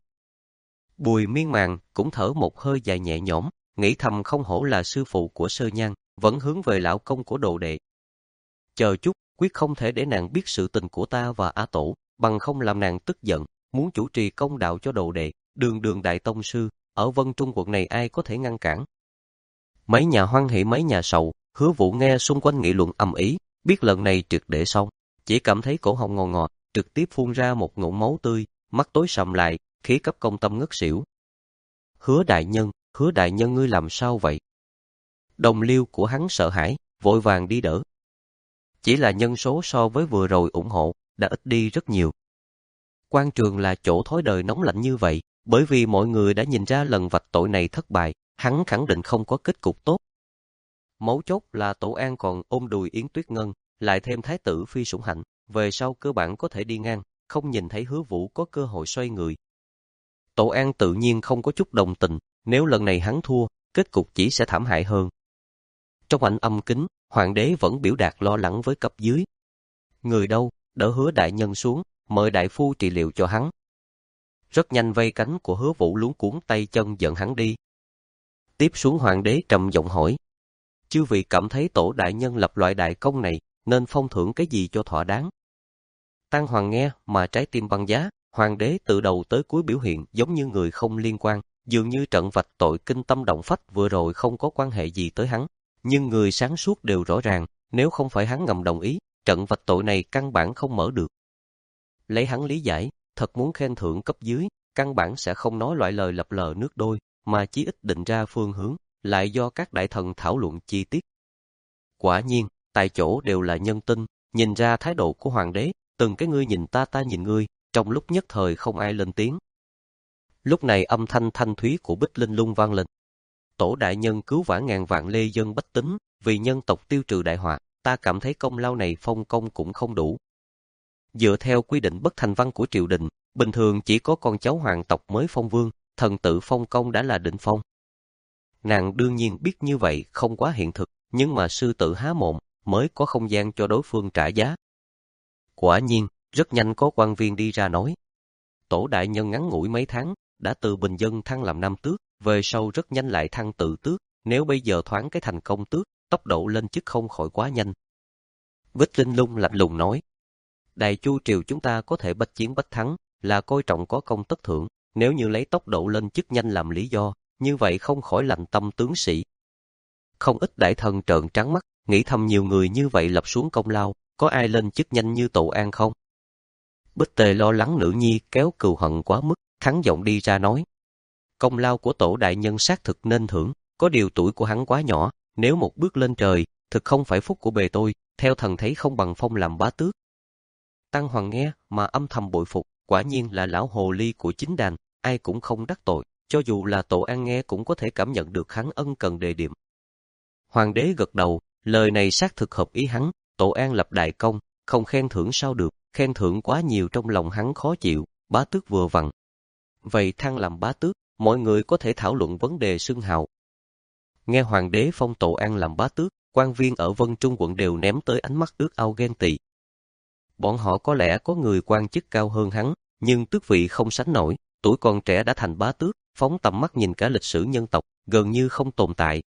Bùi Miên Màng cũng thở một hơi dài nhẹ nhõm, nghĩ thầm không hổ là sư phụ của Sơ Nhan, vẫn hướng về lão công của đồ đệ. Chờ chút, quyết không thể để nàng biết sự tình của ta và A Tổ, bằng không làm nàng tức giận, muốn chủ trì công đạo cho đồ đệ, đường đường đại tông sư, ở Vân Trung quận này ai có thể ngăn cản. Mấy nhà hoan hỷ mấy nhà sầu, Hứa Vũ nghe xung quanh nghị luận ầm ĩ, biết lần này triệt để xong, chỉ cảm thấy cổ họng ngò ngọt, trực tiếp phun ra một ngụm máu tươi, mắt tối sầm lại, khí cấp công tâm ngất xỉu. Hứa đại nhân, Hứa đại nhân ngươi làm sao vậy? Đồng liêu của hắn sợ hãi, vội vàng đi đỡ. Chỉ là nhân số so với vừa rồi ủng hộ, đã ít đi rất nhiều. Quan trường là chỗ thói đời nóng lạnh như vậy, bởi vì mọi người đã nhìn ra lần vạch tội này thất bại, hắn khẳng định không có kết cục tốt. Mấu chốt là Tổ An còn ôm đùi Yến Tuyết Ngân, lại thêm thái tử Phi Sủng Hạnh, về sau cơ bản có thể đi ngang, không nhìn thấy Hứa Vũ có cơ hội xoay người. Tổ An tự nhiên không có chút đồng tình, nếu lần này hắn thua, kết cục chỉ sẽ thảm hại hơn. Trong ảnh âm kính, hoàng đế vẫn biểu đạt lo lắng với cấp dưới. Người đâu, đỡ Hứa đại nhân xuống, mời đại phu trị liệu cho hắn. Rất nhanh vây cánh của Hứa Vũ luống cuống tay chân dẫn hắn đi. Tiếp xuống hoàng đế trầm giọng hỏi. Chư vị cảm thấy Tổ đại nhân lập loại đại công này, nên phong thưởng cái gì cho thỏa đáng? Tăng Hoàng nghe mà trái tim băng giá, hoàng đế từ đầu tới cuối biểu hiện giống như người không liên quan, dường như trận vạch tội kinh tâm động phách vừa rồi không có quan hệ gì tới hắn. Nhưng người sáng suốt đều rõ ràng, nếu không phải hắn ngầm đồng ý, trận vạch tội này căn bản không mở được. Lấy hắn lý giải, thật muốn khen thưởng cấp dưới, căn bản sẽ không nói loại lời lập lờ nước đôi, mà chí ít định ra phương hướng, lại do các đại thần thảo luận chi tiết. Quả nhiên, tại chỗ đều là nhân tinh, nhìn ra thái độ của hoàng đế, từng cái ngươi nhìn ta ta nhìn ngươi, trong lúc nhất thời không ai lên tiếng. Lúc này âm thanh thanh thúy của Bích Linh Lung vang lên. Tổ đại nhân cứu vãn ngàn vạn lê dân bách tính, vì nhân tộc tiêu trừ đại họa, ta cảm thấy công lao này phong công cũng không đủ. Dựa theo quy định bất thành văn của triều đình, bình thường chỉ có con cháu hoàng tộc mới phong vương, thần tự phong công đã là định phong. Nàng đương nhiên biết như vậy không quá hiện thực, nhưng mà sư tử há mồm mới có không gian cho đối phương trả giá. Quả nhiên, rất nhanh có quan viên đi ra nói. Tổ đại nhân ngắn ngủi mấy tháng, đã từ bình dân thăng làm nam tước, về sau rất nhanh lại thăng tự tước, nếu bây giờ thoáng cái thành công tước, tốc độ lên chức không khỏi quá nhanh. Bích Linh Lung lạnh lùng nói. Đại chu triều chúng ta có thể bách chiến bách thắng, là coi trọng có công tất thưởng, nếu như lấy tốc độ lên chức nhanh làm lý do, như vậy không khỏi lạnh tâm tướng sĩ. Không ít đại thần trợn trắng mắt, nghĩ thầm nhiều người như vậy lập xuống công lao, có ai lên chức nhanh như Tổ An không? Bích Tề lo lắng nữ nhi kéo cừu hận quá mức, thắng giọng đi ra nói. Công lao của Tổ đại nhân xác thực nên thưởng, có điều tuổi của hắn quá nhỏ, nếu một bước lên trời, thực không phải phúc của bề tôi, theo thần thấy không bằng phong làm bá tước. Tăng Hoàng nghe mà âm thầm bội phục, quả nhiên là lão hồ ly của chính đàn, ai cũng không đắc tội, cho dù là Tổ An nghe cũng có thể cảm nhận được hắn ân cần đề điểm. Hoàng đế gật đầu, lời này xác thực hợp ý hắn, Tổ An lập đại công, không khen thưởng sao được, khen thưởng quá nhiều trong lòng hắn khó chịu, bá tước vừa vặn. Vậy thăng làm bá tước, mọi người có thể thảo luận vấn đề xưng hào. Nghe hoàng đế phong Tổ An làm bá tước, quan viên ở Vân Trung quận đều ném tới ánh mắt ước ao ghen tị. Bọn họ có lẽ có người quan chức cao hơn hắn, nhưng tước vị không sánh nổi, tuổi còn trẻ đã thành bá tước, phóng tầm mắt nhìn cả lịch sử nhân tộc, gần như không tồn tại.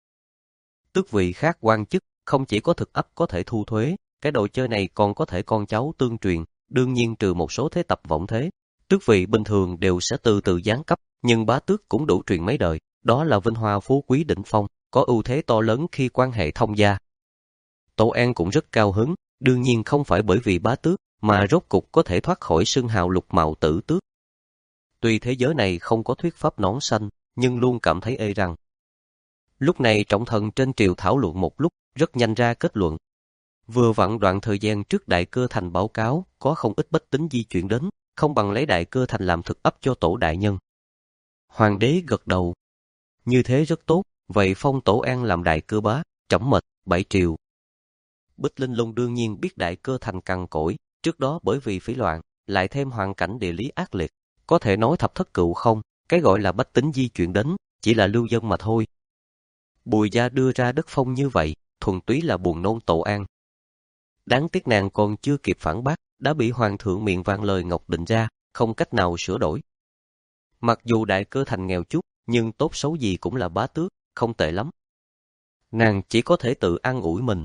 Tước vị khác quan chức, không chỉ có thực ấp có thể thu thuế, cái đồ chơi này còn có thể con cháu tương truyền, đương nhiên trừ một số thế tập vọng thế. Tước vị bình thường đều sẽ từ từ giáng cấp, nhưng bá tước cũng đủ truyền mấy đời, đó là vinh hoa phú quý đỉnh phong, có ưu thế to lớn khi quan hệ thông gia. Tổ An cũng rất cao hứng, đương nhiên không phải bởi vì bá tước, mà rốt cục có thể thoát khỏi xưng hào lục mạo tử tước. Tuy thế giới này không có thuyết pháp nón xanh, nhưng luôn cảm thấy ê rằng. Lúc này trọng thần trên triều thảo luận một lúc, rất nhanh ra kết luận. Vừa vặn đoạn thời gian trước Đại Cơ Thành báo cáo, có không ít bách tính di chuyển đến, không bằng lấy Đại Cơ Thành làm thực ấp cho Tổ đại nhân. Hoàng đế gật đầu. Như thế rất tốt, vậy phong Tổ An làm Đại Cơ bá, trẫm mệt, bảy triều. Bích Linh Lung đương nhiên biết Đại Cơ Thành cằn cỗi, trước đó bởi vì phỉ loạn, lại thêm hoàn cảnh địa lý ác liệt, có thể nói thập thất cựu không, cái gọi là bách tính di chuyển đến, chỉ là lưu dân mà thôi. Bùi gia đưa ra đất phong như vậy, thuần túy là buồn nôn Tổ An. Đáng tiếc nàng còn chưa kịp phản bác, đã bị hoàng thượng miệng vang lời ngọc định ra, không cách nào sửa đổi. Mặc dù Đại Cơ Thành nghèo chút, nhưng tốt xấu gì cũng là bá tước, không tệ lắm. Nàng chỉ có thể tự an ủi mình.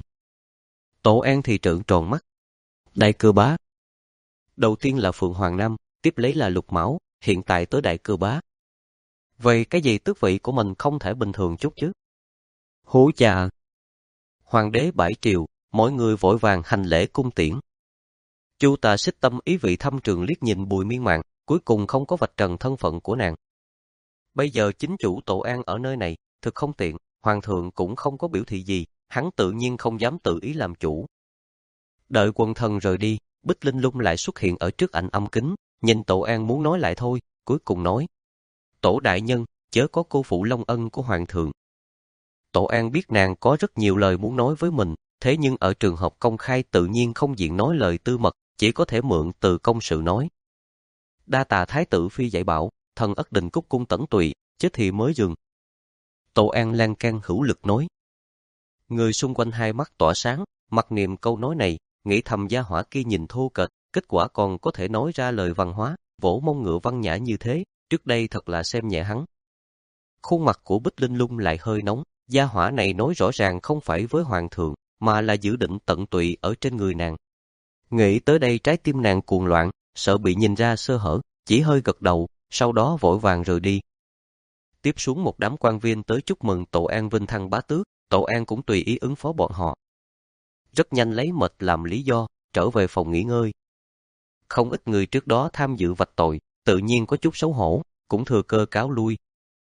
Tổ An thì trợn tròn mắt. Đại Cơ bá. Đầu tiên là Phượng Hoàng Nam, tiếp lấy là Lục Mão, hiện tại tới Đại Cơ bá. Vậy cái gì tước vị của mình không thể bình thường chút chứ? Hú chà! Hoàng đế bãi triều, mọi người vội vàng hành lễ cung tiễn. Chu Tà xích tâm ý vị thâm trường liếc nhìn Bùi Miên Mạn, cuối cùng không có vạch trần thân phận của nàng. Bây giờ chính chủ Tổ An ở nơi này, thực không tiện, hoàng thượng cũng không có biểu thị gì, hắn tự nhiên không dám tự ý làm chủ. Đợi quần thần rời đi, Bích Linh Lung lại xuất hiện ở trước ảnh âm kính, nhìn Tổ An muốn nói lại thôi, cuối cùng nói. Tổ đại nhân, chớ có cô phụ long ân của hoàng thượng. Tổ An biết nàng có rất nhiều lời muốn nói với mình, thế nhưng ở trường hợp công khai tự nhiên không diện nói lời tư mật, chỉ có thể mượn từ công sự nói. Đa tạ thái tử phi dạy bảo, thần ất định cúc cung tẩn tụy, chết thì mới dừng. Tổ An lan can hữu lực nói. Người xung quanh hai mắt tỏa sáng, mặc niệm câu nói này, nghĩ thầm gia hỏa kia nhìn thô kệch, kết quả còn có thể nói ra lời văn hóa, vỗ mông ngựa văn nhã như thế, trước đây thật là xem nhẹ hắn. Khuôn mặt của Bích Linh Lung lại hơi nóng, gia hỏa này nói rõ ràng không phải với hoàng thượng, mà là dự định tận tụy ở trên người nàng. Nghĩ tới đây trái tim nàng cuồng loạn, sợ bị nhìn ra sơ hở, chỉ hơi gật đầu, sau đó vội vàng rời đi. Tiếp xuống một đám quan viên tới chúc mừng Tổ An vinh thăng bá tước, Tổ An cũng tùy ý ứng phó bọn họ. Rất nhanh lấy mệt làm lý do, trở về phòng nghỉ ngơi. Không ít người trước đó tham dự vạch tội, tự nhiên có chút xấu hổ, cũng thừa cơ cáo lui.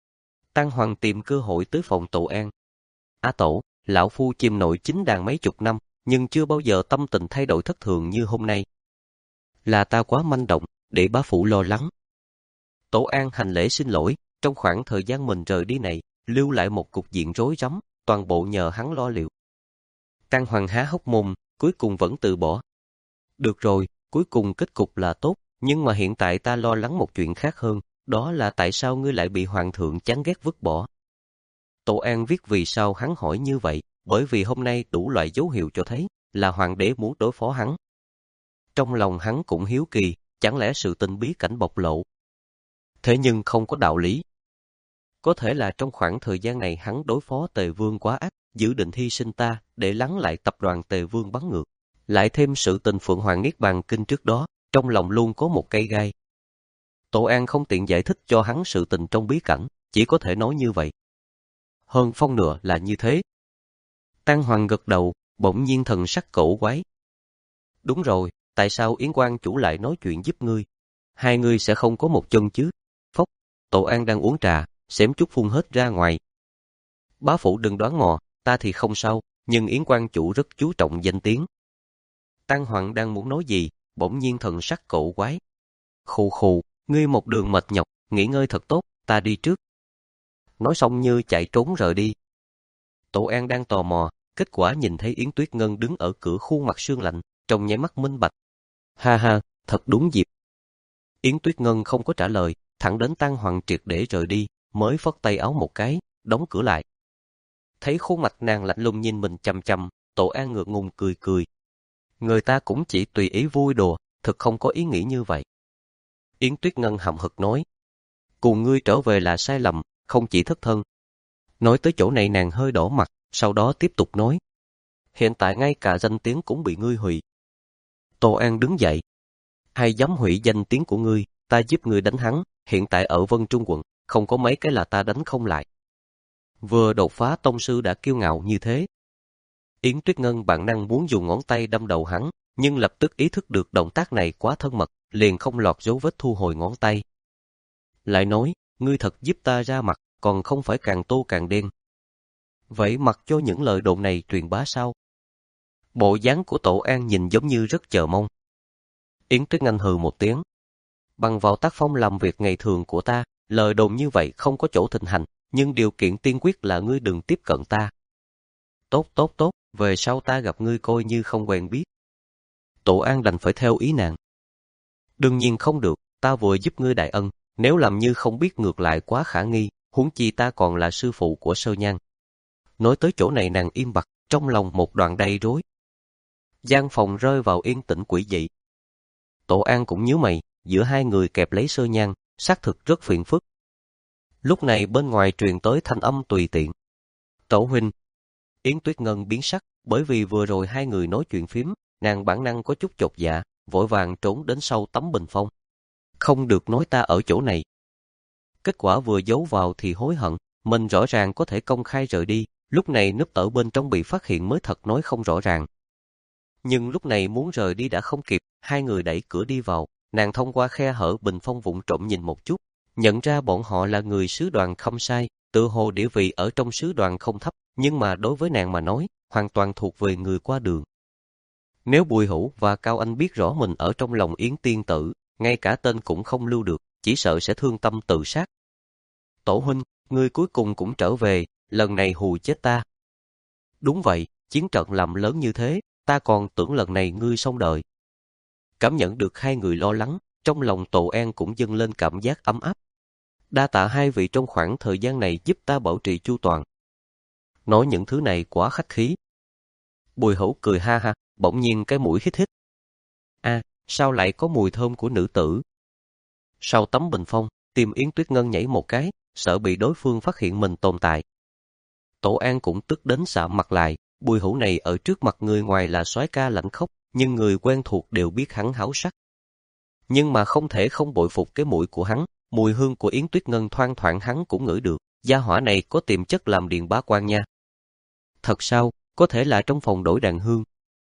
Tăng Hoàng tìm cơ hội tới phòng Tổ An. Á Tổ, lão phu chìm nội chính đàn mấy chục năm, nhưng chưa bao giờ tâm tình thay đổi thất thường như hôm nay. Là ta quá manh động, để bá phụ lo lắng. Tổ An hành lễ xin lỗi, trong khoảng thời gian mình rời đi này, lưu lại một cục diện rối rắm, toàn bộ nhờ hắn lo liệu. Tăng Hoàng há hốc mồm, cuối cùng vẫn từ bỏ. Được rồi, cuối cùng kết cục là tốt, nhưng mà hiện tại ta lo lắng một chuyện khác hơn, đó là tại sao ngươi lại bị hoàng thượng chán ghét vứt bỏ. Tổ An viết vì sao hắn hỏi như vậy, bởi vì hôm nay đủ loại dấu hiệu cho thấy là hoàng đế muốn đối phó hắn. Trong lòng hắn cũng hiếu kỳ, chẳng lẽ sự tình bí cảnh bộc lộ. Thế nhưng không có đạo lý. Có thể là trong khoảng thời gian này hắn đối phó Tề Vương quá ác, dự định hy sinh ta để lắng lại tập đoàn Tề Vương bắn ngược. Lại thêm sự tình Phượng Hoàng Niết Bàn Kinh trước đó, trong lòng luôn có một cây gai. Tổ An không tiện giải thích cho hắn sự tình trong bí cảnh, chỉ có thể nói như vậy. Hơn phong nửa là như thế. Tăng Hoàng gật đầu, bỗng nhiên thần sắc cổ quái. Đúng rồi, tại sao Yến Quan chủ lại nói chuyện giúp ngươi? Hai ngươi sẽ không có một chân chứ? Phốc, Tổ An đang uống trà, xém chút phun hết ra ngoài. Bá phụ đừng đoán mò, ta thì không sao, nhưng Yến Quan chủ rất chú trọng danh tiếng. Tăng Hoàng đang muốn nói gì, bỗng nhiên thần sắc cổ quái. Khù khù, ngươi một đường mệt nhọc, nghỉ ngơi thật tốt, ta đi trước. Nói xong như chạy trốn rời đi. Tổ An đang tò mò, kết quả nhìn thấy Yến Tuyết Ngân đứng ở cửa khuôn mặt sương lạnh, trong nháy mắt minh bạch. Ha ha, thật đúng dịp. Yến Tuyết Ngân không có trả lời, thẳng đến Tăng Hoàng triệt để rời đi, mới phất tay áo một cái, đóng cửa lại. Thấy khuôn mặt nàng lạnh lùng nhìn mình chằm chằm, Tổ An ngượng ngùng cười cười. Người ta cũng chỉ tùy ý vui đùa, thực không có ý nghĩ như vậy. Yến Tuyết Ngân hậm hực nói. Cùng ngươi trở về là sai lầm, không chỉ thất thân. Nói tới chỗ này nàng hơi đỏ mặt, sau đó tiếp tục nói. Hiện tại ngay cả danh tiếng cũng bị ngươi hủy. Tô An đứng dậy. Ai dám hủy danh tiếng của ngươi, ta giúp ngươi đánh hắn, hiện tại ở Vân Trung quận, không có mấy cái là ta đánh không lại. Vừa đột phá tông sư đã kiêu ngạo như thế. Yến Tuyết Ngân bản năng muốn dùng ngón tay đâm đầu hắn, nhưng lập tức ý thức được động tác này quá thân mật, liền không lọt dấu vết thu hồi ngón tay. Lại nói, ngươi thật giúp ta ra mặt, còn không phải càng tô càng đen. Vậy mặc cho những lời đồn này truyền bá sao? Bộ dáng của Tổ An nhìn giống như rất chờ mong. Yến Tuyết Ngân hừ một tiếng. Bằng vào tác phong làm việc ngày thường của ta, lời đồn như vậy không có chỗ thịnh hành, nhưng điều kiện tiên quyết là ngươi đừng tiếp cận ta. Tốt tốt tốt, về sau ta gặp ngươi coi như không quen biết. Tổ An đành phải theo ý nàng. Đương nhiên không được, ta vừa giúp ngươi đại ân, nếu làm như không biết ngược lại quá khả nghi, huống chi ta còn là sư phụ của Sơ Nhan. Nói tới chỗ này nàng im bặt, trong lòng một đoạn đầy rối. Gian phòng rơi vào yên tĩnh quỷ dị. Tổ An cũng nhíu mày, giữa hai người kẹp lấy Sơ Nhan, xác thực rất phiền phức. Lúc này bên ngoài truyền tới thanh âm tùy tiện. Tổ huynh. Yến Tuyết Ngân biến sắc, bởi vì vừa rồi hai người nói chuyện phím, nàng bản năng có chút chột dạ, vội vàng trốn đến sau tấm bình phong. Không được nói ta ở chỗ này. Kết quả vừa giấu vào thì hối hận, mình rõ ràng có thể công khai rời đi, lúc này núp ở bên trong bị phát hiện mới thật nói không rõ ràng. Nhưng lúc này muốn rời đi đã không kịp, hai người đẩy cửa đi vào, nàng thông qua khe hở bình phong vụng trộm nhìn một chút, nhận ra bọn họ là người sứ đoàn không sai, tự hồ địa vị ở trong sứ đoàn không thấp, nhưng mà đối với nàng mà nói, hoàn toàn thuộc về người qua đường. Nếu Bùi Hữu và Cao Anh biết rõ mình ở trong lòng Yến Tiên Tử, ngay cả tên cũng không lưu được, chỉ sợ sẽ thương tâm tự sát. Tổ huynh, ngươi cuối cùng cũng trở về, lần này hù chết ta. Đúng vậy, chiến trận làm lớn như thế, ta còn tưởng lần này ngươi xong đời. Cảm nhận được hai người lo lắng, trong lòng Tổ An cũng dâng lên cảm giác ấm áp. Đa tạ hai vị trong khoảng thời gian này giúp ta bảo trì chu toàn. Nói những thứ này quá khách khí. Bùi Hữu cười ha ha, bỗng nhiên cái mũi hít hít. A, sao lại có mùi thơm của nữ tử? Sau tấm bình phong, tim Yến Tuyết Ngân nhảy một cái, sợ bị đối phương phát hiện mình tồn tại. Tổ An cũng tức đến sạm mặt lại, Bùi Hữu này ở trước mặt người ngoài là soái ca lãnh khốc, nhưng người quen thuộc đều biết hắn háo sắc. Nhưng mà không thể không bội phục cái mũi của hắn, mùi hương của Yến Tuyết Ngân thoang thoảng hắn cũng ngửi được, gia hỏa này có tiềm chất làm điện bá quan nha. Thật sao, có thể là trong phòng đổi đàn hương.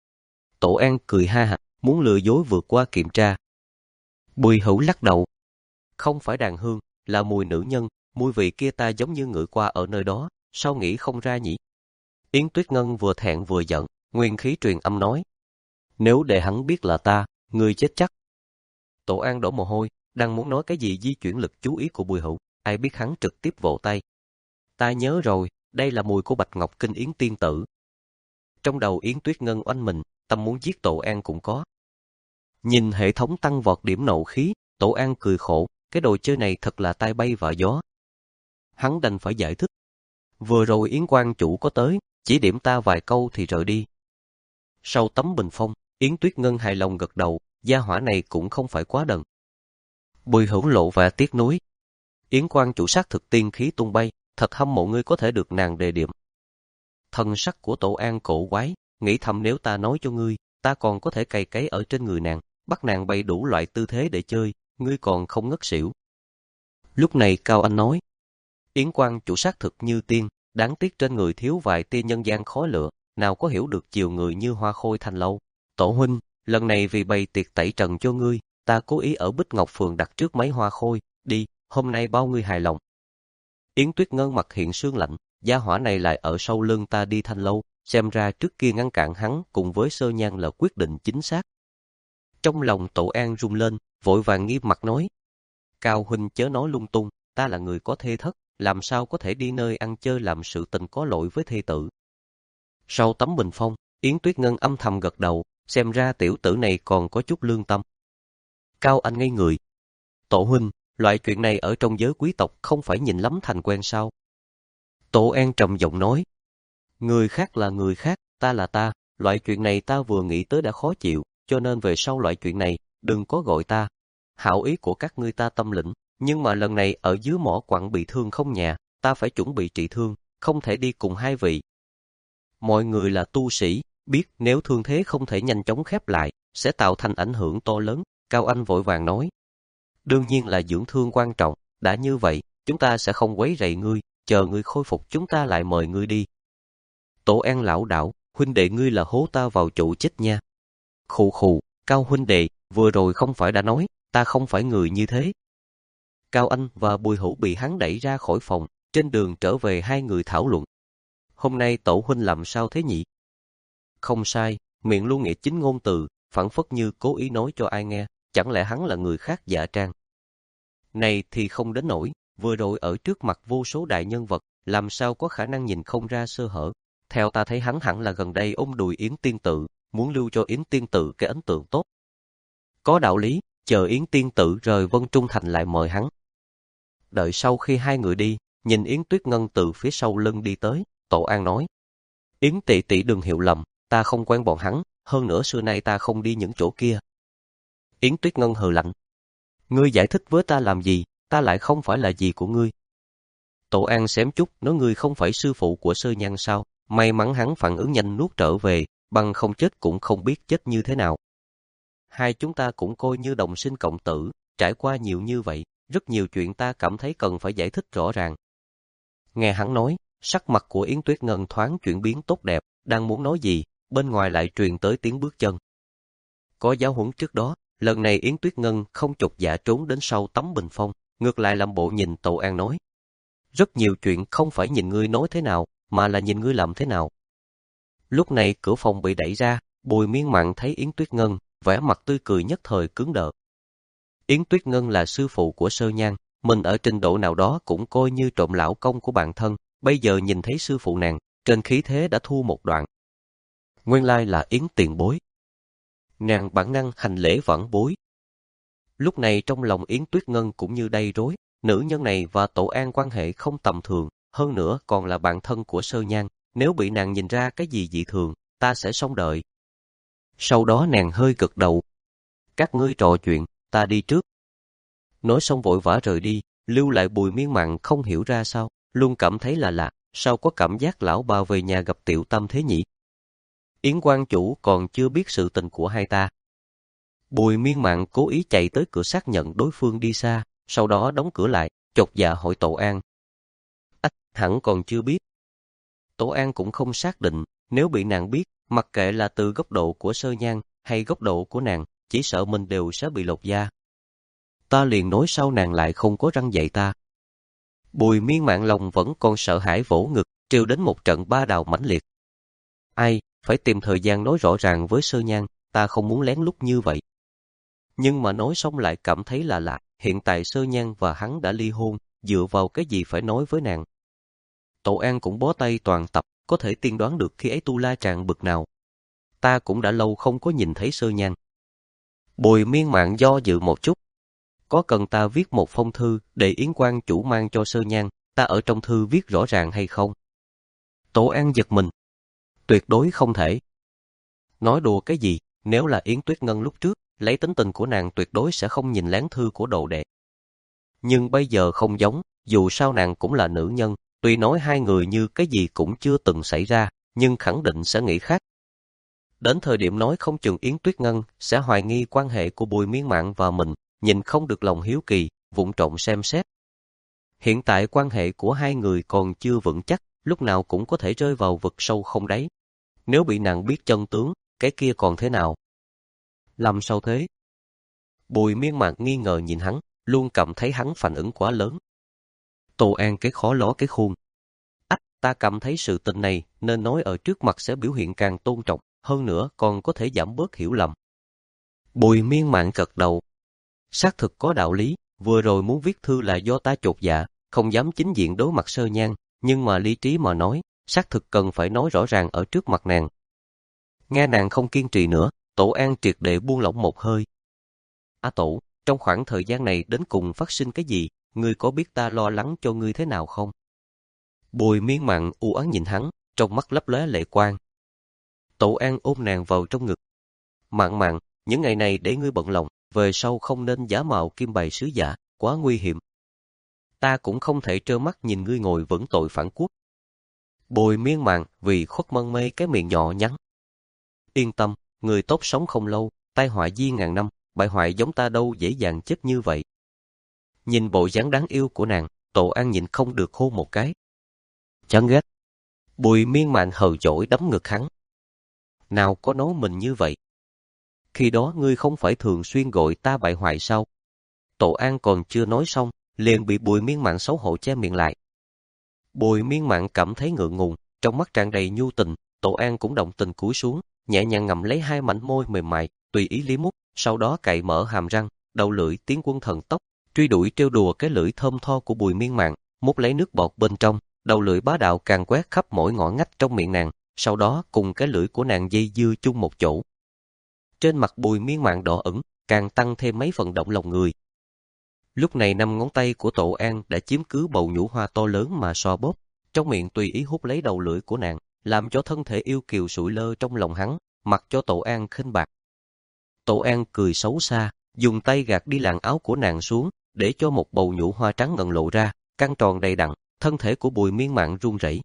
Tổ An cười ha ha, muốn lừa dối vượt qua kiểm tra. Bùi Hữu lắc đầu. Không phải đàn hương, là mùi nữ nhân, mùi vị kia ta giống như ngửi qua ở nơi đó, sao nghĩ không ra nhỉ? Yến Tuyết Ngân vừa thẹn vừa giận, nguyên khí truyền âm nói. Nếu để hắn biết là ta, ngươi chết chắc. Tổ An đổ mồ hôi, đang muốn nói cái gì di chuyển lực chú ý của Bùi Hữu, ai biết hắn trực tiếp vỗ tay. Ta nhớ rồi, đây là mùi của Bạch Ngọc Kinh Yến tiên tử. Trong đầu Yến Tuyết Ngân oanh mình, tâm muốn giết Tổ An cũng có. Nhìn hệ thống tăng vọt điểm nộ khí, Tổ An cười khổ, cái đồ chơi này thật là tai bay vạ gió. Hắn đành phải giải thích. Vừa rồi Yến quan chủ có tới, chỉ điểm ta vài câu thì rời đi. Sau tấm bình phong, Yến Tuyết Ngân hài lòng gật đầu, gia hỏa này cũng không phải quá đần. Bùi Hữu lộ vẻ tiếc nuối. Yến quan chủ sát thực tiên khí tung bay, thật hâm mộ ngươi có thể được nàng đề điểm. Thần sắc của Tổ An cổ quái, nghĩ thầm nếu ta nói cho ngươi, ta còn có thể cày cấy ở trên người nàng, bắt nàng bày đủ loại tư thế để chơi, ngươi còn không ngất xỉu. Lúc này Cao Anh nói, Yến quan chủ sát thực như tiên, đáng tiếc trên người thiếu vài tia nhân gian khó lựa, nào có hiểu được chiều người như hoa khôi thành lâu. Tổ huynh, lần này vì bày tiệc tẩy trần cho ngươi, ta cố ý ở Bích Ngọc Phường đặt trước mấy hoa khôi, đi, hôm nay bao ngươi hài lòng. Yến Tuyết Ngân mặt hiện sương lạnh, gia hỏa này lại ở sau lưng ta đi thanh lâu, xem ra trước kia ngăn cản hắn cùng với Sơ Nhan là quyết định chính xác. Trong lòng Tổ An rung lên, vội vàng nghiêm mặt nói, Cao huynh chớ nói lung tung, ta là người có thê thất, làm sao có thể đi nơi ăn chơi làm sự tình có lỗi với thê tử. Sau tấm bình phong, Yến Tuyết Ngân âm thầm gật đầu, xem ra tiểu tử này còn có chút lương tâm. Cao Anh ngây người. Tổ huynh, loại chuyện này ở trong giới quý tộc không phải nhìn lắm thành quen sao? Tổ An trầm giọng nói. Người khác là người khác, ta là ta, loại chuyện này ta vừa nghĩ tới đã khó chịu, cho nên về sau loại chuyện này, đừng có gọi ta. Hảo ý của các ngươi ta tâm lĩnh, nhưng mà lần này ở dưới mỏ quặng bị thương không nhà, ta phải chuẩn bị trị thương, không thể đi cùng hai vị. Mọi người là tu sĩ, biết nếu thương thế không thể nhanh chóng khép lại, sẽ tạo thành ảnh hưởng to lớn, Cao Anh vội vàng nói. Đương nhiên là dưỡng thương quan trọng, đã như vậy, chúng ta sẽ không quấy rầy ngươi, chờ ngươi khôi phục chúng ta lại mời ngươi đi. Tổ An lão đảo, huynh đệ ngươi là hố ta vào chỗ chết nha. Khù khù, Cao huynh đệ, vừa rồi không phải đã nói, ta không phải người như thế. Cao Anh và Bùi Hữu bị hắn đẩy ra khỏi phòng, trên đường trở về hai người thảo luận. Hôm nay Tổ huynh làm sao thế nhỉ? Không sai, miệng luôn nghĩa chính ngôn từ, phảng phất như cố ý nói cho ai nghe, chẳng lẽ hắn là người khác giả trang. Này thì không đến nổi, vừa rồi ở trước mặt vô số đại nhân vật, làm sao có khả năng nhìn không ra sơ hở. Theo ta thấy hắn hẳn là gần đây ôm đùi Yến tiên tự, muốn lưu cho Yến tiên tự cái ấn tượng tốt. Có đạo lý, chờ Yến tiên tự rời Vân Trung Thành lại mời hắn. Đợi sau khi hai người đi, nhìn Yến Tuyết Ngân từ phía sau lưng đi tới, Tổ An nói. Yến tỷ tỷ đừng hiểu lầm, ta không quen bọn hắn, hơn nữa xưa nay ta không đi những chỗ kia. Yến Tuyết Ngân hừ lạnh. Ngươi giải thích với ta làm gì, ta lại không phải là gì của ngươi. Tổ An xém chút, nói ngươi không phải sư phụ của Sơ Nhan sao, may mắn hắn phản ứng nhanh nuốt trở về, bằng không chết cũng không biết chết như thế nào. Hai chúng ta cũng coi như đồng sinh cộng tử, trải qua nhiều như vậy, rất nhiều chuyện ta cảm thấy cần phải giải thích rõ ràng. Nghe hắn nói, sắc mặt của Yến Tuyết Ngân thoáng chuyển biến tốt đẹp, đang muốn nói gì, bên ngoài lại truyền tới tiếng bước chân. Có giáo huấn trước đó, lần này Yến Tuyết Ngân không chột dạ trốn đến sau tấm bình phong, ngược lại làm bộ nhìn Tổ An nói. Rất nhiều chuyện không phải nhìn ngươi nói thế nào, mà là nhìn ngươi làm thế nào. Lúc này cửa phòng bị đẩy ra, Bùi Miên Mạn thấy Yến Tuyết Ngân, vẻ mặt tươi cười nhất thời cứng đờ. Yến Tuyết Ngân là sư phụ của Sơ Nhan, mình ở trình độ nào đó cũng coi như trộm lão công của bản thân, bây giờ nhìn thấy sư phụ nàng, trên khí thế đã thu một đoạn. Nguyên lai là Yến tiền bối. Nàng bản năng hành lễ vãn bối. Lúc này trong lòng Yến Tuyết Ngân cũng như đầy rối, nữ nhân này và Tổ An quan hệ không tầm thường, hơn nữa còn là bạn thân của Sơ Nhan, nếu bị nàng nhìn ra cái gì dị thường, ta sẽ xong đợi. Sau đó nàng hơi gật đầu. Các ngươi trò chuyện, ta đi trước. Nói xong vội vã rời đi, lưu lại Bùi Miên Mạn không hiểu ra sao, luôn cảm thấy là lạ, sao có cảm giác lão bà về nhà gặp Tiểu Tâm thế nhỉ? Yến quan chủ còn chưa biết sự tình của hai ta. Bùi Miên Mạn cố ý chạy tới cửa xác nhận đối phương đi xa, sau đó đóng cửa lại, chột dạ hỏi Tổ An. Ách, hẳn còn chưa biết. Tổ An cũng không xác định, nếu bị nàng biết, mặc kệ là từ góc độ của Sơ Nhan hay góc độ của nàng, chỉ sợ mình đều sẽ bị lột da. ta liền nói sao nàng lại không có răng dạy ta. Bùi Miên Mạn lòng vẫn còn sợ hãi vỗ ngực, trêu đến một trận ba đào mãnh liệt. Ai, phải tìm thời gian nói rõ ràng với Sơ Nhan, ta không muốn lén lút như vậy. Nhưng mà nói xong lại cảm thấy là lạ, hiện tại Sơ Nhan và hắn đã ly hôn, dựa vào cái gì phải nói với nàng. Tổ An cũng bó tay toàn tập, có thể tiên đoán được khi ấy tu la tràn bực nào. Ta cũng đã lâu không có nhìn thấy Sơ Nhan. Bùi Miên Mạn do dự một chút. Có cần ta viết một phong thư để Yến quan chủ mang cho Sơ Nhan, ta ở trong thư viết rõ ràng hay không? Tổ An giật mình. Tuyệt đối không thể. Nói đùa cái gì, nếu là Yến Tuyết Ngân lúc trước, lấy tính tình của nàng tuyệt đối sẽ không nhìn lén thư của đồ đệ. Nhưng bây giờ không giống, dù sao nàng cũng là nữ nhân, tuy nói hai người như cái gì cũng chưa từng xảy ra, nhưng khẳng định sẽ nghĩ khác. Đến thời điểm nói không chừng Yến Tuyết Ngân sẽ hoài nghi quan hệ của Bùi Miên Mạn và mình, nhìn không được lòng hiếu kỳ, vụng trộm xem xét. Hiện tại quan hệ của hai người còn chưa vững chắc, lúc nào cũng có thể rơi vào vực sâu không đáy. Nếu bị nàng biết chân tướng, cái kia còn thế nào? Làm sao thế? Bùi Miên Mạn nghi ngờ nhìn hắn, luôn cảm thấy hắn phản ứng quá lớn. Tô An cái khó ló cái khuôn. Ách, ta cảm thấy sự tình này nên nói ở trước mặt sẽ biểu hiện càng tôn trọng, hơn nữa còn có thể giảm bớt hiểu lầm. Bùi Miên Mạn gật đầu. Xác thực có đạo lý, vừa rồi muốn viết thư là do ta chột dạ, không dám chính diện đối mặt Sơ Nhan, nhưng mà lý trí mà nói, xác thực cần phải nói rõ ràng ở trước mặt nàng. Nghe nàng không kiên trì nữa, Tổ An triệt để buông lỏng một hơi. Á Tổ, trong khoảng thời gian này đến cùng phát sinh cái gì, ngươi có biết ta lo lắng cho ngươi thế nào không? Bùi Miên Mạn u ám nhìn hắn, trong mắt lấp lóe lệ quang. Tổ An ôm nàng vào trong ngực. Mạn Mạn, những ngày này để ngươi bận lòng, về sau không nên giả mạo kim bày sứ giả, quá nguy hiểm. Ta cũng không thể trơ mắt nhìn ngươi ngồi vững tội phản quốc. Bùi Miên Mạn vì khuất mân mê cái miệng nhỏ nhắn. Yên tâm, người tốt sống không lâu, tai họa di ngàn năm, bại hoại giống ta đâu dễ dàng chết như vậy. Nhìn bộ dáng đáng yêu của nàng, Tổ An nhịn không được hôn một cái. Chán ghét. Bùi Miên Mạn hờn dỗi đấm ngực hắn. Nào có nói mình như vậy. Khi đó ngươi không phải thường xuyên gọi ta bại hoại sao? Tổ An còn chưa nói xong, liền bị Bùi Miên Mạn xấu hổ che miệng lại. Bùi Miên Mạn cảm thấy ngượng ngùng, trong mắt tràn đầy nhu tình, Tổ An cũng động tình cúi xuống, nhẹ nhàng ngậm lấy hai mảnh môi mềm mại, tùy ý liếm mút, sau đó cạy mở hàm răng, đầu lưỡi tiến quân thần tốc, truy đuổi trêu đùa cái lưỡi thơm tho của Bùi Miên Mạn, mút lấy nước bọt bên trong, đầu lưỡi bá đạo càng quét khắp mỗi ngõ ngách trong miệng nàng, sau đó cùng cái lưỡi của nàng dây dưa chung một chỗ. Trên mặt Bùi Miên Mạn đỏ ửng, càng tăng thêm mấy phần động lòng người. Lúc này năm ngón tay của Tổ An đã chiếm cứ bầu nhũ hoa to lớn mà xoa bóp, trong miệng tùy ý hút lấy đầu lưỡi của nàng, làm cho thân thể yêu kiều sụi lơ trong lòng hắn, mặc cho Tổ An khinh bạc. Tổ An cười xấu xa, dùng tay gạt đi làn áo của nàng xuống, để cho một bầu nhũ hoa trắng ngần lộ ra, căng tròn đầy đặn, thân thể của Bùi Miên Mạn run rẩy.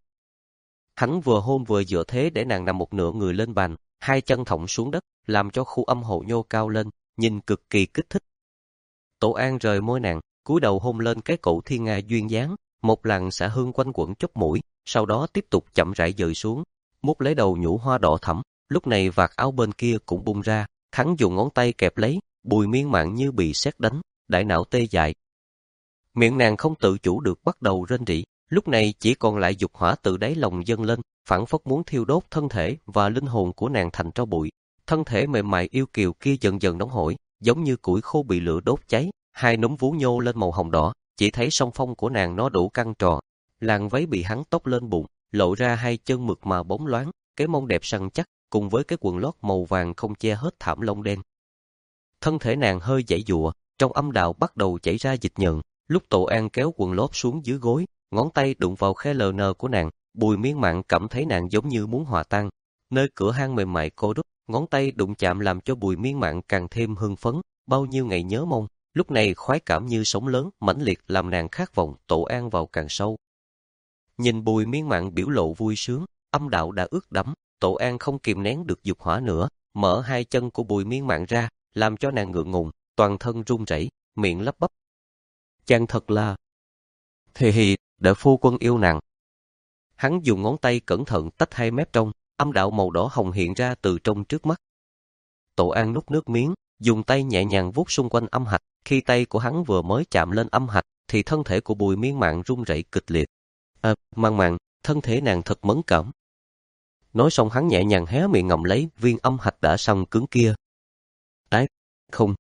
Hắn vừa hôn vừa dựa thế để nàng nằm một nửa người lên bàn, hai chân thõng xuống đất, làm cho khu âm hộ nhô cao lên, nhìn cực kỳ kích thích. Tổ An rời môi nàng, cúi đầu hôn lên cái cổ thiên nga duyên dáng, một làn xả hương quanh quẩn chóp mũi, sau đó tiếp tục chậm rãi dời xuống, mút lấy đầu nhũ hoa đỏ thẫm. Lúc này vạt áo bên kia cũng bung ra, hắn dùng ngón tay kẹp lấy, Bùi Miên Mạn như bị sét đánh, đại não tê dại. Miệng nàng không tự chủ được bắt đầu rên rỉ, lúc này chỉ còn lại dục hỏa từ đáy lòng dâng lên, phảng phất muốn thiêu đốt thân thể và linh hồn của nàng thành tro bụi. Thân thể mềm mại yêu kiều kia dần dần nóng hổi, giống như củi khô bị lửa đốt cháy, hai núm vú nhô lên màu hồng đỏ, chỉ thấy song phong của nàng nó đủ căng tròn, làn váy bị hắn tóc lên bụng, lộ ra hai chân mượt mà bóng loáng, cái mông đẹp săn chắc, cùng với cái quần lót màu vàng không che hết thảm lông đen. Thân thể nàng hơi giãy giụa, trong âm đạo bắt đầu chảy ra dịch nhờn, lúc Tổ An kéo quần lót xuống dưới gối, ngón tay đụng vào khe lờ nờ của nàng, Bùi Miên Mạn cảm thấy nàng giống như muốn hòa tan. Nơi cửa hang mềm mại cô đúc, ngón tay đụng chạm làm cho Bùi Miên Mạn càng thêm hưng phấn, bao nhiêu ngày nhớ mong, lúc này khoái cảm như sóng lớn, mãnh liệt làm nàng khát vọng Tổ An vào càng sâu. Nhìn Bùi Miên Mạn biểu lộ vui sướng, âm đạo đã ướt đẫm, Tổ An không kìm nén được dục hỏa nữa, mở hai chân của Bùi Miên Mạn ra, làm cho nàng ngượng ngùng, toàn thân run rẩy, miệng lắp bắp. Chàng thật là... Thì hì, để phu quân yêu nàng. Hắn dùng ngón tay cẩn thận tách hai mép trong, âm đạo màu đỏ hồng hiện ra từ trong trước mắt. Tổ An nuốt nước miếng, dùng tay nhẹ nhàng vuốt xung quanh âm hạch. Khi tay của hắn vừa mới chạm lên âm hạch, thì thân thể của Bùi Miên Mạn run rẩy kịch liệt. À, Mạn Mạn, thân thể nàng thật mẫn cảm. Nói xong hắn nhẹ nhàng hé miệng ngậm lấy viên âm hạch đã săn cứng kia. Đấy, không.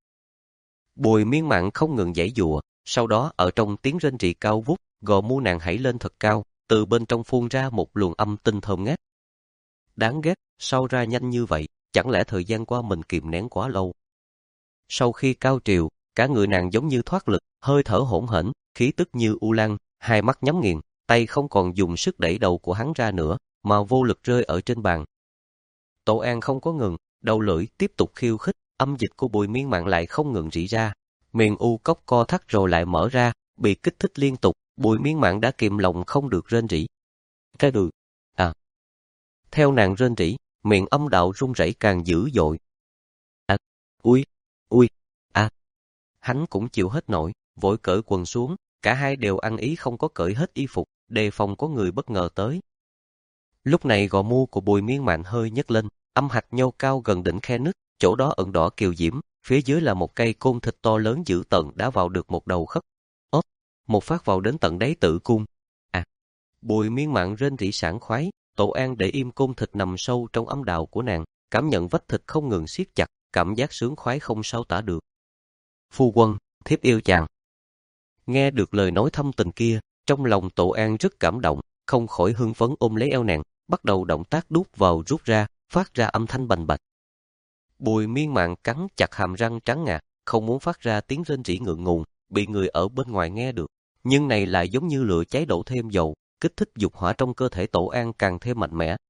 Bùi Miên Mạn không ngừng giãy giụa, sau đó ở trong tiếng rên rỉ cao vút, gò mu nàng hãy lên thật cao, từ bên trong phun ra một luồng âm tinh thơm ngát. Đáng ghét, sao ra nhanh như vậy, chẳng lẽ thời gian qua mình kìm nén quá lâu. Sau khi cao trào, cả người nàng giống như thoát lực, hơi thở hỗn hển, khí tức như u lan, hai mắt nhắm nghiền, tay không còn dùng sức đẩy đầu của hắn ra nữa, mà vô lực rơi ở trên bàn. Tổ An không có ngừng, đầu lưỡi tiếp tục khiêu khích, âm dịch của Bùi Miên Mạn lại không ngừng rỉ ra, miệng u cốc co thắt rồi lại mở ra, bị kích thích liên tục, Bùi Miên Mạn đã kìm lòng không được rên rỉ. Cái được, à. Theo nàng rên rỉ, miệng âm đạo run rẩy càng dữ dội. À, ui, ui, à. Hắn cũng chịu hết nổi, vội cởi quần xuống, cả hai đều ăn ý không có cởi hết y phục, đề phòng có người bất ngờ tới. Lúc này gò mu của Bùi Miên Mạn hơi nhấc lên, âm hạch nhô cao gần đỉnh khe nứt, chỗ đó ẩn đỏ kiều diễm, phía dưới là một cây côn thịt to lớn dữ tợn đã vào được một đầu khớp. Ốp, một phát vào đến tận đáy tử cung. À, Bùi Miên Mạn rên rỉ sảng khoái, Tổ An để im côn thịt nằm sâu trong âm đạo của nàng, cảm nhận vách thịt không ngừng siết chặt, cảm giác sướng khoái không sao tả được. Phu quân, thiếp yêu chàng. Nghe được lời nói thâm tình kia, trong lòng Tổ An rất cảm động, không khỏi hưng phấn ôm lấy eo nàng, bắt đầu động tác đút vào rút ra, phát ra âm thanh bành bạch. Bùi Miên Mạn cắn chặt hàm răng trắng ngà, không muốn phát ra tiếng rên rỉ ngượng ngùng, bị người ở bên ngoài nghe được. Nhưng này lại giống như lửa cháy đổ thêm dầu, kích thích dục hỏa trong cơ thể Tổ An càng thêm mạnh mẽ.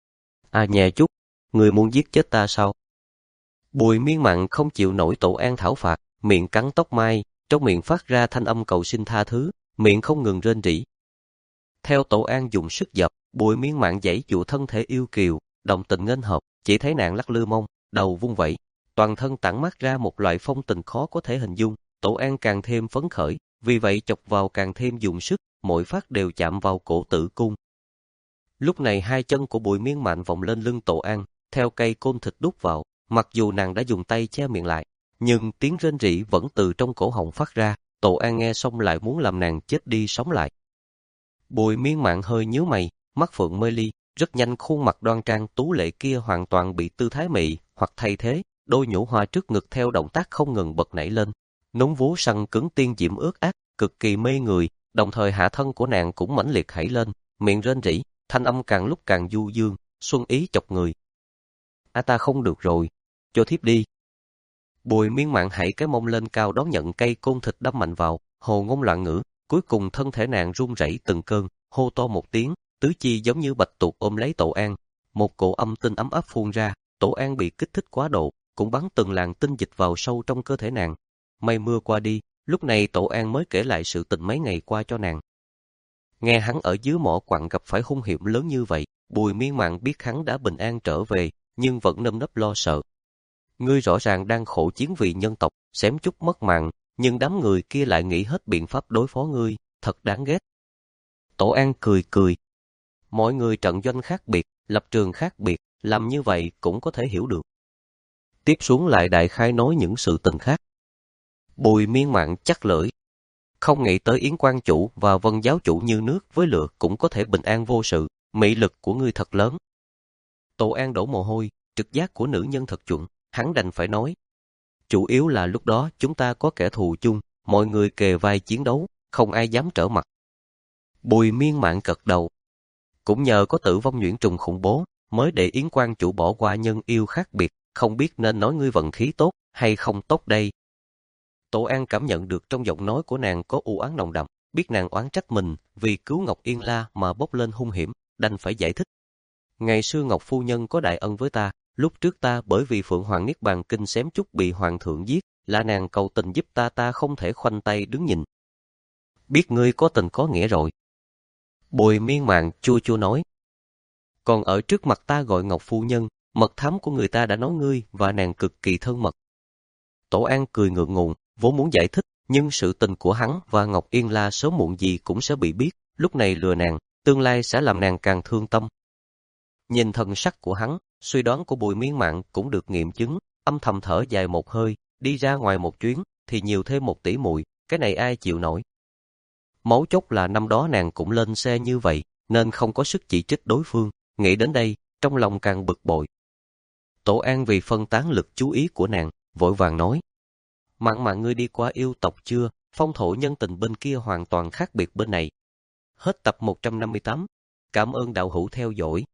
À nhè chút, người muốn giết chết ta sao? Bùi Miên Mạn không chịu nổi Tổ An thảo phạt, miệng cắn tóc mai, trong miệng phát ra thanh âm cầu xin tha thứ, miệng không ngừng rên rỉ. Theo Tổ An dùng sức dập, Bùi Miên Mạn giãy giụa thân thể yêu kiều, đồng tình nghênh hợp, chỉ thấy nàng lắc lư mông, đầu vung vẩy, toàn thân tản mát ra một loại phong tình khó có thể hình dung. Tổ An càng thêm phấn khởi, vì vậy chọc vào càng thêm dùng sức, mỗi phát đều chạm vào cổ tử cung. Lúc này hai chân của Bùi Miên Mạn vòng lên lưng Tổ An, theo cây côn thịt đút vào, mặc dù nàng đã dùng tay che miệng lại, nhưng tiếng rên rỉ vẫn từ trong cổ họng phát ra. Tổ An nghe xong lại muốn làm nàng chết đi sống lại. Bùi Miên Mạn hơi nhíu mày, mắt phượng mê ly, rất nhanh khuôn mặt đoan trang tú lệ kia hoàn toàn bị tư thái mị hoặc thay thế, đôi nhũ hoa trước ngực theo động tác không ngừng bật nảy lên, núng vú săn cứng tiên diễm ướt át, cực kỳ mê người, đồng thời hạ thân của nàng cũng mãnh liệt hãy lên, miệng rên rỉ, thanh âm càng lúc càng du dương, xuân ý chọc người. A ta không được rồi, cho thiếp đi. Bùi Miên Mạn hãy cái mông lên cao đón nhận cây côn thịt đâm mạnh vào, hồ ngôn loạn ngữ, cuối cùng thân thể nàng run rẩy từng cơn, hô to một tiếng, tứ chi giống như bạch tuộc ôm lấy Tổ An, một cổ âm tinh ấm áp phun ra. Tổ An bị kích thích quá độ, cũng bắn từng làn tinh dịch vào sâu trong cơ thể nàng. Mây mưa qua đi, lúc này Tổ An mới kể lại sự tình mấy ngày qua cho nàng. Nghe hắn ở dưới mỏ quặng gặp phải hung hiểm lớn như vậy, Bùi Miên Mạn biết hắn đã bình an trở về, nhưng vẫn nơm nớp lo sợ. Ngươi rõ ràng đang khổ chiến vì nhân tộc, xém chút mất mạng, nhưng đám người kia lại nghĩ hết biện pháp đối phó ngươi, thật đáng ghét. Tổ An cười cười. Mọi người trận doanh khác biệt, lập trường khác biệt, làm như vậy cũng có thể hiểu được. Tiếp xuống lại đại khai nói những sự tình khác. Bùi Miên Mạn chắc lưỡi. Không nghĩ tới Yến Quan chủ và Vân giáo chủ như nước với lửa cũng có thể bình an vô sự, mị lực của ngươi thật lớn. Tổ An đổ mồ hôi, trực giác của nữ nhân thật chuẩn, hắn đành phải nói. Chủ yếu là lúc đó chúng ta có kẻ thù chung, mọi người kề vai chiến đấu, không ai dám trở mặt. Bùi Miên Mạn cật đầu. Cũng nhờ có Tử Vong nhuyễn trùng khủng bố, mới để Yến Quan chủ bỏ qua nhân yêu khác biệt, không biết nên nói ngươi vận khí tốt hay không tốt đây. Tổ An cảm nhận được trong giọng nói của nàng có u oán nồng đậm, biết nàng oán trách mình vì cứu Ngọc Yên La mà bốc lên hung hiểm, đành phải giải thích. Ngày xưa Ngọc phu nhân có đại ân với ta, lúc trước ta bởi vì Phượng Hoàng Niết Bàn Kinh xém chút bị hoàng thượng giết, là nàng cầu tình giúp ta, ta không thể khoanh tay đứng nhìn. Biết ngươi có tình có nghĩa rồi. Bùi Miên Mạn chua chua nói. Còn ở trước mặt ta gọi Ngọc phu nhân, mật thám của người ta đã nói ngươi và nàng cực kỳ thân mật. Tổ An cười ngượng ngùng, vốn muốn giải thích, nhưng sự tình của hắn và Ngọc Yên La sớm muộn gì cũng sẽ bị biết, lúc này lừa nàng, tương lai sẽ làm nàng càng thương tâm. Nhìn thần sắc của hắn, suy đoán của Bùi Miên Mạn cũng được nghiệm chứng, âm thầm thở dài một hơi, đi ra ngoài một chuyến, thì nhiều thêm một tỷ muội, cái này ai chịu nổi. Mấu chốt là năm đó nàng cũng lên xe như vậy, nên không có sức chỉ trích đối phương, nghĩ đến đây, trong lòng càng bực bội. Tổ An vì phân tán lực chú ý của nàng, vội vàng nói. Mặn mặn ngươi đi qua yêu tộc chưa, phong thổ nhân tình bên kia hoàn toàn khác biệt bên này. Hết tập một trăm năm mươi tám. Cảm ơn đạo hữu theo dõi.